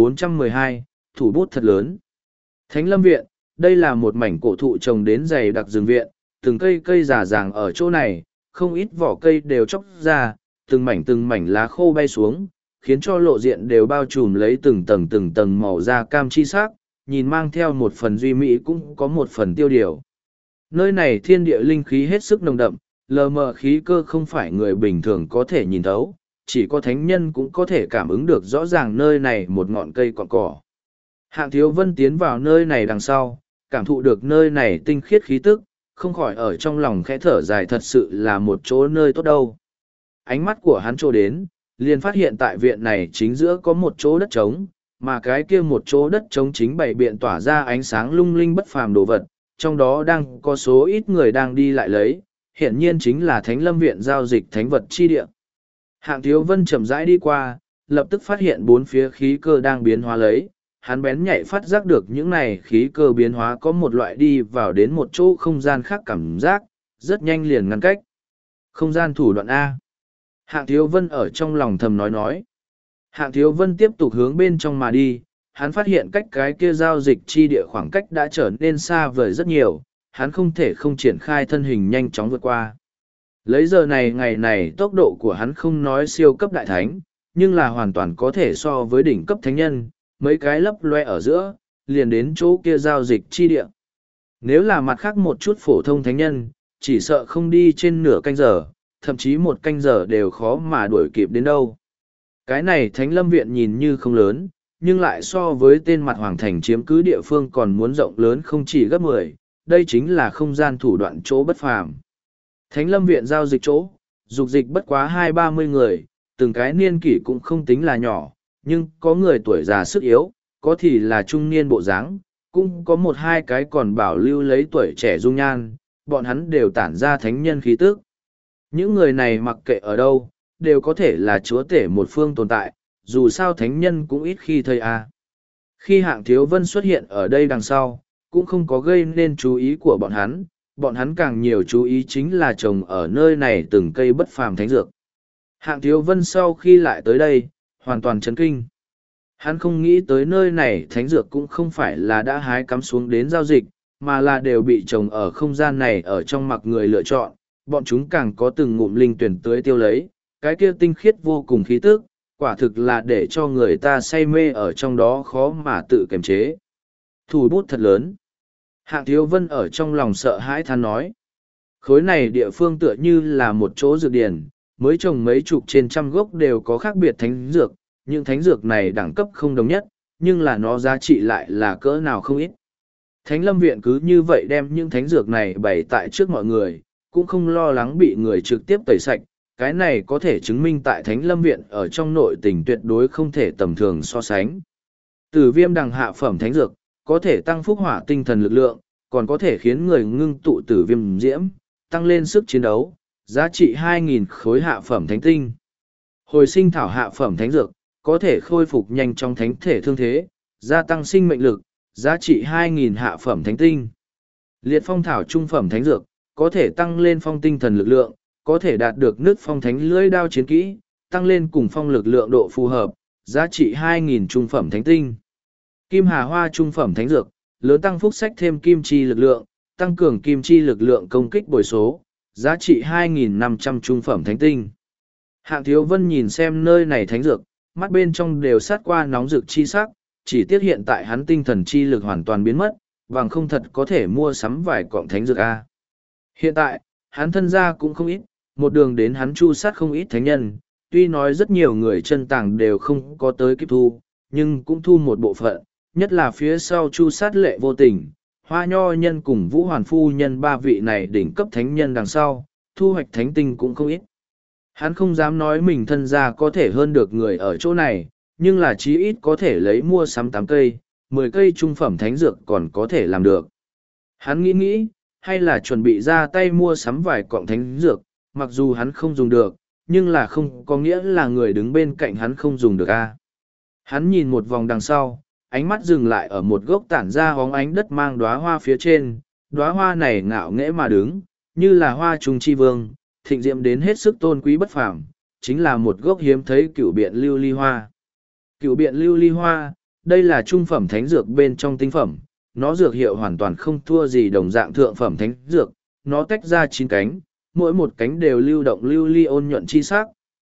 1412, thủ bút thật lớn. Thánh Lâm Viện, đây là một mảnh cổ thụ trồng đến dày đặc rừng viện, từng cây già ràng ở chỗ này, không ít vỏ cây đều chóc ra, từng mảnh lá khô bay xuống, khiến cho lộ diện đều bao trùm lấy từng tầng màu da cam chi sắc, nhìn mang theo một phần duy mỹ cũng có một phần tiêu điều. Nơi này thiên địa linh khí hết sức nồng đậm, lờ mờ khí cơ không phải người bình thường có thể nhìn thấu, chỉ có thánh nhân cũng có thể cảm ứng được rõ ràng nơi này một ngọn cây cọn cỏ. Hạng Thiếu Vân tiến vào nơi này đằng sau, cảm thụ được nơi này tinh khiết khí tức, không khỏi ở trong lòng khẽ thở dài, thật sự là một chỗ nơi tốt đâu. Ánh mắt của hắn trôi đến, liền phát hiện tại viện này chính giữa có một chỗ đất trống, mà cái kia một chỗ đất trống chính bày biện tỏa ra ánh sáng lung linh bất phàm đồ vật, trong đó đang có số ít người đang đi lại lấy, hiển nhiên chính là Thánh Lâm Viện giao dịch thánh vật chi địa. Hạng Thiếu Vân chậm rãi đi qua, lập tức phát hiện bốn phía khí cơ đang biến hóa lấy, hắn bén nhạy phát giác được những này khí cơ biến hóa có một loại đi vào đến một chỗ không gian khác cảm giác, rất nhanh liền ngăn cách. Không gian thủ đoạn A. Hạng Thiếu Vân ở trong lòng thầm nói. Hạng Thiếu Vân tiếp tục hướng bên trong mà đi, hắn phát hiện cách cái kia giao dịch chi địa khoảng cách đã trở nên xa vời rất nhiều, hắn không thể không triển khai thân hình nhanh chóng vượt qua. Lấy giờ này ngày này tốc độ của hắn không nói siêu cấp đại thánh, nhưng là hoàn toàn có thể so với đỉnh cấp thánh nhân, mấy cái lấp loe ở giữa, liền đến chỗ kia giao dịch chi địa. Nếu là mặt khác một chút phổ thông thánh nhân, chỉ sợ không đi trên nửa canh giờ, thậm chí một canh giờ đều khó mà đuổi kịp đến đâu. Cái này Thánh Lâm Viện nhìn như không lớn, nhưng lại so với tên mặt hoàng thành chiếm cứ địa phương còn muốn rộng lớn không chỉ gấp 10, đây chính là không gian thủ đoạn chỗ bất phàm. Thánh Lâm Viện giao dịch chỗ, dục dịch bất quá 20-30 người, từng cái niên kỷ cũng không tính là nhỏ, nhưng có người tuổi già sức yếu, có thì là trung niên bộ dáng, cũng có một hai cái còn bảo lưu lấy tuổi trẻ dung nhan, bọn hắn đều tản ra thánh nhân khí tức. Những người này mặc kệ ở đâu, đều có thể là chúa tể một phương tồn tại, dù sao thánh nhân cũng ít khi thấy a. Khi Hạng Thiếu Vân xuất hiện ở đây đằng sau, cũng không có gây nên chú ý của bọn hắn càng nhiều chú ý chính là trồng ở nơi này từng cây bất phàm thánh dược. Hạng Thiếu Vân sau khi lại tới đây, hoàn toàn chấn kinh. Hắn không nghĩ tới nơi này thánh dược cũng không phải là đã hái cắm xuống đến giao dịch, mà là đều bị trồng ở không gian này ở trong mặc người lựa chọn, bọn chúng càng có từng ngụm linh tuyển tưới tiêu lấy, cái kia tinh khiết vô cùng khí tức, quả thực là để cho người ta say mê ở trong đó khó mà tự kiềm chế. Thủ bút thật lớn. Hạng Thiếu Vân ở trong lòng sợ hãi than nói. Khối này địa phương tựa như là một chỗ dược điển, mới trồng mấy chục trên trăm gốc đều có khác biệt thánh dược, những thánh dược này đẳng cấp không đồng nhất, nhưng là nó giá trị lại là cỡ nào không ít. Thánh Lâm Viện cứ như vậy đem những thánh dược này bày tại trước mọi người, cũng không lo lắng bị người trực tiếp tẩy sạch, cái này có thể chứng minh tại Thánh Lâm Viện ở trong nội tình tuyệt đối không thể tầm thường so sánh. Tử viêm đằng hạ phẩm thánh dược, có thể tăng phúc hỏa tinh thần lực lượng, còn có thể khiến người ngưng tụ tử viêm diễm, tăng lên sức chiến đấu, giá trị 2.000 khối hạ phẩm thánh tinh. Hồi sinh thảo hạ phẩm thánh dược, có thể khôi phục nhanh trong thánh thể thương thế, gia tăng sinh mệnh lực, giá trị 2.000 hạ phẩm thánh tinh. Liệt phong thảo trung phẩm thánh dược, có thể tăng lên phong tinh thần lực lượng, có thể đạt được nước phong thánh lưỡi đao chiến kỹ, tăng lên cùng phong lực lượng độ phù hợp, giá trị 2.000 trung phẩm thánh tinh. Kim hà hoa trung phẩm thánh dược, lớn tăng phúc sách thêm kim chi lực lượng, tăng cường kim chi lực lượng công kích bồi số, giá trị 2.500 trung phẩm thánh tinh. Hạng Thiếu Vân nhìn xem nơi này thánh dược, mắt bên trong đều sát qua nóng rực chi sắc, chỉ tiếc hiện tại hắn tinh thần chi lực hoàn toàn biến mất, bằng không thật có thể mua sắm vài cọng thánh dược A. Hiện tại, hắn thân gia cũng không ít, một đường đến hắn chu sát không ít thánh nhân, tuy nói rất nhiều người chân tàng đều không có tới kịp thu, nhưng cũng thu một bộ phận, nhất là phía sau chu sát lệ vô tình, hoa nho nhân cùng vũ hoàn phu nhân ba vị này đỉnh cấp thánh nhân đằng sau, thu hoạch thánh tinh cũng không ít. Hắn không dám nói mình thân gia có thể hơn được người ở chỗ này, nhưng là chí ít có thể lấy mua sắm 8 cây, 10 cây trung phẩm thánh dược còn có thể làm được. Hắn nghĩ, hay là chuẩn bị ra tay mua sắm vài cọng thánh dược, mặc dù hắn không dùng được, nhưng là không có nghĩa là người đứng bên cạnh hắn không dùng được a. Hắn nhìn một vòng đằng sau, ánh mắt dừng lại ở một gốc tản ra hóng ánh đất mang đóa hoa phía trên, đóa hoa này ngạo nghễ mà đứng, như là hoa trùng chi vương, thịnh diệm đến hết sức tôn quý bất phàm, chính là một gốc hiếm thấy cửu biện lưu ly hoa. Cửu biện lưu ly hoa, đây là trung phẩm thánh dược bên trong tinh phẩm, nó dược hiệu hoàn toàn không thua gì đồng dạng thượng phẩm thánh dược, nó tách ra 9 cánh, mỗi một cánh đều lưu động lưu ly ôn nhuận chi sắc,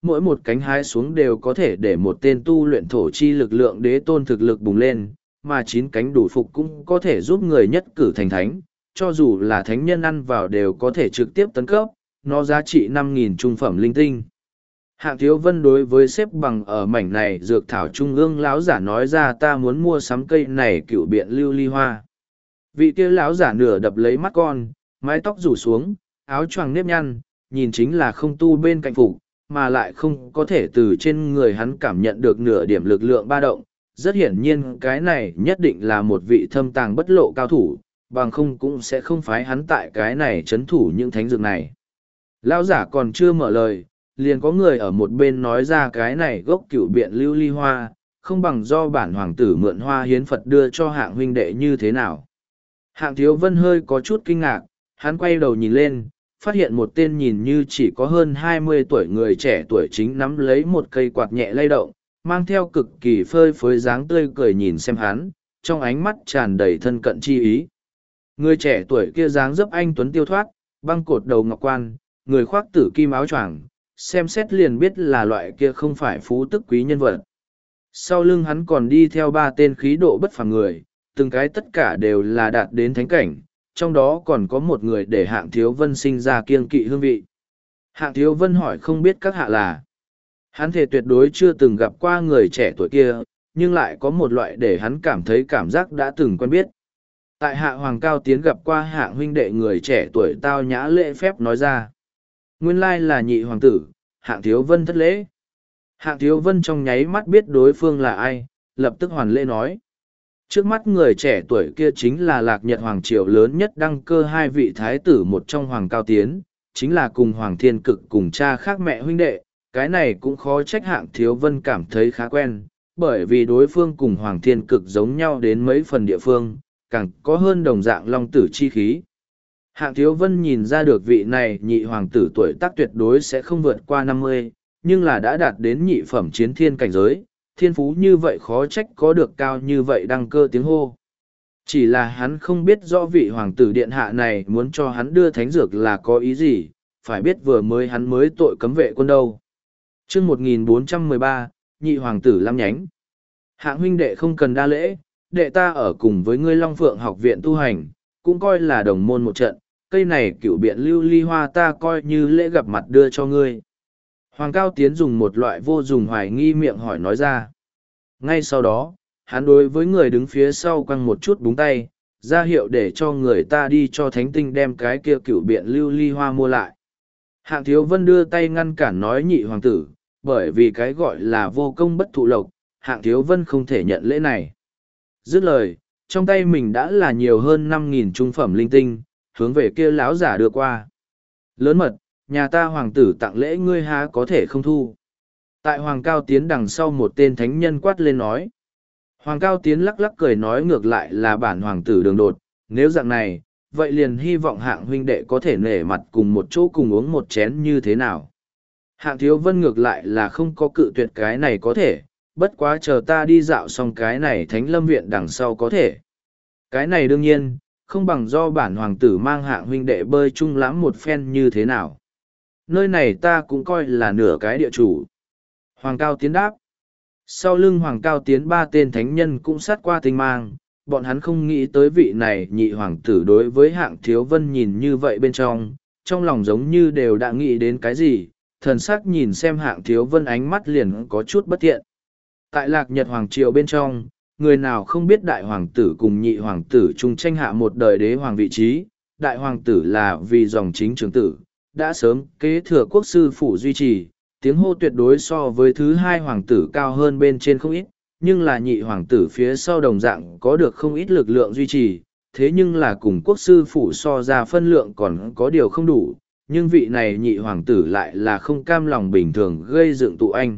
mỗi một cánh hái xuống đều có thể để một tên tu luyện thổ chi lực lượng đế tôn thực lực bùng lên, mà 9 cánh đủ phục cũng có thể giúp người nhất cử thành thánh, cho dù là thánh nhân ăn vào đều có thể trực tiếp tấn cấp, nó giá trị 5.000 trung phẩm linh tinh. Hạng Thiếu Vân đối với xếp bằng ở mảnh này dược thảo trung ương lão giả nói ra, ta muốn mua sắm cây này cựu biện lưu ly hoa. Vị kia lão giả nửa đập lấy mắt con, mái tóc rủ xuống, áo choàng nếp nhăn, nhìn chính là không tu bên cạnh phục, mà lại không có thể từ trên người hắn cảm nhận được nửa điểm lực lượng ba động. Rất hiển nhiên cái này nhất định là một vị thâm tàng bất lộ cao thủ, bằng không cũng sẽ không phái hắn tại cái này chấn thủ những thánh dược này. Lão giả còn chưa mở lời, liền có người ở một bên nói ra, cái này gốc cựu biện lưu ly hoa, không bằng do bản hoàng tử mượn hoa hiến Phật đưa cho Hạng huynh đệ như thế nào. Hạng Thiếu Vân hơi có chút kinh ngạc, hắn quay đầu nhìn lên, phát hiện một tên nhìn như chỉ có hơn 20 tuổi người trẻ tuổi chính nắm lấy một cây quạt nhẹ lay động, mang theo cực kỳ phơi phới dáng tươi cười nhìn xem hắn, trong ánh mắt tràn đầy thân cận chi ý. Người trẻ tuổi kia dáng dấp anh tuấn tiêu thoát, băng cột đầu ngọc quan, người khoác tử kim áo choàng, xem xét liền biết là loại kia không phải phú tức quý nhân vật. Sau lưng hắn còn đi theo 3 tên khí độ bất phàm người, từng cái tất cả đều là đạt đến thánh cảnh, trong đó còn có một người để Hạng Thiếu Vân sinh ra kiêng kỵ hương vị. Hạng Thiếu Vân hỏi không biết các hạ là. Hắn thể tuyệt đối chưa từng gặp qua người trẻ tuổi kia, nhưng lại có một loại để hắn cảm thấy cảm giác đã từng quen biết. Tại Hạ Hoàng Cao Tiến gặp qua Hạng huynh đệ người trẻ tuổi tao nhã lễ phép nói ra. Nguyên lai là nhị hoàng tử, Hạng Thiếu Vân thất lễ. Hạng Thiếu Vân trong nháy mắt biết đối phương là ai, lập tức hoàn lễ nói. Trước mắt người trẻ tuổi kia chính là Lạc Nhật Hoàng Triều lớn nhất đăng cơ 2 vị thái tử, một trong Hoàng Cao Tiến, chính là cùng Hoàng Thiên Cực cùng cha khác mẹ huynh đệ. Cái này cũng khó trách Hạng Thiếu Vân cảm thấy khá quen, bởi vì đối phương cùng Hoàng Thiên Cực giống nhau đến mấy phần địa phương, càng có hơn đồng dạng long tử chi khí. Hạng Thiếu Vân nhìn ra được vị này nhị hoàng tử tuổi tác tuyệt đối sẽ không vượt qua 50, nhưng là đã đạt đến nhị phẩm chiến thiên cảnh giới, thiên phú như vậy khó trách có được cao như vậy đăng cơ tiếng hô. Chỉ là hắn không biết rõ vị hoàng tử điện hạ này muốn cho hắn đưa thánh dược là có ý gì, phải biết vừa mới hắn mới tội cấm vệ quân đâu. Chương 1413, nhị hoàng tử Lam Nhánh. Hạng huynh đệ không cần đa lễ, đệ ta ở cùng với ngươi Long Phượng học viện tu hành, cũng coi là đồng môn một trận, cây này cựu biện lưu ly hoa ta coi như lễ gặp mặt đưa cho ngươi. Hoàng Cao Tiến dùng một loại vô dùng hoài nghi miệng hỏi nói ra. Ngay sau đó, hắn đối với người đứng phía sau quăng một chút búng tay, ra hiệu để cho người ta đi cho thánh tinh đem cái kia cựu biện lưu ly hoa mua lại. Hạng Thiếu Vân đưa tay ngăn cản nói nhị hoàng tử, bởi vì cái gọi là vô công bất thụ lộc, Hạng Thiếu Vân không thể nhận lễ này. Dứt lời, trong tay mình đã là nhiều hơn 5.000 trung phẩm linh tinh, hướng về kia lão giả đưa qua. Lớn mật, nhà ta hoàng tử tặng lễ ngươi há có thể không thu. Tại Hoàng Cao Tiến đằng sau một tên thánh nhân quát lên nói. Hoàng Cao Tiến lắc lắc cười nói ngược lại là bản hoàng tử đường đột, nếu dạng này, vậy liền hy vọng Hạng huynh đệ có thể nể mặt cùng một chỗ cùng uống một chén như thế nào. Hạng Thiếu Vân ngược lại là không có cự tuyệt cái này có thể, bất quá chờ ta đi dạo xong cái này Thánh Lâm Viện đằng sau có thể. Cái này đương nhiên, không bằng do bản hoàng tử mang Hạng huynh đệ bơi chung lãm một phen như thế nào. Nơi này ta cũng coi là nửa cái địa chủ. Hoàng Cao Tiến đáp. Sau lưng Hoàng Cao Tiến 3 tên thánh nhân cũng sát qua tinh mang, bọn hắn không nghĩ tới vị này nhị hoàng tử đối với Hạng Thiếu Vân nhìn như vậy bên trong lòng giống như đều đã nghĩ đến cái gì, thần sắc nhìn xem Hạng Thiếu Vân ánh mắt liền có chút bất thiện. Tại Lạc Nhật Hoàng Triều bên trong, người nào không biết đại hoàng tử cùng nhị hoàng tử chung tranh hạ một đời đế hoàng vị trí, đại hoàng tử là vì dòng chính trưởng tử, đã sớm kế thừa quốc sư phủ duy trì, tiếng hô tuyệt đối so với thứ 2 hoàng tử cao hơn bên trên không ít, nhưng là nhị hoàng tử phía sau đồng dạng có được không ít lực lượng duy trì, thế nhưng là cùng quốc sư phủ so ra phân lượng còn có điều không đủ, nhưng vị này nhị hoàng tử lại là không cam lòng bình thường gây dựng tụ anh.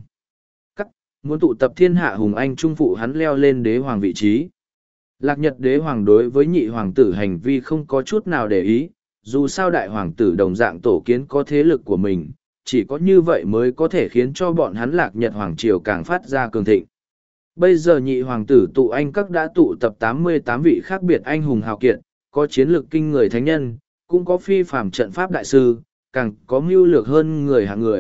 Muốn tụ tập thiên hạ hùng anh trung phụ hắn leo lên đế hoàng vị trí. Lạc Nhật đế hoàng đối với nhị hoàng tử hành vi không có chút nào để ý, dù sao đại hoàng tử đồng dạng tổ kiến có thế lực của mình, chỉ có như vậy mới có thể khiến cho bọn hắn Lạc Nhật hoàng triều càng phát ra cường thịnh. Bây giờ nhị hoàng tử tụ anh các đã tụ tập 88 vị khác biệt anh hùng hào kiệt, có chiến lược kinh người thánh nhân, cũng có phi phàm trận pháp đại sư, càng có mưu lược hơn người hạng người,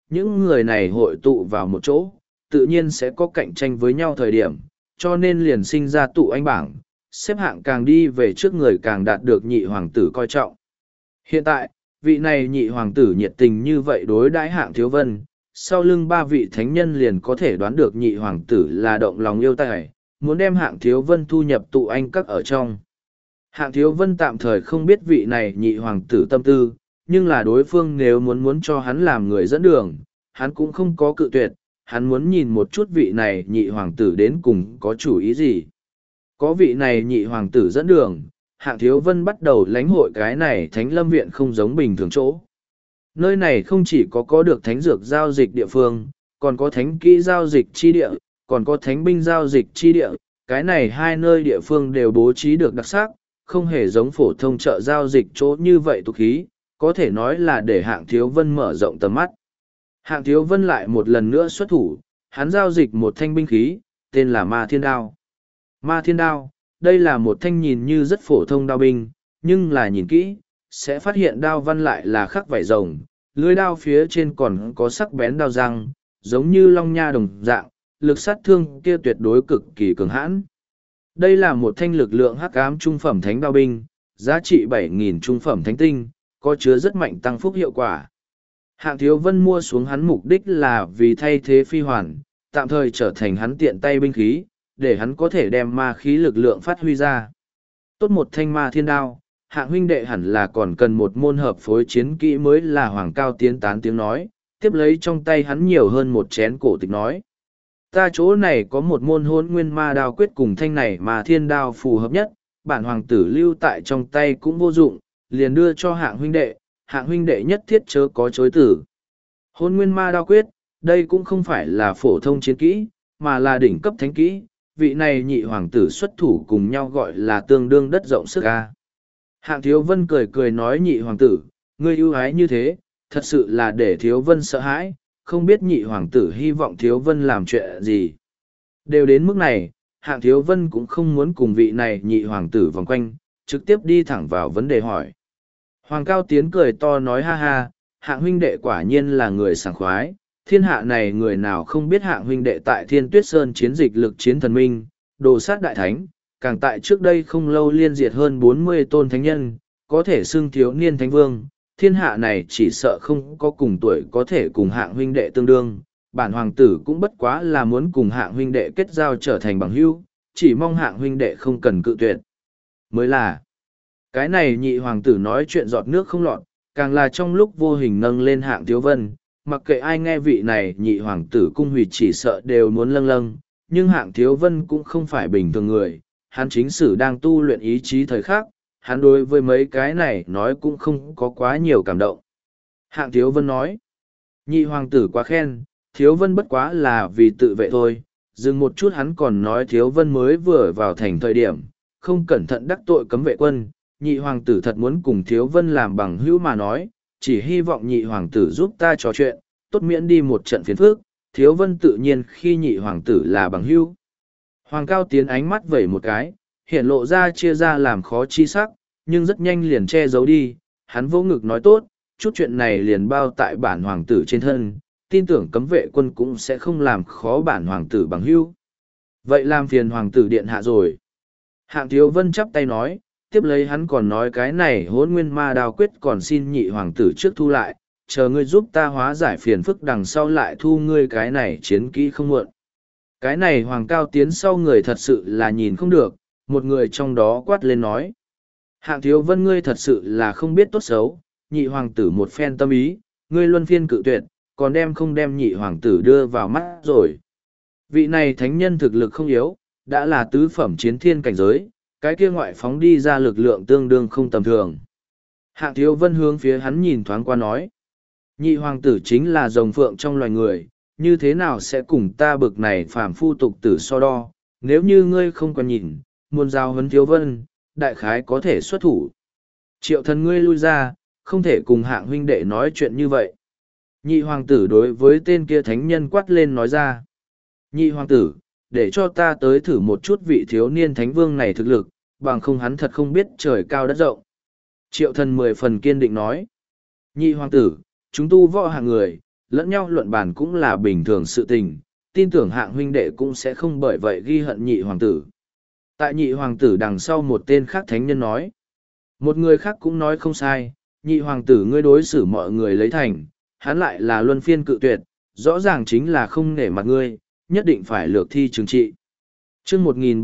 những người này hội tụ vào một chỗ, tự nhiên sẽ có cạnh tranh với nhau thời điểm, cho nên liền sinh ra tụ anh bảng, xếp hạng càng đi về trước người càng đạt được nhị hoàng tử coi trọng. Hiện tại, vị này nhị hoàng tử nhiệt tình như vậy đối đãi Hạng Thiếu Vân, sau lưng ba vị thánh nhân liền có thể đoán được nhị hoàng tử là động lòng yêu tài, muốn đem Hạng Thiếu Vân thu nhập tụ anh các ở trong. Hạng Thiếu Vân tạm thời không biết vị này nhị hoàng tử tâm tư, nhưng là đối phương nếu muốn cho hắn làm người dẫn đường, hắn cũng không có cự tuyệt, hắn muốn nhìn một chút vị này nhị hoàng tử đến cùng có chủ ý gì. Có vị này nhị hoàng tử dẫn đường, Hạng Thiếu Vân bắt đầu lãnh hội cái này Thánh Lâm Viện không giống bình thường chỗ. Nơi này không chỉ có được thánh dược giao dịch địa phương, còn có thánh kỹ giao dịch chi địa, còn có thánh binh giao dịch chi địa, cái này hai nơi địa phương đều bố trí được đặc sắc, không hề giống phổ thông chợ giao dịch chỗ như vậy tục khí, có thể nói là để Hạng Thiếu Vân mở rộng tầm mắt. Hạng Thiếu Vân lại một lần nữa xuất thủ, hắn giao dịch một thanh binh khí, tên là Ma Thiên Đao. Ma Thiên Đao, đây là một thanh nhìn như rất phổ thông đao binh, nhưng là nhìn kỹ, sẽ phát hiện đao văn lại là khắc vảy rồng, lưỡi đao phía trên còn có sắc bén đao răng, giống như long nha đồng dạng, lực sát thương kia tuyệt đối cực kỳ cường hãn. Đây là một thanh lực lượng hắc ám trung phẩm thánh đao binh, giá trị 7.000 trung phẩm thánh tinh, có chứa rất mạnh tăng phúc hiệu quả. Hạng Thiếu Vân mua xuống hắn mục đích là vì thay thế phi hoàn, tạm thời trở thành hắn tiện tay binh khí, để hắn có thể đem ma khí lực lượng phát huy ra. Tốt một thanh ma thiên đao, Hạng huynh đệ hẳn là còn cần một môn hợp phối chiến kỹ mới là Hoàng Cao Tiến tán tiếng nói, tiếp lấy trong tay hắn nhiều hơn một chén cổ tịch nói. Ta chỗ này có một môn hôn nguyên ma đao quyết cùng thanh này mà thiên đao phù hợp nhất, bản hoàng tử lưu tại trong tay cũng vô dụng, liền đưa cho Hạng huynh đệ nhất thiết chớ có chối tử. Hôn nguyên ma đao quyết, đây cũng không phải là phổ thông chiến kỹ, mà là đỉnh cấp thánh kỹ, vị này nhị hoàng tử xuất thủ cùng nhau gọi là tương đương đất rộng sức ca. Hạng Thiếu Vân cười cười nói nhị hoàng tử, ngươi ưu ái như thế, thật sự là để Thiếu Vân sợ hãi, không biết nhị hoàng tử hy vọng Thiếu Vân làm chuyện gì. Đều đến mức này, Hạng Thiếu Vân cũng không muốn cùng vị này nhị hoàng tử vòng quanh, trực tiếp đi thẳng vào vấn đề hỏi. Hoàng Cao Tiến cười to nói ha ha, Hạng huynh đệ quả nhiên là người sảng khoái, thiên hạ này người nào không biết Hạng huynh đệ tại Thiên Tuyết Sơn chiến dịch lực chiến thần minh, đồ sát đại thánh, càng tại trước đây không lâu liên diệt hơn 40 tôn thánh nhân, có thể xưng thiếu niên thánh vương, thiên hạ này chỉ sợ không có cùng tuổi có thể cùng Hạng huynh đệ tương đương, bản hoàng tử cũng bất quá là muốn cùng Hạng huynh đệ kết giao trở thành bằng hữu, chỉ mong Hạng huynh đệ không cần cự tuyệt. Mới là, cái này nhị hoàng tử nói chuyện giọt nước không lọt, càng là trong lúc vô hình nâng lên Hạng Thiếu Vân, mặc kệ ai nghe vị này nhị hoàng tử cung hủy chỉ sợ đều muốn lâng lâng, nhưng Hạng Thiếu Vân cũng không phải bình thường người, hắn chính sử đang tu luyện ý chí thời khắc, hắn đối với mấy cái này nói cũng không có quá nhiều cảm động. Hạng Thiếu Vân nói, nhị hoàng tử quá khen, Thiếu Vân bất quá là vì tự vệ thôi, dừng một chút hắn còn nói Thiếu Vân mới vừa vào thành thời điểm, không cẩn thận đắc tội cấm vệ quân, nhị hoàng tử thật muốn cùng Thiếu Vân làm bằng hữu mà nói, chỉ hy vọng nhị hoàng tử giúp ta trò chuyện, tốt miễn đi một trận phiền phức, Thiếu Vân tự nhiên khi nhị hoàng tử là bằng hữu. Hoàng Cao Tiến ánh mắt vẩy một cái, hiện lộ ra chia ra làm khó chi sắc, nhưng rất nhanh liền che giấu đi, hắn vỗ ngực nói tốt, chút chuyện này liền bao tại bản hoàng tử trên thân, tin tưởng cấm vệ quân cũng sẽ không làm khó bản hoàng tử bằng hữu. Vậy làm phiền hoàng tử điện hạ rồi. Hạng Thiếu Vân chắp tay nói, tiếp lấy hắn còn nói cái này hỗn nguyên ma đao quyết còn xin nhị hoàng tử trước thu lại, chờ ngươi giúp ta hóa giải phiền phức đằng sau lại thu ngươi cái này chiến kỹ không muộn. Cái này Hoàng Cao Tiến sau người thật sự là nhìn không được, một người trong đó quát lên nói. Hạng Thiếu Vân ngươi thật sự là không biết tốt xấu, nhị hoàng tử một phen tâm ý, ngươi luân phiên cự tuyệt, còn không đem nhị hoàng tử đưa vào mắt rồi. Vị này thánh nhân thực lực không yếu, đã là tứ phẩm chiến thiên cảnh giới, cái kia ngoại phóng đi ra lực lượng tương đương không tầm thường. Hạng Thiếu Vân hướng phía hắn nhìn thoáng qua nói. Nhị hoàng tử chính là rồng phượng trong loài người, như thế nào sẽ cùng ta bực này phàm phu tục tử so đo, nếu như ngươi không còn nhìn, muốn giao huấn Thiếu Vân, đại khái có thể xuất thủ. Triệu thần ngươi lui ra, không thể cùng Hạng huynh đệ nói chuyện như vậy. Nhị hoàng tử đối với tên kia thánh nhân quát lên nói ra. Nhị hoàng tử, để cho ta tới thử một chút vị thiếu niên thánh vương này thực lực, bằng không hắn thật không biết trời cao đất rộng. Triệu thần 10 phần kiên định nói. Nhị hoàng tử, chúng tu võ hạng người, lẫn nhau luận bàn cũng là bình thường sự tình, tin tưởng Hạng huynh đệ cũng sẽ không bởi vậy ghi hận nhị hoàng tử. Tại nhị hoàng tử đằng sau một tên khác thánh nhân nói. Một người khác cũng nói không sai, nhị hoàng tử ngươi đối xử mọi người lấy thành, hắn lại là luân phiên cự tuyệt, rõ ràng chính là không nể mặt ngươi, nhất định phải lược thi trừng trị. chương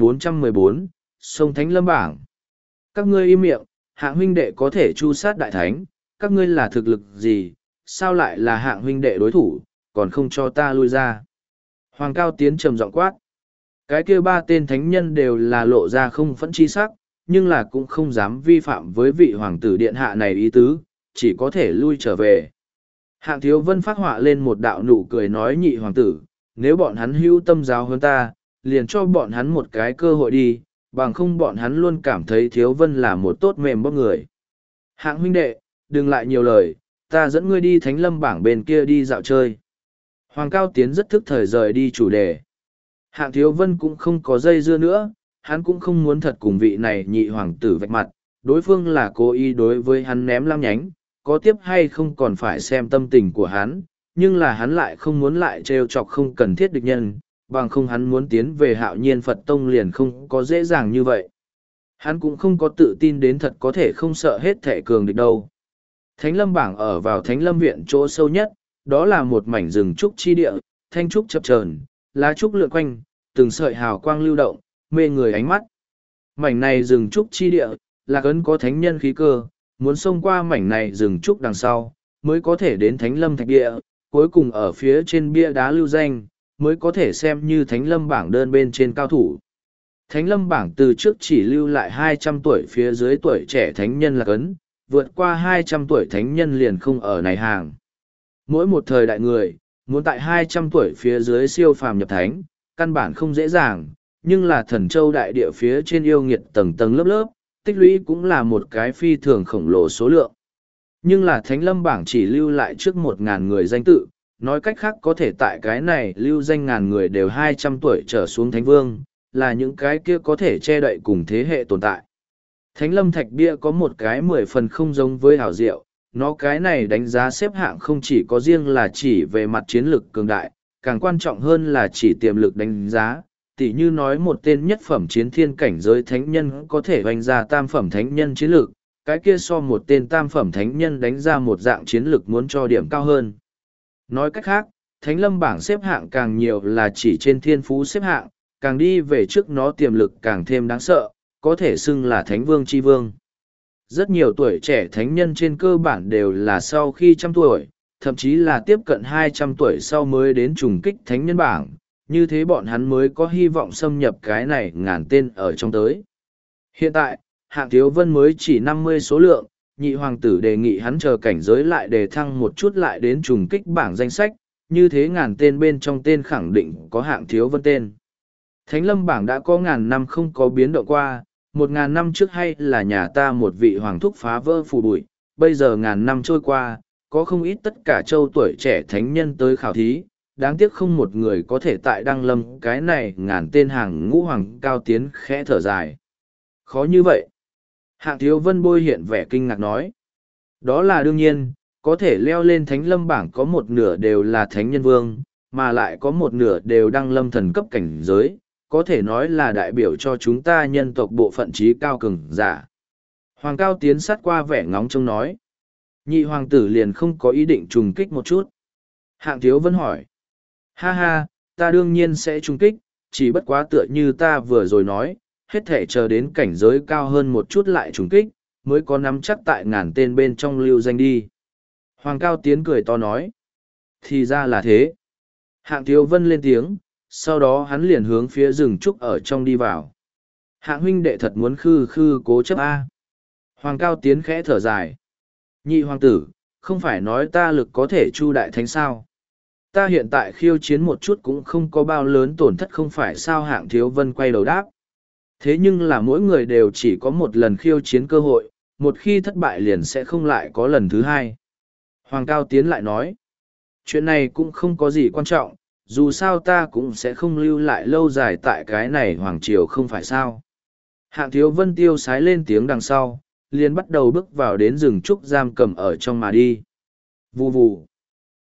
1414, sông Thánh Lâm bảng. Các ngươi im miệng, Hạng huynh đệ có thể chu sát đại thánh, các ngươi là thực lực gì, sao lại là Hạng huynh đệ đối thủ, còn không cho ta lui ra. Hoàng Cao Tiến trầm giọng quát. Cái kia ba tên thánh nhân đều là lộ ra không phẫn chi sắc, nhưng là cũng không dám vi phạm với vị hoàng tử điện hạ này ý tứ, chỉ có thể lui trở về. Hạng Thiếu Vân phát họa lên một đạo nụ cười nói nhị hoàng tử, nếu bọn hắn hữu tâm giáo hơn ta, liền cho bọn hắn một cái cơ hội đi, bằng không bọn hắn luôn cảm thấy Thiếu Vân là một tốt mềm bóc người. Hạng huynh đệ, đừng lại nhiều lời, ta dẫn ngươi đi Thánh Lâm bảng bên kia đi dạo chơi. Hoàng Cao Tiến rất thức thời rời đi chủ đề. Hạng Thiếu Vân cũng không có dây dưa nữa, hắn cũng không muốn thật cùng vị này nhị hoàng tử vạch mặt, đối phương là cố ý đối với hắn ném lam nhánh, có tiếp hay không còn phải xem tâm tình của hắn, nhưng là hắn lại không muốn lại trêu chọc không cần thiết địch nhân, bằng không hắn muốn tiến về Hạo Nhiên Phật Tông liền không có dễ dàng như vậy. Hắn cũng không có tự tin đến thật có thể không sợ hết thể cường địch đâu. Thánh Lâm bảng ở vào Thánh Lâm viện chỗ sâu nhất, đó là một mảnh rừng trúc chi địa, thanh trúc chập chờn, lá trúc lượn quanh, từng sợi hào quang lưu động, mê người ánh mắt. Mảnh này rừng trúc chi địa, là cấn có thánh nhân khí cơ, muốn xông qua mảnh này rừng trúc đằng sau, mới có thể đến Thánh Lâm thạch địa, cuối cùng ở phía trên bia đá lưu danh, mới có thể xem như Thánh Lâm bảng đơn bên trên cao thủ. Thánh Lâm bảng từ trước chỉ lưu lại 200 tuổi phía dưới tuổi trẻ thánh nhân là cấn, vượt qua 200 tuổi thánh nhân liền không ở này hàng. Mỗi một thời đại người, muốn tại 200 tuổi phía dưới siêu phàm nhập thánh, căn bản không dễ dàng, nhưng là Thần Châu đại địa phía trên yêu nghiệt tầng tầng lớp lớp, tích lũy cũng là một cái phi thường khổng lồ số lượng. Nhưng là Thánh Lâm bảng chỉ lưu lại trước 1.000 người danh tự, nói cách khác có thể tại cái này lưu danh ngàn người đều 200 tuổi trở xuống thánh vương, là những cái kia có thể che đậy cùng thế hệ tồn tại. Thánh Lâm thạch bia có một cái 10 phần không giống với hảo diệu, nó cái này đánh giá xếp hạng không chỉ có riêng là chỉ về mặt chiến lược cường đại, càng quan trọng hơn là chỉ tiềm lực đánh giá. Tỉ như nói một tên nhất phẩm chiến thiên cảnh giới thánh nhân có thể đánh ra tam phẩm thánh nhân chiến lược, cái kia so một tên tam phẩm thánh nhân đánh ra một dạng chiến lược muốn cho điểm cao hơn. Nói cách khác, Thánh Lâm bảng xếp hạng càng nhiều là chỉ trên thiên phú xếp hạng, càng đi về trước nó tiềm lực càng thêm đáng sợ, có thể xưng là Thánh Vương chi Vương. Rất nhiều tuổi trẻ thánh nhân trên cơ bản đều là sau khi trăm tuổi, thậm chí là tiếp cận 200 tuổi sau mới đến trùng kích thánh nhân bảng, như thế bọn hắn mới có hy vọng xâm nhập cái này ngàn tên ở trong tới. Hiện tại, Hạng Thiếu Vân mới chỉ 50 số lượng, nhị hoàng tử đề nghị hắn chờ cảnh giới lại đề thăng một chút lại đến trùng kích bảng danh sách, như thế ngàn tên bên trong tên khẳng định có Hạng Thiếu Vân tên. Thánh Lâm bảng đã có ngàn năm không có biến động qua, 1.000 năm trước hay là nhà ta một vị hoàng thúc phá vỡ phù bụi, bây giờ ngàn năm trôi qua, có không ít tất cả châu tuổi trẻ thánh nhân tới khảo thí, đáng tiếc không một người có thể tại Đăng Lâm cái này ngàn tên hàng ngũ hoàng Cao Tiến khẽ thở dài. Khó như vậy. Hạng Thiếu Vân bôi hiện vẻ kinh ngạc nói. Đó là đương nhiên, có thể leo lên Thánh Lâm bảng có một nửa đều là thánh nhân vương, mà lại có một nửa đều Đăng Lâm thần cấp cảnh giới, có thể nói là đại biểu cho chúng ta nhân tộc bộ phận trí cao cường giả. Hoàng Cao Tiến sát qua vẻ ngóng trông nói. Nhị hoàng tử liền không có ý định trùng kích một chút. Hạng Thiếu Vân hỏi. Ha ha, ta đương nhiên sẽ trùng kích, chỉ bất quá tựa như ta vừa rồi nói, hết thể chờ đến cảnh giới cao hơn một chút lại trùng kích, mới có nắm chắc tại ngàn tên bên trong lưu danh đi. Hoàng Cao Tiến cười to nói. Thì ra là thế. Hạng Thiếu Vân lên tiếng, sau đó hắn liền hướng phía rừng trúc ở trong đi vào. Hạng huynh đệ thật muốn khư khư cố chấp A. Hoàng Cao Tiến khẽ thở dài. Nhị hoàng tử, không phải nói ta lực có thể chu đại thánh sao. Ta hiện tại khiêu chiến một chút cũng không có bao lớn tổn thất không phải sao. Hạng Thiếu Vân quay đầu đáp. Thế nhưng là mỗi người đều chỉ có một lần khiêu chiến cơ hội, một khi thất bại liền sẽ không lại có lần thứ hai. Hoàng Cao Tiến lại nói. Chuyện này cũng không có gì quan trọng, dù sao ta cũng sẽ không lưu lại lâu dài tại cái này hoàng triều không phải sao. Hạng Thiếu Vân tiêu sái lên tiếng đằng sau, liền bắt đầu bước vào đến rừng trúc giam cầm ở trong mà đi. Vù vù.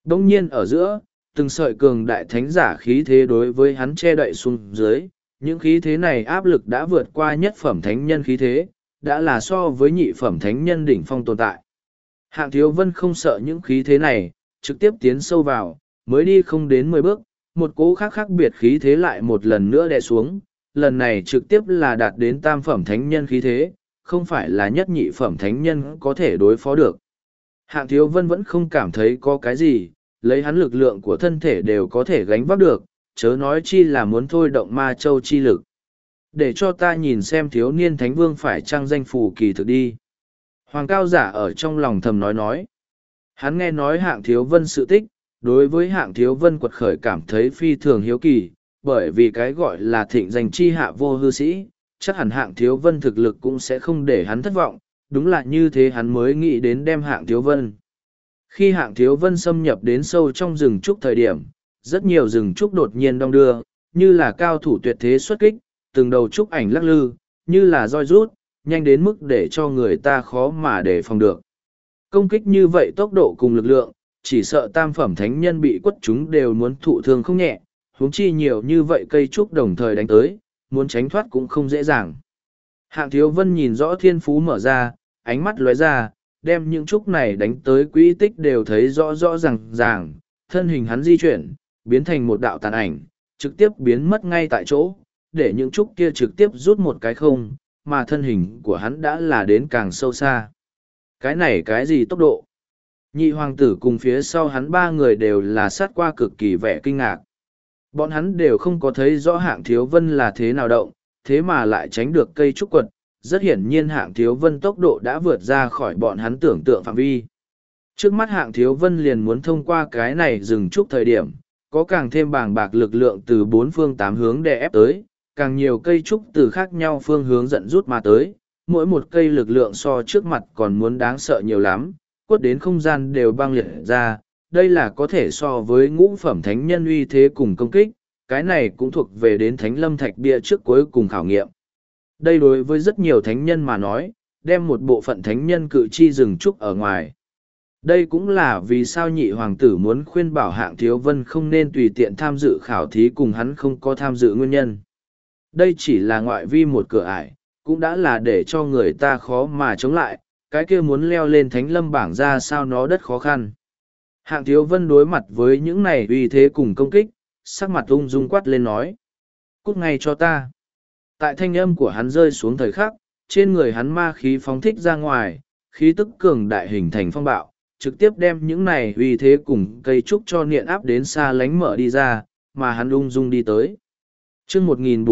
Đông nhiên ở giữa, từng sợi cường đại thánh giả khí thế đối với hắn che đậy xuống dưới, những khí thế này áp lực đã vượt qua nhất phẩm thánh nhân khí thế, đã là so với nhị phẩm thánh nhân đỉnh phong tồn tại. Hạng Thiếu Vân không sợ những khí thế này, trực tiếp tiến sâu vào, mới đi không đến 10 bước, một cỗ khác khác biệt khí thế lại một lần nữa đè xuống, lần này trực tiếp là đạt đến tam phẩm thánh nhân khí thế, không phải là nhất nhị phẩm thánh nhân có thể đối phó được. Hạng Thiếu Vân vẫn không cảm thấy có cái gì, lấy hắn lực lượng của thân thể đều có thể gánh vác được, chớ nói chi là muốn thôi động ma châu chi lực. Để cho ta nhìn xem thiếu niên thánh vương phải trăng danh phù kỳ thực đi. Hoàng cao giả ở trong lòng thầm nói. Hắn nghe nói Hạng Thiếu Vân sự tích, đối với Hạng Thiếu Vân quật khởi cảm thấy phi thường hiếu kỳ, bởi vì cái gọi là thịnh danh chi hạ vô hư sĩ, chắc hẳn Hạng Thiếu Vân thực lực cũng sẽ không để hắn thất vọng, đúng là như thế hắn mới nghĩ đến đem Hạng Thiếu Vân. Khi Hạng Thiếu Vân xâm nhập đến sâu trong rừng trúc thời điểm, rất nhiều rừng trúc đột nhiên đong đưa, như là cao thủ tuyệt thế xuất kích, từng đầu trúc ảnh lắc lư, như là roi rút, nhanh đến mức để cho người ta khó mà để phòng được. Công kích như vậy tốc độ cùng lực lượng, chỉ sợ tam phẩm thánh nhân bị quất chúng đều muốn thụ thương không nhẹ, huống chi nhiều như vậy cây trúc đồng thời đánh tới, muốn tránh thoát cũng không dễ dàng. Hạng Thiếu Vân nhìn rõ thiên phú mở ra, ánh mắt lóe ra, đem những trúc này đánh tới quỹ tích đều thấy rõ rõ ràng, thân hình hắn di chuyển, biến thành một đạo tàn ảnh, trực tiếp biến mất ngay tại chỗ, để những trúc kia trực tiếp rút một cái không, mà thân hình của hắn đã là đến càng sâu xa. Cái này cái gì tốc độ? Nhị hoàng tử cùng phía sau hắn ba người đều là sát qua cực kỳ vẻ kinh ngạc. Bọn hắn đều không có thấy rõ Hạng Thiếu Vân là thế nào động, thế mà lại tránh được cây trúc quật. Rất hiển nhiên Hạng Thiếu Vân tốc độ đã vượt ra khỏi bọn hắn tưởng tượng phạm vi. Trước mắt Hạng Thiếu Vân liền muốn thông qua cái này dừng trúc thời điểm, có càng thêm bàng bạc lực lượng từ bốn phương tám hướng đè ép tới, càng nhiều cây trúc từ khác nhau phương hướng dẫn rút mà tới, mỗi một cây lực lượng so trước mặt còn muốn đáng sợ nhiều lắm, quất đến không gian đều băng liệt ra, đây là có thể so với ngũ phẩm thánh nhân uy thế cùng công kích, cái này cũng thuộc về đến thánh lâm thạch bia trước cuối cùng khảo nghiệm. Đây đối với rất nhiều thánh nhân mà nói, đem một bộ phận thánh nhân cự chi rừng trúc ở ngoài. Đây cũng là vì sao nhị hoàng tử muốn khuyên bảo Hạng Thiếu Vân không nên tùy tiện tham dự khảo thí cùng hắn không có tham dự nguyên nhân. Đây chỉ là ngoại vi một cửa ải, cũng đã là để cho người ta khó mà chống lại, cái kia muốn leo lên thánh lâm bảng ra sao nó đất khó khăn. Hạng Thiếu Vân đối mặt với những này uy thế cùng công kích, sắc mặt ung dung quát lên nói. Cút ngay cho ta. Tại thanh âm của hắn rơi xuống thời khắc, trên người hắn ma khí phóng thích ra ngoài, khí tức cường đại hình thành phong bạo, trực tiếp đem những này uy thế cùng cây trúc cho niện áp đến xa lánh mở đi ra, mà hắn ung dung đi tới. Chương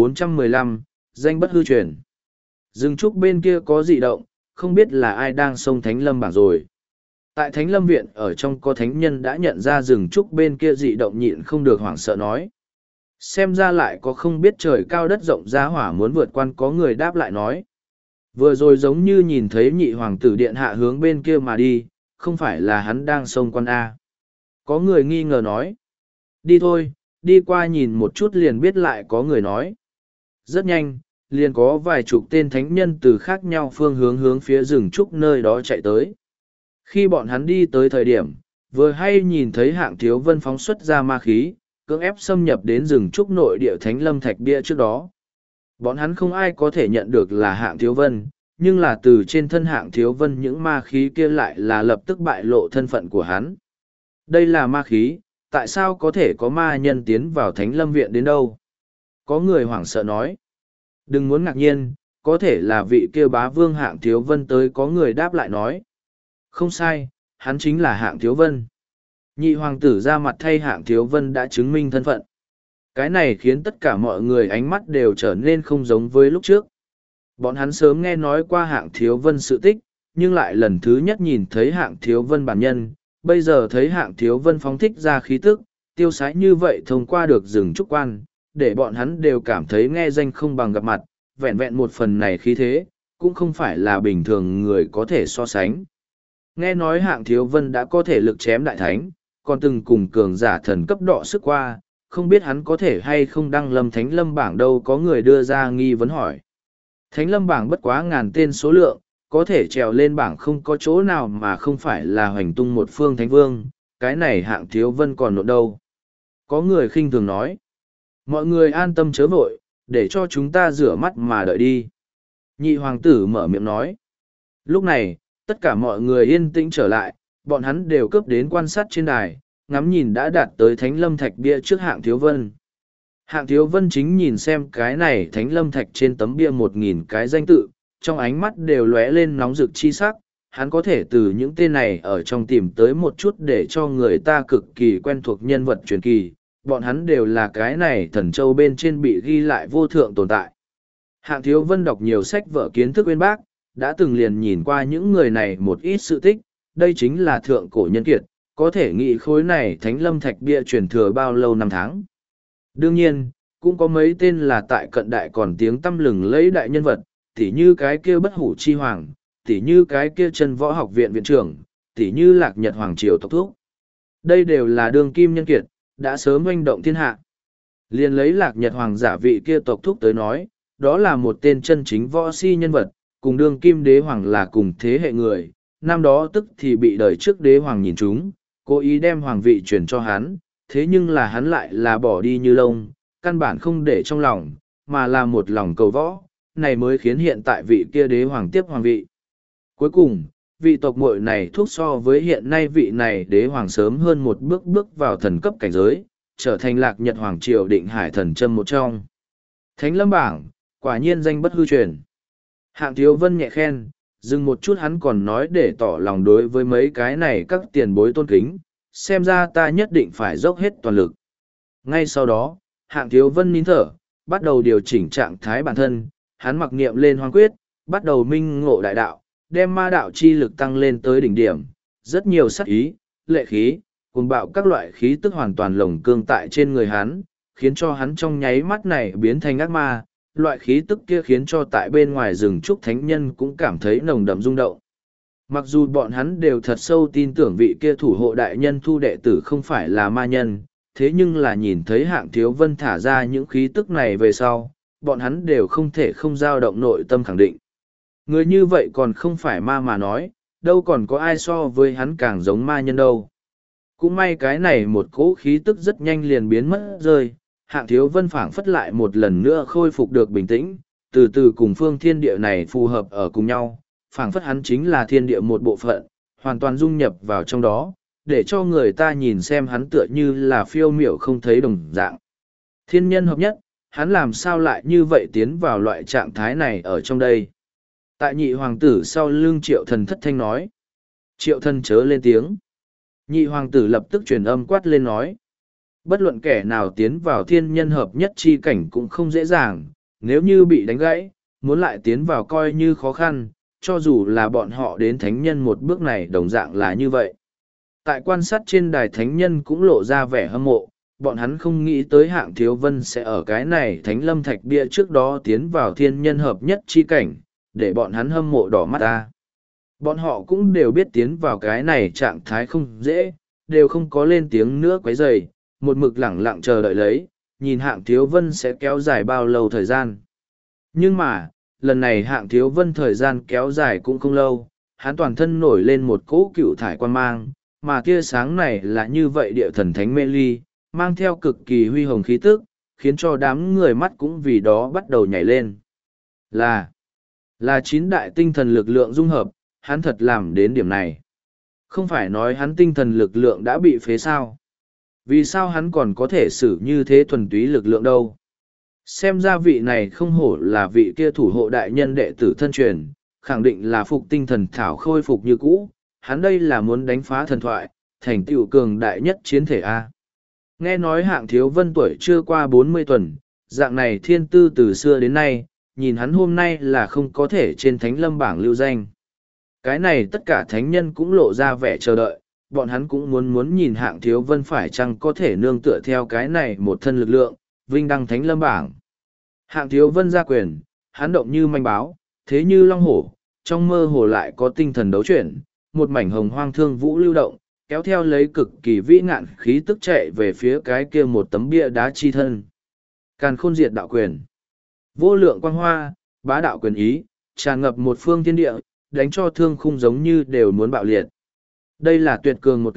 1415, danh bất hư truyền. Rừng trúc bên kia có dị động, không biết là ai đang xông Thánh Lâm bảng rồi. Tại Thánh Lâm viện ở trong có thánh nhân đã nhận ra rừng trúc bên kia dị động nhịn không được hoảng sợ nói. Xem ra lại có không biết trời cao đất rộng giá hỏa muốn vượt quan có người đáp lại nói. Vừa rồi giống như nhìn thấy nhị hoàng tử điện hạ hướng bên kia mà đi, không phải là hắn đang xông quan A. Có người nghi ngờ nói. Đi thôi, đi qua nhìn một chút liền biết lại có người nói. Rất nhanh, liền có vài chục tên thánh nhân từ khác nhau phương hướng hướng phía rừng trúc nơi đó chạy tới. Khi bọn hắn đi tới thời điểm, vừa hay nhìn thấy Hạng Thiếu Vân phóng xuất ra ma khí, cưỡng ép xâm nhập đến rừng trúc nội địa thánh lâm thạch bia trước đó. Bọn hắn không ai có thể nhận được là Hạng Thiếu Vân, nhưng là từ trên thân Hạng Thiếu Vân những ma khí kia lại là lập tức bại lộ thân phận của hắn. Đây là ma khí, tại sao có thể có ma nhân tiến vào thánh lâm viện đến đâu? Có người hoảng sợ nói. Đừng muốn ngạc nhiên, có thể là vị kia bá vương Hạng Thiếu Vân tới, có người đáp lại nói. Không sai, hắn chính là Hạng Thiếu Vân. Nhị hoàng tử ra mặt thay Hạng Thiếu Vân đã chứng minh thân phận. Cái này khiến tất cả mọi người ánh mắt đều trở nên không giống với lúc trước. Bọn hắn sớm nghe nói qua Hạng Thiếu Vân sự tích, nhưng lại lần thứ nhất nhìn thấy Hạng Thiếu Vân bản nhân, bây giờ thấy Hạng Thiếu Vân phóng thích ra khí tức, tiêu sái như vậy thông qua được rừng trúc quan, để bọn hắn đều cảm thấy nghe danh không bằng gặp mặt, vẹn vẹn một phần này khí thế, cũng không phải là bình thường người có thể so sánh. Nghe nói Hạng Thiếu Vân đã có thể lực chém đại thánh, còn từng cùng cường giả thần cấp đọ sức qua, không biết hắn có thể hay không đăng lâm thánh lâm bảng đâu, có người đưa ra nghi vấn hỏi. Thánh lâm bảng bất quá 1000 tên số lượng, có thể trèo lên bảng không có chỗ nào mà không phải là hoành tung một phương thánh vương, cái này Hạng Thiếu Vân còn nộn đâu. Có người khinh thường nói. Mọi người an tâm chớ vội, để cho chúng ta rửa mắt mà đợi đi. Nhị hoàng tử mở miệng nói. Lúc này, tất cả mọi người yên tĩnh trở lại, bọn hắn đều cướp đến quan sát trên đài, ngắm nhìn đã đạt tới Thánh Lâm Thạch bia trước Hạng Thiếu Vân. Hạng Thiếu Vân chính nhìn xem cái này Thánh Lâm Thạch trên tấm bia 1.000 cái danh tự, trong ánh mắt đều lóe lên nóng rực chi sắc. Hắn có thể từ những tên này ở trong tìm tới một chút để cho người ta cực kỳ quen thuộc nhân vật truyền kỳ, bọn hắn đều là cái này thần châu bên trên bị ghi lại vô thượng tồn tại. Hạng Thiếu Vân đọc nhiều sách vở kiến thức uyên bác, đã từng liền nhìn qua những người này một ít sự tích, đây chính là thượng cổ nhân kiệt, có thể nghĩ khối này Thánh Lâm Thạch bia truyền thừa bao lâu năm tháng. Đương nhiên, cũng có mấy tên là tại cận đại còn tiếng tăm lừng lẫy đại nhân vật, tỉ như cái kia Bất Hủ Chi Hoàng, tỉ như cái kia Chân Võ Học Viện viện trưởng, tỉ như Lạc Nhật Hoàng Triều tộc thúc. Đây đều là đương kim nhân kiệt, đã sớm oanh động thiên hạ. Liền lấy Lạc Nhật Hoàng giả vị kia tộc thúc tới nói, đó là một tên chân chính võ si nhân vật, cùng đương kim đế hoàng là cùng thế hệ người, năm đó tức thì bị đời trước đế hoàng nhìn chúng, cố ý đem hoàng vị truyền cho hắn, thế nhưng là hắn lại là bỏ đi như lông, căn bản không để trong lòng, mà là một lòng cầu võ, này mới khiến hiện tại vị kia đế hoàng tiếp hoàng vị. Cuối cùng, vị tộc muội này thúc so với hiện nay vị này đế hoàng sớm hơn một bước bước vào thần cấp cảnh giới, trở thành Lạc Nhật Hoàng Triều định hải thần châm một trong. Thánh Lâm bảng, quả nhiên danh bất hư truyền. Hạng Thiếu Vân nhẹ khen, dừng một chút hắn còn nói để tỏ lòng đối với mấy cái này các tiền bối tôn kính, xem ra ta nhất định phải dốc hết toàn lực. Ngay sau đó, Hạng Thiếu Vân nín thở, bắt đầu điều chỉnh trạng thái bản thân, hắn mặc niệm lên hoang quyết, bắt đầu minh ngộ đại đạo, đem ma đạo chi lực tăng lên tới đỉnh điểm, rất nhiều sắc ý, lệ khí, cùng bạo các loại khí tức hoàn toàn lồng cương tại trên người hắn, khiến cho hắn trong nháy mắt này biến thành ác ma, loại khí tức kia khiến cho tại bên ngoài rừng trúc thánh nhân cũng cảm thấy nồng đậm rung động. Mặc dù bọn hắn đều thật sâu tin tưởng vị kia thủ hộ đại nhân thu đệ tử không phải là ma nhân, thế nhưng là nhìn thấy Hạng Thiếu Vân thả ra những khí tức này về sau, bọn hắn đều không thể không dao động nội tâm khẳng định. Người như vậy còn không phải ma mà nói, đâu còn có ai so với hắn càng giống ma nhân đâu. Cũng may cái này một cỗ khí tức rất nhanh liền biến mất rơi, Hạng Thiếu Vân phảng phất lại một lần nữa khôi phục được bình tĩnh, từ từ cùng phương thiên địa này phù hợp ở cùng nhau, phảng phất hắn chính là thiên địa một bộ phận, hoàn toàn dung nhập vào trong đó, để cho người ta nhìn xem hắn tựa như là phiêu miểu không thấy đồng dạng. Thiên nhân hợp nhất, hắn làm sao lại như vậy tiến vào loại trạng thái này ở trong đây. Tại nhị hoàng tử sau lưng Triệu Thần thất thanh nói. Triệu Thần chớ lên tiếng. Nhị hoàng tử lập tức truyền âm quát lên nói. Bất luận kẻ nào tiến vào thiên nhân hợp nhất chi cảnh cũng không dễ dàng, nếu như bị đánh gãy, muốn lại tiến vào coi như khó khăn, cho dù là bọn họ đến thánh nhân một bước này đồng dạng là như vậy. Tại quan sát trên đài thánh nhân cũng lộ ra vẻ hâm mộ, bọn hắn không nghĩ tới Hạng Thiếu Vân sẽ ở cái này Thánh Lâm Thạch bia trước đó tiến vào thiên nhân hợp nhất chi cảnh, để bọn hắn hâm mộ đỏ mắt ta. Bọn họ cũng đều biết tiến vào cái này trạng thái không dễ, đều không có lên tiếng nữa quấy rầy, một mực lẳng lặng chờ đợi lấy, nhìn Hạng Thiếu Vân sẽ kéo dài bao lâu thời gian. Nhưng mà, lần này Hạng Thiếu Vân thời gian kéo dài cũng không lâu, hắn toàn thân nổi lên một cỗ cựu thải quan mang, mà tia sáng này là như vậy địa thần thánh mê ly, mang theo cực kỳ huy hồng khí tức, khiến cho đám người mắt cũng vì đó bắt đầu nhảy lên. Là 9 đại tinh thần lực lượng dung hợp, hắn thật làm đến điểm này. Không phải nói hắn tinh thần lực lượng đã bị phế sao? Vì sao hắn còn có thể xử như thế thuần túy lực lượng đâu? Xem ra vị này không hổ là vị kia thủ hộ đại nhân đệ tử thân truyền, khẳng định là phục tinh thần thảo khôi phục như cũ, hắn đây là muốn đánh phá thần thoại, thành tựu cường đại nhất chiến thể A. Nghe nói Hạng Thiếu Vân tuổi chưa qua 40 tuần, dạng này thiên tư từ xưa đến nay, nhìn hắn hôm nay là không có thể trên Thánh Lâm bảng lưu danh. Cái này tất cả thánh nhân cũng lộ ra vẻ chờ đợi, bọn hắn cũng muốn nhìn Hạng Thiếu Vân phải chăng có thể nương tựa theo cái này một thân lực lượng, vinh đăng Thánh Lâm bảng. Hạng Thiếu Vân ra quyền, hắn động như manh báo, thế như long hổ, trong mơ hồ lại có tinh thần đấu chuyển, một mảnh hồng hoang thương vũ lưu động, kéo theo lấy cực kỳ vĩ ngạn khí tức chạy về phía cái kia một tấm bia đá chi thân. Càn khôn diệt đạo quyền. Vô lượng quang hoa, bá đạo quyền ý, tràn ngập một phương thiên địa, đánh cho thương khung giống như đều muốn bạo liệt. Đây là tuyệt cường một kích,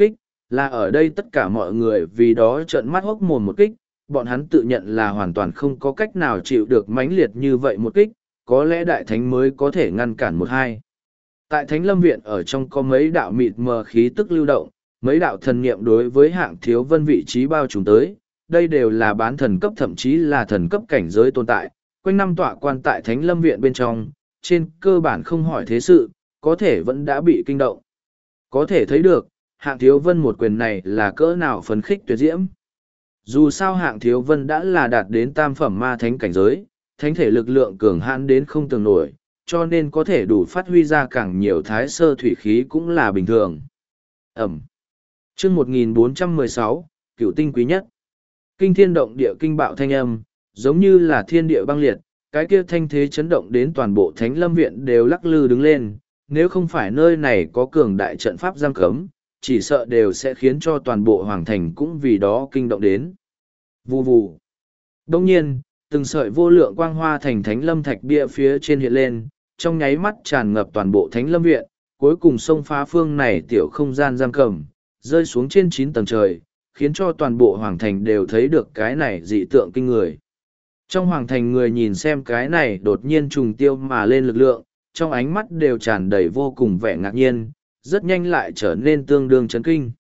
là ở đây tất cả mọi người vì đó trợn mắt hốc mồm một kích, bọn hắn tự nhận là hoàn toàn không có cách nào chịu được mãnh liệt như vậy một kích, có lẽ đại thánh mới có thể ngăn cản một hai. Tại Thánh Lâm Viện ở trong có mấy đạo mịt mờ khí tức lưu động, mấy đạo thần niệm đối với Hạng Thiếu Vân vị trí bao trùm tới, đây đều là bán thần cấp thậm chí là thần cấp cảnh giới tồn tại, quanh năm tọa quan tại Thánh Lâm Viện bên trong, trên cơ bản không hỏi thế sự, có thể vẫn đã bị kinh động. Có thể thấy được, Hạng Thiếu Vân một quyền này là cỡ nào phấn khích tuyệt diễm. Dù sao Hạng Thiếu Vân đã là đạt đến tam phẩm ma thánh cảnh giới, thánh thể lực lượng cường hãn đến không tưởng nổi, cho nên có thể đủ phát huy ra càng nhiều thái sơ thủy khí cũng là bình thường. Ẩm. Chương 1416, Cửu tinh quý nhất. Kinh thiên động địa kinh bạo thanh âm, giống như là thiên địa băng liệt, cái kia thanh thế chấn động đến toàn bộ Thánh Lâm Viện đều lắc lư đứng lên, nếu không phải nơi này có cường đại trận pháp giam cấm, chỉ sợ đều sẽ khiến cho toàn bộ hoàng thành cũng vì đó kinh động đến. Vù vù. Đông nhiên, từng sợi vô lượng quang hoa thành Thánh Lâm thạch bia phía trên hiện lên, trong nháy mắt tràn ngập toàn bộ Thánh Lâm Viện, cuối cùng xông phá phương này tiểu không gian giam cầm, rơi xuống trên 9 tầng trời, khiến cho toàn bộ hoàng thành đều thấy được cái này dị tượng kinh người. Trong hoàng thành người nhìn xem cái này đột nhiên trùng tiêu mà lên lực lượng, trong ánh mắt đều tràn đầy vô cùng vẻ ngạc nhiên, rất nhanh lại trở nên tương đương chấn kinh.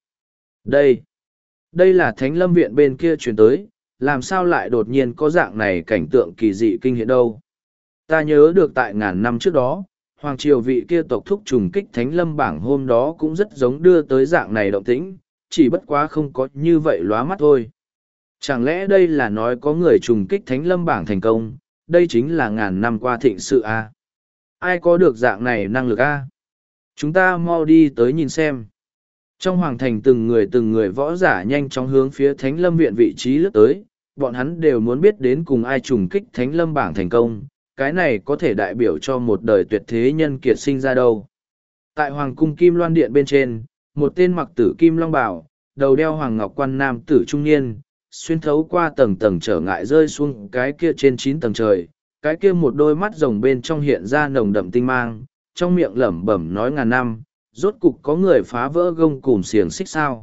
Đây là Thánh Lâm Viện bên kia truyền tới, làm sao lại đột nhiên có dạng này cảnh tượng kỳ dị kinh hiện đâu. Ta nhớ được tại ngàn năm trước đó, hoàng triều vị kia tộc thúc trùng kích Thánh Lâm bảng hôm đó cũng rất giống đưa tới dạng này động tĩnh, chỉ bất quá không có như vậy lóa mắt thôi. Chẳng lẽ đây là nói có người trùng kích Thánh Lâm bảng thành công, đây chính là ngàn năm qua thịnh sự a. Ai có được dạng này năng lực a? Chúng ta mau đi tới nhìn xem. Trong hoàng thành từng người võ giả nhanh chóng hướng phía Thánh Lâm Viện vị trí lướt tới, bọn hắn đều muốn biết đến cùng ai trùng kích Thánh Lâm bảng thành công, cái này có thể đại biểu cho một đời tuyệt thế nhân kiệt sinh ra đâu. Tại Hoàng cung Kim Loan Điện bên trên, một tên mặc tử kim long bào, đầu đeo hoàng ngọc quan nam tử trung niên, xuyên thấu qua tầng tầng trở ngại rơi xuống cái kia trên 9 tầng trời, cái kia một đôi mắt rồng bên trong hiện ra nồng đậm tinh mang, trong miệng lẩm bẩm nói ngàn năm, rốt cục có người phá vỡ gông cùm xiềng xích sao.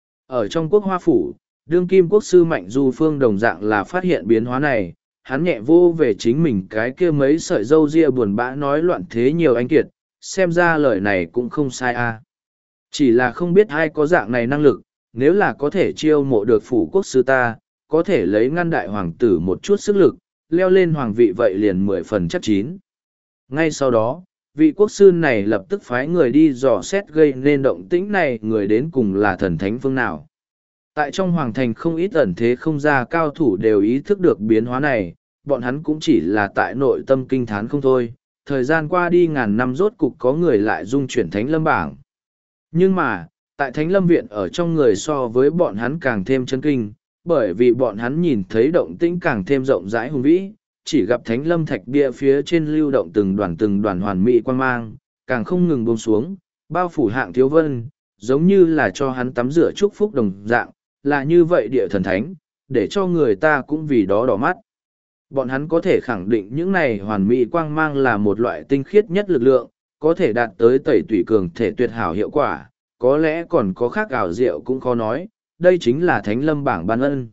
Ở trong quốc hoa phủ, đương kim quốc sư Mạnh Du Phương đồng dạng là phát hiện biến hóa này, hắn nhẹ vô về chính mình cái kia mấy sợi râu ria buồn bã nói loạn thế nhiều anh kiệt, xem ra lời này cũng không sai a. Chỉ là không biết ai có dạng này năng lực, nếu là có thể chiêu mộ được phủ quốc sư ta, có thể lấy ngăn đại hoàng tử một chút sức lực, leo lên hoàng vị vậy liền 10 phần chắc chín. Ngay sau đó, vị quốc sư này lập tức phái người đi dò xét gây nên động tĩnh này người đến cùng là thần thánh phương nào. Tại trong hoàng thành không ít ẩn thế không ra cao thủ đều ý thức được biến hóa này, bọn hắn cũng chỉ là tại nội tâm kinh thán không thôi. Thời gian qua đi ngàn năm rốt cục có người lại dung chuyển Thánh Lâm bảng. Nhưng mà, tại Thánh Lâm Viện ở trong người so với bọn hắn càng thêm chấn kinh, bởi vì bọn hắn nhìn thấy động tĩnh càng thêm rộng rãi hùng vĩ, chỉ gặp Thánh Lâm thạch bia phía trên lưu động từng đoàn hoàn mỹ quan mang, càng không ngừng buông xuống, bao phủ Hạng Thiếu Vân, giống như là cho hắn tắm rửa chúc phúc đồng dạng, là như vậy địa thần thánh, để cho người ta cũng vì đó đỏ mắt. Bọn hắn có thể khẳng định những này hoàn mỹ quang mang là một loại tinh khiết nhất lực lượng, có thể đạt tới tẩy tủy cường thể tuyệt hảo hiệu quả, có lẽ còn có khác ảo diệu cũng khó nói, đây chính là Thánh Lâm bảng ban ân.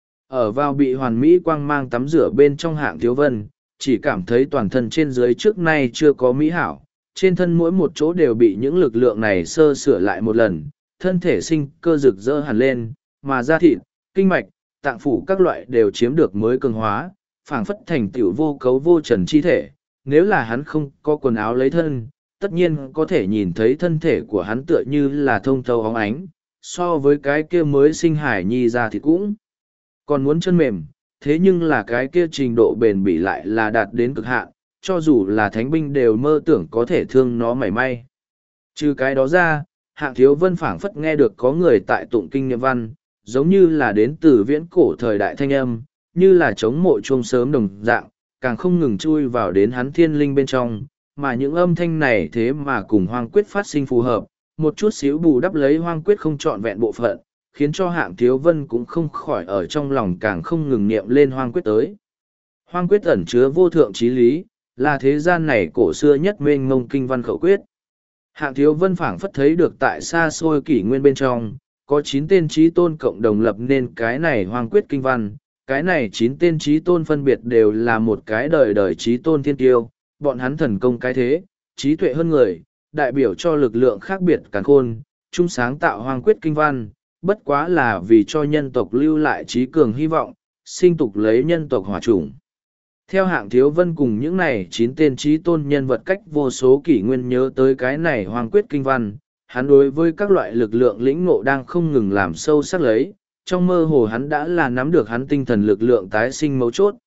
Ở vào bị hoàn mỹ quang mang tắm rửa bên trong Hạng Thiếu Vân, chỉ cảm thấy toàn thân trên dưới trước nay chưa có mỹ hảo, trên thân mỗi một chỗ đều bị những lực lượng này sơ sửa lại một lần, thân thể sinh cơ rực rỡ hẳn lên, mà da thịt, kinh mạch, tạng phủ các loại đều chiếm được mới cường hóa, phảng phất thành tựu vô cấu vô trần chi thể. Nếu là hắn không có quần áo lấy thân, tất nhiên có thể nhìn thấy thân thể của hắn tựa như là thông thấu óng ánh, so với cái kia mới sinh hải nhi ra thì cũng còn muốn chân mềm, thế nhưng là cái kia trình độ bền bỉ lại là đạt đến cực hạn, cho dù là thánh binh đều mơ tưởng có thể thương nó mảy may. Trừ cái đó ra, Hạng Thiếu Vân phảng phất nghe được có người tại tụng kinh niệm văn, giống như là đến từ viễn cổ thời đại thanh âm, như là chống mộ chuông sớm đồng dạng, càng không ngừng chui vào đến hắn thiên linh bên trong, mà những âm thanh này thế mà cùng hoang quyết phát sinh phù hợp, một chút xíu bù đắp lấy hoang quyết không trọn vẹn bộ phận, khiến cho Hạng Thiếu Vân cũng không khỏi ở trong lòng càng không ngừng niệm lên hoang quyết tới. Hoang quyết ẩn chứa vô thượng trí lý, là thế gian này cổ xưa nhất mênh mông kinh văn khẩu quyết. Hạng Thiếu Vân phảng phất thấy được tại xa xôi kỷ nguyên bên trong, có 9 tên trí tôn cộng đồng lập nên cái này hoang quyết kinh văn. Cái này 9 tên trí tôn phân biệt đều là một cái đời đời trí tôn thiên tiêu, bọn hắn thần công cái thế, trí tuệ hơn người, đại biểu cho lực lượng khác biệt càn khôn, chung sáng tạo hoang quyết kinh văn, bất quá là vì cho nhân tộc lưu lại trí cường hy vọng, sinh tục lấy nhân tộc hỏa chủng. Theo Hạng Thiếu Vân cùng những này 9 tên trí tôn nhân vật cách vô số kỷ nguyên nhớ tới cái này hoang quyết kinh văn, hắn đối với các loại lực lượng lĩnh ngộ đang không ngừng làm sâu sắc lấy, trong mơ hồ hắn đã là nắm được hắn tinh thần lực lượng tái sinh mấu chốt.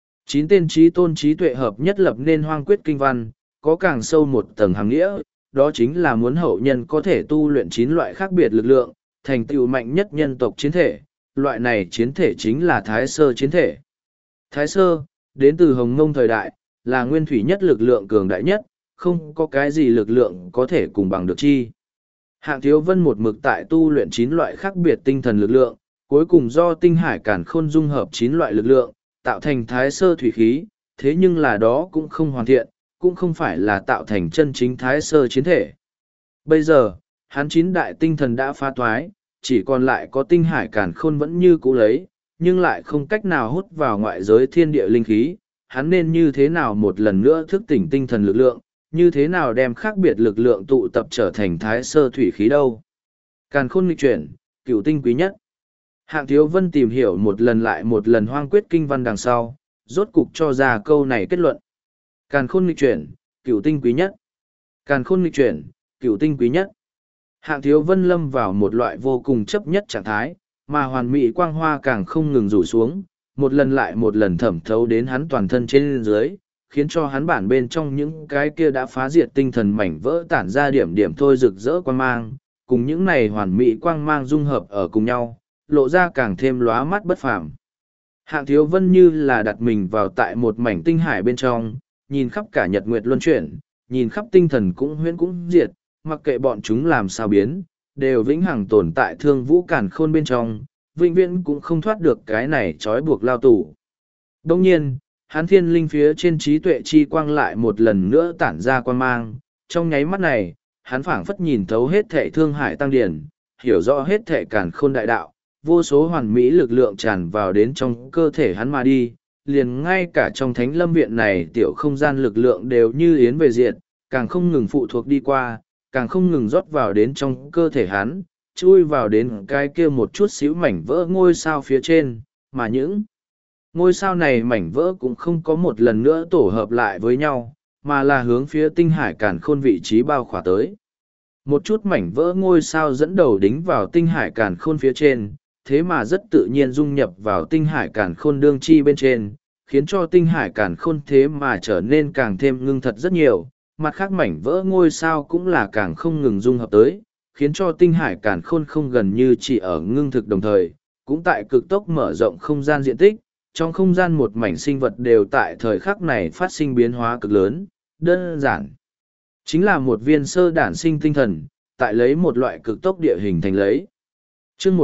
9 tên trí tôn trí tuệ hợp nhất lập nên hoang quyết kinh văn, có càng sâu một tầng hàng nghĩa, đó chính là muốn hậu nhân có thể tu luyện 9 loại khác biệt lực lượng, thành tựu mạnh nhất nhân tộc chiến thể, loại này chiến thể chính là Thái Sơ chiến thể. Thái Sơ, đến từ Hồng Mông thời đại, là nguyên thủy nhất lực lượng cường đại nhất, không có cái gì lực lượng có thể cùng bằng được chi. Hạng Thiếu Vân một mực tại tu luyện 9 loại khác biệt tinh thần lực lượng, cuối cùng do tinh hải càn khôn dung hợp 9 loại lực lượng, tạo thành Thái Sơ thủy khí, thế nhưng là đó cũng không hoàn thiện, cũng không phải là tạo thành chân chính Thái Sơ chiến thể. Bây giờ, hắn 9 đại tinh thần đã phá toái, chỉ còn lại có tinh hải càn khôn vẫn như cũ lấy, nhưng lại không cách nào hút vào ngoại giới thiên địa linh khí, hắn nên như thế nào một lần nữa thức tỉnh tinh thần lực lượng, như thế nào đem khác biệt lực lượng tụ tập trở thành Thái Sơ thủy khí đâu. Càn khôn nghịch chuyển, cửu tinh quý nhất. Hạng Thiếu Vân tìm hiểu một lần lại một lần hoang quyết kinh văn đằng sau, rốt cục cho ra câu này kết luận. Càn khôn nghịch chuyển, cửu tinh quý nhất. Càn khôn nghịch chuyển, cửu tinh quý nhất. Hạng Thiếu Vân lâm vào một loại vô cùng chấp nhất trạng thái, mà hoàn mỹ quang hoa càng không ngừng rủ xuống, một lần lại một lần thẩm thấu đến hắn toàn thân trên dưới, khiến cho hắn bản bên trong những cái kia đã phá diệt tinh thần mảnh vỡ tản ra điểm điểm thôi rực rỡ quang mang, cùng những này hoàn mỹ quang mang dung hợp ở cùng nhau, lộ ra càng thêm lóa mắt bất phàm. Hạng Thiếu Vân như là đặt mình vào tại một mảnh tinh hải bên trong, nhìn khắp cả nhật nguyệt luân chuyển, nhìn khắp tinh thần cũng huyễn cũng diệt, mặc kệ bọn chúng làm sao biến, đều vĩnh hằng tồn tại thương vũ càn khôn bên trong, vĩnh viễn cũng không thoát được cái này trói buộc lao tù. Đồng nhiên, hắn thiên linh phía trên trí tuệ chi quang lại một lần nữa tản ra quang mang, trong nháy mắt này, hắn phảng phất nhìn thấu hết thệ thương hải tăng điển, hiểu rõ hết thệ càn khôn đại đạo, vô số hoàn mỹ lực lượng tràn vào đến trong cơ thể hắn mà đi, liền ngay cả trong thánh lâm viện này tiểu không gian lực lượng đều như yến về diện, càng không ngừng phụ thuộc đi qua, càng không ngừng rót vào đến trong cơ thể hắn, chui vào đến cái kia một chút xíu mảnh vỡ ngôi sao phía trên, mà những ngôi sao này mảnh vỡ cũng không có một lần nữa tổ hợp lại với nhau, mà là hướng phía tinh hải càn khôn vị trí bao khỏa tới. Một chút mảnh vỡ ngôi sao dẫn đầu đính vào tinh hải càn khôn phía trên, thế mà rất tự nhiên dung nhập vào tinh hải càn khôn đương chi bên trên, khiến cho tinh hải càn khôn thế mà trở nên càng thêm ngưng thật rất nhiều. Mặt khác mảnh vỡ ngôi sao cũng là càng không ngừng dung hợp tới, khiến cho tinh hải càn khôn không gần như chỉ ở ngưng thực đồng thời, cũng tại cực tốc mở rộng không gian diện tích, trong không gian một mảnh sinh vật đều tại thời khắc này phát sinh biến hóa cực lớn, đơn giản. Chính là một viên sơ đản sinh tinh thần, tại lấy một loại cực tốc địa hình thành lấy. Chương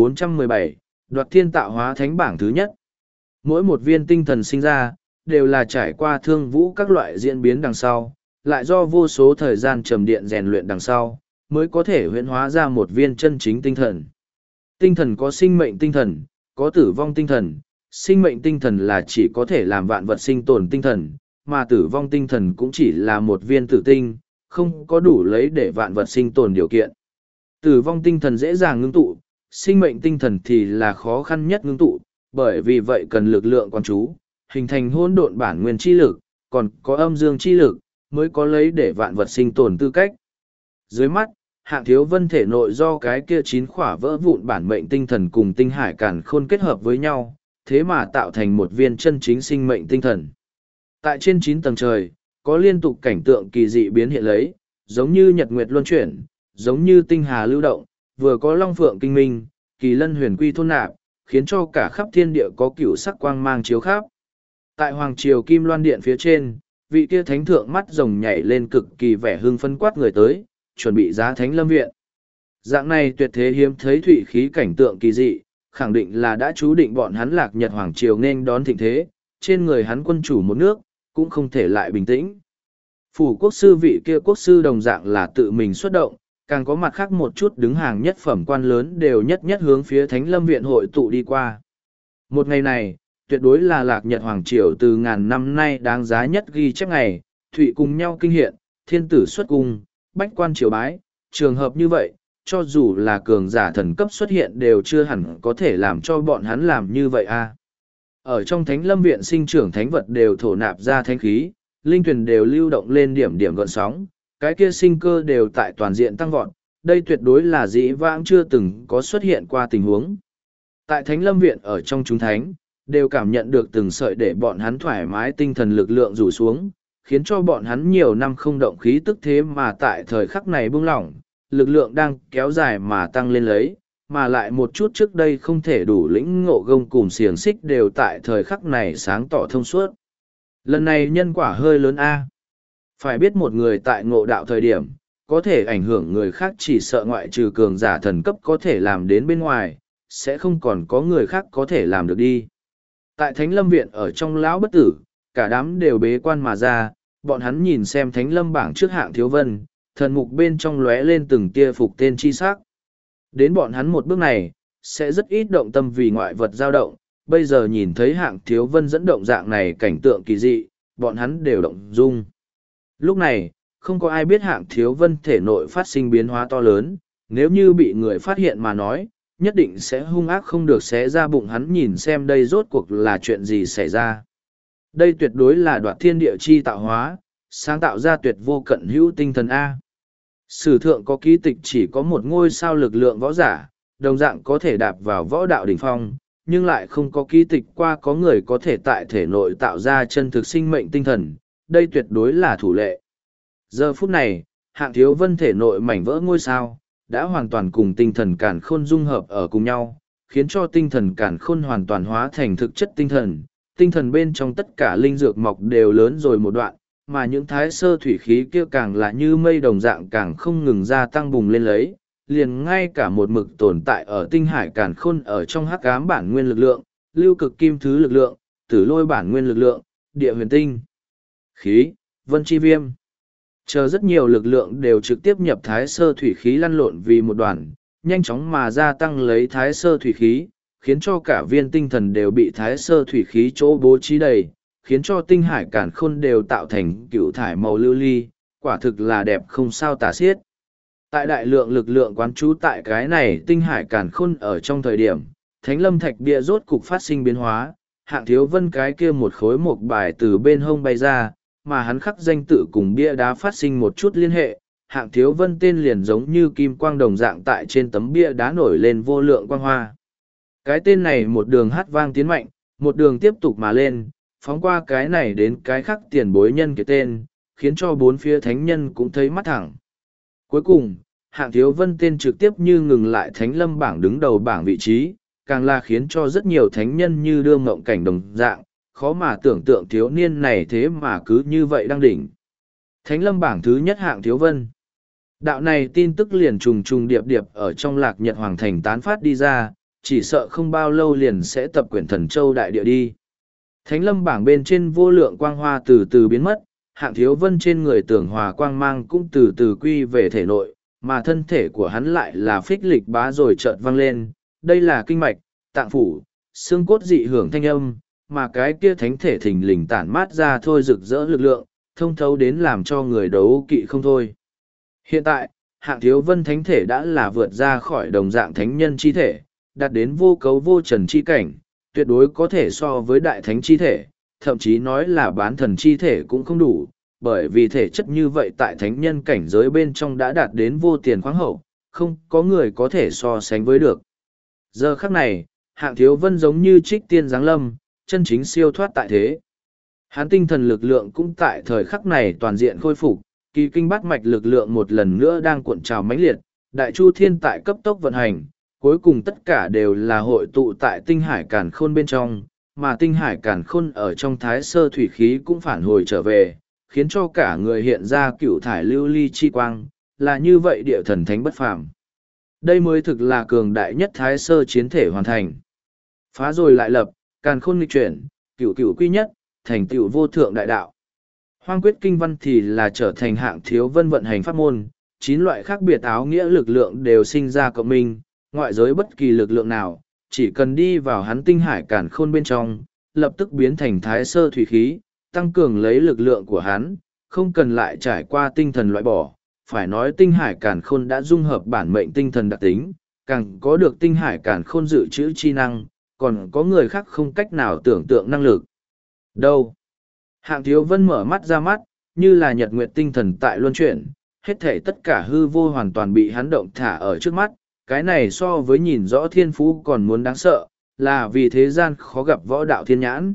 1417, đoạt thiên tạo hóa thánh bảng thứ nhất. Mỗi một viên tinh thần sinh ra, đều là trải qua thương vũ các loại diễn biến đằng sau, lại do vô số thời gian trầm điện rèn luyện đằng sau, mới có thể huyễn hóa ra một viên chân chính tinh thần. Tinh thần có sinh mệnh tinh thần, có tử vong tinh thần, sinh mệnh tinh thần là chỉ có thể làm vạn vật sinh tồn tinh thần, mà tử vong tinh thần cũng chỉ là một viên tử tinh, không có đủ lấy để vạn vật sinh tồn điều kiện. Tử vong tinh thần dễ dàng ngưng tụ, sinh mệnh tinh thần thì là khó khăn nhất ngưng tụ, bởi vì vậy cần lực lượng quan chú, hình thành hỗn độn bản nguyên chi lực, còn có âm dương chi lực, mới có lấy để vạn vật sinh tồn tư cách. Dưới mắt, Hạng Thiếu Vân thể nội do cái kia 9 khỏa vỡ vụn bản mệnh tinh thần cùng tinh hải càn khôn kết hợp với nhau, thế mà tạo thành một viên chân chính sinh mệnh tinh thần. Tại trên 9 tầng trời, có liên tục cảnh tượng kỳ dị biến hiện lấy, giống như nhật nguyệt luân chuyển, giống như tinh hà lưu động, vừa có long phượng kinh minh, kỳ lân huyền quy thôn nạp, khiến cho cả khắp thiên địa có cửu sắc quang mang chiếu khắp. Tại Hoàng Triều Kim Loan Điện phía trên, vị kia thánh thượng mắt rồng nhảy lên cực kỳ vẻ hưng phấn quát người tới, chuẩn bị giá thánh lâm viện. Dạng này tuyệt thế hiếm thấy thủy khí cảnh tượng kỳ dị, khẳng định là đã chú định bọn hắn Lạc Nhật Hoàng Triều nên đón thịnh thế, trên người hắn quân chủ một nước, cũng không thể lại bình tĩnh. Phủ quốc sư vị kia quốc sư đồng dạng là tự mình xuất động, càng có mặt khác một chút đứng hàng nhất phẩm quan lớn đều nhất nhất hướng phía Thánh Lâm Viện hội tụ đi qua. Một ngày này, tuyệt đối là Lạc Nhật Hoàng Triều từ ngàn năm nay đáng giá nhất ghi chép ngày, thụy cùng nhau kinh hiện, thiên tử xuất cung, bách quan triều bái, trường hợp như vậy, cho dù là cường giả thần cấp xuất hiện đều chưa hẳn có thể làm cho bọn hắn làm như vậy a. Ở trong Thánh Lâm Viện sinh trưởng thánh vật đều thổ nạp ra thánh khí, linh tuyển đều lưu động lên điểm điểm gợn sóng, cái kia sinh cơ đều tại toàn diện tăng vọt, đây tuyệt đối là dĩ vãng chưa từng có xuất hiện qua tình huống. Tại Thánh Lâm Viện ở trong chúng thánh, đều cảm nhận được từng sợi để bọn hắn thoải mái tinh thần lực lượng rủ xuống, khiến cho bọn hắn nhiều năm không động khí tức thế mà tại thời khắc này buông lỏng, lực lượng đang kéo dài mà tăng lên lấy, mà lại một chút trước đây không thể đủ lĩnh ngộ gông cùng xiềng xích đều tại thời khắc này sáng tỏ thông suốt. Lần này nhân quả hơi lớn a. Phải biết một người tại ngộ đạo thời điểm, có thể ảnh hưởng người khác chỉ sợ ngoại trừ cường giả thần cấp có thể làm đến bên ngoài, sẽ không còn có người khác có thể làm được đi. Tại Thánh Lâm Viện ở trong lão bất tử, cả đám đều bế quan mà ra, bọn hắn nhìn xem Thánh Lâm bảng trước hạng thiếu vân, thần mục bên trong lóe lên từng tia phục tên chi sắc. Đến bọn hắn một bước này, sẽ rất ít động tâm vì ngoại vật dao động, bây giờ nhìn thấy hạng thiếu vân dẫn động dạng này cảnh tượng kỳ dị, bọn hắn đều động dung. Lúc này, không có ai biết hạng thiếu vân thể nội phát sinh biến hóa to lớn, nếu như bị người phát hiện mà nói, nhất định sẽ hung ác không được xé ra bụng hắn nhìn xem đây rốt cuộc là chuyện gì xảy ra. Đây tuyệt đối là đoạt thiên địa chi tạo hóa, sáng tạo ra tuyệt vô cận hữu tinh thần A. Sử thượng có ký tịch chỉ có một ngôi sao lực lượng võ giả, đồng dạng có thể đạp vào võ đạo đỉnh phong, nhưng lại không có ký tịch qua có người có thể tại thể nội tạo ra chân thực sinh mệnh tinh thần, đây tuyệt đối là thủ lệ. Giờ phút này, hạng thiếu vân thể nội mảnh vỡ ngôi sao, đã hoàn toàn cùng tinh thần càn khôn dung hợp ở cùng nhau, khiến cho tinh thần càn khôn hoàn toàn hóa thành thực chất tinh thần bên trong tất cả linh dược mọc đều lớn rồi một đoạn, mà những thái sơ thủy khí kia càng là như mây đồng dạng càng không ngừng gia tăng bùng lên lấy, liền ngay cả một mực tồn tại ở tinh hải càn khôn ở trong hắc ám bản nguyên lực lượng, lưu cực kim thứ lực lượng, tử lôi bản nguyên lực lượng, địa huyền tinh, khí, vân chi viêm. Chờ rất nhiều lực lượng đều trực tiếp nhập thái sơ thủy khí lăn lộn vì một đoàn, nhanh chóng mà gia tăng lấy thái sơ thủy khí, khiến cho cả viên tinh thần đều bị thái sơ thủy khí chỗ bố trí đầy, khiến cho tinh hải càn khôn đều tạo thành cựu thải màu lưu ly, quả thực là đẹp không sao tả xiết. Tại đại lượng lực lượng quán trú tại cái này tinh hải càn khôn ở trong thời điểm, Thánh Lâm thạch bia rốt cục phát sinh biến hóa, hạng thiếu vân cái kia một khối một bài từ bên hông bay ra, mà hắn khắc danh tự cùng bia đá phát sinh một chút liên hệ, hạng thiếu vân tên liền giống như kim quang đồng dạng tại trên tấm bia đá nổi lên vô lượng quang hoa. Cái tên này một đường hát vang tiến mạnh, một đường tiếp tục mà lên, phóng qua cái này đến cái khác tiền bối nhân cái tên, khiến cho bốn phía thánh nhân cũng thấy mắt thẳng. Cuối cùng, hạng thiếu vân tên trực tiếp như ngừng lại Thánh Lâm bảng đứng đầu bảng vị trí, càng là khiến cho rất nhiều thánh nhân như đưa ngộng cảnh đồng dạng, khó mà tưởng tượng thiếu niên này thế mà cứ như vậy đang đỉnh. Thánh Lâm bảng thứ nhất hạng thiếu vân. Đạo này tin tức liền trùng trùng điệp điệp ở trong Lạc Nhật Hoàng thành tán phát đi ra, chỉ sợ không bao lâu liền sẽ tập quyển Thần Châu đại địa đi. Thánh Lâm bảng bên trên vô lượng quang hoa từ từ biến mất, hạng thiếu vân trên người tưởng hòa quang mang cũng từ từ quy về thể nội, mà thân thể của hắn lại là phích lịch bá rồi chợt vang lên, đây là kinh mạch, tạng phủ, xương cốt dị hưởng thanh âm, mà cái kia thánh thể thình lình tản mát ra thôi rực rỡ lực lượng, thông thấu đến làm cho người đấu kỵ không thôi. Hiện tại, hạng thiếu vân thánh thể đã là vượt ra khỏi đồng dạng thánh nhân chi thể, đạt đến vô cấu vô trần chi cảnh, tuyệt đối có thể so với đại thánh chi thể, thậm chí nói là bán thần chi thể cũng không đủ, bởi vì thể chất như vậy tại thánh nhân cảnh giới bên trong đã đạt đến vô tiền khoáng hậu, không có người có thể so sánh với được. Giờ khắc này, hạng thiếu vân giống như trích tiên giáng lâm, chân chính siêu thoát tại thế. Hắn tinh thần lực lượng cũng tại thời khắc này toàn diện khôi phục, kỳ kinh bát mạch lực lượng một lần nữa đang cuộn trào mãnh liệt, đại chu thiên tại cấp tốc vận hành, cuối cùng tất cả đều là hội tụ tại tinh hải càn khôn bên trong, mà tinh hải càn khôn ở trong thái sơ thủy khí cũng phản hồi trở về, khiến cho cả người hiện ra cựu thải lưu ly chi quang, là như vậy địa thần thánh bất phàm. Đây mới thực là cường đại nhất thái sơ chiến thể hoàn thành. Phá rồi lại lập, càn khôn nghịch chuyển, cựu cựu quy nhất, thành tựu vô thượng đại đạo. Hoang quyết kinh văn thì là trở thành hạng thiếu vân vận hành pháp môn, 9 loại khác biệt áo nghĩa lực lượng đều sinh ra cộng minh, ngoại giới bất kỳ lực lượng nào, chỉ cần đi vào hắn tinh hải càn khôn bên trong, lập tức biến thành thái sơ thủy khí, tăng cường lấy lực lượng của hắn, không cần lại trải qua tinh thần loại bỏ. Phải nói tinh hải càn khôn đã dung hợp bản mệnh tinh thần đặc tính, càng có được tinh hải càn khôn dự trữ chi năng, còn có người khác không cách nào tưởng tượng năng lực. Đâu? Hạng Thiếu Vân mở mắt ra mắt, như là nhật nguyệt tinh thần tại luân chuyển, hết thể tất cả hư vô hoàn toàn bị hắn động thả ở trước mắt, cái này so với nhìn rõ thiên phú còn muốn đáng sợ, là vì thế gian khó gặp võ đạo thiên nhãn.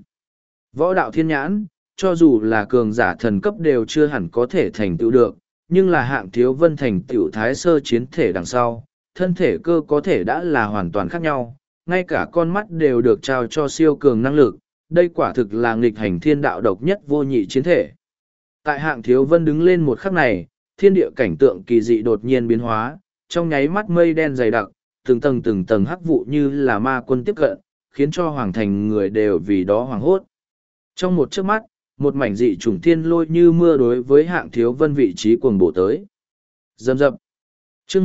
Võ đạo thiên nhãn, cho dù là cường giả thần cấp đều chưa hẳn có thể thành tựu được, nhưng là Hạng Thiếu Vân thành tựu thái sơ chiến thể đằng sau, thân thể cơ có thể đã là hoàn toàn khác nhau, ngay cả con mắt đều được trao cho siêu cường năng lực, đây quả thực là nghịch hành thiên đạo độc nhất vô nhị chiến thể. Tại Hạng Thiếu Vân đứng lên một khắc này, thiên địa cảnh tượng kỳ dị đột nhiên biến hóa, trong nháy mắt mây đen dày đặc, từng tầng hắc vụ như là ma quân tiếp cận, khiến cho hoàng thành người đều vì đó hoảng hốt. Trong một chớp mắt, một mảnh dị chủng thiên lôi như mưa đối với Hạng Thiếu Vân vị trí cuồng bổ tới. Dầm dập. Chương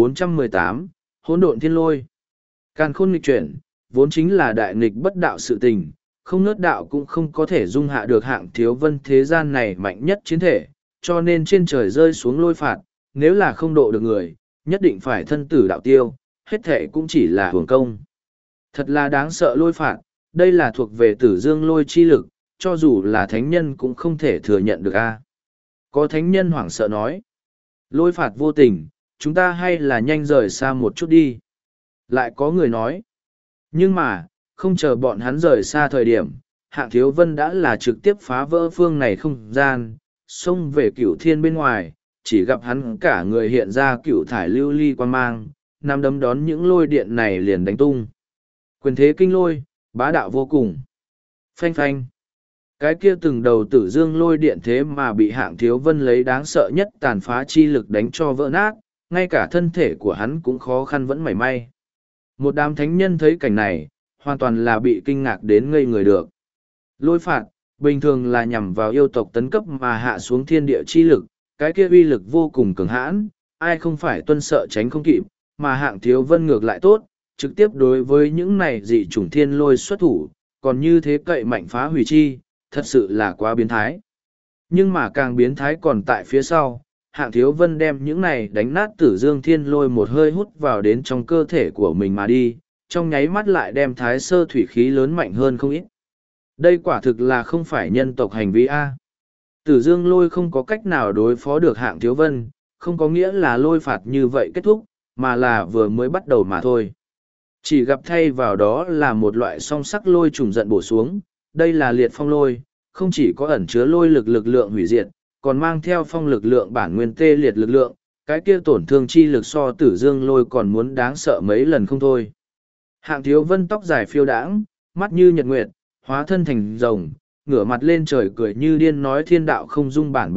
1418, Hỗn độn thiên lôi. Càn khôn nghịch chuyển, vốn chính là đại nghịch bất đạo sự tình, không nớt đạo cũng không có thể dung hạ được Hạng Thiếu Vân thế gian này mạnh nhất chiến thể, cho nên trên trời rơi xuống lôi phạt, nếu là không độ được người, nhất định phải thân tử đạo tiêu, hết thể cũng chỉ là hưởng công. Thật là đáng sợ lôi phạt, đây là thuộc về Tử Dương lôi chi lực, cho dù là thánh nhân cũng không thể thừa nhận được a. Có thánh nhân hoảng sợ nói, lôi phạt vô tình, chúng ta hay là nhanh rời xa một chút đi. Lại có người nói, nhưng mà, không chờ bọn hắn rời xa thời điểm, Hạng Thiếu Vân đã là trực tiếp phá vỡ phương này không gian, xông về cửu thiên bên ngoài, chỉ gặp hắn cả người hiện ra cửu thải lưu ly quan mang, nắm đấm đón những lôi điện này liền đánh tung. Quyền thế kinh lôi, bá đạo vô cùng. Phanh phanh. Cái kia từng đầu tử dương lôi điện thế mà bị Hạng Thiếu Vân lấy đáng sợ nhất tàn phá chi lực đánh cho vỡ nát, ngay cả thân thể của hắn cũng khó khăn vẫn mảy may. Một đám thánh nhân thấy cảnh này, hoàn toàn là bị kinh ngạc đến ngây người được. Lôi phạt, bình thường là nhằm vào yêu tộc tấn cấp mà hạ xuống thiên địa chi lực, cái kia uy lực vô cùng cường hãn, ai không phải tuân sợ tránh không kịp, mà Hạng Thiếu Vân ngược lại tốt, trực tiếp đối với những này dị chủng thiên lôi xuất thủ, còn như thế cậy mạnh phá hủy chi, thật sự là quá biến thái. Nhưng mà càng biến thái còn tại phía sau, Hạng Thiếu Vân đem những này đánh nát tử dương thiên lôi một hơi hút vào đến trong cơ thể của mình mà đi, trong nháy mắt lại đem thái sơ thủy khí lớn mạnh hơn không ít. Đây quả thực là không phải nhân tộc hành vi A. Tử dương lôi không có cách nào đối phó được Hạng Thiếu Vân, không có nghĩa là lôi phạt như vậy kết thúc, mà là vừa mới bắt đầu mà thôi. Chỉ gặp thay vào đó là một loại song sắc lôi trùng giận bổ xuống, đây là liệt phong lôi, không chỉ có ẩn chứa lôi lực lượng hủy diệt, còn mang theo phong lực lượng bản nguyên tê liệt lực lượng, cái kia tổn thương chi lực so tử dương lôi còn muốn đáng sợ mấy lần không thôi. Hạng Thiếu Vân tóc dài phiêu đãng, mắt như nhật nguyệt, hóa thân thành rồng, ngửa mặt lên trời cười như điên nói thiên đạo không dung bản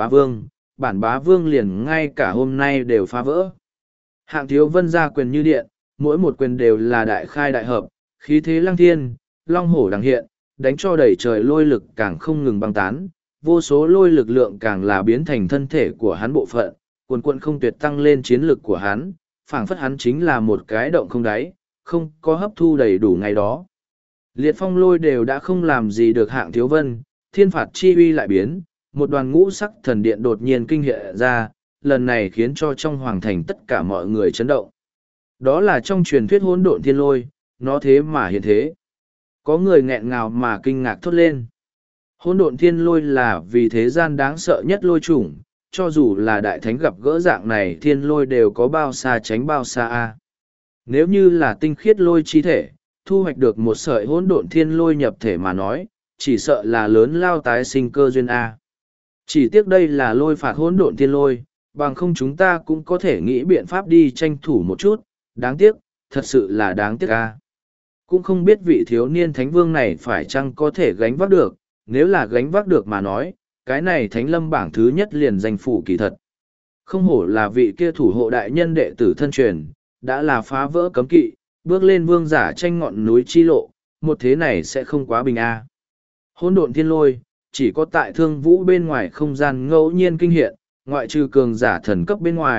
bá vương liền ngay cả hôm nay đều phá vỡ. Hạng Thiếu Vân ra quyền như điện, mỗi một quyền đều là đại khai đại hợp, khí thế lăng thiên, long hổ đằng hiện, đánh cho đẩy trời lôi lực càng không ngừng băng tán, vô số lôi lực lượng càng là biến thành thân thể của hắn bộ phận, cuồn cuộn không tuyệt tăng lên chiến lực của hắn, phảng phất hắn chính là một cái động không đáy, không có hấp thu đầy đủ ngày đó. Liệt phong lôi đều đã không làm gì được Hạng Thiếu Vân, thiên phạt chi uy lại biến, một đoàn ngũ sắc thần điện đột nhiên kinh hiện ra, lần này khiến cho trong hoàng thành tất cả mọi người chấn động. Đó là trong truyền thuyết hỗn độn thiên lôi, nó thế mà hiện thế. Có người nghẹn ngào mà kinh ngạc thốt lên. Hỗn độn thiên lôi là vì thế gian đáng sợ nhất lôi chủng, cho dù là đại thánh gặp gỡ dạng này thiên lôi đều có bao xa tránh bao xa a. Nếu như là tinh khiết lôi chi thể, thu hoạch được một sợi hỗn độn thiên lôi nhập thể mà nói, chỉ sợ là lớn lao tái sinh cơ duyên a. Chỉ tiếc đây là lôi phạt hỗn độn thiên lôi, bằng không chúng ta cũng có thể nghĩ biện pháp đi tranh thủ một chút, đáng tiếc, thật sự là đáng tiếc a. Cũng không biết vị thiếu niên thánh vương này phải chăng có thể gánh vác được, nếu là gánh vác được mà nói, cái này thánh lâm bảng thứ nhất liền danh phủ kỳ thật. Không hổ là vị kia thủ hộ đại nhân đệ tử thân truyền, đã là phá vỡ cấm kỵ, bước lên vương giả tranh ngọn núi chi lộ, một thế này sẽ không quá bình a. Hỗn độn thiên lôi, chỉ có tại thương vũ bên ngoài không gian ngẫu nhiên kinh hiện, ngoại trừ cường giả thần cấp bên ngoài,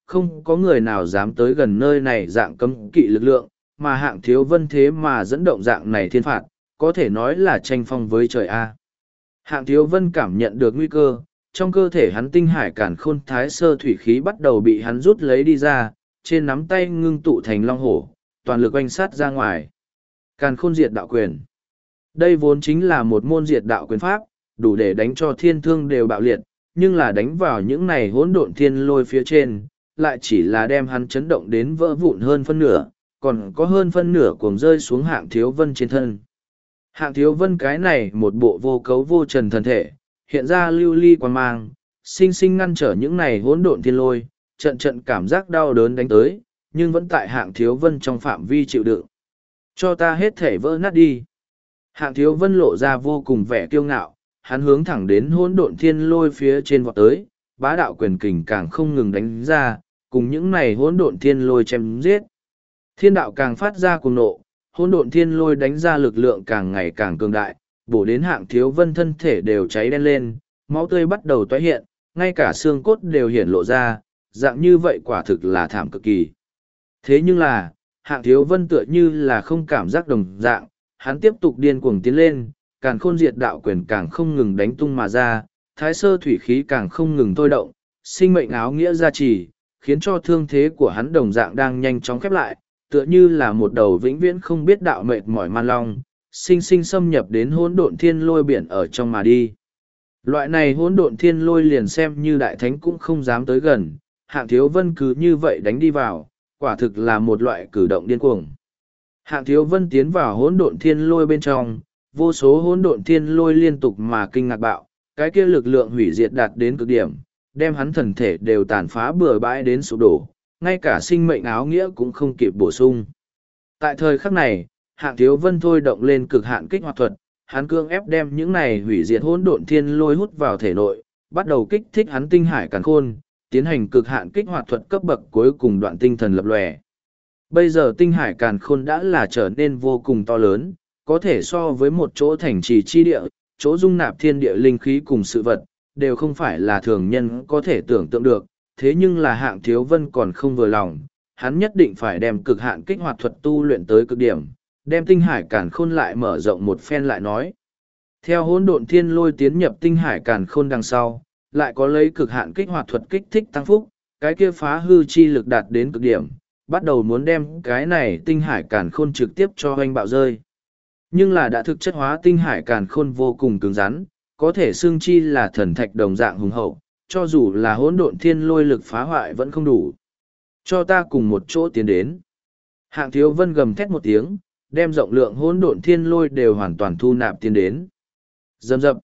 không có người nào dám tới gần nơi này dạng cấm kỵ lực lượng, mà Hạng Thiếu Vân thế mà dẫn động dạng này thiên phạt, có thể nói là tranh phong với trời A. Hạng Thiếu Vân cảm nhận được nguy cơ, trong cơ thể hắn tinh hải càn khôn thái sơ thủy khí bắt đầu bị hắn rút lấy đi ra, trên nắm tay ngưng tụ thành long hổ, toàn lực oanh sát ra ngoài. Càn khôn diệt đạo quyền. Đây vốn chính là một môn diệt đạo quyền pháp, đủ để đánh cho thiên thương đều bạo liệt, nhưng là đánh vào những này hỗn độn thiên lôi phía trên, lại chỉ là đem hắn chấn động đến vỡ vụn hơn phân nửa, còn có hơn phân nửa cuồng rơi xuống Hạng Thiếu Vân trên thân. Hạng Thiếu Vân cái này một bộ vô cấu vô trần thần thể, hiện ra lưu ly quang mang, sinh sinh ngăn trở những này hỗn độn thiên lôi, trận trận cảm giác đau đớn đánh tới, nhưng vẫn tại Hạng Thiếu Vân trong phạm vi chịu đựng. Cho ta hết thể vỡ nát đi. Hạng Thiếu Vân lộ ra vô cùng vẻ kiêu ngạo, hắn hướng thẳng đến hỗn độn thiên lôi phía trên vọt tới, bá đạo quyền kình càng không ngừng đánh ra, cùng những này hỗn độn thiên lôi chém giết. Thiên đạo càng phát ra cuồng nộ, hỗn độn thiên lôi đánh ra lực lượng càng ngày càng cường đại, bổ đến Hạng Thiếu Vân thân thể đều cháy đen lên, máu tươi bắt đầu tóe hiện, ngay cả xương cốt đều hiển lộ ra, dạng như vậy quả thực là thảm cực kỳ. Thế nhưng là, Hạng Thiếu Vân tựa như là không cảm giác đồng dạng, hắn tiếp tục điên cuồng tiến lên, càn khôn diệt đạo quyền càng không ngừng đánh tung mà ra, thái sơ thủy khí càng không ngừng thôi động, sinh mệnh áo nghĩa gia trì, khiến cho thương thế của hắn đồng dạng đang nhanh chóng khép lại, tựa như là một đầu vĩnh viễn không biết đạo mệt mỏi man long, sinh sinh xâm nhập đến hỗn độn thiên lôi biển ở trong mà đi. Loại này hỗn độn thiên lôi liền xem như đại thánh cũng không dám tới gần, Hạng Thiếu Vân cứ như vậy đánh đi vào, quả thực là một loại cử động điên cuồng. Hạng Thiếu Vân tiến vào hỗn độn thiên lôi bên trong, vô số hỗn độn thiên lôi liên tục mà kinh ngạc bạo, cái kia lực lượng hủy diệt đạt đến cực điểm, đem hắn thần thể đều tàn phá bừa bãi đến sụp đổ, ngay cả sinh mệnh áo nghĩa cũng không kịp bổ sung. Tại thời khắc này, Hạng Thiếu Vân thôi động lên cực hạn kích hoạt thuật, hắn cương ép đem những này hủy diệt hỗn độn thiên lôi hút vào thể nội, bắt đầu kích thích hắn tinh hải càn khôn, tiến hành cực hạn kích hoạt thuật cấp bậc cuối cùng đoạn tinh thần lập lòe. Bây giờ tinh hải càn khôn đã là trở nên vô cùng to lớn, có thể so với một chỗ thành trì chi địa, chỗ dung nạp thiên địa linh khí cùng sự vật, đều không phải là thường nhân có thể tưởng tượng được, thế nhưng là Hạng Thiếu Vân còn không vừa lòng, hắn nhất định phải đem cực hạn kích hoạt thuật tu luyện tới cực điểm, đem tinh hải càn khôn lại mở rộng một phen lại nói. Theo hỗn độn thiên lôi tiến nhập tinh hải càn khôn đằng sau, lại có lấy cực hạn kích hoạt thuật kích thích tăng phúc, cái kia phá hư chi lực đạt đến cực điểm, bắt đầu muốn đem cái này tinh hải càn khôn trực tiếp cho hoanh bạo rơi. Nhưng là đã thực chất hóa tinh hải càn khôn vô cùng cứng rắn, có thể xương chi là thần thạch đồng dạng hùng hậu, cho dù là hỗn độn thiên lôi lực phá hoại vẫn không đủ. Cho ta cùng một chỗ tiến đến. Hạng Thiếu Vân gầm thét một tiếng, đem rộng lượng hỗn độn thiên lôi đều hoàn toàn thu nạp tiến đến. Dầm dập.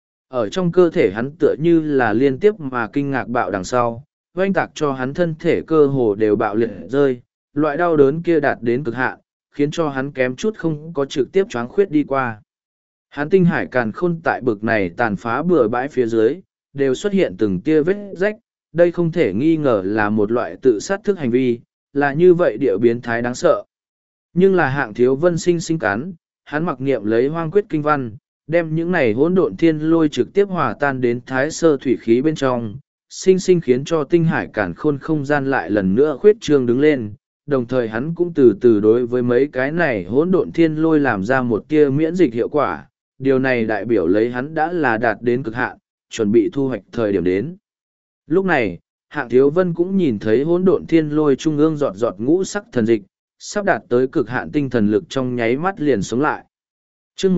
Ở trong cơ thể hắn tựa như là liên tiếp mà kinh ngạc bạo đằng sau, oanh tạc cho hắn thân thể cơ hồ đều bạo liệt rơi, loại đau đớn kia đạt đến cực hạn, khiến cho hắn kém chút không có trực tiếp choáng khuyết đi qua. Hắn tinh hải càn khôn tại bực này tàn phá bừa bãi phía dưới, đều xuất hiện từng tia vết rách, đây không thể nghi ngờ là một loại tự sát thức hành vi, là như vậy địa biến thái đáng sợ. Nhưng là Hạng Thiếu Vân sinh cắn, hắn mặc niệm lấy hoang quyết kinh văn, đem những này hỗn độn thiên lôi trực tiếp hòa tan đến thái sơ thủy khí bên trong, sinh khiến cho tinh hải càn khôn không gian lại lần nữa khuyết trương đứng lên, đồng thời hắn cũng từ từ đối với mấy cái này hỗn độn thiên lôi làm ra một tia miễn dịch hiệu quả, điều này đại biểu lấy hắn đã là đạt đến cực hạn, chuẩn bị thu hoạch thời điểm đến. Lúc này, Hạng Thiếu Vân cũng nhìn thấy hỗn độn thiên lôi trung ương giọt giọt ngũ sắc thần dịch, sắp đạt tới cực hạn tinh thần lực trong nháy mắt liền sống lại. Chương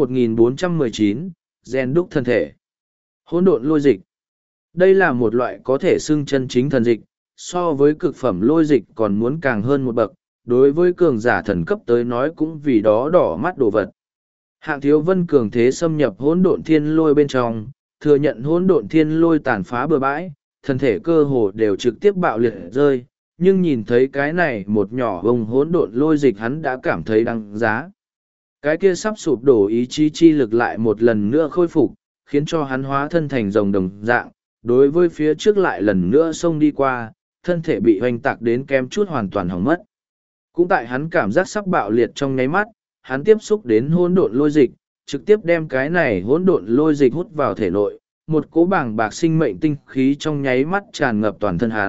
1419, Gen đúc thân thể. Hỗn độn lôi dịch. Đây là một loại có thể xưng chân chính thần dịch, so với cực phẩm lôi dịch còn muốn càng hơn một bậc, đối với cường giả thần cấp tới nói cũng vì đó đỏ mắt đồ vật. Hạng Thiếu Vân cường thế xâm nhập hỗn độn thiên lôi bên trong, thừa nhận hỗn độn thiên lôi tàn phá bừa bãi, thân thể cơ hồ đều trực tiếp bạo liệt rơi, nhưng nhìn thấy cái này một nhỏ bông hỗn độn lôi dịch hắn đã cảm thấy đáng giá. Cái kia sắp sụp đổ ý chí chi lực lại một lần nữa khôi phục, khiến cho hắn hóa thân thành rồng đồng dạng, đối với phía trước lại lần nữa xông đi qua, thân thể bị hoành tạc đến kém chút hoàn toàn hỏng mất. Cũng tại hắn cảm giác sắp bạo liệt trong nháy mắt, hắn tiếp xúc đến hỗn độn lôi dịch, trực tiếp đem cái này hỗn độn lôi dịch hút vào thể nội, một cỗ bàng bạc sinh mệnh tinh khí trong nháy mắt tràn ngập toàn thân hắn,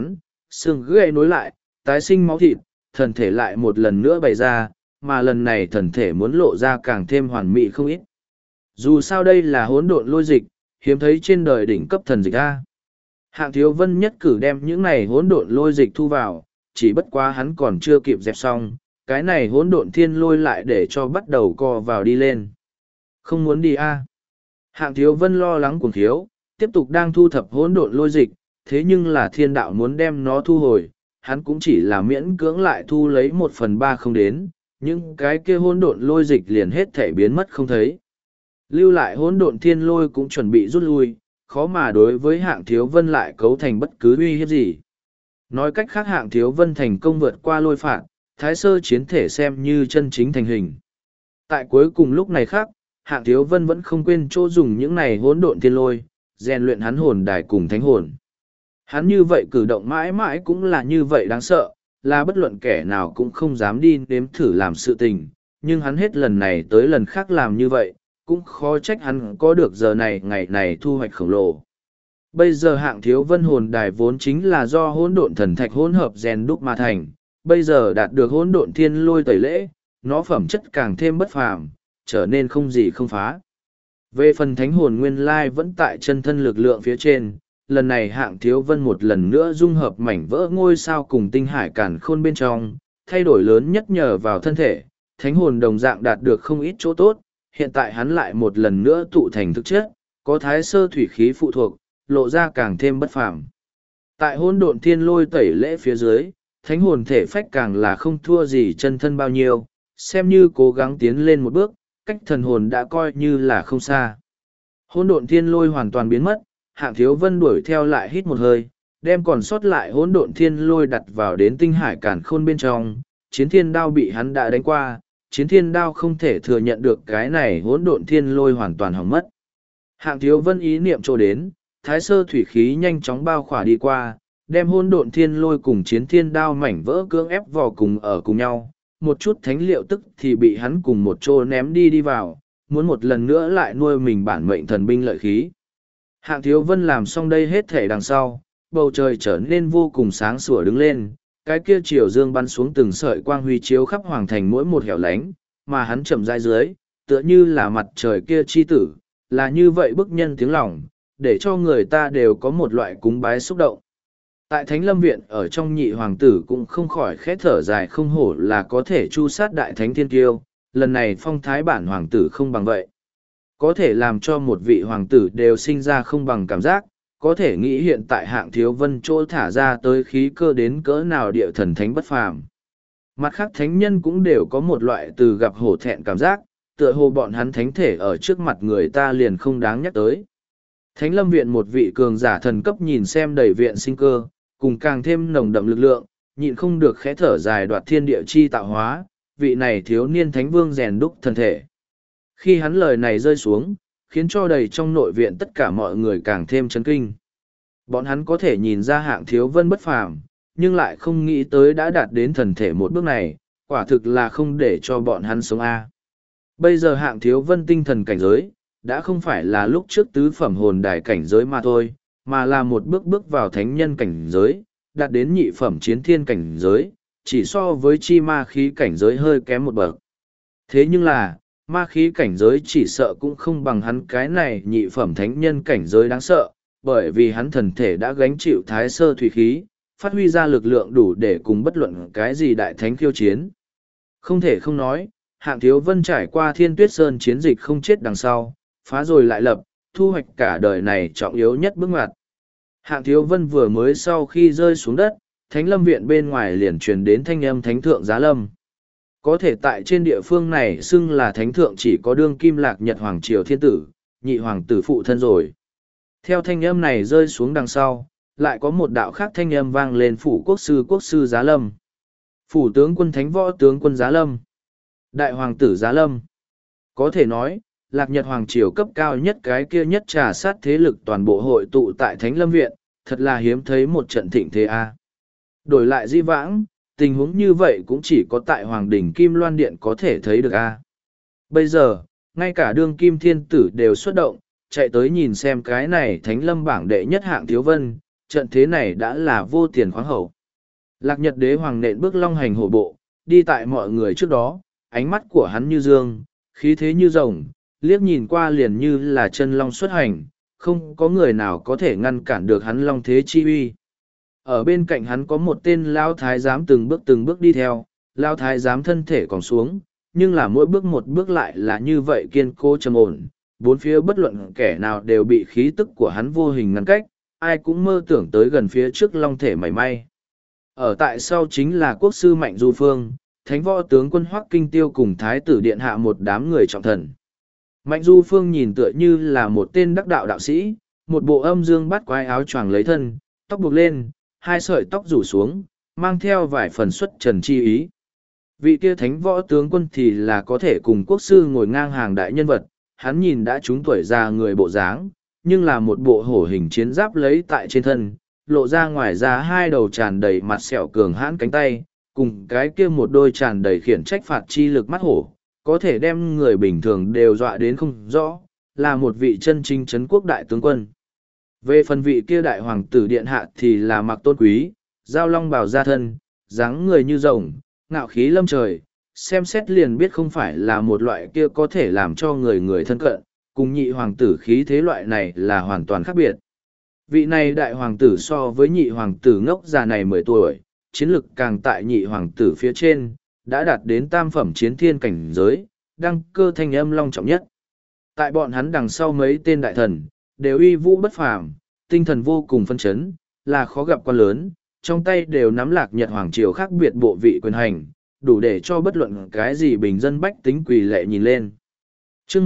xương gãy nối lại, tái sinh máu thịt, thần thể lại một lần nữa bày ra, mà lần này thần thể muốn lộ ra càng thêm hoàn mỹ không ít. Dù sao đây là hỗn độn lôi dịch, hiếm thấy trên đời đỉnh cấp thần dịch A. Hạng Thiếu Vân nhất cử đem những này hỗn độn lôi dịch thu vào, chỉ bất quá hắn còn chưa kịp dẹp xong, cái này hỗn độn thiên lôi lại để cho bắt đầu co vào đi lên. Không muốn đi A. Hạng Thiếu Vân lo lắng cuồng thiếu, tiếp tục đang thu thập hỗn độn lôi dịch, thế nhưng là thiên đạo muốn đem nó thu hồi, hắn cũng chỉ là miễn cưỡng lại thu lấy 1/3 không đến, nhưng cái kia hỗn độn lôi dịch liền hết thể biến mất không thấy. Lưu lại hỗn độn thiên lôi cũng chuẩn bị rút lui, khó mà đối với Hạng Thiếu Vân lại cấu thành bất cứ uy hiếp gì. Nói cách khác Hạng Thiếu Vân thành công vượt qua lôi phạt, thái sơ chiến thể xem như chân chính thành hình. Tại cuối cùng lúc này khác, Hạng Thiếu Vân vẫn không quên chỗ dùng những này hỗn độn thiên lôi, rèn luyện hắn hồn đài cùng thánh hồn. Hắn như vậy cử động mãi mãi cũng là như vậy đáng sợ, là bất luận kẻ nào cũng không dám đi nếm thử làm sự tình, nhưng hắn hết lần này tới lần khác làm như vậy, cũng khó trách hắn có được giờ này ngày này thu hoạch khổng lồ. Bây giờ Hạng Thiếu Vân hồn đài vốn chính là do hỗn độn thần thạch hỗn hợp rèn đúc mà thành, bây giờ đạt được hỗn độn thiên lôi tẩy lễ, nó phẩm chất càng thêm bất phàm, trở nên không gì không phá. Về phần thánh hồn nguyên lai vẫn tại chân thân lực lượng phía trên, lần này Hạng Thiếu Vân một lần nữa dung hợp mảnh vỡ ngôi sao cùng tinh hải càn khôn bên trong, thay đổi lớn nhất nhờ vào thân thể, thánh hồn đồng dạng đạt được không ít chỗ tốt, hiện tại hắn lại một lần nữa tụ thành thực chất, có thái sơ thủy khí phụ thuộc, lộ ra càng thêm bất phàm. Tại hỗn độn thiên lôi tẩy lễ phía dưới, thánh hồn thể phách càng là không thua gì chân thân bao nhiêu, xem như cố gắng tiến lên một bước, cách thần hồn đã coi như là không xa. Hỗn độn thiên lôi hoàn toàn biến mất, Hạng Thiếu Vân đuổi theo lại hít một hơi, đem còn sót lại hỗn độn thiên lôi đặt vào đến tinh hải càn khôn bên trong, chiến thiên đao bị hắn đã đánh qua, chiến thiên đao không thể thừa nhận được cái này hỗn độn thiên lôi hoàn toàn hỏng mất. Hạng Thiếu Vân ý niệm trô đến, thái sơ thủy khí nhanh chóng bao khỏa đi qua, đem hỗn độn thiên lôi cùng chiến thiên đao mảnh vỡ cưỡng ép vào cùng ở cùng nhau, một chút thánh liệu tức thì bị hắn cùng một chỗ ném đi vào, muốn một lần nữa lại nuôi mình bản mệnh thần binh lợi khí. Hạng Thiếu Vân làm xong đây hết thể đằng sau, bầu trời trở nên vô cùng sáng sủa đứng lên, cái kia chiều dương bắn xuống từng sợi quang huy chiếu khắp hoàng thành mỗi một hẻo lánh, mà hắn chậm rãi dưới, tựa như là mặt trời kia chi tử, là như vậy bức nhân tiếng lòng, để cho người ta đều có một loại cúng bái xúc động. Tại Thánh Lâm Viện ở trong nhị hoàng tử cũng không khỏi khẽ thở dài không hổ là có thể chu sát đại thánh thiên kiêu, lần này phong thái bản hoàng tử không bằng vậy. Có thể làm cho một vị hoàng tử đều sinh ra không bằng cảm giác, có thể nghĩ hiện tại Hạng Thiếu Vân chỗ thả ra tới khí cơ đến cỡ nào địa thần thánh bất phàm. Mặt khác thánh nhân cũng đều có một loại từ gặp hổ thẹn cảm giác, tựa hồ bọn hắn thánh thể ở trước mặt người ta liền không đáng nhắc tới. Thánh Lâm Viện một vị cường giả thần cấp nhìn xem đầy viện sinh cơ, cùng càng thêm nồng đậm lực lượng, nhịn không được khẽ thở dài đoạt thiên địa chi tạo hóa, vị này thiếu niên thánh vương rèn đúc thân thể. Khi hắn lời này rơi xuống, khiến cho đầy trong nội viện tất cả mọi người càng thêm chấn kinh. Bọn hắn có thể nhìn ra Hạng Thiếu Vân bất phàm, nhưng lại không nghĩ tới đã đạt đến thần thể một bước này, quả thực là không để cho bọn hắn sống a. Bây giờ Hạng Thiếu Vân tinh thần cảnh giới, đã không phải là lúc trước tứ phẩm hồn đài cảnh giới mà thôi, mà là một bước bước vào thánh nhân cảnh giới, đạt đến nhị phẩm chiến thiên cảnh giới, chỉ so với chi ma khí cảnh giới hơi kém một bậc. Thế nhưng là, ma khí cảnh giới chỉ sợ cũng không bằng hắn cái này nhị phẩm thánh nhân cảnh giới đáng sợ, bởi vì hắn thần thể đã gánh chịu thái sơ thủy khí, phát huy ra lực lượng đủ để cùng bất luận cái gì đại thánh khiêu chiến. Không thể không nói, Hạng Thiếu Vân trải qua Thiên Tuyết Sơn chiến dịch không chết đằng sau, phá rồi lại lập, thu hoạch cả đời này trọng yếu nhất bước ngoặt. Hạng Thiếu Vân vừa mới sau khi rơi xuống đất, Thánh Lâm Viện bên ngoài liền truyền đến thanh âm Thánh Thượng Giá Lâm. Có thể tại trên địa phương này xưng là Thánh Thượng chỉ có đương kim lạc Nhật Hoàng Triều Thiên Tử, nhị hoàng tử phụ thân rồi. Theo thanh âm này rơi xuống đằng sau, lại có một đạo khác thanh âm vang lên phủ quốc sư Giá Lâm. Phủ tướng quân Thánh Võ tướng quân Giá Lâm. Đại hoàng tử Giá Lâm. Có thể nói, lạc Nhật Hoàng Triều cấp cao nhất cái kia nhất trà sát thế lực toàn bộ hội tụ tại Thánh Lâm Viện, thật là hiếm thấy một trận thịnh thế a. Đổi lại di vãng, tình huống như vậy cũng chỉ có tại Hoàng Đình Kim Loan Điện có thể thấy được a. Bây giờ, ngay cả đương kim thiên tử đều xuất động, chạy tới nhìn xem cái này Thánh Lâm bảng đệ nhất Hạng Thiếu Vân, trận thế này đã là vô tiền khoáng hậu. Lạc Nhật Đế Hoàng nện bước long hành hổ bộ, đi tại mọi người trước đó, ánh mắt của hắn như dương, khí thế như rồng, liếc nhìn qua liền như là chân long xuất hành, không có người nào có thể ngăn cản được hắn long thế chi uy. Ở bên cạnh hắn có một tên Lão Thái giám từng bước đi theo, Lão Thái giám thân thể còn xuống, nhưng là mỗi bước một bước lại là như vậy kiên cố trầm ổn, bốn phía bất luận kẻ nào đều bị khí tức của hắn vô hình ngăn cách, ai cũng mơ tưởng tới gần phía trước long thể mảy may. Ở tại sau chính là quốc sư Mạnh Du Phương, thánh võ tướng quân Hoắc Kinh Tiêu cùng thái tử điện hạ một đám người trọng thần. Mạnh Du Phương nhìn tựa như là một tên đắc đạo đạo sĩ, một bộ âm dương bắt quái áo choàng lấy thân, tóc buộc lên, hai sợi tóc rủ xuống, mang theo vài phần xuất trần chi ý. Vị kia thánh võ tướng quân thì là có thể cùng quốc sư ngồi ngang hàng đại nhân vật, hắn nhìn đã trúng tuổi già người bộ dáng, nhưng là một bộ hổ hình chiến giáp lấy tại trên thân, lộ ra ngoài ra hai đầu tràn đầy mặt sẹo cường hãn cánh tay, cùng cái kia một đôi tràn đầy khiển trách phạt chi lực mắt hổ, có thể đem người bình thường đều dọa đến không rõ, là một vị chân chính trấn quốc đại tướng quân. Về phần vị kia đại hoàng tử điện hạ thì là mặc tôn quý, giao long bào ra thân, dáng người như rồng, ngạo khí lâm trời, xem xét liền biết không phải là một loại kia có thể làm cho người thân cận, cùng nhị hoàng tử khí thế loại này là hoàn toàn khác biệt. Vị này đại hoàng tử so với nhị hoàng tử ngốc già này 10 tuổi, chiến lực càng tại nhị hoàng tử phía trên, đã đạt đến tam phẩm chiến thiên cảnh giới, đăng cơ thanh âm long trọng nhất. Tại bọn hắn đằng sau mấy tên đại thần, đều uy vũ bất phàm, tinh thần vô cùng phân chấn, là khó gặp quan lớn, trong tay đều nắm Lạc Nhật Hoàng Triều khác biệt bộ vị quyền hành, đủ để cho bất luận cái gì bình dân bách tính quỳ lệ nhìn lên. Chương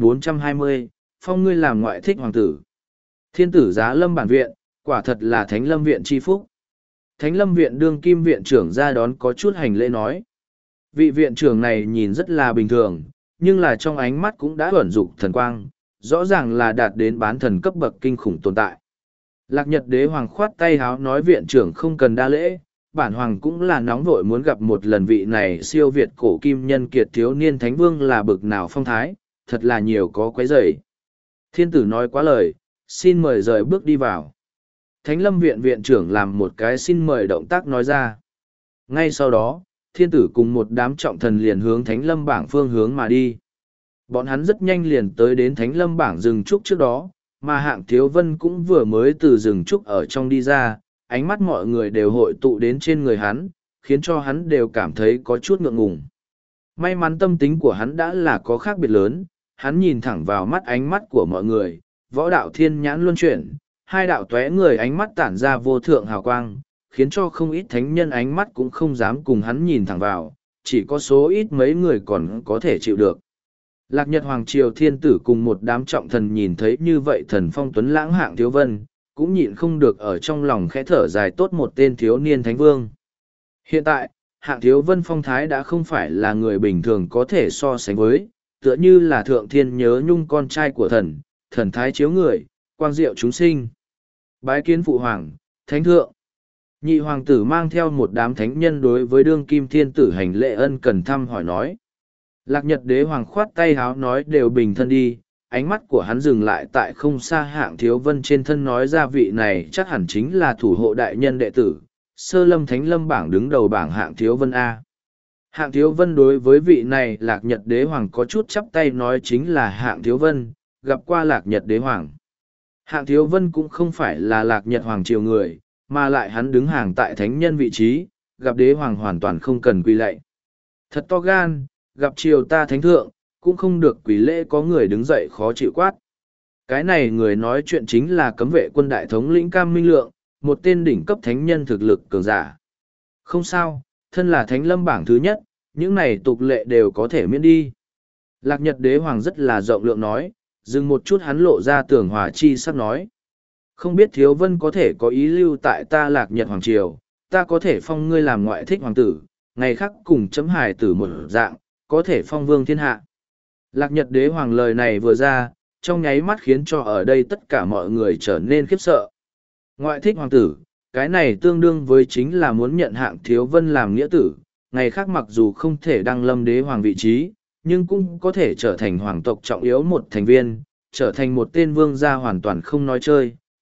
1420, phong ngươi làm ngoại thích hoàng tử. Thiên tử giá lâm bản viện, quả thật là Thánh Lâm viện chi phúc. Thánh Lâm viện đương kim viện trưởng ra đón có chút hành lễ nói. Vị viện trưởng này nhìn rất là bình thường, nhưng là trong ánh mắt cũng đã ẩn dục thần quang, rõ ràng là đạt đến bán thần cấp bậc kinh khủng tồn tại. Lạc Nhật Đế Hoàng khoát tay háo nói viện trưởng không cần đa lễ, bản hoàng cũng là nóng vội muốn gặp một lần vị này siêu việt cổ kim nhân kiệt thiếu niên thánh vương là bực nào phong thái, thật là nhiều có quấy rầy. Thiên tử nói quá lời, xin mời rời bước đi vào. Thánh Lâm viện viện trưởng làm một cái xin mời động tác nói ra. Ngay sau đó, thiên tử cùng một đám trọng thần liền hướng Thánh Lâm bảng phương hướng mà đi. Bọn hắn rất nhanh liền tới đến Thánh Lâm bảng rừng trúc trước đó, mà Hạng Thiếu Vân cũng vừa mới từ rừng trúc ở trong đi ra, ánh mắt mọi người đều hội tụ đến trên người hắn, khiến cho hắn đều cảm thấy có chút ngượng ngùng. May mắn tâm tính của hắn đã là có khác biệt lớn, hắn nhìn thẳng vào mắt ánh mắt của mọi người, võ đạo thiên nhãn luân chuyển, hai đạo tóe người ánh mắt tản ra vô thượng hào quang, khiến cho không ít thánh nhân ánh mắt cũng không dám cùng hắn nhìn thẳng vào, chỉ có số ít mấy người còn có thể chịu được. Lạc Nhật Hoàng Triều thiên tử cùng một đám trọng thần nhìn thấy như vậy thần phong tuấn lãng Hạng Thiếu Vân, cũng nhịn không được ở trong lòng khẽ thở dài tốt một tên thiếu niên thánh vương. Hiện tại, Hạng Thiếu Vân phong thái đã không phải là người bình thường có thể so sánh với, tựa như là thượng thiên nhớ nhung con trai của thần, thần thái chiếu người, quang diệu chúng sinh. Bái kiến phụ hoàng, thánh thượng. Nhị hoàng tử mang theo một đám thánh nhân đối với đương kim thiên tử hành lễ ân cần thăm hỏi nói. Lạc Nhật Đế Hoàng khoát tay háo nói đều bình thân đi, ánh mắt của hắn dừng lại tại không xa Hạng Thiếu Vân trên thân nói ra vị này chắc hẳn chính là thủ hộ đại nhân đệ tử, Sơ Lâm Thánh Lâm bảng đứng đầu bảng Hạng Thiếu Vân A. Hạng Thiếu Vân đối với vị này Lạc Nhật Đế Hoàng có chút chắp tay nói chính là Hạng Thiếu Vân, gặp qua Lạc Nhật Đế Hoàng. Hạng Thiếu Vân cũng không phải là Lạc Nhật Hoàng triều người, mà lại hắn đứng hàng tại thánh nhân vị trí, gặp Đế Hoàng hoàn toàn không cần quỳ lạy. Thật to gan, gặp triều ta thánh thượng, cũng không được quỳ lễ có người đứng dậy khó chịu quát. Cái này người nói chuyện chính là cấm vệ quân đại thống lĩnh Cam Minh Lượng, một tên đỉnh cấp thánh nhân thực lực cường giả. Không sao, thân là thánh lâm bảng thứ nhất, những này tục lệ đều có thể miễn đi. Lạc Nhật Đế Hoàng rất là rộng lượng nói, dừng một chút hắn lộ ra tưởng hòa chi sắp nói. Không biết Thiếu Vân có thể có ý lưu tại ta Lạc Nhật Hoàng Triều, ta có thể phong ngươi làm ngoại thích hoàng tử, ngày khác cùng chấm hài tử một dạng, có thể phong vương thiên hạ. Lạc Nhật Đế Hoàng lời này vừa ra, trong nháy mắt khiến cho ở đây tất cả mọi người trở nên khiếp sợ. Ngoại thích hoàng tử, cái này tương đương với chính là muốn nhận Hạng Thiếu Vân làm nghĩa tử, ngày khác mặc dù không thể đăng lâm đế hoàng vị trí, nhưng cũng có thể trở thành hoàng tộc trọng yếu một thành viên, trở thành một tên vương gia hoàn toàn không nói chơi,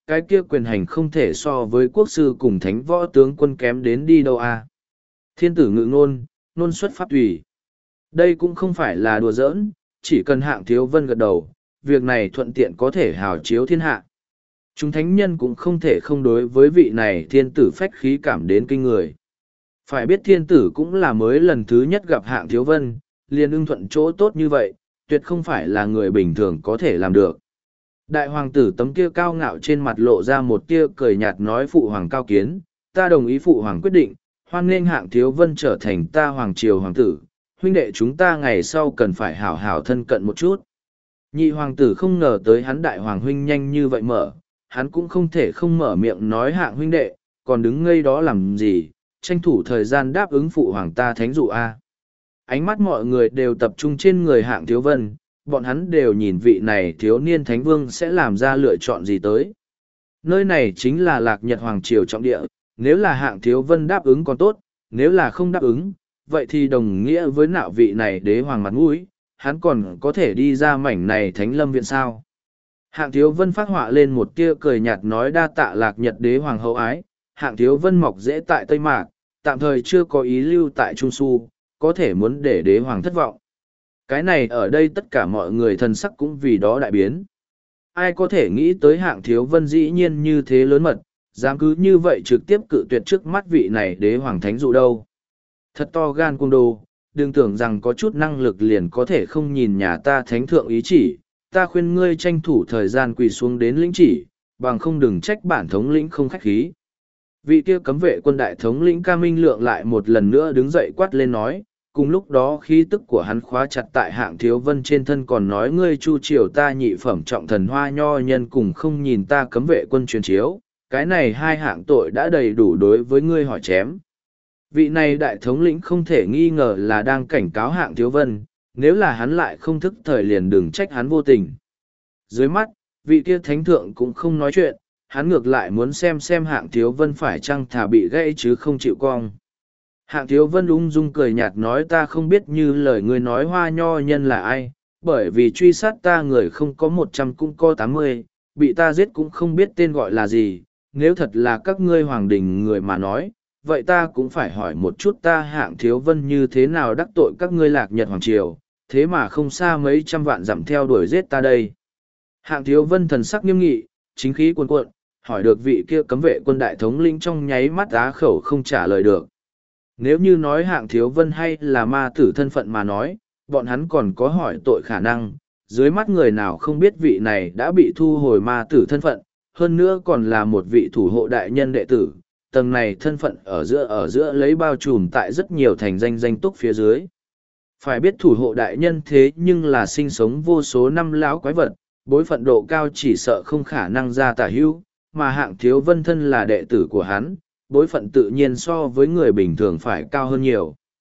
cái kia quyền hành không thể so với quốc sư cùng thánh võ tướng quân kém đến đi đâu à. Thiên tử ngự ngôn, ngôn xuất pháp tùy. Đây cũng không phải là đùa giỡn, chỉ cần Hạng Thiếu Vân gật đầu, việc này thuận tiện có thể hào chiếu thiên hạ. Chúng thánh nhân cũng không thể không đối với vị này thiên tử phách khí cảm đến kinh người. Phải biết thiên tử cũng là mới lần thứ nhất gặp Hạng Thiếu Vân, liền ưng thuận chỗ tốt như vậy, tuyệt không phải là người bình thường có thể làm được. Đại hoàng tử tấm kia cao ngạo trên mặt lộ ra một tia cười nhạt nói phụ hoàng cao kiến, ta đồng ý phụ hoàng quyết định, hoan nghênh Hạng Thiếu Vân trở thành ta hoàng triều hoàng tử, huynh đệ chúng ta ngày sau cần phải hảo hảo thân cận một chút. Nhị hoàng tử không ngờ tới hắn đại hoàng huynh nhanh như vậy mở, hắn cũng không thể không mở miệng nói Hạng huynh đệ, còn đứng ngây đó làm gì, tranh thủ thời gian đáp ứng phụ hoàng ta thánh dụ a. Ánh mắt mọi người đều tập trung trên người Hạng Thiếu Vân, bọn hắn đều nhìn vị này thiếu niên thánh vương sẽ làm ra lựa chọn gì tới. Nơi này chính là Lạc Nhật Hoàng Triều trọng địa, nếu là Hạng Thiếu Vân đáp ứng còn tốt, nếu là không đáp ứng, vậy thì đồng nghĩa với nạo vị này đế hoàng mặt mũi, hắn còn có thể đi ra mảnh này thánh lâm viện sao. Hạng Thiếu Vân phát họa lên một tia cười nhạt nói đa tạ Lạc Nhật đế hoàng hậu ái, Hạng Thiếu Vân mọc dễ tại Tây Mạc, tạm thời chưa có ý lưu tại Trung Su, có thể muốn để đế hoàng thất vọng. Cái này ở đây tất cả mọi người thần sắc cũng vì đó đại biến. Ai có thể nghĩ tới Hạng Thiếu Vân dĩ nhiên như thế lớn mật, dám cứ như vậy trực tiếp cự tuyệt trước mắt vị này đế hoàng thánh dụ đâu. Thật to gan cung đồ, đừng tưởng rằng có chút năng lực liền có thể không nhìn nhà ta thánh thượng ý chỉ, ta khuyên ngươi tranh thủ thời gian quỳ xuống đến lĩnh chỉ, bằng không đừng trách bản thống lĩnh không khách khí. Vị kia cấm vệ quân đại thống lĩnh Ca Minh Lượng lại một lần nữa đứng dậy quát lên nói, cùng lúc đó khí tức của hắn khóa chặt tại Hạng Thiếu Vân trên thân còn nói ngươi chu triều ta nhị phẩm trọng thần hoa nho nhân cùng không nhìn ta cấm vệ quân truyền chiếu, cái này hai hạng tội đã đầy đủ đối với ngươi hỏi chém. Vị này đại thống lĩnh không thể nghi ngờ là đang cảnh cáo Hạng Thiếu Vân, nếu là hắn lại không thức thời liền đừng trách hắn vô tình. Dưới mắt, vị kia thánh thượng cũng không nói chuyện, hắn ngược lại muốn xem Hạng Thiếu Vân phải chăng thà bị gãy chứ không chịu cong. Hạng Thiếu Vân ung dung cười nhạt nói ta không biết như lời ngươi nói hoa nho nhân là ai, bởi vì truy sát ta người không có 100 cũng có 80, bị ta giết cũng không biết tên gọi là gì, nếu thật là các ngươi hoàng đình người mà nói, vậy ta cũng phải hỏi một chút ta Hạng Thiếu Vân như thế nào đắc tội các ngươi Lạc Nhật Hoàng Triều, thế mà không xa mấy trăm vạn dặm theo đuổi giết ta đây. Hạng Thiếu Vân thần sắc nghiêm nghị, chính khí cuồn cuộn, hỏi được vị kia cấm vệ quân đại thống lĩnh trong nháy mắt á khẩu không trả lời được. Nếu như nói Hạng Thiếu Vân hay là ma tử thân phận mà nói, bọn hắn còn có hỏi tội khả năng, dưới mắt người nào không biết vị này đã bị thu hồi ma tử thân phận, hơn nữa còn là một vị thủ hộ đại nhân đệ tử, tầng này thân phận ở giữa lấy bao trùm tại rất nhiều thành danh túc phía dưới. Phải biết thủ hộ đại nhân thế nhưng là sinh sống vô số năm lão quái vật, bối phận độ cao chỉ sợ không khả năng ra tả hữu, mà Hạng Thiếu Vân thân là đệ tử của hắn, bối phận tự nhiên so với người bình thường phải cao hơn nhiều.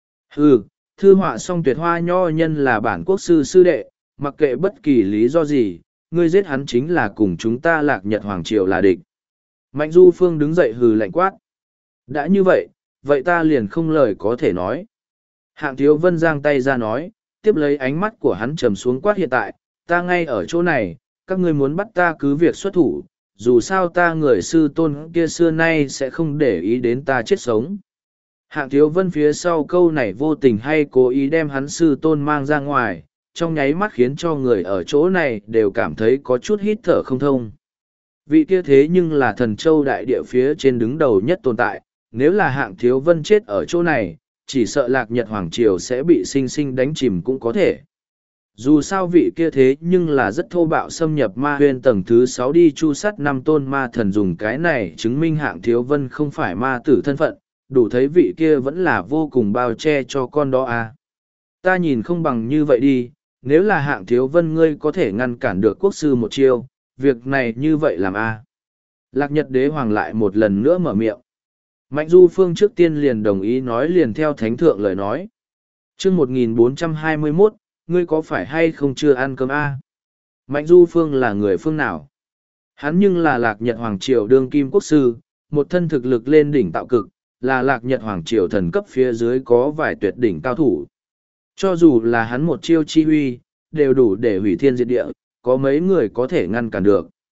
Thư họa song tuyệt hoa nho nhân là bản quốc sư sư đệ, mặc kệ bất kỳ lý do gì, ngươi giết hắn chính là cùng chúng ta Lạc Nhật Hoàng Triều là địch. Mạnh Du Phương đứng dậy hừ lạnh quát. Đã như vậy, vậy ta liền không lời có thể nói. Hạng Thiếu Vân giang tay ra nói, tiếp lấy ánh mắt của hắn trầm xuống quát hiện tại, ta ngay ở chỗ này, các ngươi muốn bắt ta cứ việc xuất thủ, dù sao ta người sư tôn kia xưa nay sẽ không để ý đến ta chết sống. Hạng Thiếu Vân phía sau câu này vô tình hay cố ý đem hắn sư tôn mang ra ngoài, trong nháy mắt khiến cho người ở chỗ này đều cảm thấy có chút hít thở không thông. Vị kia thế nhưng là thần châu đại địa phía trên đứng đầu nhất tồn tại, nếu là Hạng Thiếu Vân chết ở chỗ này, chỉ sợ Lạc Nhật Hoàng Triều sẽ bị sinh sinh đánh chìm cũng có thể. Dù sao vị kia thế nhưng là rất thô bạo xâm nhập ma huyên tầng thứ 6 đi chu sát 5 tôn ma thần dùng cái này chứng minh Hạng Thiếu Vân không phải ma tử thân phận, đủ thấy vị kia vẫn là vô cùng bao che cho con đó à. Ta nhìn không bằng như vậy đi, nếu là Hạng Thiếu Vân ngươi có thể ngăn cản được quốc sư một chiêu, việc này như vậy làm a. Lạc Nhật Đế Hoàng lại một lần nữa mở miệng. Mạnh Du Phương trước tiên liền đồng ý nói liền theo Thánh Thượng lời nói. chương 1421, ngươi có phải hay không chưa ăn cơm a? Mạnh Du Phương là người phương nào? Hắn nhưng là Lạc Nhật Hoàng Triều đương kim quốc sư, một thân thực lực lên đỉnh tạo cực, là Lạc Nhật Hoàng Triều thần cấp phía dưới có vài tuyệt đỉnh cao thủ. Cho dù là hắn một chiêu chi huy, đều đủ để hủy thiên diệt địa, có mấy người có thể ngăn cản được.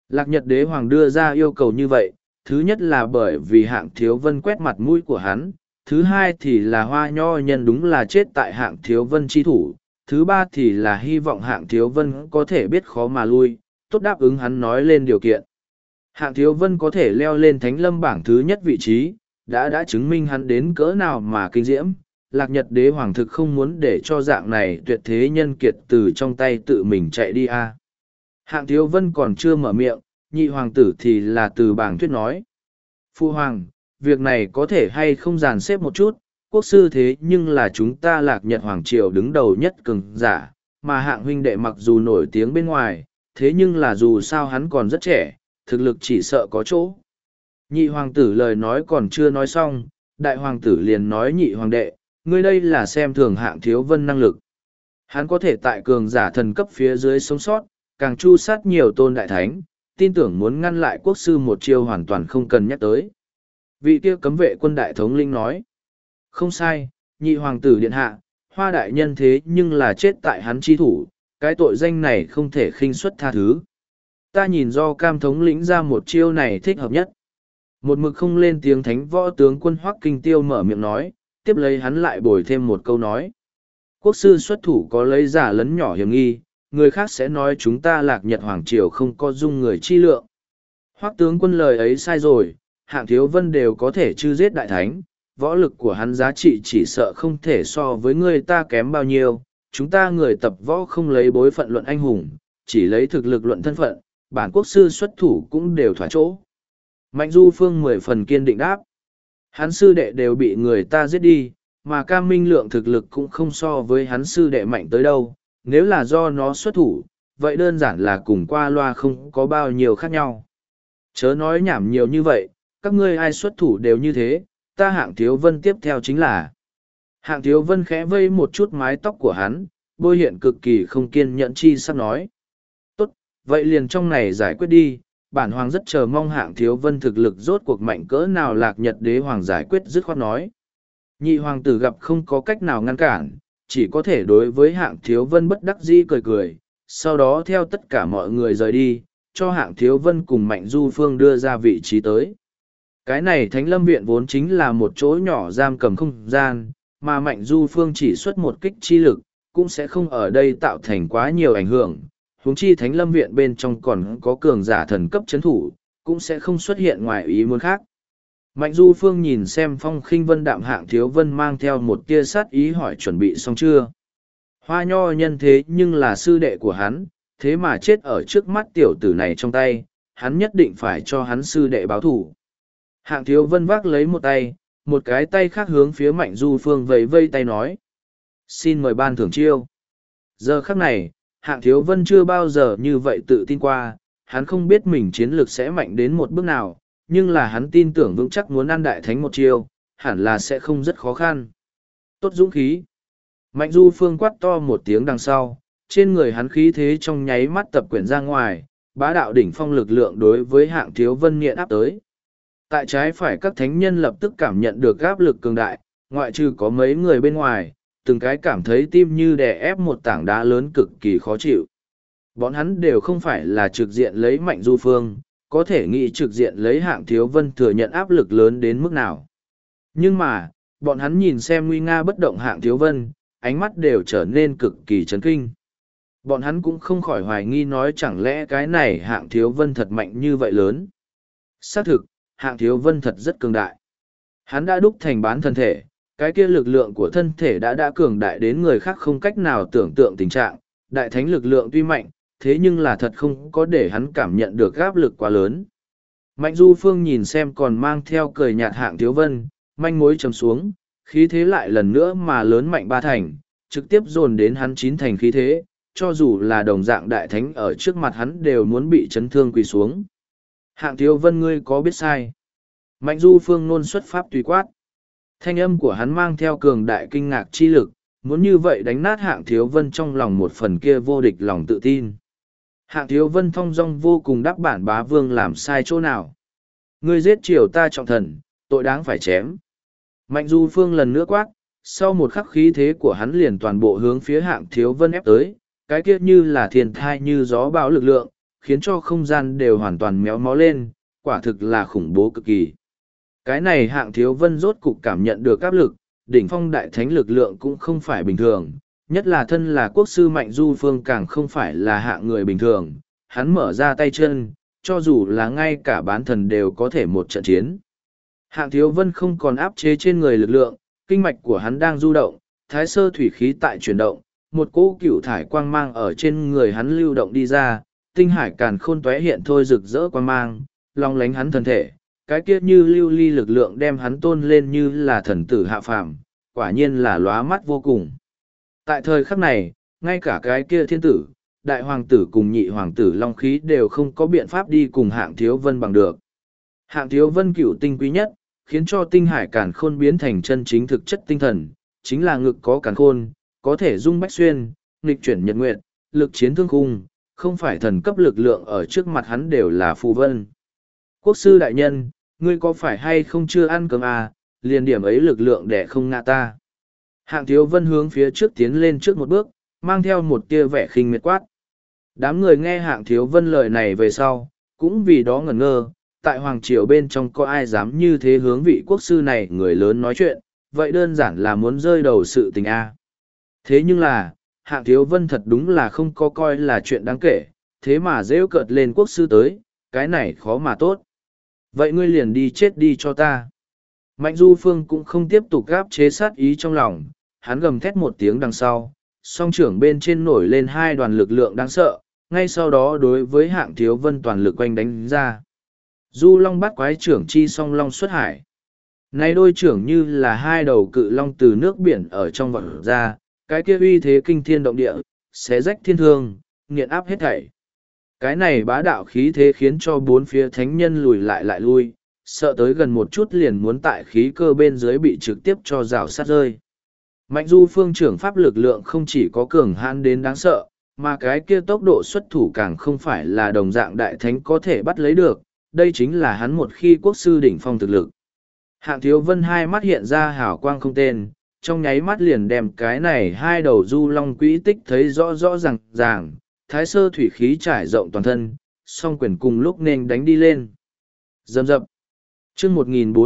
Lạc Nhật Đế Hoàng đưa ra yêu cầu như vậy, thứ nhất là bởi vì Hạng Thiếu Vân quét mặt mũi của hắn, thứ hai thì là Hoa Nho Nhân đúng là chết tại Hạng Thiếu Vân chi thủ, thứ ba thì là hy vọng Hạng Thiếu Vân có thể biết khó mà lui, tốt đáp ứng hắn nói lên điều kiện. Hạng Thiếu Vân có thể leo lên Thánh Lâm bảng thứ nhất vị trí, đã chứng minh hắn đến cỡ nào mà kinh diễm. Lạc Nhật Đế Hoàng thực không muốn để cho dạng này tuyệt thế nhân kiệt từ trong tay tự mình chạy đi a. Hạng Thiếu Vân còn chưa mở miệng, nhị hoàng tử thì là từ bảng thuyết nói. Phu hoàng, việc này có thể hay không dàn xếp một chút, quốc sư thế nhưng là chúng ta Lạc Nhật Hoàng Triều đứng đầu nhất cường giả, mà Hạng huynh đệ mặc dù nổi tiếng bên ngoài, thế nhưng là dù sao hắn còn rất trẻ, thực lực chỉ sợ có chỗ. Nhị hoàng tử lời nói còn chưa nói xong, đại hoàng tử liền nói nhị hoàng đệ, ngươi đây là xem thường Hạng Thiếu Vân năng lực. Hắn có thể tại cường giả thần cấp phía dưới sống sót, càng chu sát nhiều tôn đại thánh, tin tưởng muốn ngăn lại quốc sư một chiêu hoàn toàn không cần nhắc tới. Vị kia cấm vệ quân đại thống linh nói, không sai, nhị hoàng tử điện hạ, Hoa đại nhân thế nhưng là chết tại hắn chi thủ, cái tội danh này không thể khinh suất tha thứ. Ta nhìn do cam thống lĩnh ra một chiêu này thích hợp nhất. Một mực không lên tiếng thánh võ tướng quân Hoắc Kinh Tiêu mở miệng nói, tiếp lấy hắn lại bồi thêm một câu nói. Quốc sư xuất thủ có lấy giả lấn nhỏ hiểm nghi, người khác sẽ nói chúng ta Lạc Nhật Hoàng Triều không có dung người chi lượng. Hoắc tướng quân lời ấy sai rồi, Hạng Thiếu Vân đều có thể chư giết đại thánh, võ lực của hắn giá trị chỉ sợ không thể so với người ta kém bao nhiêu. Chúng ta người tập võ không lấy bối phận luận anh hùng, chỉ lấy thực lực luận thân phận, bản quốc sư xuất thủ cũng đều thỏa chỗ. Mạnh Du Phương 10 phần kiên định đáp. Hắn sư đệ đều bị người ta giết đi, mà Cam Minh Lượng thực lực cũng không so với hắn sư đệ mạnh tới đâu. Nếu là do nó xuất thủ, vậy đơn giản là cùng qua loa không có bao nhiêu khác nhau. Chớ nói nhảm nhiều như vậy, các ngươi ai xuất thủ đều như thế, ta Hạng Thiếu Vân tiếp theo chính là. Hạng Thiếu Vân khẽ vây một chút mái tóc của hắn, bôi hiện cực kỳ không kiên nhẫn chi sắp nói. Tốt, vậy liền trong này giải quyết đi, bản hoàng rất chờ mong Hạng Thiếu Vân thực lực rốt cuộc mạnh cỡ nào. Lạc Nhật Đế Hoàng giải quyết dứt khoát nói. Nhị hoàng tử gặp không có cách nào ngăn cản, chỉ có thể đối với Hạng Thiếu Vân bất đắc dĩ cười cười, sau đó theo tất cả mọi người rời đi, cho Hạng Thiếu Vân cùng Mạnh Du Phương đưa ra vị trí tới. Cái này Thánh Lâm Viện vốn chính là một chỗ nhỏ giam cầm không gian, mà Mạnh Du Phương chỉ xuất một kích chi lực, cũng sẽ không ở đây tạo thành quá nhiều ảnh hưởng. Huống chi Thánh Lâm Viện bên trong còn có cường giả thần cấp chấn thủ, cũng sẽ không xuất hiện ngoài ý muốn khác. Mạnh Du Phương nhìn xem Phong Khinh Vân đạm Hạng Thiếu Vân mang theo một tia sát ý hỏi chuẩn bị xong chưa. Hoa Nho nhân thế nhưng là sư đệ của hắn, thế mà chết ở trước mắt tiểu tử này trong tay, hắn nhất định phải cho hắn sư đệ báo thủ. Hạng Thiếu Vân vác lấy một cái tay khác hướng phía Mạnh Du Phương vẫy vây tay nói. Xin mời ban thưởng chiêu. Giờ khắc này, Hạng Thiếu Vân chưa bao giờ như vậy tự tin qua, hắn không biết mình chiến lược sẽ mạnh đến một bước nào, nhưng là hắn tin tưởng vững chắc muốn ăn đại thánh một chiêu, hẳn là sẽ không rất khó khăn. Tốt dũng khí. Mạnh Du Phương quát to một tiếng đằng sau, trên người hắn khí thế trong nháy mắt tập quyển ra ngoài, bá đạo đỉnh phong lực lượng đối với Hạng Thiếu Vân nghiện áp tới. Tại trái phải các thánh nhân lập tức cảm nhận được áp lực cường đại, ngoại trừ có mấy người bên ngoài, từng cái cảm thấy tim như đè ép một tảng đá lớn cực kỳ khó chịu. Bọn hắn đều không phải là trực diện lấy Mạnh Du Phương, có thể nghĩ trực diện lấy Hạng Thiếu Vân thừa nhận áp lực lớn đến mức nào. Nhưng mà, bọn hắn nhìn xem nguy nga bất động Hạng Thiếu Vân, ánh mắt đều trở nên cực kỳ chấn kinh. Bọn hắn cũng không khỏi hoài nghi nói chẳng lẽ cái này Hạng Thiếu Vân thật mạnh như vậy lớn. Xác thực, Hạng Thiếu Vân thật rất cường đại. Hắn đã đúc thành bán thân thể, cái kia lực lượng của thân thể đã cường đại đến người khác không cách nào tưởng tượng tình trạng. Đại thánh lực lượng tuy mạnh, thế nhưng là thật không có để hắn cảm nhận được áp lực quá lớn. Mạnh Du Phương nhìn xem còn mang theo cười nhạt Hạng Thiếu Vân, manh mối trầm xuống, khí thế lại lần nữa mà lớn mạnh ba thành, trực tiếp dồn đến hắn 9 thành khí thế, cho dù là đồng dạng đại thánh ở trước mặt hắn đều muốn bị chấn thương quỳ xuống. Hạng Thiếu Vân ngươi có biết sai? Mạnh Du Phương nôn xuất pháp tùy quát. Thanh âm của hắn mang theo cường đại kinh ngạc chi lực, muốn như vậy đánh nát Hạng Thiếu Vân trong lòng một phần kia vô địch lòng tự tin. Hạng Thiếu Vân thong dong vô cùng đáp bản bá vương làm sai chỗ nào. Ngươi giết triều ta trọng thần, tội đáng phải chém. Mạnh Du Phương lần nữa quát, sau một khắc khí thế của hắn liền toàn bộ hướng phía Hạng Thiếu Vân ép tới, cái kia như là thiên thai như gió bão lực lượng, khiến cho không gian đều hoàn toàn méo mó lên, quả thực là khủng bố cực kỳ. Cái này Hạng Thiếu Vân rốt cục cảm nhận được áp lực, đỉnh phong đại thánh lực lượng cũng không phải bình thường, nhất là thân là quốc sư Mạnh Du Phương càng không phải là hạng người bình thường, hắn mở ra tay chân, cho dù là ngay cả bán thần đều có thể một trận chiến. Hạng Thiếu Vân không còn áp chế trên người lực lượng, kinh mạch của hắn đang du động, thái sơ thủy khí tại chuyển động, một cỗ cửu thải quang mang ở trên người hắn lưu động đi ra, tinh hải càn khôn tóe hiện thôi rực rỡ quang mang, long lánh hắn thân thể, cái kia như lưu ly lực lượng đem hắn tôn lên như là thần tử hạ phàm, quả nhiên là lóa mắt vô cùng. Tại thời khắc này, ngay cả cái kia thiên tử, đại hoàng tử cùng nhị hoàng tử long khí đều không có biện pháp đi cùng Hạng Thiếu Vân bằng được. Hạng Thiếu Vân cửu tinh quý nhất, khiến cho tinh hải càn khôn biến thành chân chính thực chất tinh thần, chính là ngực có càn khôn, có thể dung bách xuyên, nghịch chuyển nhật nguyệt, lực chiến thương khung, không phải thần cấp lực lượng ở trước mặt hắn đều là phù vân. Quốc sư đại nhân, ngươi có phải hay không chưa ăn cơm à, liền điểm ấy lực lượng để không ngã ta. Hạng Thiếu Vân hướng phía trước tiến lên trước một bước, mang theo một tia vẻ khinh miệt quát. Đám người nghe Hạng Thiếu Vân lời này về sau, cũng vì đó ngẩn ngơ, tại Hoàng Triều bên trong có ai dám như thế hướng vị quốc sư này người lớn nói chuyện, vậy đơn giản là muốn rơi đầu sự tình a. Thế nhưng là, Hạng Thiếu Vân thật đúng là không có coi là chuyện đáng kể, thế mà rêu cợt lên quốc sư tới, cái này khó mà tốt. Vậy ngươi liền đi chết đi cho ta. Mạnh Du Phương cũng không tiếp tục gáp chế sát ý trong lòng, hắn gầm thét một tiếng đằng sau, song trưởng bên trên nổi lên hai đoàn lực lượng đáng sợ, ngay sau đó đối với Hạng Thiếu Vân toàn lực quanh đánh ra. Du Long bắt quái trưởng chi song long xuất hải. Này đôi trưởng như là hai đầu cự long từ nước biển ở trong vọt ra, cái kia uy thế kinh thiên động địa, xé rách thiên thương, nghiền áp hết thảy. Cái này bá đạo khí thế khiến cho bốn phía thánh nhân lùi lại lui, sợ tới gần một chút liền muốn tại khí cơ bên dưới bị trực tiếp cho rào sát rơi. Mạnh Du Phương trưởng pháp lực lượng không chỉ có cường hãn đến đáng sợ, mà cái kia tốc độ xuất thủ càng không phải là đồng dạng đại thánh có thể bắt lấy được, đây chính là hắn một khi quốc sư đỉnh phong thực lực. Hạng Thiếu Vân hai mắt hiện ra hào quang không tên, trong nháy mắt liền đem cái này hai đầu du long quỹ tích thấy rõ ràng, thái sơ thủy khí trải rộng toàn thân, song quyền cùng lúc nên đánh đi lên. Dầm dập. Chương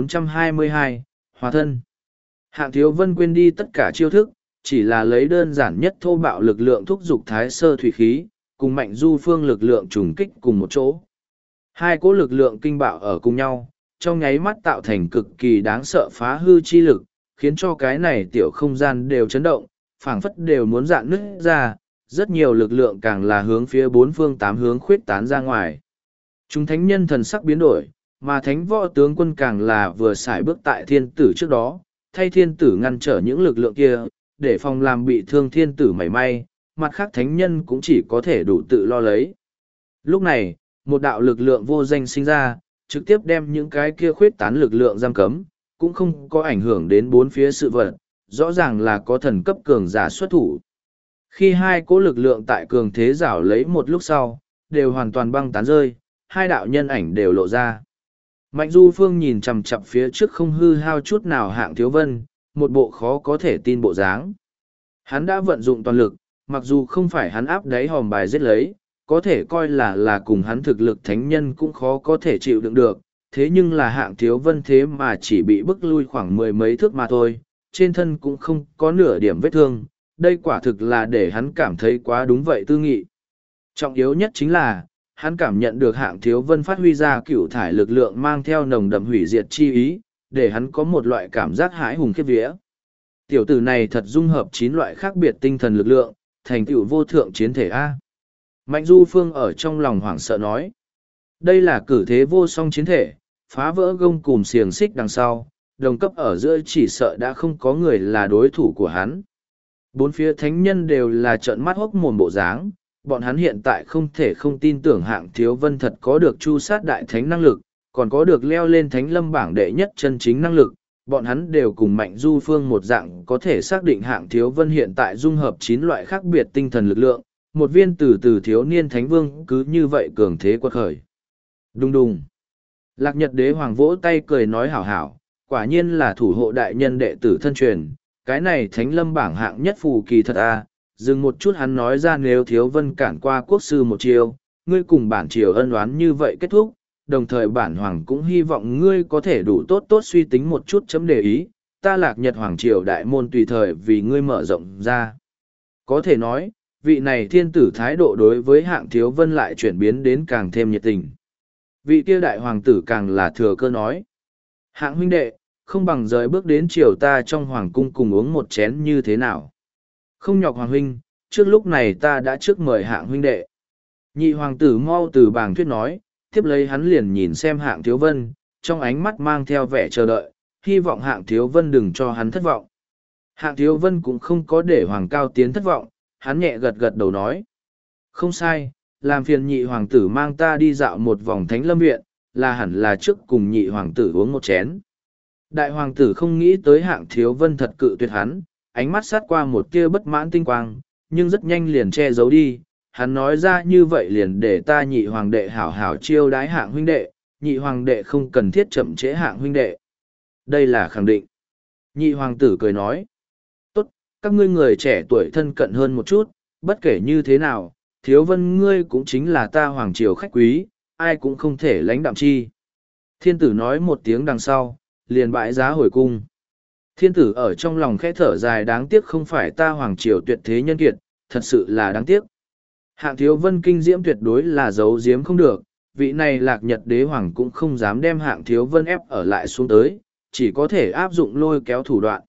1422, Hòa thân. Hạng Thiếu Vân quên đi tất cả chiêu thức, chỉ là lấy đơn giản nhất thô bạo lực lượng thúc giục thái sơ thủy khí, cùng Mạnh Du Phương lực lượng trùng kích cùng một chỗ. Hai cỗ lực lượng kinh bạo ở cùng nhau, trong nháy mắt tạo thành cực kỳ đáng sợ phá hư chi lực, khiến cho cái này tiểu không gian đều chấn động, phảng phất đều muốn dạn nứt ra, rất nhiều lực lượng càng là hướng phía bốn phương tám hướng khuyết tán ra ngoài. Chúng thánh nhân thần sắc biến đổi, mà thánh võ tướng quân càng là vừa xài bước tại thiên tử trước đó, thay thiên tử ngăn trở những lực lượng kia, để phòng làm bị thương thiên tử mảy may, mặt khác thánh nhân cũng chỉ có thể đủ tự lo lấy. Lúc này, một đạo lực lượng vô danh sinh ra, trực tiếp đem những cái kia khuyết tán lực lượng giam cấm, cũng không có ảnh hưởng đến bốn phía sự vật, rõ ràng là có thần cấp cường giả xuất thủ. Khi hai cỗ lực lượng tại cường thế rảo lấy một lúc sau, đều hoàn toàn băng tán rơi, hai đạo nhân ảnh đều lộ ra. Mạnh Du Phương nhìn chằm chằm phía trước không hư hao chút nào Hạng Thiếu Vân, một bộ khó có thể tin bộ dáng. Hắn đã vận dụng toàn lực, mặc dù không phải hắn áp đáy hòm bài giết lấy, có thể coi là cùng hắn thực lực thánh nhân cũng khó có thể chịu đựng được, thế nhưng là Hạng Thiếu Vân thế mà chỉ bị bức lui khoảng mười mấy thước mà thôi, trên thân cũng không có nửa điểm vết thương, đây quả thực là để hắn cảm thấy quá đúng vậy tư nghị. Trọng yếu nhất chính là, hắn cảm nhận được Hạng Thiếu Vân phát huy ra cửu thải lực lượng mang theo nồng đậm hủy diệt chi ý, để hắn có một loại cảm giác hãi hùng khiếp vía. Tiểu tử này thật dung hợp 9 loại khác biệt tinh thần lực lượng, thành tựu vô thượng chiến thể A. Mạnh Du Phương ở trong lòng hoảng sợ nói. Đây là cử thế vô song chiến thể, phá vỡ gông cùm xiềng xích đằng sau, đồng cấp ở giữa chỉ sợ đã không có người là đối thủ của hắn. Bốn phía thánh nhân đều là trợn mắt hốc mồm bộ dáng, bọn hắn hiện tại không thể không tin tưởng Hạng Thiếu Vân thật có được chu sát đại thánh năng lực, còn có được leo lên thánh lâm bảng đệ nhất chân chính năng lực. Bọn hắn đều cùng Mạnh Du Phương một dạng có thể xác định Hạng Thiếu Vân hiện tại dung hợp 9 loại khác biệt tinh thần lực lượng, một viên từ thiếu niên thánh vương cứ như vậy cường thế quật khởi. Đùng đùng. Lạc Nhật Đế Hoàng vỗ tay cười nói hảo hảo, quả nhiên là thủ hộ đại nhân đệ tử thân truyền, cái này thánh lâm bảng hạng nhất phù kỳ thật a. Dừng một chút hắn nói ra nếu Thiếu Vân cản qua quốc sư một chiêu, ngươi cùng bản triều ân oán như vậy kết thúc, đồng thời bản hoàng cũng hy vọng ngươi có thể đủ tốt tốt suy tính một chút chấm để ý, ta Lạc Nhật Hoàng triều đại môn tùy thời vì ngươi mở rộng ra. Có thể nói, vị này thiên tử thái độ đối với Hạng Thiếu Vân lại chuyển biến đến càng thêm nhiệt tình. Vị kia đại hoàng tử càng là thừa cơ nói. Hạng huynh đệ, không bằng rời bước đến triều ta trong hoàng cung cùng uống một chén như thế nào. Không nhọc hoàng huynh, trước lúc này ta đã trước mời Hạng huynh đệ. Nhị hoàng tử mau từ bàng thuyết nói, tiếp lấy hắn liền nhìn xem Hạng Thiếu Vân, trong ánh mắt mang theo vẻ chờ đợi, hy vọng Hạng Thiếu Vân đừng cho hắn thất vọng. Hạng Thiếu Vân cũng không có để Hoàng Cao Tiến thất vọng, hắn nhẹ gật gật đầu nói. Không sai, làm phiền nhị hoàng tử mang ta đi dạo một vòng Thánh Lâm Viện, là hẳn là trước cùng nhị hoàng tử uống một chén. Đại hoàng tử không nghĩ tới Hạng Thiếu Vân thật cự tuyệt hắn, ánh mắt sát qua một tia bất mãn tinh quang, nhưng rất nhanh liền che giấu đi. Hắn nói ra như vậy liền để ta nhị hoàng đệ hảo hảo chiêu đái Hạng huynh đệ, nhị hoàng đệ không cần thiết chậm trễ Hạng huynh đệ. Đây là khẳng định. Nhị hoàng tử cười nói. Tốt, các ngươi người trẻ tuổi thân cận hơn một chút, bất kể như thế nào, Thiếu Vân ngươi cũng chính là ta hoàng triều khách quý, ai cũng không thể lãnh đạm chi. Thiên tử nói một tiếng đằng sau, liền bãi giá hồi cung. Thiên tử ở trong lòng khẽ thở dài đáng tiếc không phải ta hoàng triều tuyệt thế nhân kiệt, thật sự là đáng tiếc. Hạng Thiếu Vân kinh diễm tuyệt đối là giấu giếm không được, vị này Lạc Nhật đế hoàng cũng không dám đem Hạng Thiếu Vân ép ở lại xuống tới, chỉ có thể áp dụng lôi kéo thủ đoạn.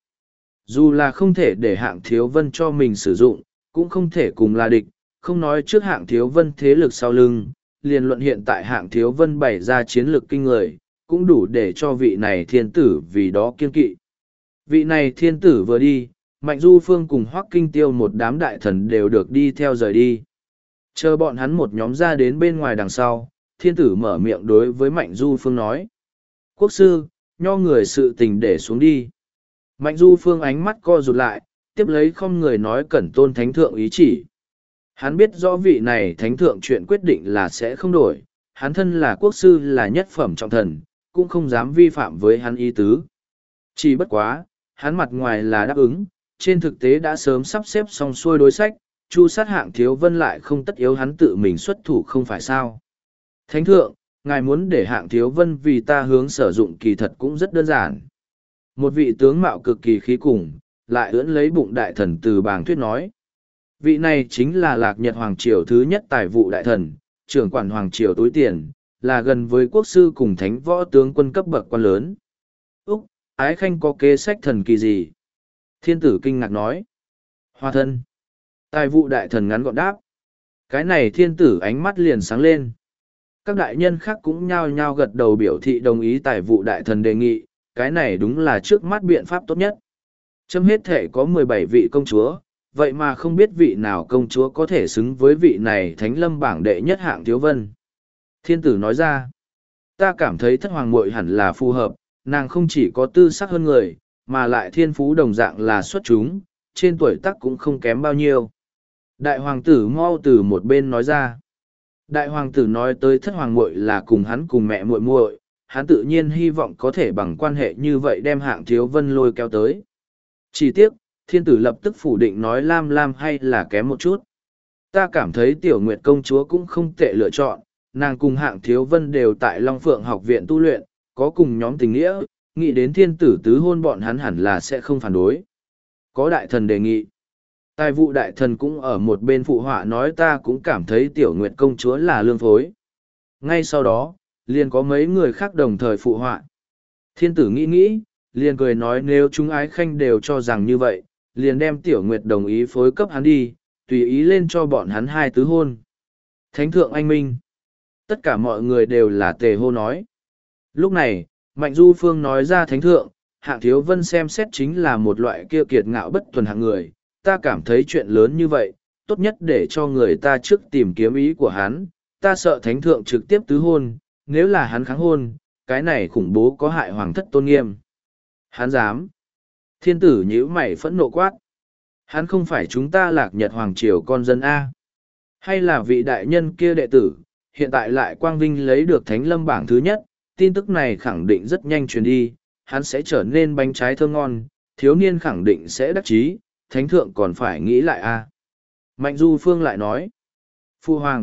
Dù là không thể để Hạng Thiếu Vân cho mình sử dụng, cũng không thể cùng là địch, không nói trước Hạng Thiếu Vân thế lực sau lưng, liền luận hiện tại Hạng Thiếu Vân bày ra chiến lược kinh người, cũng đủ để cho vị này thiên tử vì đó kiên kỵ. Vị này thiên tử vừa đi, Mạnh Du Phương cùng Hoắc Kinh Tiêu một đám đại thần đều được đi theo rời đi. Chờ bọn hắn một nhóm ra đến bên ngoài đằng sau, thiên tử mở miệng đối với Mạnh Du Phương nói. Quốc sư, nho người sự tình để xuống đi. Mạnh Du Phương ánh mắt co rụt lại, tiếp lấy không người nói cẩn tôn thánh thượng ý chỉ. Hắn biết rõ vị này thánh thượng chuyện quyết định là sẽ không đổi, hắn thân là quốc sư là nhất phẩm trọng thần, cũng không dám vi phạm với hắn ý tứ. Chỉ bất quá, hắn mặt ngoài là đáp ứng, trên thực tế đã sớm sắp xếp xong xuôi đối sách, chu sát Hạng Thiếu Vân lại không tất yếu hắn tự mình xuất thủ không phải sao. Thánh thượng, ngài muốn để Hạng Thiếu Vân vì ta hướng sử dụng kỳ thật cũng rất đơn giản. Một vị tướng mạo cực kỳ khí cùng, lại ưỡn lấy bụng đại thần từ bàng thuyết nói. Vị này chính là Lạc Nhật Hoàng Triều thứ nhất tài vụ đại thần, trưởng quản Hoàng Triều tối tiền, là gần với quốc sư cùng thánh võ tướng quân cấp bậc quan lớn. Úc, ái khanh có kế sách thần kỳ gì? Thiên tử kinh ngạc nói. Hoa thân. Tài vụ đại thần ngắn gọn đáp. Cái này thiên tử ánh mắt liền sáng lên. Các đại nhân khác cũng nhao nhao gật đầu biểu thị đồng ý tài vụ đại thần đề nghị, cái này đúng là trước mắt biện pháp tốt nhất. Chấm hết thể có 17 vị công chúa, vậy mà không biết vị nào công chúa có thể xứng với vị này thánh lâm bảng đệ nhất Hạng Thiếu Vân. Thiên tử nói ra, ta cảm thấy thất hoàng muội hẳn là phù hợp, nàng không chỉ có tư sắc hơn người, mà lại thiên phú đồng dạng là xuất chúng, trên tuổi tác cũng không kém bao nhiêu. Đại hoàng tử mau từ một bên nói ra. Đại hoàng tử nói tới thất hoàng muội là cùng hắn cùng mẹ muội muội, hắn tự nhiên hy vọng có thể bằng quan hệ như vậy đem Hạng Thiếu Vân lôi kéo tới. Chỉ tiếc, thiên tử lập tức phủ định nói Lam Lam hay là kém một chút. Ta cảm thấy Tiểu Nguyệt công chúa cũng không tệ lựa chọn, nàng cùng Hạng Thiếu Vân đều tại Long Phượng học viện tu luyện, có cùng nhóm tình nghĩa, nghĩ đến thiên tử tứ hôn bọn hắn hẳn là sẽ không phản đối. Có đại thần đề nghị. Tài vụ đại thần cũng ở một bên phụ họa nói ta cũng cảm thấy Tiểu Nguyệt công chúa là lương phối. Ngay sau đó, liền có mấy người khác đồng thời phụ họa. Thiên tử nghĩ, liền cười nói nếu chúng ái khanh đều cho rằng như vậy, liền đem Tiểu Nguyệt đồng ý phối cấp hắn đi, tùy ý lên cho bọn hắn hai tứ hôn. Thánh thượng anh minh. Tất cả mọi người đều là tề hô nói. Lúc này, Mạnh Du Phương nói ra thánh thượng, Hạng Thiếu Vân xem xét chính là một loại kia kiệt ngạo bất tuần hạng người, ta cảm thấy chuyện lớn như vậy, tốt nhất để cho người ta trước tìm kiếm ý của hắn, ta sợ thánh thượng trực tiếp tứ hôn, nếu là hắn kháng hôn, cái này khủng bố có hại hoàng thất tôn nghiêm. Hắn dám. Thiên tử nhíu mày phẫn nộ quát. Hắn không phải chúng ta Lạc Nhật Hoàng Triều con dân A. Hay là vị đại nhân kia đệ tử, hiện tại lại quang vinh lấy được thánh lâm bảng thứ nhất, tin tức này khẳng định rất nhanh truyền đi, hắn sẽ trở nên bánh trái thơm ngon, thiếu niên khẳng định sẽ đắc chí, thánh thượng còn phải nghĩ lại A. Mạnh Du Phương lại nói. Phu Hoàng,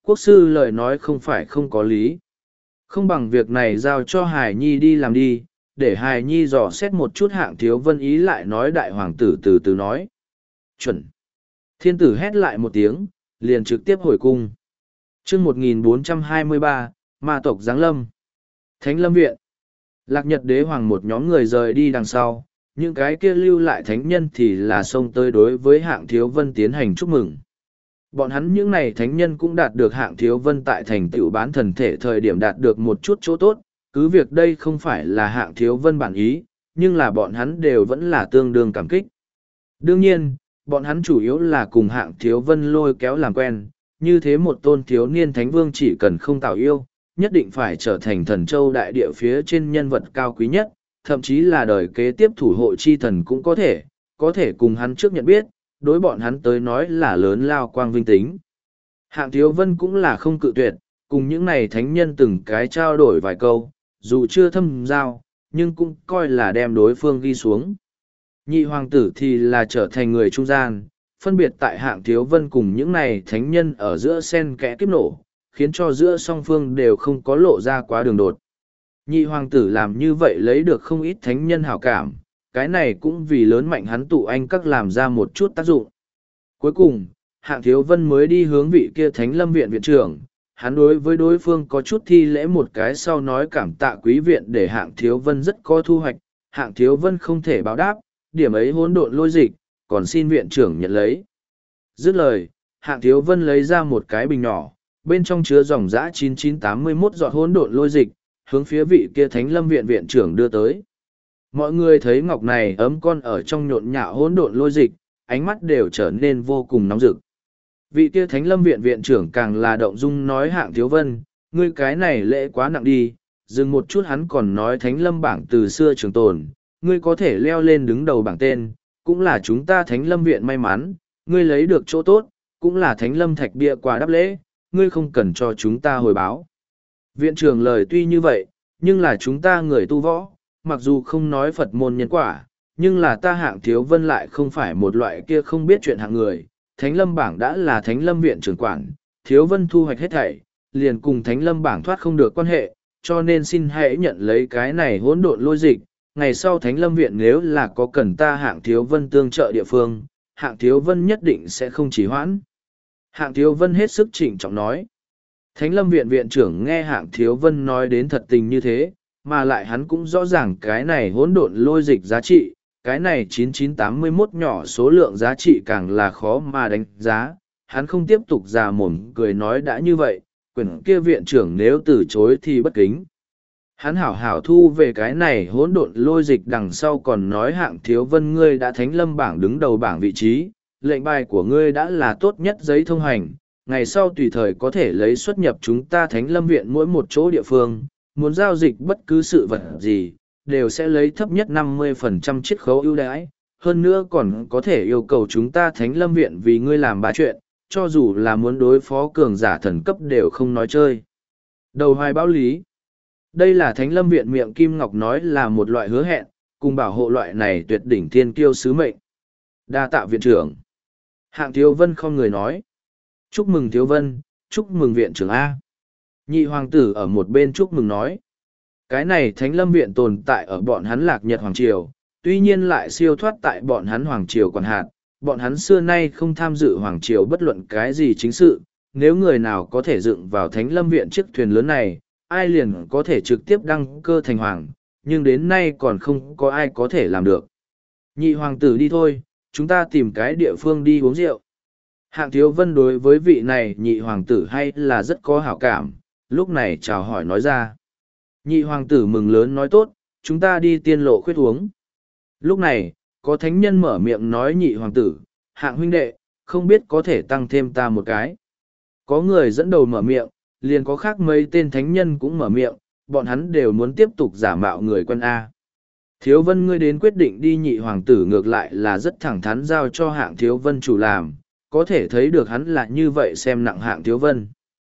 Quốc sư lời nói không phải không có lý. Không bằng việc này giao cho Hải Nhi đi làm đi, để Hải Nhi dò xét một chút Hạng Thiếu Vân ý lại nói đại hoàng tử từ từ nói. Chuẩn. Thiên tử hét lại một tiếng, liền trực tiếp hồi cung. chương 1423, ma tộc Giáng Lâm. Thánh Lâm Viện. Lạc Nhật Đế Hoàng một nhóm người rời đi đằng sau, những cái kia lưu lại thánh nhân thì là xông tới đối với Hạng Thiếu Vân tiến hành chúc mừng. Bọn hắn những này thánh nhân cũng đạt được Hạng Thiếu Vân tại thành tựu bán thần thể thời điểm đạt được một chút chỗ tốt, cứ việc đây không phải là Hạng Thiếu Vân bản ý, nhưng là bọn hắn đều vẫn là tương đương cảm kích. Đương nhiên, bọn hắn chủ yếu là cùng Hạng Thiếu Vân lôi kéo làm quen, như thế một tôn thiếu niên thánh vương chỉ cần không tạo yêu, nhất định phải trở thành thần châu đại địa phía trên nhân vật cao quý nhất, thậm chí là đời kế tiếp thủ hộ chi thần cũng có thể cùng hắn trước nhận biết, đối bọn hắn tới nói là lớn lao quang vinh tính. Hạng Thiếu Vân cũng là không cự tuyệt, cùng những này thánh nhân từng cái trao đổi vài câu, dù chưa thâm giao, nhưng cũng coi là đem đối phương ghi xuống. Nhị hoàng tử thì là trở thành người trung gian, phân biệt tại Hạng Thiếu Vân cùng những này thánh nhân ở giữa sen kẽ kiếp nổ, khiến cho giữa song phương đều không có lộ ra quá đường đột. Nhị hoàng tử làm như vậy lấy được không ít thánh nhân hảo cảm, cái này cũng vì lớn mạnh hắn tụ anh các làm ra một chút tác dụng. Cuối cùng, Hạng Thiếu Vân mới đi hướng vị kia Thánh Lâm Viện viện trưởng, hắn đối với đối phương có chút thi lễ một cái sau nói cảm tạ quý viện để Hạng Thiếu Vân rất có thu hoạch, Hạng Thiếu Vân không thể báo đáp, điểm ấy hỗn độn lôi dịch, còn xin viện trưởng nhận lấy. Dứt lời, Hạng Thiếu Vân lấy ra một cái bình nhỏ, bên trong chứa dòng dã 9981 giọt hỗn độn lôi dịch, hướng phía vị kia Thánh Lâm Viện viện trưởng đưa tới. Mọi người thấy ngọc này ấm con ở trong nhộn nhạo hỗn độn lôi dịch, ánh mắt đều trở nên vô cùng nóng rực. Vị kia Thánh Lâm Viện viện trưởng càng là động dung nói Hạng Thiếu Vân, ngươi cái này lễ quá nặng đi, dừng một chút hắn còn nói Thánh Lâm bảng từ xưa trường tồn, ngươi có thể leo lên đứng đầu bảng tên, cũng là chúng ta Thánh Lâm Viện may mắn, ngươi lấy được chỗ tốt, cũng là Thánh Lâm thạch bia quà đáp lễ, ngươi không cần cho chúng ta hồi báo. Viện trưởng lời tuy như vậy, nhưng là chúng ta người tu võ, mặc dù không nói Phật môn nhân quả, nhưng là ta Hạng Thiếu Vân lại không phải một loại kia không biết chuyện hạng người. Thánh Lâm bảng đã là Thánh Lâm Viện trưởng quản, Thiếu Vân thu hoạch hết thảy, liền cùng Thánh Lâm bảng thoát không được quan hệ, cho nên xin hãy nhận lấy cái này hỗn độn lôi dịch. Ngày sau Thánh Lâm Viện nếu là có cần ta Hạng Thiếu Vân tương trợ địa phương, Hạng Thiếu Vân nhất định sẽ không trì hoãn. Hạng Thiếu Vân hết sức trịnh trọng nói. Thánh Lâm Viện viện trưởng nghe Hạng Thiếu Vân nói đến thật tình như thế, mà lại hắn cũng rõ ràng cái này hỗn độn lôi dịch giá trị, cái này 9981 nhỏ số lượng giá trị càng là khó mà đánh giá. Hắn không tiếp tục già mồm cười nói đã như vậy, quyển kia viện trưởng nếu từ chối thì bất kính. Hắn hảo hảo thu về cái này hỗn độn lôi dịch đằng sau còn nói Hạng Thiếu Vân ngươi đã Thánh Lâm bảng đứng đầu bảng vị trí, lệnh bài của ngươi đã là tốt nhất giấy thông hành, ngày sau tùy thời có thể lấy xuất nhập chúng ta Thánh Lâm Viện mỗi một chỗ địa phương, muốn giao dịch bất cứ sự vật gì, đều sẽ lấy thấp nhất 50% chiết khấu ưu đãi, hơn nữa còn có thể yêu cầu chúng ta Thánh Lâm Viện vì ngươi làm ba chuyện, cho dù là muốn đối phó cường giả thần cấp đều không nói chơi. Đầu hoài báo lý. Đây là Thánh Lâm Viện miệng Kim Ngọc nói là một loại hứa hẹn, cùng bảo hộ loại này tuyệt đỉnh thiên kiêu sứ mệnh. Đa tạ viện trưởng. Hạng Thiếu Vân không người nói. Chúc mừng Thiếu Vân, chúc mừng viện trưởng A. Nhị hoàng tử ở một bên chúc mừng nói. Cái này Thánh Lâm Viện tồn tại ở bọn hắn Lạc Nhật Hoàng Triều, tuy nhiên lại siêu thoát tại bọn hắn Hoàng Triều quản hạt, bọn hắn xưa nay không tham dự Hoàng Triều bất luận cái gì chính sự, nếu người nào có thể dựng vào Thánh Lâm Viện chiếc thuyền lớn này, ai liền có thể trực tiếp đăng cơ thành hoàng, nhưng đến nay còn không có ai có thể làm được. Nhị hoàng tử đi thôi, chúng ta tìm cái địa phương đi uống rượu. Hạng Thiếu Vân đối với vị này nhị hoàng tử hay là rất có hảo cảm, lúc này chào hỏi nói ra. Nhị hoàng tử mừng lớn nói tốt, chúng ta đi tiên lộ khuyết uống. Lúc này, có thánh nhân mở miệng nói nhị hoàng tử, Hạng huynh đệ, không biết có thể tăng thêm ta một cái. Có người dẫn đầu mở miệng, liền có khác mấy tên thánh nhân cũng mở miệng, bọn hắn đều muốn tiếp tục giả mạo người quân A. Thiếu Vân ngươi đến quyết định đi nhị hoàng tử ngược lại là rất thẳng thắn giao cho Hạng Thiếu Vân chủ làm, có thể thấy được hắn là như vậy xem nặng Hạng Thiếu Vân.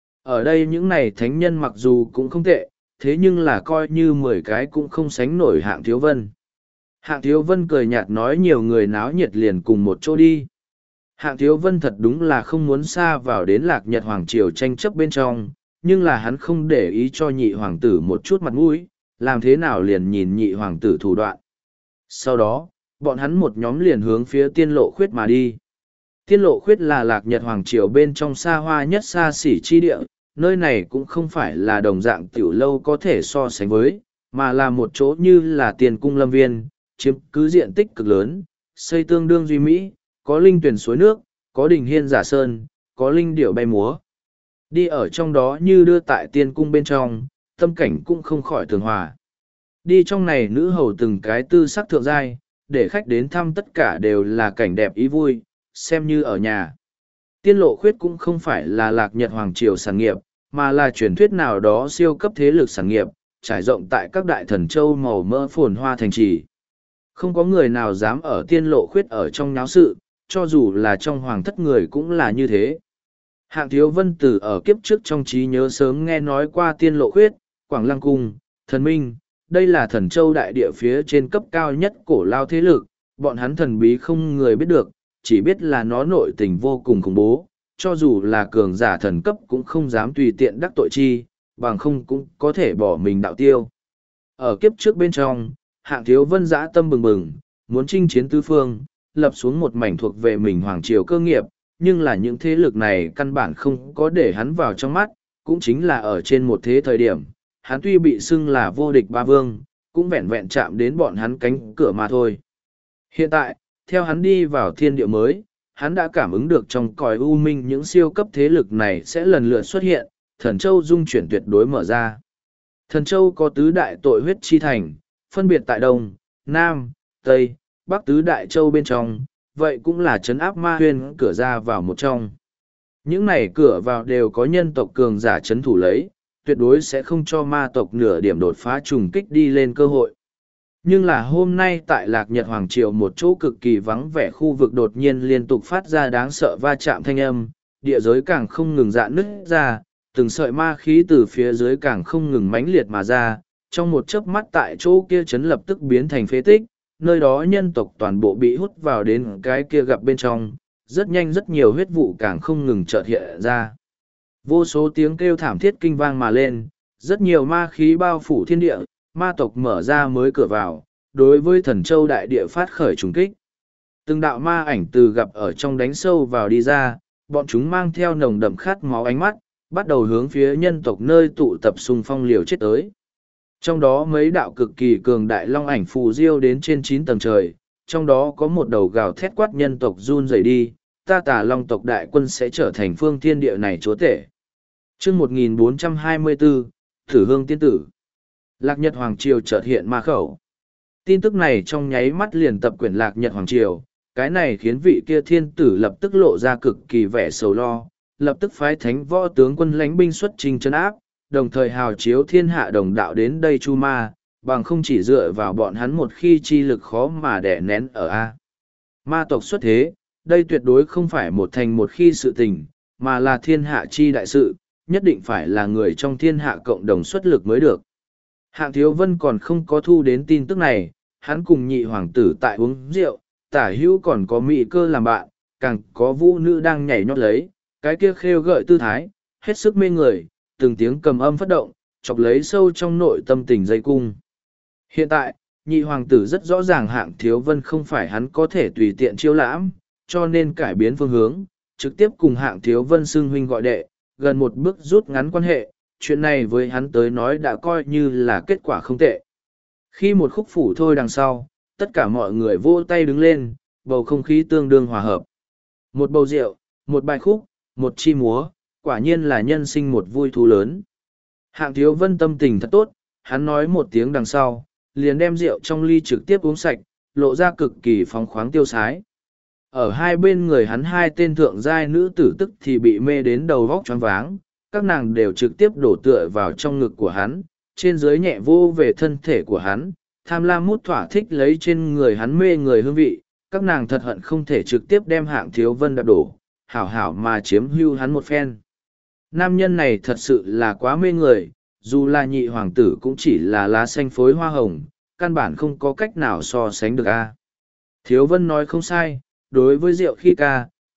Ở đây những này thánh nhân mặc dù cũng không tệ, thế nhưng là coi như 10 cái cũng không sánh nổi Hạng Thiếu Vân. Hạng Thiếu Vân cười nhạt nói nhiều người náo nhiệt liền cùng một chỗ đi. Hạng Thiếu Vân thật đúng là không muốn xa vào đến Lạc Nhật Hoàng Triều tranh chấp bên trong, nhưng là hắn không để ý cho nhị hoàng tử một chút mặt mũi, làm thế nào liền nhìn nhị hoàng tử thủ đoạn. Sau đó, bọn hắn một nhóm liền hướng phía Tiên Lộ Khuyết mà đi. Tiên Lộ Khuyết là Lạc Nhật Hoàng Triều bên trong xa hoa nhất xa xỉ chi địa, nơi này cũng không phải là đồng dạng tiểu lâu có thể so sánh với, mà là một chỗ như là tiền cung lâm viên, chiếm cứ diện tích cực lớn, xây tương đương duy mỹ, có linh tuyển suối nước, có đình hiên giả sơn, có linh điểu bay múa. Đi ở trong đó như đưa tại tiên cung bên trong, tâm cảnh cũng không khỏi thường hòa. Đi trong này nữ hầu từng cái tư sắc thượng giai, để khách đến thăm tất cả đều là cảnh đẹp ý vui, xem như ở nhà. Tiên Lộ Khuyết cũng không phải là Lạc Nhật Hoàng Triều sản nghiệp, mà là truyền thuyết nào đó siêu cấp thế lực sản nghiệp, trải rộng tại các đại thần châu màu mỡ phồn hoa thành trì. Không có người nào dám ở Tiên Lộ Khuyết ở trong nháo sự, cho dù là trong hoàng thất người cũng là như thế. Hạng Thiếu Vân Tử ở kiếp trước trong trí nhớ sớm nghe nói qua Tiên Lộ Khuyết, Quảng Lăng Cung, Thần Minh, đây là thần châu đại địa phía trên cấp cao nhất cổ lao thế lực, bọn hắn thần bí không người biết được, chỉ biết là nó nội tình vô cùng khủng bố, cho dù là cường giả thần cấp cũng không dám tùy tiện đắc tội chi, bằng không cũng có thể bỏ mình đạo tiêu. Ở kiếp trước bên trong, Hạng Thiếu Vân dã tâm bừng bừng, muốn chinh chiến tứ phương, lập xuống một mảnh thuộc về mình hoàng triều cơ nghiệp, nhưng là những thế lực này căn bản không có để hắn vào trong mắt, cũng chính là ở trên một thế thời điểm, hắn tuy bị xưng là vô địch ba vương, cũng vẹn vẹn chạm đến bọn hắn cánh cửa mà thôi. Hiện tại, theo hắn đi vào thiên địa mới, hắn đã cảm ứng được trong cõi u minh những siêu cấp thế lực này sẽ lần lượt xuất hiện, thần châu dung chuyển tuyệt đối mở ra. Thần châu có tứ đại tội huyết chi thành, phân biệt tại Đông, Nam, Tây, Bắc tứ đại châu bên trong, vậy cũng là trấn áp ma huyên cửa ra vào một trong. Những này cửa vào đều có nhân tộc cường giả trấn thủ lấy, tuyệt đối sẽ không cho ma tộc nửa điểm đột phá trùng kích đi lên cơ hội. Nhưng là hôm nay tại Lạc Nhật Hoàng Triều một chỗ cực kỳ vắng vẻ khu vực đột nhiên liên tục phát ra đáng sợ va chạm thanh âm, địa giới càng không ngừng dạn nứt ra, từng sợi ma khí từ phía dưới càng không ngừng mãnh liệt mà ra, trong một chớp mắt tại chỗ kia chấn lập tức biến thành phế tích, nơi đó nhân tộc toàn bộ bị hút vào đến cái kia gặp bên trong, rất nhanh rất nhiều huyết vụ càng không ngừng chợt hiện ra. Vô số tiếng kêu thảm thiết kinh vang mà lên, rất nhiều ma khí bao phủ thiên địa, ma tộc mở ra mới cửa vào, đối với thần châu đại địa phát khởi trùng kích. Từng đạo ma ảnh từ gặp ở trong đánh sâu vào đi ra, bọn chúng mang theo nồng đậm khát máu ánh mắt, bắt đầu hướng phía nhân tộc nơi tụ tập xung phong liều chết tới. Trong đó mấy đạo cực kỳ cường đại long ảnh phù diêu đến trên 9 tầng trời, trong đó có một đầu gào thét quát nhân tộc run rẩy đi, ta Tà Long tộc đại quân sẽ trở thành phương thiên địa này chúa tể. Chương 1424, Thử Hương Tiên Tử. Lạc Nhật Hoàng Triều chợt hiện ma khẩu. Tin tức này trong nháy mắt liền tập quyển Lạc Nhật Hoàng Triều, cái này khiến vị kia thiên tử lập tức lộ ra cực kỳ vẻ sầu lo, lập tức phái thánh võ tướng quân lãnh binh xuất trình trấn áp, đồng thời hào chiếu thiên hạ đồng đạo đến đây chu ma, bằng không chỉ dựa vào bọn hắn một khi chi lực khó mà đè nén ở A. Ma tộc xuất thế, đây tuyệt đối không phải một thành một khi sự tình, mà là thiên hạ chi đại sự, nhất định phải là người trong thiên hạ cộng đồng xuất lực mới được. Hạng Thiếu Vân còn không có thu đến tin tức này, hắn cùng nhị hoàng tử tại uống rượu, tả hữu còn có mỹ cơ làm bạn, càng có vũ nữ đang nhảy nhót lấy, cái kia khêu gợi tư thái, hết sức mê người, từng tiếng cầm âm phát động, chọc lấy sâu trong nội tâm tình dây cung. Hiện tại, nhị hoàng tử rất rõ ràng Hạng Thiếu Vân không phải hắn có thể tùy tiện chiêu lãm, cho nên cải biến phương hướng, trực tiếp cùng Hạng Thiếu Vân xưng huynh gọi đệ, gần một bước rút ngắn quan hệ, chuyện này với hắn tới nói đã coi như là kết quả không tệ. Khi một khúc phủ thôi đằng sau, tất cả mọi người vỗ tay đứng lên, bầu không khí tương đương hòa hợp. Một bầu rượu, một bài khúc, một chi múa, quả nhiên là nhân sinh một vui thú lớn. Hạng Thiếu Vân tâm tình thật tốt, hắn nói một tiếng đằng sau, liền đem rượu trong ly trực tiếp uống sạch, lộ ra cực kỳ phóng khoáng tiêu sái. Ở hai bên người hắn hai tên thượng giai nữ tử tức thì bị mê đến đầu vóc choáng váng, các nàng đều trực tiếp đổ tựa vào trong ngực của hắn, trên dưới nhẹ vô về thân thể của hắn, tham lam mút thỏa thích lấy trên người hắn mê người hương vị, các nàng thật hận không thể trực tiếp đem Hạng Thiếu Vân đạp đổ, hảo hảo mà chiếm hưu hắn một phen. Nam nhân này thật sự là quá mê người, dù là nhị hoàng tử cũng chỉ là lá xanh phối hoa hồng, căn bản không có cách nào so sánh được a. Thiếu Vân nói không sai, đối với rượu khi ca,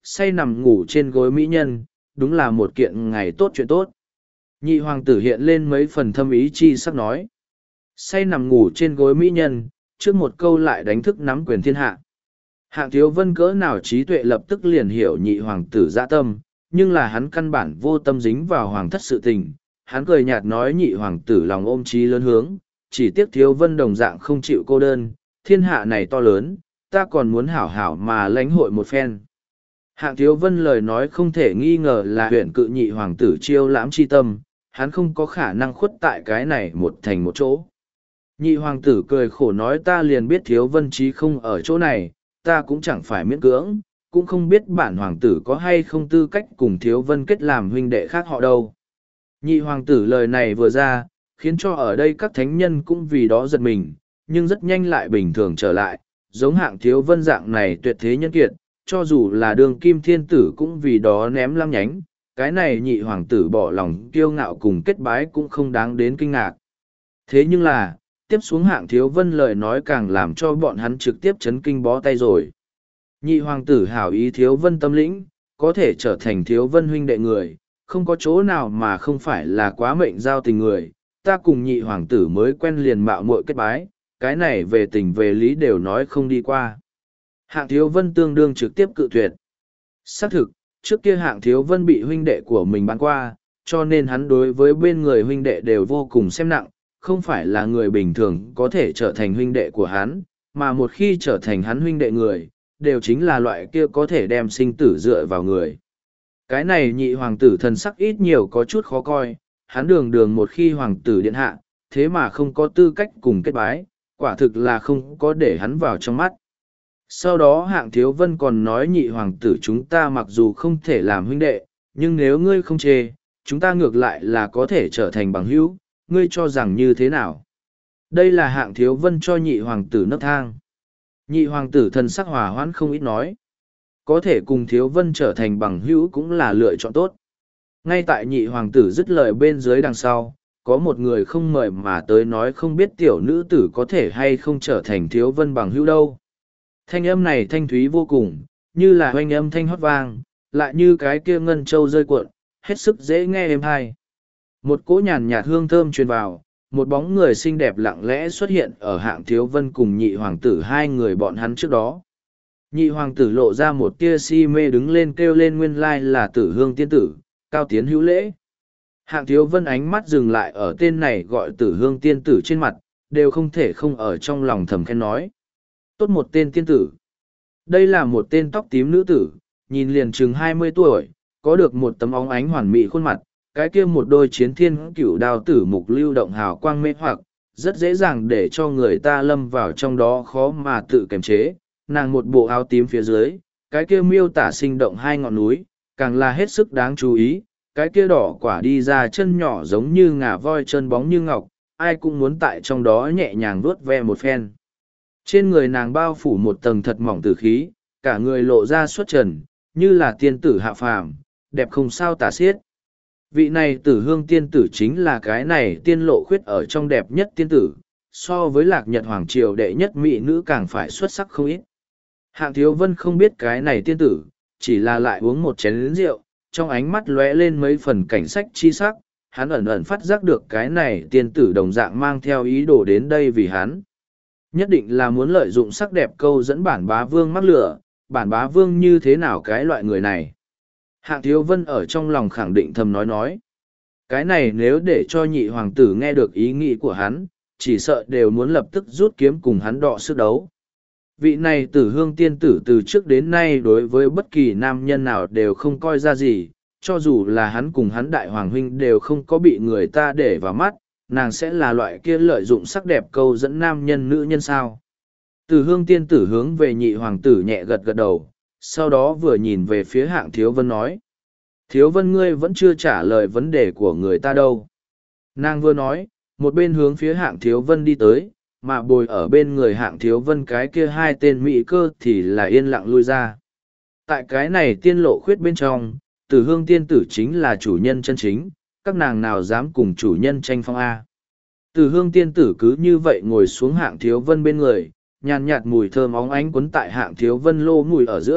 say nằm ngủ trên gối mỹ nhân, đúng là một kiện ngày tốt chuyện tốt. Nhị hoàng tử hiện lên mấy phần thâm ý chi sắc nói. Say nằm ngủ trên gối mỹ nhân, trước một câu lại đánh thức nắm quyền thiên hạ. Hạng Thiếu Vân cỡ nào trí tuệ lập tức liền hiểu nhị hoàng tử dạ tâm, nhưng là hắn căn bản vô tâm dính vào hoàng thất sự tình. Hắn cười nhạt nói nhị hoàng tử lòng ôm chí lớn hướng, chỉ tiếc Thiếu Vân đồng dạng không chịu cô đơn, thiên hạ này to lớn, ta còn muốn hảo hảo mà lãnh hội một phen. Hạng Thiếu Vân lời nói không thể nghi ngờ là huyện cự nhị hoàng tử chiêu lãm chi tâm, hắn không có khả năng khuất tại cái này một thành một chỗ. Nhị hoàng tử cười khổ nói ta liền biết Thiếu Vân chí không ở chỗ này, ta cũng chẳng phải miễn cưỡng, cũng không biết bản hoàng tử có hay không tư cách cùng Thiếu Vân kết làm huynh đệ khác họ đâu. Nhị hoàng tử lời này vừa ra, khiến cho ở đây các thánh nhân cũng vì đó giật mình, nhưng rất nhanh lại bình thường trở lại, giống Hạng Thiếu Vân dạng này tuyệt thế nhân kiệt, cho dù là đường kim thiên tử cũng vì đó ném lăng nhánh, cái này nhị hoàng tử bỏ lòng kiêu ngạo cùng kết bái cũng không đáng đến kinh ngạc. Thế nhưng là, tiếp xuống Hạng Thiếu Vân lời nói càng làm cho bọn hắn trực tiếp chấn kinh bó tay rồi. Nhị hoàng tử hảo ý Thiếu Vân tâm lĩnh, có thể trở thành Thiếu Vân huynh đệ người, không có chỗ nào mà không phải là quá mệnh giao tình người, ta cùng nhị hoàng tử mới quen liền mạo muội kết bái, cái này về tình về lý đều nói không đi qua. Hạng Thiếu Vân tương đương trực tiếp cự tuyệt. Xác thực, trước kia Hạng Thiếu Vân bị huynh đệ của mình bán qua, cho nên hắn đối với bên người huynh đệ đều vô cùng xem nặng, không phải là người bình thường có thể trở thành huynh đệ của hắn, mà một khi trở thành hắn huynh đệ người, đều chính là loại kia có thể đem sinh tử dựa vào người. Cái này nhị hoàng tử thần sắc ít nhiều có chút khó coi, hắn đường đường một khi hoàng tử điện hạ, thế mà không có tư cách cùng kết bái, quả thực là không có để hắn vào trong mắt. Sau đó Hạng Thiếu Vân còn nói nhị hoàng tử chúng ta mặc dù không thể làm huynh đệ, nhưng nếu ngươi không chê, chúng ta ngược lại là có thể trở thành bằng hữu, ngươi cho rằng như thế nào? Đây là Hạng Thiếu Vân cho nhị hoàng tử nấc thang. Nhị hoàng tử thần sắc hòa hoãn không ít nói. Có thể cùng Thiếu Vân trở thành bằng hữu cũng là lựa chọn tốt. Ngay tại nhị hoàng tử dứt lời bên dưới đằng sau, có một người không mời mà tới nói không biết tiểu nữ tử có thể hay không trở thành Thiếu Vân bằng hữu đâu. Thanh âm này thanh thúy vô cùng, như là hoanh âm thanh hót vang, lại như cái kia ngân châu rơi cuộn, hết sức dễ nghe êm hay. Một cỗ nhàn nhạt hương thơm truyền vào, một bóng người xinh đẹp lặng lẽ xuất hiện ở Hạng Thiếu Vân cùng nhị hoàng tử hai người bọn hắn trước đó. Nhị hoàng tử lộ ra một tia si mê đứng lên kêu lên nguyên lai là Tử Hương tiên tử, cao tiến hữu lễ. Hạng Thiếu Vân ánh mắt dừng lại ở tên này gọi Tử Hương tiên tử trên mặt, đều không thể không ở trong lòng thầm khen nói. Tốt một tên tiên tử. Đây là một tên tóc tím nữ tử, nhìn liền chừng 20 tuổi, có được một tấm óng ánh hoàn mỹ khuôn mặt, cái kia một đôi chiến thiên cửu đao tử mục lưu động hào quang mê hoặc, rất dễ dàng để cho người ta lâm vào trong đó khó mà tự kiềm chế. Nàng một bộ áo tím phía dưới, cái kia miêu tả sinh động hai ngọn núi, càng là hết sức đáng chú ý, cái kia đỏ quả đi ra chân nhỏ giống như ngà voi chân bóng như ngọc, ai cũng muốn tại trong đó nhẹ nhàng vuốt ve một phen. Trên người nàng bao phủ một tầng thật mỏng tử khí, cả người lộ ra xuất trần, như là tiên tử hạ phàm, đẹp không sao tả xiết. Vị này Tử Hương tiên tử chính là cái này tiên lộ khuyết ở trong đẹp nhất tiên tử, so với Lạc Nhật Hoàng Triều đệ nhất mỹ nữ càng phải xuất sắc không ít. Hạng Thiếu Vân không biết cái này tiên tử, chỉ là lại uống một chén rượu, trong ánh mắt lóe lên mấy phần cảnh sách chi sắc, hắn ẩn ẩn phát giác được cái này tiên tử đồng dạng mang theo ý đồ đến đây vì hắn. Nhất định là muốn lợi dụng sắc đẹp câu dẫn bản bá vương mắc lửa, bản bá vương như thế nào cái loại người này. Hạng Thiếu Vân ở trong lòng khẳng định thầm nói. Cái này nếu để cho nhị hoàng tử nghe được ý nghĩ của hắn, chỉ sợ đều muốn lập tức rút kiếm cùng hắn đọ sức đấu. Vị này Tử Hương tiên tử từ trước đến nay đối với bất kỳ nam nhân nào đều không coi ra gì, cho dù là hắn cùng hắn đại hoàng huynh đều không có bị người ta để vào mắt, nàng sẽ là loại kia lợi dụng sắc đẹp câu dẫn nam nhân nữ nhân sao. Tử Hương tiên tử hướng về nhị hoàng tử nhẹ gật gật đầu, sau đó vừa nhìn về phía Hạng Thiếu Vân nói. Thiếu Vân ngươi vẫn chưa trả lời vấn đề của người ta đâu. Nàng vừa nói, một bên hướng phía Hạng Thiếu Vân đi tới, mà bồi ở bên người Hạng Thiếu Vân cái kia hai tên mỹ cơ thì là yên lặng lui ra. Tại cái này tiên lộ khuyết bên trong, Tử Hương tiên tử chính là chủ nhân chân chính, các nàng nào dám cùng chủ nhân tranh phong A. Tử Hương tiên tử cứ như vậy ngồi xuống Hạng Thiếu Vân bên người, nhàn nhạt mùi thơm óng ánh quấn tại Hạng Thiếu Vân lô mùi ở giữa,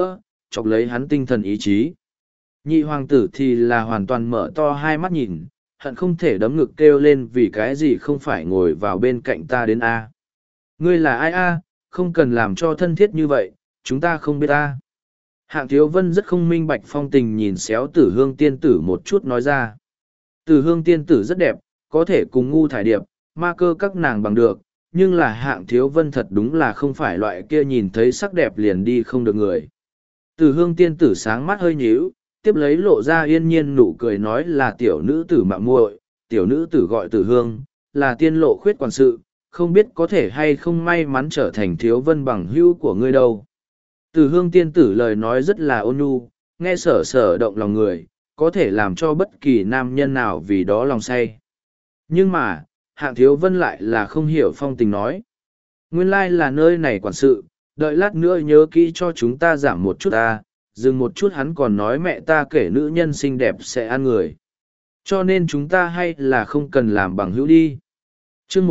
chọc lấy hắn tinh thần ý chí. Nhị hoàng tử thì là hoàn toàn mở to hai mắt nhìn, hận không thể đấm ngực kêu lên vì cái gì không phải ngồi vào bên cạnh ta đến a. Ngươi là ai a? Không cần làm cho thân thiết như vậy, chúng ta không biết a. Hạng Thiếu Vân rất không minh bạch phong tình nhìn xéo Tử Hương tiên tử một chút nói ra. Tử Hương tiên tử rất đẹp, có thể cùng ngu thải điệp, ma cơ các nàng bằng được, nhưng là Hạng Thiếu Vân thật đúng là không phải loại kia nhìn thấy sắc đẹp liền đi không được người. Tử Hương tiên tử sáng mắt hơi nhíu, tiếp lấy lộ ra yên nhiên nụ cười nói là tiểu nữ tử mạ muội, tiểu nữ tử gọi Tử Hương, là tiên lộ khuyết quản sự, không biết có thể hay không may mắn trở thành Thiếu Vân bằng hữu của ngươi đâu. Tử Hương tiên tử lời nói rất là ôn nhu, nghe sở sở động lòng người, có thể làm cho bất kỳ nam nhân nào vì đó lòng say. Nhưng mà, Hạng Thiếu Vân lại là không hiểu phong tình nói. Nguyên lai là nơi này quản sự, đợi lát nữa nhớ kỹ cho chúng ta giảm một chút ta, dừng một chút hắn còn nói mẹ ta kể nữ nhân xinh đẹp sẽ ăn người. Cho nên chúng ta hay là không cần làm bằng hữu đi. chương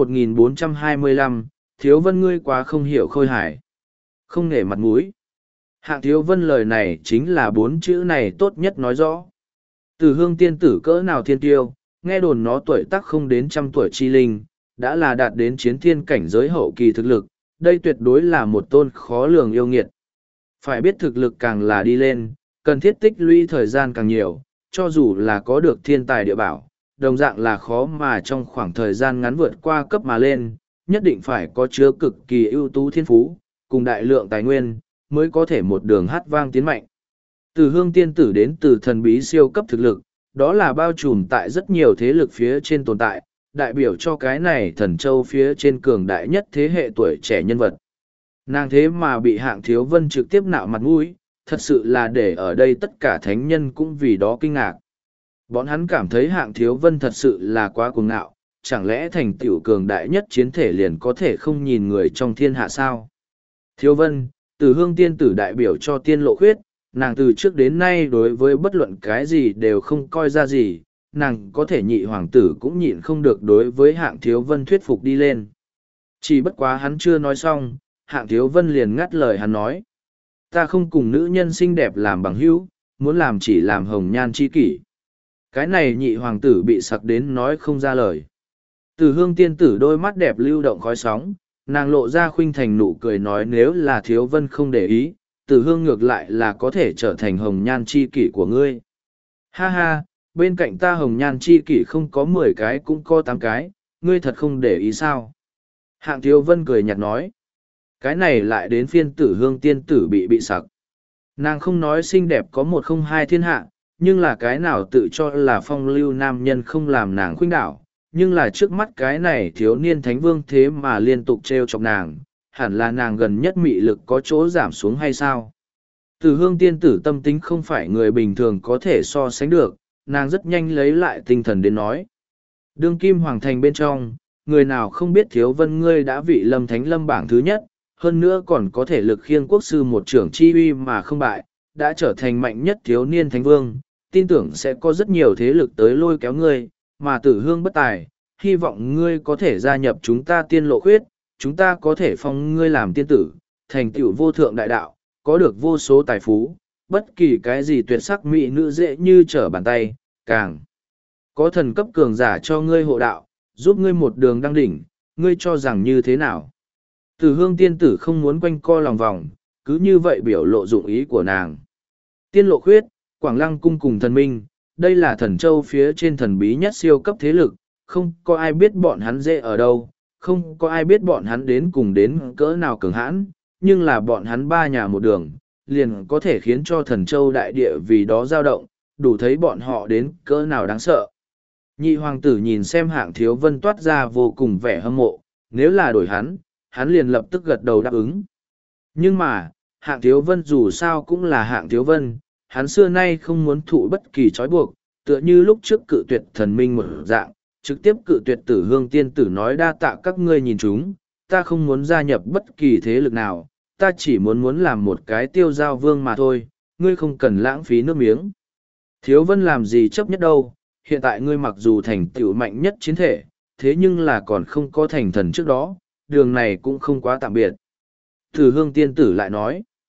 1425, Thiếu Vân ngươi quá không hiểu khôi hải. Không nể mặt mũi. Hạng Thiếu Vân lời này chính là bốn chữ này tốt nhất nói rõ. Tử Hương tiên tử cỡ nào thiên tiêu, nghe đồn nó tuổi tác không đến 100 tuổi chi linh, đã là đạt đến chiến thiên cảnh giới hậu kỳ thực lực, đây tuyệt đối là một tôn khó lường yêu nghiệt. Phải biết thực lực càng là đi lên, cần thiết tích lũy thời gian càng nhiều, cho dù là có được thiên tài địa bảo, đồng dạng là khó mà trong khoảng thời gian ngắn vượt qua cấp mà lên, nhất định phải có chứa cực kỳ ưu tú thiên phú, cùng đại lượng tài nguyên, mới có thể một đường hát vang tiến mạnh. Từ Hương tiên tử đến từ thần bí siêu cấp thực lực, đó là bao trùm tại rất nhiều thế lực phía trên tồn tại, đại biểu cho cái này thần châu phía trên cường đại nhất thế hệ tuổi trẻ nhân vật. Nàng thế mà bị Hạng Thiếu Vân trực tiếp nạo mặt mũi, thật sự là để ở đây tất cả thánh nhân cũng vì đó kinh ngạc. Bọn hắn cảm thấy Hạng Thiếu Vân thật sự là quá cuồng ngạo, chẳng lẽ thành tựu cường đại nhất chiến thể liền có thể không nhìn người trong thiên hạ sao? Thiếu Vân, Tử Hương tiên tử đại biểu cho tiên lộ khuyết, nàng từ trước đến nay đối với bất luận cái gì đều không coi ra gì, nàng có thể nhị hoàng tử cũng nhịn không được đối với Hạng Thiếu Vân thuyết phục đi lên. Chỉ bất quá hắn chưa nói xong, Hạng Thiếu Vân liền ngắt lời hắn nói. Ta không cùng nữ nhân xinh đẹp làm bằng hữu, muốn làm chỉ làm hồng nhan chi kỷ. Cái này nhị hoàng tử bị sặc đến nói không ra lời. Tử Hương tiên tử đôi mắt đẹp lưu động khói sóng, nàng lộ ra khuynh thành nụ cười nói nếu là Thiếu Vân không để ý, Tử Hương ngược lại là có thể trở thành hồng nhan chi kỷ của ngươi. Ha ha, bên cạnh ta hồng nhan chi kỷ không có 10 cái cũng có 8 cái, ngươi thật không để ý sao? Hạng Thiếu Vân cười nhạt nói. Cái này lại đến phiên Tử Hương tiên tử bị sặc. Nàng không nói xinh đẹp có 102 thiên hạ, nhưng là cái nào tự cho là phong lưu nam nhân không làm nàng khuynh đảo, nhưng là trước mắt cái này thiếu niên thánh vương thế mà liên tục trêu chọc nàng, hẳn là nàng gần nhất mị lực có chỗ giảm xuống hay sao? Tử Hương tiên tử tâm tính không phải người bình thường có thể so sánh được, nàng rất nhanh lấy lại tinh thần đến nói. Đương kim hoàng thành bên trong, người nào không biết Thiếu Vân ngươi đã vị lâm thánh lâm bảng thứ nhất, hơn nữa còn có thể lực khiêng quốc sư một trưởng chi uy mà không bại, đã trở thành mạnh nhất thiếu niên thánh vương, tin tưởng sẽ có rất nhiều thế lực tới lôi kéo ngươi, mà Tử Hương bất tài, hy vọng ngươi có thể gia nhập chúng ta tiên lộ khuyết, chúng ta có thể phong ngươi làm tiên tử, thành tựu vô thượng đại đạo, có được vô số tài phú, bất kỳ cái gì tuyệt sắc mỹ nữ dễ như trở bàn tay, càng có thần cấp cường giả cho ngươi hộ đạo, giúp ngươi một đường đăng đỉnh, ngươi cho rằng như thế nào? Tử Hương tiên tử không muốn quanh co lòng vòng, cứ như vậy biểu lộ dụng ý của nàng. Tiên lộ khuyết, Quảng Lăng cung cùng thần minh, đây là thần châu phía trên thần bí nhất siêu cấp thế lực, không có ai biết bọn hắn dễ ở đâu, không có ai biết bọn hắn đến cùng đến cỡ nào cường hãn, nhưng là bọn hắn ba nhà một đường, liền có thể khiến cho thần châu đại địa vì đó dao động, đủ thấy bọn họ đến cỡ nào đáng sợ. Nhị hoàng tử nhìn xem Hạng Thiếu Vân toát ra vô cùng vẻ hâm mộ, nếu là đổi hắn liền lập tức gật đầu đáp ứng. Nhưng mà, Hạng Thiếu Vân dù sao cũng là Hạng Thiếu Vân, hắn xưa nay không muốn thụ bất kỳ trói buộc, tựa như lúc trước cự tuyệt thần minh một dạng, trực tiếp cự tuyệt Tử Hương tiên tử nói đa tạ các ngươi nhìn chúng, ta không muốn gia nhập bất kỳ thế lực nào, ta chỉ muốn làm một cái tiêu giao vương mà thôi, ngươi không cần lãng phí nước miếng. Thiếu Vân làm gì chấp nhất đâu, hiện tại ngươi mặc dù thành tựu mạnh nhất chiến thể, thế nhưng là còn không có thành thần trước đó, đường này cũng không quá tạm biệt. Tử Hương tiên tử lại nói,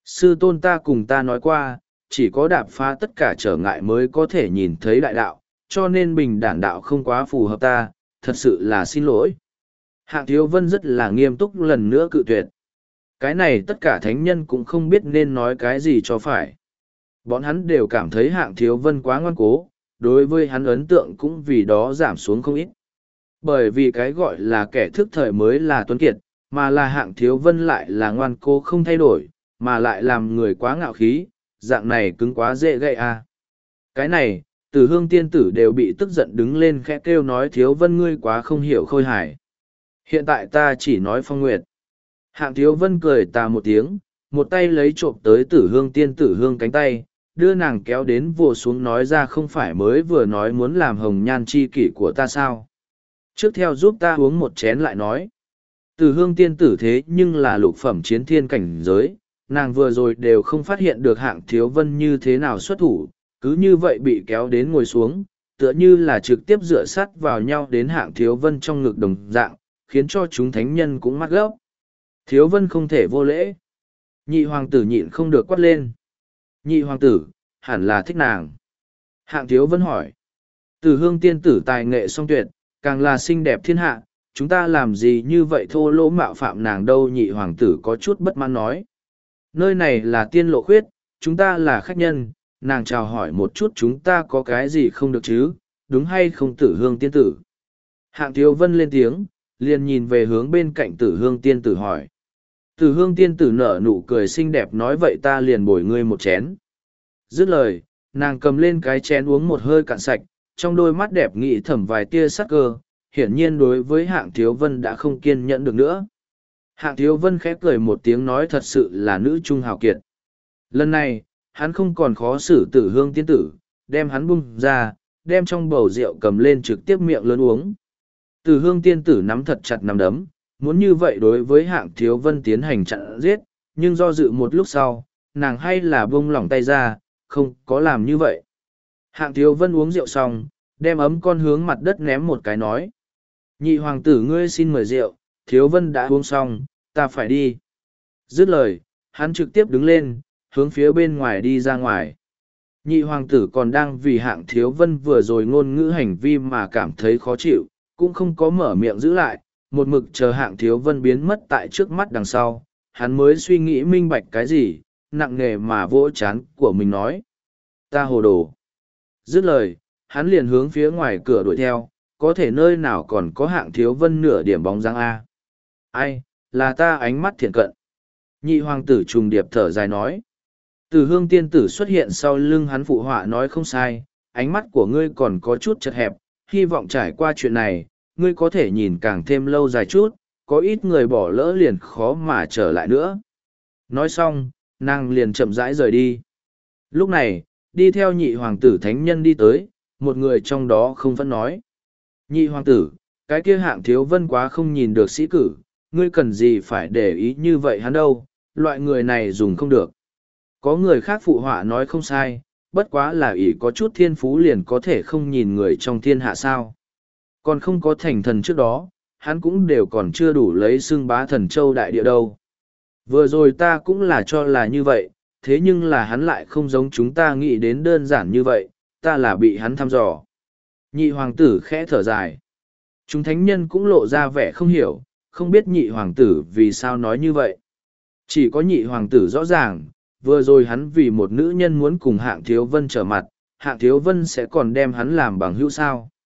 Sư tôn ta cùng ta nói qua, chỉ có đạp phá tất cả trở ngại mới có thể nhìn thấy đại đạo, cho nên bình đản đạo không quá phù hợp ta, thật sự là xin lỗi. Hạng Thiếu Vân rất là nghiêm túc lần nữa cự tuyệt. Cái này tất cả thánh nhân cũng không biết nên nói cái gì cho phải. Bọn hắn đều cảm thấy Hạng Thiếu Vân quá ngoan cố, đối với hắn ấn tượng cũng vì đó giảm xuống không ít. Bởi vì cái gọi là kẻ thức thời mới là tuấn kiệt, mà là Hạng Thiếu Vân lại là ngoan cố không thay đổi, mà lại làm người quá ngạo khí, dạng này cứng quá dễ gậy à. Cái này, Tử Hương tiên tử đều bị tức giận đứng lên khẽ kêu nói Thiếu Vân ngươi quá không hiểu Khôi Hải. Hiện tại ta chỉ nói Phong Nguyệt. Hạng Thiếu Vân cười tà một tiếng, một tay lấy trộm tới Tử Hương tiên tử hương cánh tay, đưa nàng kéo đến vồ xuống nói ra không phải mới vừa nói muốn làm hồng nhan chi kỷ của ta sao. Trước theo giúp ta uống một chén lại nói. Tử Hương tiên tử thế nhưng là lục phẩm chiến thiên cảnh giới, nàng vừa rồi đều không phát hiện được Hạng Thiếu Vân như thế nào xuất thủ, cứ như vậy bị kéo đến ngồi xuống, tựa như là trực tiếp dựa sát vào nhau đến Hạng Thiếu Vân trong ngực đồng dạng, khiến cho chúng thánh nhân cũng mắt gốc. Thiếu Vân không thể vô lễ. Nhị hoàng tử nhịn không được quát lên. Nhị hoàng tử, hẳn là thích nàng. Hạng Thiếu Vân hỏi. Tử Hương tiên tử tài nghệ song tuyệt, càng là xinh đẹp thiên hạ, chúng ta làm gì như vậy thô lỗ mạo phạm nàng đâu. Nhị hoàng tử có chút bất mãn nói. Nơi này là tiên lộ khuyết, chúng ta là khách nhân, nàng chào hỏi một chút chúng ta có cái gì không được chứ, đúng hay không Tử Hương tiên tử. Hạng Thiếu Vân lên tiếng, liền nhìn về hướng bên cạnh Tử Hương tiên tử hỏi. Tử Hương tiên tử nở nụ cười xinh đẹp nói vậy ta liền bồi ngươi một chén. Dứt lời, nàng cầm lên cái chén uống một hơi cạn sạch, trong đôi mắt đẹp nghĩ thầm vài tia sắc cơ, hiển nhiên đối với Hạng Thiếu Vân đã không kiên nhẫn được nữa. Hạng Thiếu Vân khẽ cười một tiếng nói thật sự là nữ trung hào kiệt. Lần này, hắn không còn khó xử Tử Hương tiên tử, đem hắn bung ra, đem trong bầu rượu cầm lên trực tiếp miệng lớn uống. Tử Hương tiên tử nắm thật chặt nắm đấm, muốn như vậy đối với Hạng Thiếu Vân tiến hành chặn giết, nhưng do dự một lúc sau, nàng hay là bông lỏng tay ra, không có làm như vậy. Hạng Thiếu Vân uống rượu xong, đem ấm con hướng mặt đất ném một cái nói. Nhị hoàng tử ngươi xin mời rượu, Thiếu Vân đã uống xong, ta phải đi. Dứt lời, hắn trực tiếp đứng lên, hướng phía bên ngoài đi ra ngoài. Nhị hoàng tử còn đang vì Hạng Thiếu Vân vừa rồi ngôn ngữ hành vi mà cảm thấy khó chịu, cũng không có mở miệng giữ lại, một mực chờ Hạng Thiếu Vân biến mất tại trước mắt đằng sau, hắn mới suy nghĩ minh bạch cái gì, nặng nề mà vỗ chán của mình nói. Ta hồ đồ. Dứt lời, hắn liền hướng phía ngoài cửa đuổi theo, có thể nơi nào còn có Hạng Thiếu Vân nửa điểm bóng dáng A. Ai, là ta ánh mắt thiện cận. Nhị hoàng tử trùng điệp thở dài nói. Tử Hương tiên tử xuất hiện sau lưng hắn phụ họa nói không sai, ánh mắt của ngươi còn có chút chật hẹp, hy vọng trải qua chuyện này, ngươi có thể nhìn càng thêm lâu dài chút, có ít người bỏ lỡ liền khó mà trở lại nữa. Nói xong, nàng liền chậm rãi rời đi. Lúc này, đi theo nhị hoàng tử thánh nhân đi tới, một người trong đó không vẫn nói. Nhị hoàng tử, cái kia Hạng Thiếu Vân quá không nhìn được sĩ cử, ngươi cần gì phải để ý như vậy hắn đâu, loại người này dùng không được. Có người khác phụ họa nói không sai, bất quá là ỷ có chút thiên phú liền có thể không nhìn người trong thiên hạ sao. Còn không có thành thần trước đó, hắn cũng đều còn chưa đủ lấy xưng bá thần châu đại địa đâu. Vừa rồi ta cũng là cho là như vậy, thế nhưng là hắn lại không giống chúng ta nghĩ đến đơn giản như vậy, ta là bị hắn thăm dò. Nhị hoàng tử khẽ thở dài. Chúng thánh nhân cũng lộ ra vẻ không hiểu, không biết nhị hoàng tử vì sao nói như vậy. Chỉ có nhị hoàng tử rõ ràng, vừa rồi hắn vì một nữ nhân muốn cùng Hạng Thiếu Vân trở mặt, Hạng Thiếu Vân sẽ còn đem hắn làm bằng hữu sao.